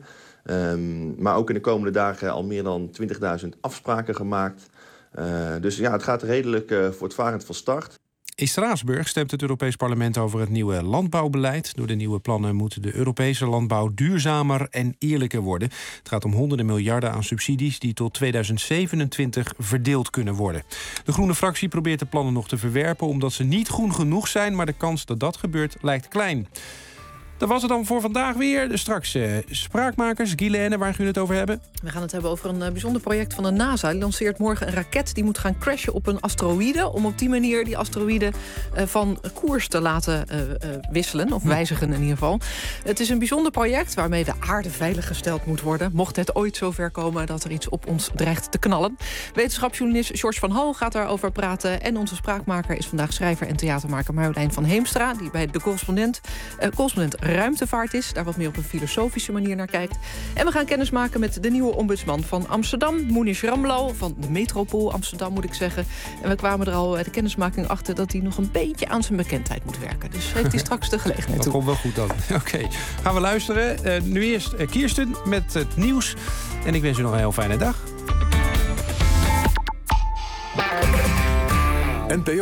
Um, maar ook in de komende dagen al meer dan twintigduizend afspraken gemaakt. Uh, dus ja, het gaat redelijk uh, voortvarend van start. In Straatsburg stemt het Europees Parlement over het nieuwe landbouwbeleid. Door de nieuwe plannen moet de Europese landbouw duurzamer en eerlijker worden. Het gaat om honderden miljarden aan subsidies die tot tweeduizend zevenentwintig verdeeld kunnen worden. De groene fractie probeert de plannen nog te verwerpen omdat ze niet groen genoeg zijn, maar de kans dat dat gebeurt lijkt klein. Dat was het dan voor vandaag weer. Straks uh, Spraakmakers. Guilaine, waar gaan we het over hebben? We gaan het hebben over een uh, bijzonder project van de NASA. Die lanceert morgen een raket die moet gaan crashen op een asteroïde, om op die manier die asteroïde uh, van koers te laten uh, uh, wisselen. Of wijzigen in ieder geval. Het is een bijzonder project waarmee de aarde veilig gesteld moet worden. Mocht het ooit zover komen dat er iets op ons dreigt te knallen. Wetenschapsjournalist George van Hal gaat daarover praten. En onze spraakmaker is vandaag schrijver en theatermaker Marjolein van Heemstra, die bij de correspondent, uh, correspondent ruimtevaart is, daar wat meer op een filosofische manier naar kijkt. En we gaan kennis maken met de nieuwe ombudsman van Amsterdam, Moenish Ramlo, van de metropool Amsterdam moet ik zeggen. En we kwamen er al bij de kennismaking achter dat hij nog een beetje aan zijn bekendheid moet werken. Dus heeft hij straks de gelegenheid toe. Dat komt wel goed dan. Oké, okay. Gaan we luisteren. Uh, nu eerst uh, Kirsten met het nieuws. En ik wens u nog een heel fijne dag. N P O